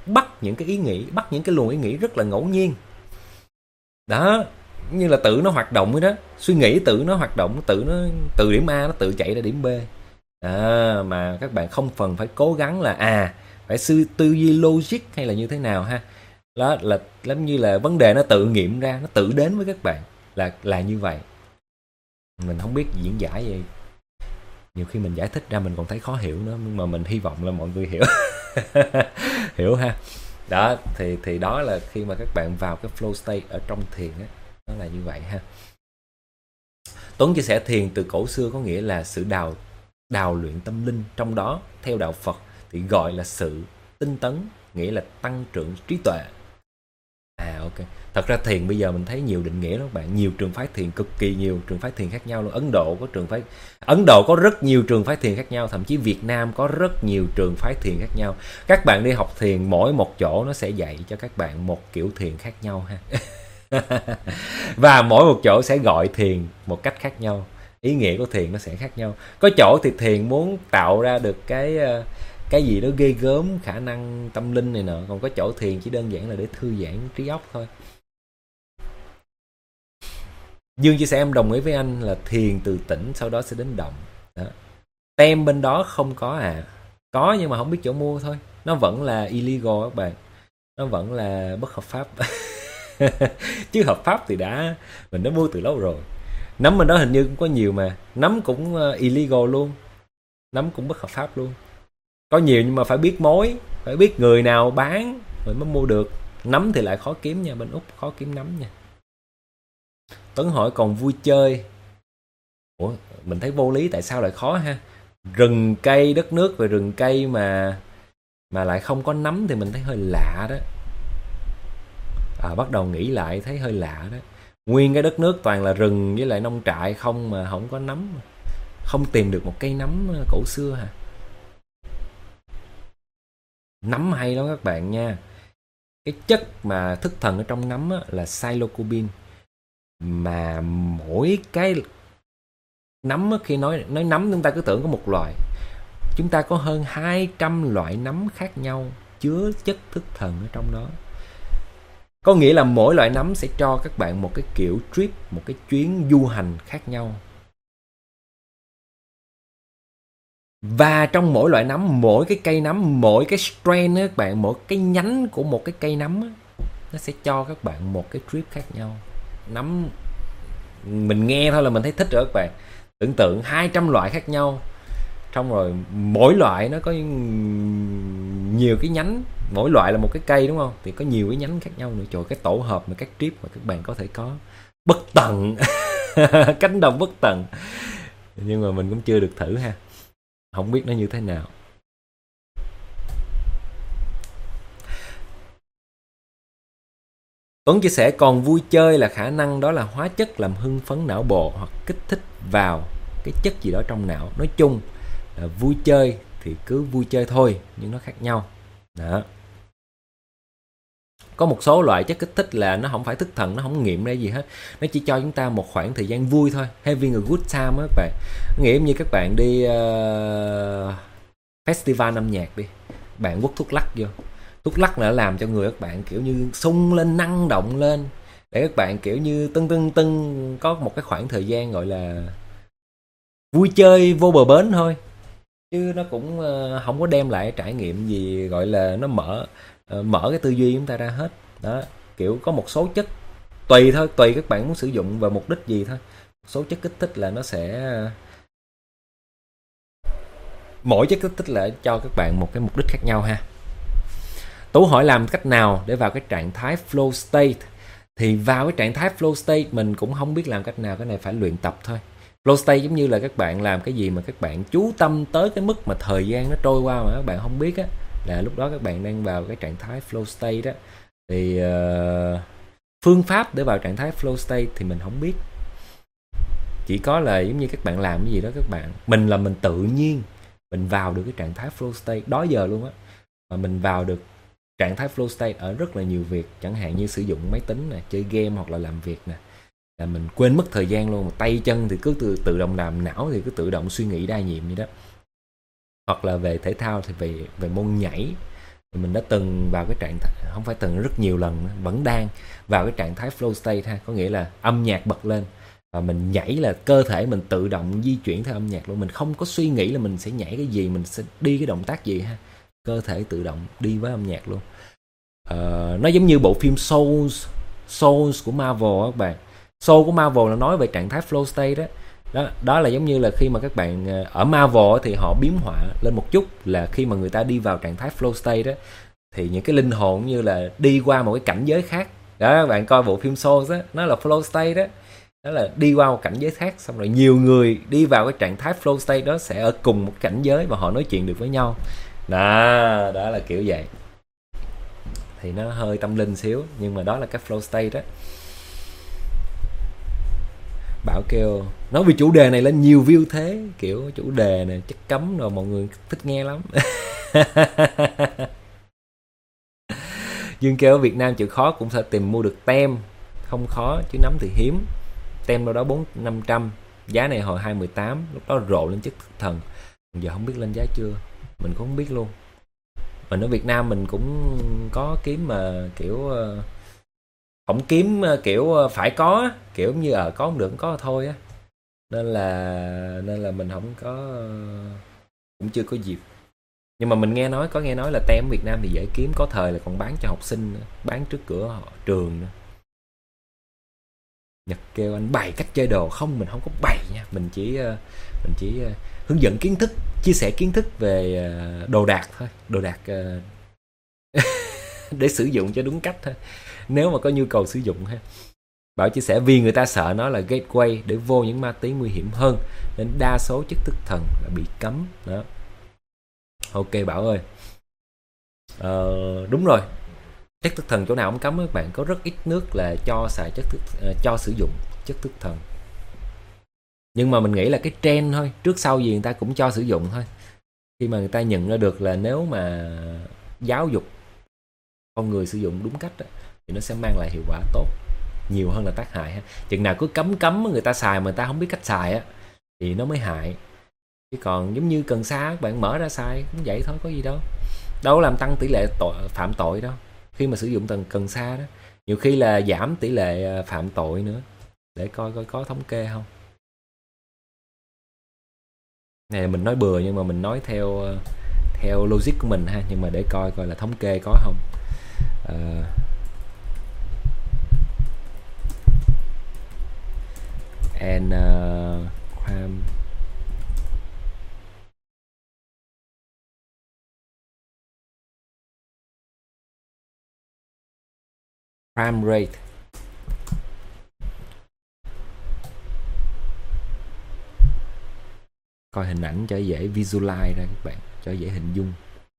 bắt những cái ý nghĩ, bắt những cái luồng ý nghĩ rất là ngẫu nhiên. Đó, như là tự nó hoạt động ấy đó, suy nghĩ tự nó hoạt động, tự nó từ điểm A nó tự chạy ra điểm B. Mà các bạn không cần phải cố gắng là phải tư duy logic hay là như thế nào ha. Đó là giống như là vấn đề nó tự nghiệm ra, nó tự đến với các bạn là như vậy. Mình không biết diễn giải vậy. Nhiều khi mình giải thích ra mình còn thấy khó hiểu nữa, nhưng mà mình hy vọng là mọi người hiểu. Hiểu ha. Đó thì đó là khi mà các bạn vào cái flow state ở trong thiền á, nó là như vậy ha. Tuấn chia sẻ thiền từ cổ xưa có nghĩa là sự đào luyện tâm linh, trong đó theo đạo Phật thì gọi là sự tinh tấn, nghĩa là tăng trưởng trí tuệ. Ok. Thật ra thiền bây giờ mình thấy nhiều định nghĩa lắm các bạn, nhiều trường phái thiền, cực kỳ nhiều trường phái thiền khác nhau luôn. Ấn Độ có rất nhiều trường phái thiền khác nhau, thậm chí Việt Nam có rất nhiều trường phái thiền khác nhau. Các bạn đi học thiền, mỗi một chỗ nó sẽ dạy cho các bạn một kiểu thiền khác nhau ha. Và mỗi một chỗ sẽ gọi thiền một cách khác nhau, ý nghĩa của thiền nó sẽ khác nhau. Có chỗ thì thiền muốn tạo ra được cái gì đó ghê gớm, khả năng tâm linh này nọ, còn có chỗ thiền chỉ đơn giản là để thư giãn trí óc thôi. Dương chia sẻ em đồng ý với anh là thiền từ tĩnh sau đó sẽ đến động. Đó. Tem bên đó không có có nhưng mà không biết chỗ mua thôi, nó vẫn là illegal các bạn, nó vẫn là bất hợp pháp. Chứ hợp pháp thì mình đã mua từ lâu rồi. Nấm bên đó hình như cũng có nhiều mà, nấm cũng illegal luôn, nấm cũng bất hợp pháp luôn. Có nhiều nhưng mà phải biết mối, phải biết người nào bán rồi mới mua được. Nấm thì lại khó kiếm nha, bên Úc khó kiếm nấm nha. Tuấn hỏi còn vui chơi. Mình thấy vô lý, tại sao lại khó ha? Rừng cây, đất nước về rừng cây mà lại không có nấm thì mình thấy hơi lạ đó. Bắt đầu nghĩ lại thấy hơi lạ đó. Nguyên cái đất nước toàn là rừng với lại nông trại không mà không có nấm, không tìm được một cây nấm cổ xưa hả? Nấm hay lắm các bạn nha. Cái chất mà thức thần ở trong nấm là psilocybin. Mà mỗi cái nấm khi nói nấm chúng ta cứ tưởng có một loại. Chúng ta có hơn 200 loại nấm khác nhau chứa chất thức thần ở trong đó. Có nghĩa là mỗi loại nấm sẽ cho các bạn một cái kiểu trip, một cái chuyến du hành khác nhau. Và trong mỗi loại nấm, mỗi cái cây nấm, mỗi cái strain đó các bạn, mỗi cái nhánh của một cái cây nấm đó, nó sẽ cho các bạn một cái trip khác nhau. Nấm mình nghe thôi là mình thấy thích rồi các bạn. Tưởng tượng 200 loại khác nhau, xong rồi mỗi loại nó có nhiều cái nhánh, mỗi loại là một cái cây đúng không, thì có nhiều cái nhánh khác nhau nữa. Trời, cái tổ hợp mà các trip mà các bạn có thể có bất tận. Cánh đồng bất tận. Nhưng mà mình cũng chưa được thử ha, không biết nó như thế nào. Tuấn chia sẻ còn vui chơi là khả năng đó là hóa chất làm hưng phấn não bộ hoặc kích thích vào cái chất gì đó trong não. Nói chung là vui chơi thì cứ vui chơi thôi, nhưng nó khác nhau. Đó. Có một số loại chất kích thích là nó không phải thức thần, nó không nghiệm ra gì hết, nó chỉ cho chúng ta một khoảng thời gian vui thôi, having a good time á các bạn. Nghĩa như các bạn đi festival âm nhạc đi, bạn quất thuốc lắc vô, thuốc lắc là làm cho người các bạn kiểu như sung lên, năng động lên, để các bạn kiểu như tưng có một cái khoảng thời gian gọi là vui chơi vô bờ bến thôi, chứ nó cũng không có đem lại trải nghiệm gì gọi là nó mở cái tư duy chúng ta ra hết. Đó, kiểu có một số chất tùy thôi, tùy các bạn muốn sử dụng vào mục đích gì thôi. Một số chất kích thích là nó sẽ, mỗi chất kích thích là cho các bạn một cái mục đích khác nhau ha. Tú hỏi làm cách nào để vào cái trạng thái flow state. Thì vào cái trạng thái flow state mình cũng không biết làm cách nào, cái này phải luyện tập thôi. Flow state giống như là các bạn làm cái gì mà các bạn chú tâm tới cái mức mà thời gian nó trôi qua mà các bạn không biết á, là lúc đó các bạn đang vào cái trạng thái flow state đó. Thì phương pháp để vào trạng thái flow state thì mình không biết. Chỉ có là giống như các bạn làm cái gì đó các bạn, mình tự nhiên mình vào được cái trạng thái flow state đó giờ luôn á. Mà mình vào được trạng thái flow state ở rất là nhiều việc, chẳng hạn như sử dụng máy tính nè, chơi game hoặc là làm việc nè, là mình quên mất thời gian luôn. Tay chân thì cứ tự động làm, não thì cứ tự động suy nghĩ đa nhiệm vậy đó. Hoặc là về thể thao thì về môn nhảy, Mình đã từng vào cái trạng thái, không phải từng, rất nhiều lần vẫn đang vào cái trạng thái flow state ha, có nghĩa là âm nhạc bật lên và mình nhảy, là cơ thể mình tự động di chuyển theo âm nhạc luôn, mình không có suy nghĩ là mình sẽ nhảy cái gì, mình sẽ đi cái động tác gì ha, cơ thể tự động đi với âm nhạc luôn. Nó giống như bộ phim Souls của Marvel á các bạn. Soul của Marvel là nói về trạng thái flow state đó. Đó là giống như là khi mà các bạn ở Marvel thì họ biếm họa lên một chút, là khi mà người ta đi vào trạng thái flow state đó thì những cái linh hồn như là đi qua một cái cảnh giới khác. Đó, các bạn coi bộ phim Souls đó, nó là flow state đó. Đó là đi qua một cảnh giới khác, xong rồi nhiều người đi vào cái trạng thái flow state đó sẽ ở cùng một cảnh giới và họ nói chuyện được với nhau. Đó là kiểu vậy. Thì nó hơi tâm linh xíu, nhưng mà đó là cái flow state đó. Bảo kêu nói về chủ đề này lên nhiều view thế, kiểu chủ đề này chất cấm rồi, mọi người thích nghe lắm. Dương kêu ở Việt Nam chịu khó cũng sẽ tìm mua được tem, không khó chứ nấm thì hiếm. Tem đâu đó 400-500, giá này hồi 2018, lúc đó rộ lên chất thần. Giờ không biết lên giá chưa, mình cũng không biết luôn. Mình ở Việt Nam mình cũng có kiếm mà kiểu không kiếm kiểu phải có, kiểu như có không được không có thôi á, nên là mình không có, cũng chưa có dịp. Nhưng mà mình có nghe nói là tem Việt Nam thì dễ kiếm, có thời là còn bán cho học sinh nữa, bán trước cửa họ trường nữa. Nhật kêu anh bày cách chơi đồ, không, mình không có bày nha, mình chỉ hướng dẫn kiến thức, chia sẻ kiến thức về đồ đạc thôi, đồ đạc để sử dụng cho đúng cách thôi, nếu mà có nhu cầu sử dụng ha. Bảo chia sẻ vì người ta sợ nó là gateway để vô những ma túy nguy hiểm hơn, nên đa số chất thức thần là bị cấm đó. Ok Bảo ơi, đúng rồi, chất thức thần chỗ nào cũng cấm các bạn, có rất ít nước là cho xài cho sử dụng chất thức thần. Nhưng mà mình nghĩ là cái trend thôi, trước sau gì người ta cũng cho sử dụng thôi, khi mà người ta nhận ra được là nếu mà giáo dục con người sử dụng đúng cách đó, thì nó sẽ mang lại hiệu quả tốt nhiều hơn là tác hại ha. Chừng nào cứ cấm người ta xài mà người ta không biết cách xài á thì nó mới hại. Chứ còn giống như cần sa, bạn mở ra xài cũng vậy thôi, có gì đâu làm tăng tỷ lệ phạm tội đâu. Khi mà sử dụng cần sa đó, nhiều khi là giảm tỷ lệ phạm tội nữa. Để coi có thống kê không. Này mình nói bừa nhưng mà mình nói theo logic của mình ha, nhưng mà để coi là thống kê có không. Crime rate. Coi hình ảnh cho dễ visualize ra các bạn, cho dễ hình dung.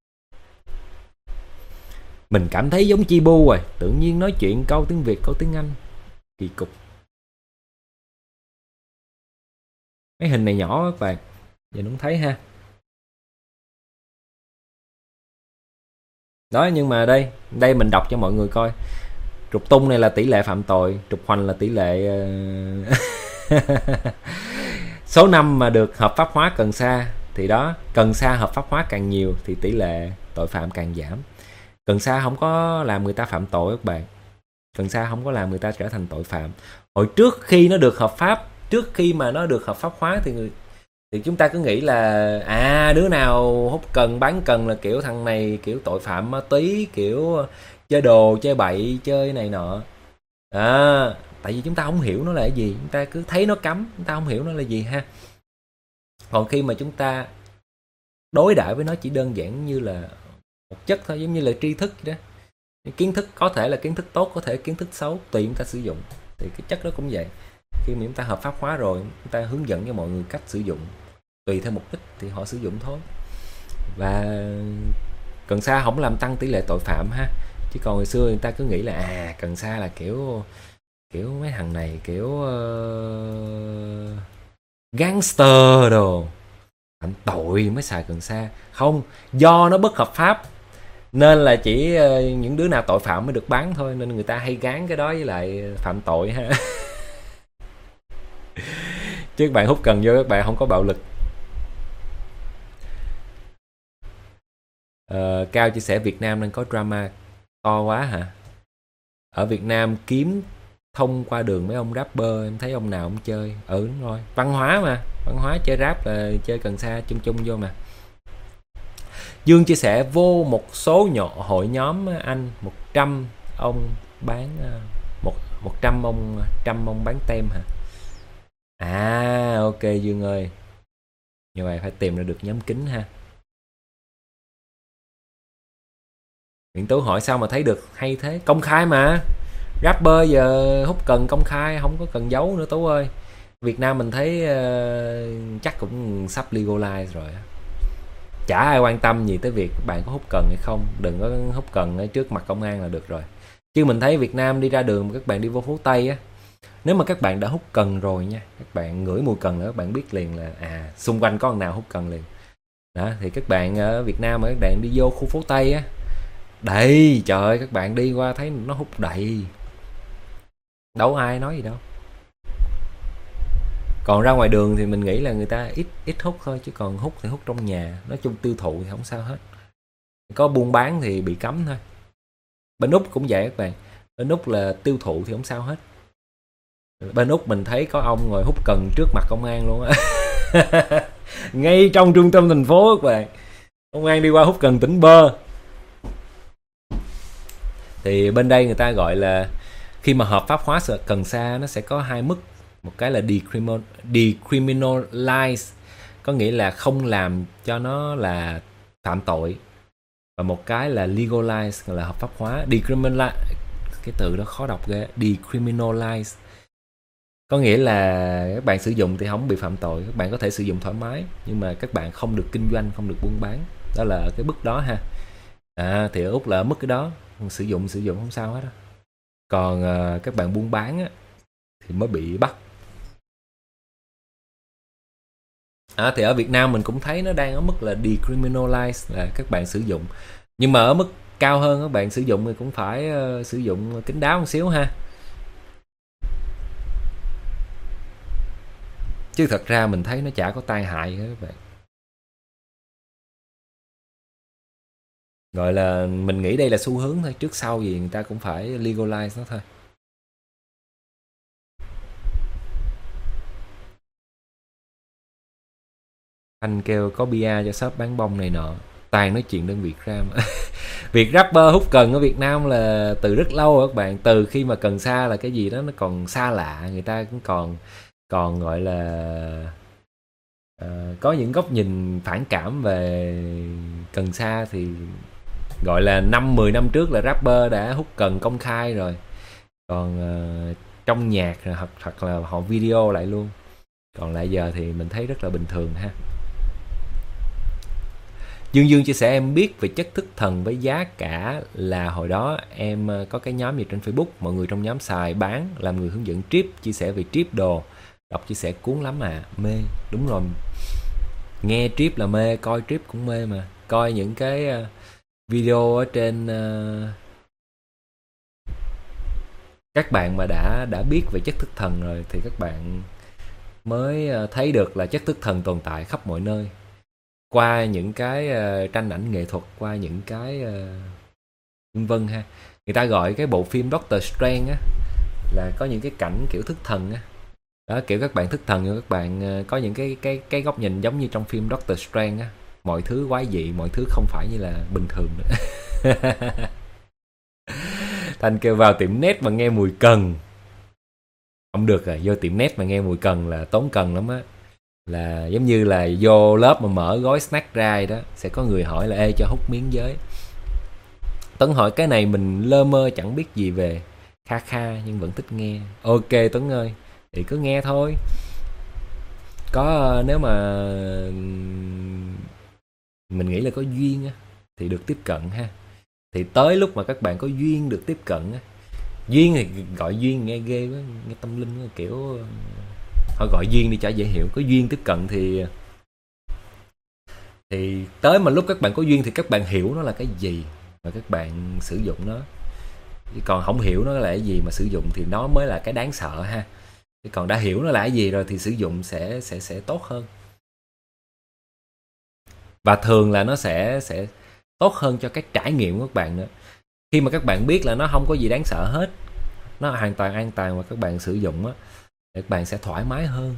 Mình cảm thấy giống Chi Bu rồi, tự nhiên nói chuyện câu tiếng Việt câu tiếng Anh, kỳ cục. Cái hình này nhỏ các bạn, giờ nó không thấy ha. Đó, nhưng mà đây mình đọc cho mọi người coi. Trục tung này là tỷ lệ phạm tội, trục hoành là tỷ lệ số năm mà được hợp pháp hóa cần sa. Thì đó, cần sa hợp pháp hóa càng nhiều thì tỷ lệ tội phạm càng giảm. Cần sa không có làm người ta phạm tội các bạn. Cần sa không có làm người ta trở thành tội phạm. Hồi trước khi nó được hợp pháp, trước khi mà nó được hợp pháp hóa thì chúng ta cứ nghĩ là đứa nào hút cần, bán cần là kiểu thằng này kiểu tội phạm ma túy, kiểu chơi đồ, chơi bậy, chơi này nọ. Tại vì chúng ta không hiểu nó là cái gì, chúng ta cứ thấy nó cấm, chúng ta không hiểu nó là gì ha. Còn khi mà chúng ta đối đãi với nó chỉ đơn giản như là một chất thôi, giống như là tri thức vậy đó. Kiến thức có thể là kiến thức tốt, có thể kiến thức xấu, tùy chúng ta sử dụng. Thì cái chất đó cũng vậy. Khi mà chúng ta hợp pháp hóa rồi, chúng ta hướng dẫn cho mọi người cách sử dụng, tùy theo mục đích thì họ sử dụng thôi. Và cần sa không làm tăng tỷ lệ tội phạm ha. Chứ còn hồi xưa người ta cứ nghĩ là cần sa là kiểu mấy thằng này kiểu gangster đồ, phạm tội mới xài cần sa. Không, do nó bất hợp pháp nên là chỉ những đứa nào tội phạm mới được bán thôi, nên người ta hay gán cái đó với lại phạm tội ha. Chứ các bạn hút cần vô các bạn không có bạo lực. Cao chia sẻ Việt Nam đang có drama to quá hả? Ở Việt Nam kiếm thông qua đường mấy ông rapper, em thấy ông nào cũng chơi. Ừ đúng rồi, văn hóa mà, văn hóa chơi rap là chơi cần sa chung chung vô mà. Dương chia sẻ vô một số hội nhóm anh 100 ông bán 100 ông bán tem hả? À ok Dương ơi, như vậy phải tìm ra được nhóm kính ha. Nguyễn Tú hỏi sao mà thấy được hay thế? Công khai mà, rapper giờ hút cần công khai, không có cần giấu nữa Tú ơi. Việt Nam mình thấy chắc cũng sắp legalize rồi. Chả ai quan tâm gì tới việc các bạn có hút cần hay không, đừng có hút cần ở trước mặt công an là được rồi. Chứ mình thấy Việt Nam đi ra đường mà các bạn đi vô phố Tây á, nếu mà các bạn đã hút cần rồi nha, các bạn ngửi mùi cần nữa các bạn biết liền là xung quanh có con nào hút cần liền. Đó thì các bạn ở Việt Nam mà các bạn đi vô khu phố Tây á, đầy trời ơi, các bạn đi qua thấy nó hút đầy, đâu ai nói gì đâu. Còn ra ngoài đường thì mình nghĩ là người ta ít hút thôi, chứ còn hút thì hút trong nhà, nói chung tiêu thụ thì không sao hết. Có buôn bán thì bị cấm thôi. Bên Úc cũng vậy các bạn, bên Úc là tiêu thụ thì không sao hết. Bên Úc mình thấy có ông ngồi hút cần trước mặt công an luôn á. Ngay trong trung tâm thành phố các bạn, công an đi qua hút cần tỉnh bơ. Thì bên đây người ta gọi là khi mà hợp pháp hóa cần sa nó sẽ có hai mức. Một cái là decriminalize, có nghĩa là không làm cho nó là phạm tội. Và một cái là legalize, là hợp pháp hóa. Decriminalize, cái từ đó khó đọc ghê. Decriminalize có nghĩa là các bạn sử dụng thì không bị phạm tội, các bạn có thể sử dụng thoải mái, nhưng mà các bạn không được kinh doanh, không được buôn bán. Đó là cái mức đó ha. Thì ở Úc là ở mức cái đó, sử dụng không sao hết đó. Còn các bạn buôn bán á, thì mới bị bắt. Thì ở Việt Nam mình cũng thấy nó đang ở mức là decriminalize, là các bạn sử dụng. Nhưng mà ở mức cao hơn, các bạn sử dụng thì cũng phải sử dụng kín đáo một xíu ha. Chứ thật ra mình thấy nó chả có tai hại hết các bạn. Gọi là mình nghĩ đây là xu hướng thôi, trước sau gì người ta cũng phải legalize nó thôi. Anh kêu có bia cho shop bán bông này nọ, toàn nói chuyện đơn Việt Nam. Việc rapper hút cần ở Việt Nam là từ rất lâu rồi các bạn, từ khi mà cần sa là cái gì đó nó còn xa lạ, người ta cũng còn gọi là có những góc nhìn phản cảm về cần sa. Thì gọi là 5-10 năm trước là rapper đã hút cần công khai rồi, còn trong nhạc hoặc là họ video lại luôn. Còn lại giờ thì mình thấy rất là bình thường ha. Dương chia sẻ em biết về chất thức thần với giá cả là hồi đó em có cái nhóm gì trên Facebook, mọi người trong nhóm xài bán, làm người hướng dẫn trip, chia sẻ về trip đồ, đọc chia sẻ cuốn lắm mê. Đúng rồi, nghe trip là mê, coi trip cũng mê mà. Coi những cái video ở trên các bạn mà đã biết về chất thức thần rồi thì các bạn mới thấy được là chất thức thần tồn tại khắp mọi nơi, qua những cái tranh ảnh nghệ thuật, qua những cái vân vân ha. Người ta gọi cái bộ phim Doctor Strange á là có những cái cảnh kiểu thức thần á. Đó, kiểu các bạn thức thần, nhưng các bạn có những cái góc nhìn giống như trong phim Doctor Strange á, mọi thứ quái dị, mọi thứ không phải như là bình thường nữa. Thành kêu vào tiệm net mà nghe mùi cần không được rồi, vô tiệm net mà nghe mùi cần là tốn cần lắm á. Là giống như là vô lớp mà mở gói snack ra đó, sẽ có người hỏi là ê cho hút miếng với. Tuấn hỏi cái này mình lơ mơ chẳng biết gì về, kha nhưng vẫn thích nghe. Ok Tuấn ơi, thì cứ nghe thôi. Có nếu mà mình nghĩ là có duyên á thì được tiếp cận ha. Thì tới lúc mà các bạn có duyên được tiếp cận á, duyên thì gọi duyên nghe ghê quá, nghe tâm linh kiểu họ gọi duyên đi chả dễ hiểu. Có duyên tiếp cận thì tới mà lúc các bạn có duyên thì các bạn hiểu nó là cái gì và các bạn sử dụng nó. Chứ còn không hiểu nó là cái gì mà sử dụng thì nó mới là cái đáng sợ ha. Chứ còn đã hiểu nó là cái gì rồi thì sử dụng sẽ tốt hơn. Và thường là nó sẽ tốt hơn cho cái trải nghiệm của các bạn nữa. Khi mà các bạn biết là nó không có gì đáng sợ hết, nó hoàn toàn an toàn và các bạn sử dụng á, các bạn sẽ thoải mái hơn.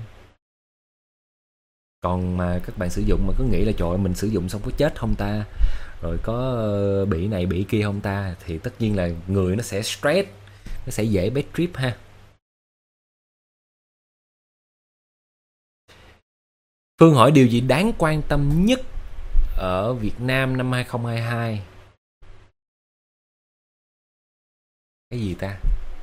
Còn mà các bạn sử dụng mà cứ nghĩ là trời ơi, mình sử dụng xong có chết không ta, rồi có bị này bị kia không ta, thì tất nhiên là người nó sẽ stress, nó sẽ dễ bad trip ha. Phương hỏi điều gì đáng quan tâm nhất ở Việt Nam năm 2022? Cái gì ta?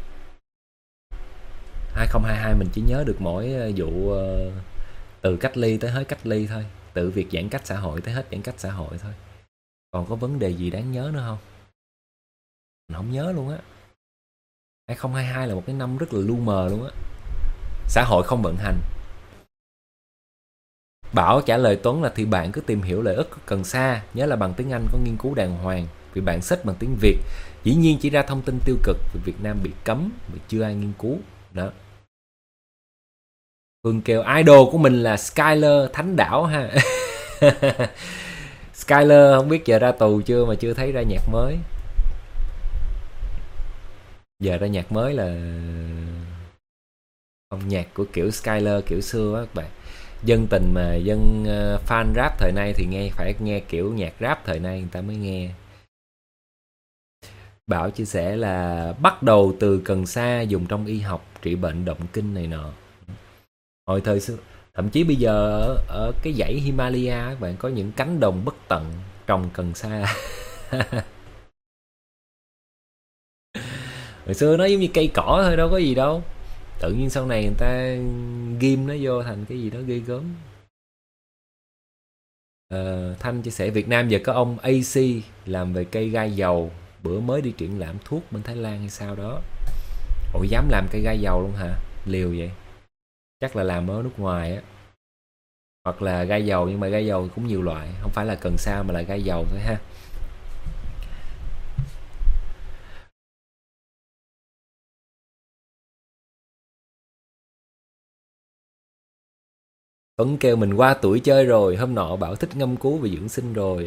2022 mình chỉ nhớ được mỗi vụ từ cách ly tới hết cách ly thôi, từ việc giãn cách xã hội tới hết giãn cách xã hội thôi. Còn có vấn đề gì đáng nhớ nữa không? Mình không nhớ luôn á. 2022 là một cái năm rất là lu mờ luôn á. Xã hội không vận hành. Bảo trả lời Tuấn là thì bạn cứ tìm hiểu lợi ích của cần sa, nhớ là bằng tiếng Anh có nghiên cứu đàng hoàng, vì bạn search bằng tiếng Việt dĩ nhiên chỉ ra thông tin tiêu cực vì Việt Nam bị cấm và chưa ai nghiên cứu đó. Phương kêu idol của mình là Skyler Thánh Đảo ha. Skyler không biết giờ ra tù chưa mà chưa thấy ra nhạc mới. Giờ ra nhạc mới là không, nhạc của kiểu Skyler kiểu xưa á các bạn. Dân tình mà dân fan rap thời nay thì phải nghe kiểu nhạc rap thời nay người ta mới nghe. Bảo chia sẻ là bắt đầu từ cần sa dùng trong y học trị bệnh động kinh này nọ. Hồi thời xưa, thậm chí bây giờ ở cái dãy Himalaya các bạn có những cánh đồng bất tận trồng cần sa. Hồi xưa nó giống như cây cỏ thôi, đâu có gì đâu. Tự nhiên sau này người ta ghim nó vô thành cái gì đó ghê gớm. Thanh chia sẻ Việt Nam giờ có ông AC làm về cây gai dầu, bữa mới đi triển lãm thuốc bên Thái Lan hay sao đó. Ủa dám làm cây gai dầu luôn hả? Liều vậy. Chắc là làm ở nước ngoài á. Hoặc là gai dầu, nhưng mà gai dầu cũng nhiều loại, không phải là cần sa mà là gai dầu thôi ha. Tuấn kêu mình qua tuổi chơi rồi, hôm nọ bảo thích ngâm cứu về dưỡng sinh rồi.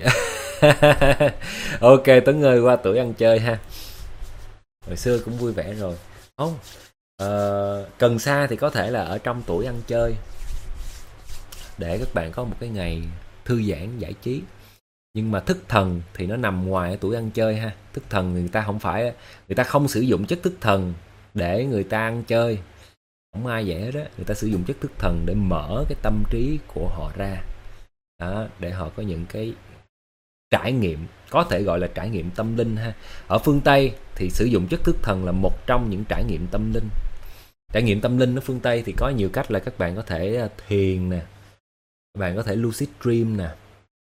Ok Tuấn ơi, qua tuổi ăn chơi ha. Hồi xưa cũng vui vẻ rồi. Không, cần sa thì có thể là ở trong tuổi ăn chơi, để các bạn có một cái ngày thư giãn giải trí. Nhưng mà thức thần thì nó nằm ngoài ở tuổi ăn chơi ha. Thức thần người ta không phải, người ta không sử dụng chất thức thần để người ta ăn chơi, không ai vậy hết á. Người ta sử dụng chất thức thần để mở cái tâm trí của họ ra đó, để họ có những cái trải nghiệm, có thể gọi là trải nghiệm tâm linh ha. Ở phương Tây thì sử dụng chất thức thần là một trong những trải nghiệm tâm linh. Trải nghiệm tâm linh ở phương Tây thì có nhiều cách, là các bạn có thể thiền nè, các bạn có thể lucid dream nè,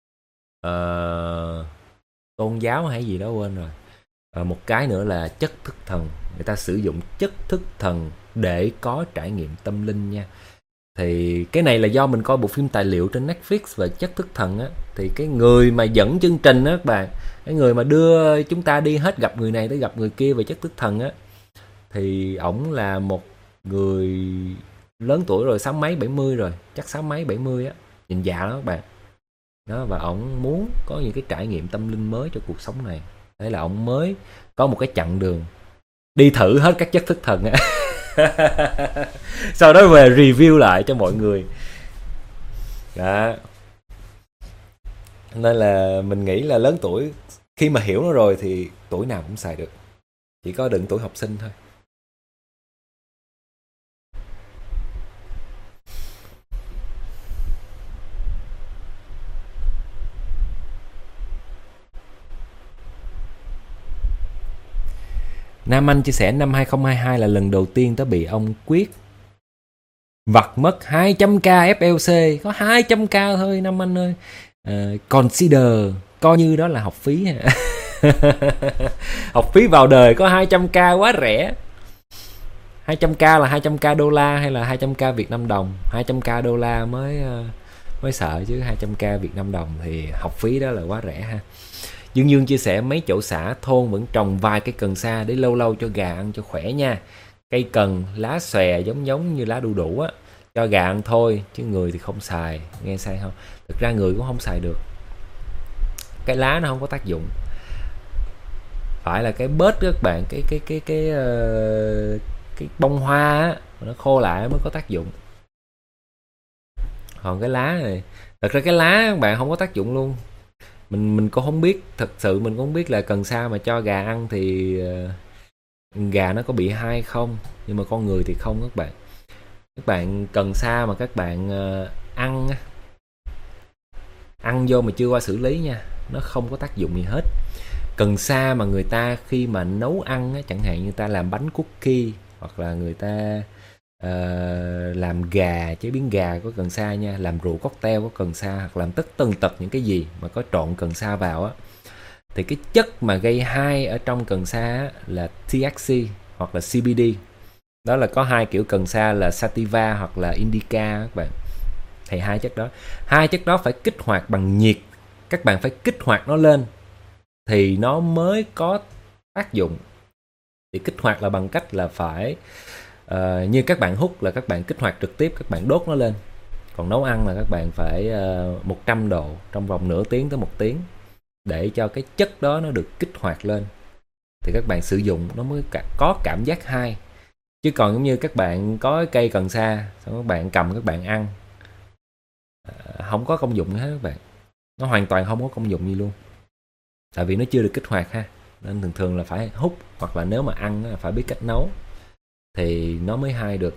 tôn giáo hay gì đó quên rồi. Một cái nữa là chất thức thần, người ta sử dụng chất thức thần để có trải nghiệm tâm linh nha. Thì cái này là do mình coi bộ phim tài liệu trên Netflix về chất thức thần á. Thì cái người mà dẫn chương trình á các bạn, cái người mà đưa chúng ta đi hết gặp người này tới gặp người kia về chất thức thần á, thì ổng là một người lớn tuổi rồi, sáu mấy 70 rồi, chắc sáu mấy 70 á, nhìn già lắm các bạn đó. Và ổng muốn có những cái trải nghiệm tâm linh mới cho cuộc sống này, thế là ổng mới có một cái chặng đường đi thử hết các chất thức thần á. Sau đó về review lại cho mọi người đó. Nên là mình nghĩ là lớn tuổi, khi mà hiểu nó rồi thì tuổi nào cũng xài được, chỉ có đừng tuổi học sinh thôi. Nam Anh chia sẻ năm 2022 là lần đầu tiên tớ bị ông Quyết vặt mất 200k FLC. Có 200k thôi Nam Anh ơi. Consider, coi như đó là học phí. Học phí vào đời có 200k quá rẻ. 200k là 200k đô la hay là 200k Việt Nam đồng? 200k đô la mới sợ chứ 200k Việt Nam đồng thì học phí đó là quá rẻ ha. Dương Dương chia sẻ mấy chỗ xã thôn vẫn trồng vài cây cần sa để lâu lâu cho gà ăn cho khỏe nha. Cây cần lá xòe giống như lá đu đủ á, cho gà ăn thôi chứ người thì không xài. Nghe sai không? Thực ra người cũng không xài được. cái lá nó không có tác dụng, phải là cái bớt các bạn, cái bông hoa á, nó khô lại mới có tác dụng. Còn cái lá này, thật ra cái lá các bạn không có tác dụng luôn. Mình cũng không biết, thật sự mình cũng không biết là cần sa mà cho gà ăn thì gà nó có bị hay không, nhưng mà con người thì không các bạn. Các bạn cần sa mà các bạn ăn vô mà chưa qua xử lý nha, nó không có tác dụng gì hết. Cần sa mà người ta khi mà nấu ăn á, chẳng hạn như ta làm bánh cookie, hoặc là người ta làm gà, chế biến gà có cần sa nha, làm rượu cocktail có cần sa, hoặc làm tất tần tật những cái gì mà có trộn cần sa vào á, thì cái chất mà gây hại ở trong cần sa á, là THC hoặc là CBD. Đó là có hai kiểu cần sa là sativa hoặc là indica các bạn. Thì hai chất đó phải kích hoạt bằng nhiệt, các bạn phải kích hoạt nó lên thì nó mới có tác dụng. Thì kích hoạt là bằng cách là phải như các bạn hút là các bạn kích hoạt trực tiếp, các bạn đốt nó lên. Còn nấu ăn là các bạn phải 100 độ trong vòng nửa tiếng tới 1 tiếng để cho cái chất đó nó được kích hoạt lên, thì các bạn sử dụng nó mới có cảm giác hay. Chứ còn giống như các bạn có cây cần sa xong các bạn cầm các bạn ăn, không có công dụng hết các bạn. Nó hoàn toàn không có công dụng gì luôn, tại vì nó chưa được kích hoạt ha. Nên thường thường là phải hút, hoặc là nếu mà ăn là phải biết cách nấu thì nó mới hay được.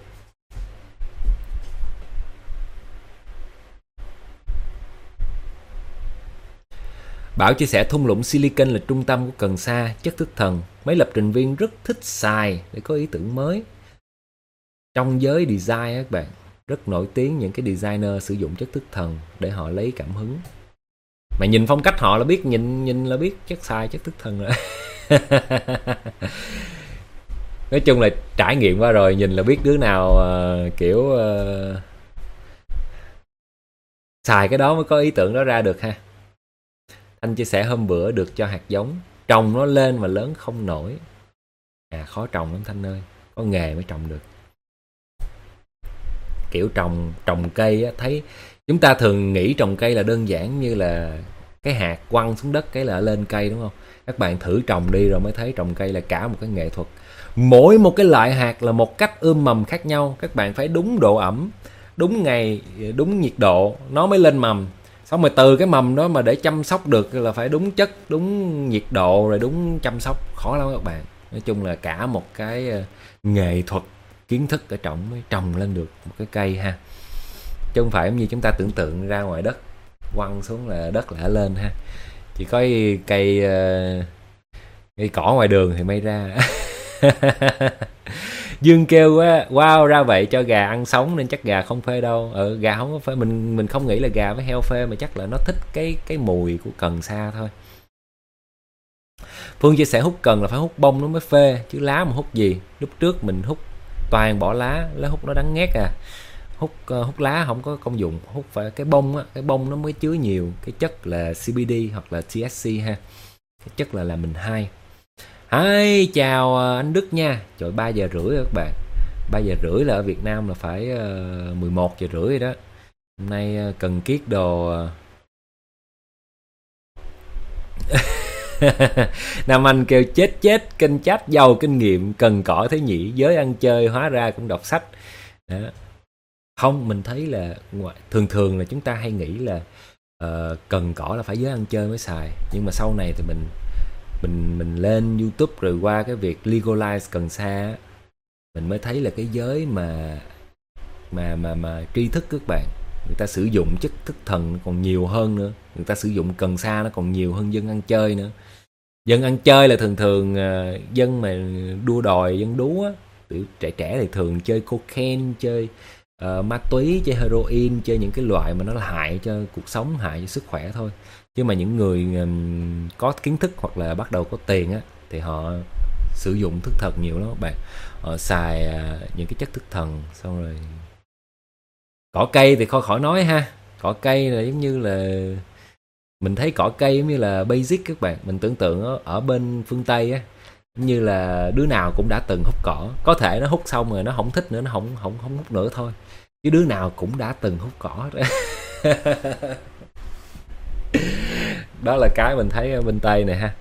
Bảo chia sẻ thung lũng silicon là trung tâm của cần sa, chất thức thần. Mấy lập trình viên rất thích xài để có ý tưởng mới. Trong giới design các bạn, rất nổi tiếng những cái designer sử dụng chất thức thần để họ lấy cảm hứng. Mà nhìn phong cách họ là biết, nhìn là biết chất xài chất thức thần rồi. Nói chung là trải nghiệm qua rồi, nhìn là biết đứa nào kiểu xài cái đó mới có ý tưởng đó ra được ha. Thanh chia sẻ hôm bữa được cho hạt giống, trồng nó lên mà lớn không nổi. Khó trồng lắm Thanh ơi, có nghề mới trồng được. Kiểu trồng cây á, thấy chúng ta thường nghĩ trồng cây là đơn giản như là cái hạt quăng xuống đất cái là lên cây, đúng không? Các bạn thử trồng đi rồi mới thấy trồng cây là cả một cái nghệ thuật. Mỗi một cái loại hạt là một cách mầm khác nhau. Các bạn phải đúng độ ẩm, đúng ngày, đúng nhiệt độ nó mới lên mầm. Xong rồi từ cái mầm đó mà để chăm sóc được là phải đúng chất, đúng nhiệt độ, rồi đúng chăm sóc. Khó lắm các bạn. Nói chung là cả một cái nghệ thuật, kiến thức ở trọng mới trồng lên được một cái cây ha. Chứ không phải như chúng ta tưởng tượng ra ngoài đất quăng xuống là đất lạ lên ha. Chỉ có cây cỏ ngoài đường thì may ra. Dương kêu á, wow ra vậy cho gà ăn sống nên chắc gà không phê đâu. Gà không có phê, mình không nghĩ là gà với heo phê, mà chắc là nó thích cái mùi của cần sa thôi. Phương chia sẻ hút cần là phải hút bông nó mới phê, chứ lá mà hút gì. Lúc trước mình hút toàn bỏ lá hút nó đắng nghét à. Hút lá không có công dụng, hút phải cái bông á, cái bông nó mới chứa nhiều cái chất là CBD hoặc là THC ha. Cái chất là làm mình hay. Hi, chào anh Đức nha. Trời, 3 giờ rưỡi các bạn. 3 giờ rưỡi là ở Việt Nam là phải 11 giờ rưỡi đó. Hôm nay cần kiết đồ. Nam Anh kêu chết kênh chat giàu kinh nghiệm, cần cỏ thế nhỉ, giới ăn chơi hóa ra cũng đọc sách đó. Không, mình thấy là thường là chúng ta hay nghĩ là cần cỏ là phải giới ăn chơi mới xài, nhưng mà sau này thì mình lên YouTube rồi qua cái việc legalize cần sa, mình mới thấy là cái giới mà tri thức các bạn, người ta sử dụng chất thức thần còn nhiều hơn nữa. Người ta sử dụng cần sa nó còn nhiều hơn dân ăn chơi nữa. Dân ăn chơi là thường dân mà đua đòi, dân đú á, trẻ thì thường chơi cocaine, chơi ma túy, chơi heroin, chơi những cái loại mà nó hại cho cuộc sống, hại cho sức khỏe thôi. Chứ mà những người có kiến thức hoặc là bắt đầu có tiền á, thì họ sử dụng thức thần nhiều lắm các bạn. Họ xài những cái chất thức thần. Xong rồi cỏ cây thì khỏi nói ha. Cỏ cây là giống như là mình thấy cỏ cây giống như là basic các bạn. Mình tưởng tượng ở bên phương Tây á, như là đứa nào cũng đã từng hút cỏ. Có thể nó hút xong rồi nó không thích nữa, nó không hút nữa thôi, chứ đứa nào cũng đã từng hút cỏ. Đó là cái mình thấy ở bên Tây này ha.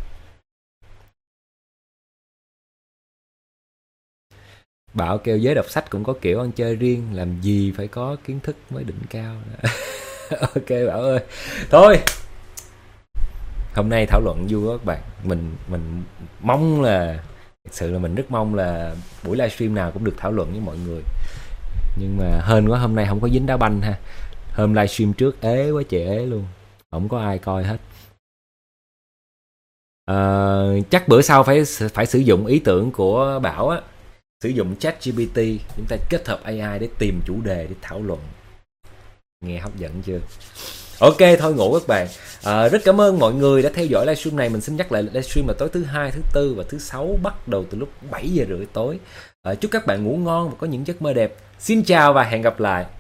Bảo kêu giới đọc sách cũng có kiểu ăn chơi riêng, làm gì phải có kiến thức mới đỉnh cao. Ok Bảo ơi. Thôi, hôm nay thảo luận vui quá các bạn. Mình mong là, thực sự là mình rất mong là buổi livestream nào cũng được thảo luận với mọi người. Nhưng mà hên quá hôm nay không có dính đá banh ha. Hôm livestream trước ế quá trời ế luôn, không có ai coi hết. Chắc bữa sau phải sử dụng ý tưởng của Bảo á, sử dụng ChatGPT, chúng ta kết hợp AI để tìm chủ đề để thảo luận. Nghe hấp dẫn chưa? Ok, thôi ngủ các bạn. Rất cảm ơn mọi người đã theo dõi livestream này. Mình xin nhắc lại livestream là tối thứ hai, thứ tư và thứ sáu, bắt đầu từ lúc 7 giờ rưỡi tối. Chúc các bạn ngủ ngon và có những giấc mơ đẹp. Xin chào và hẹn gặp lại.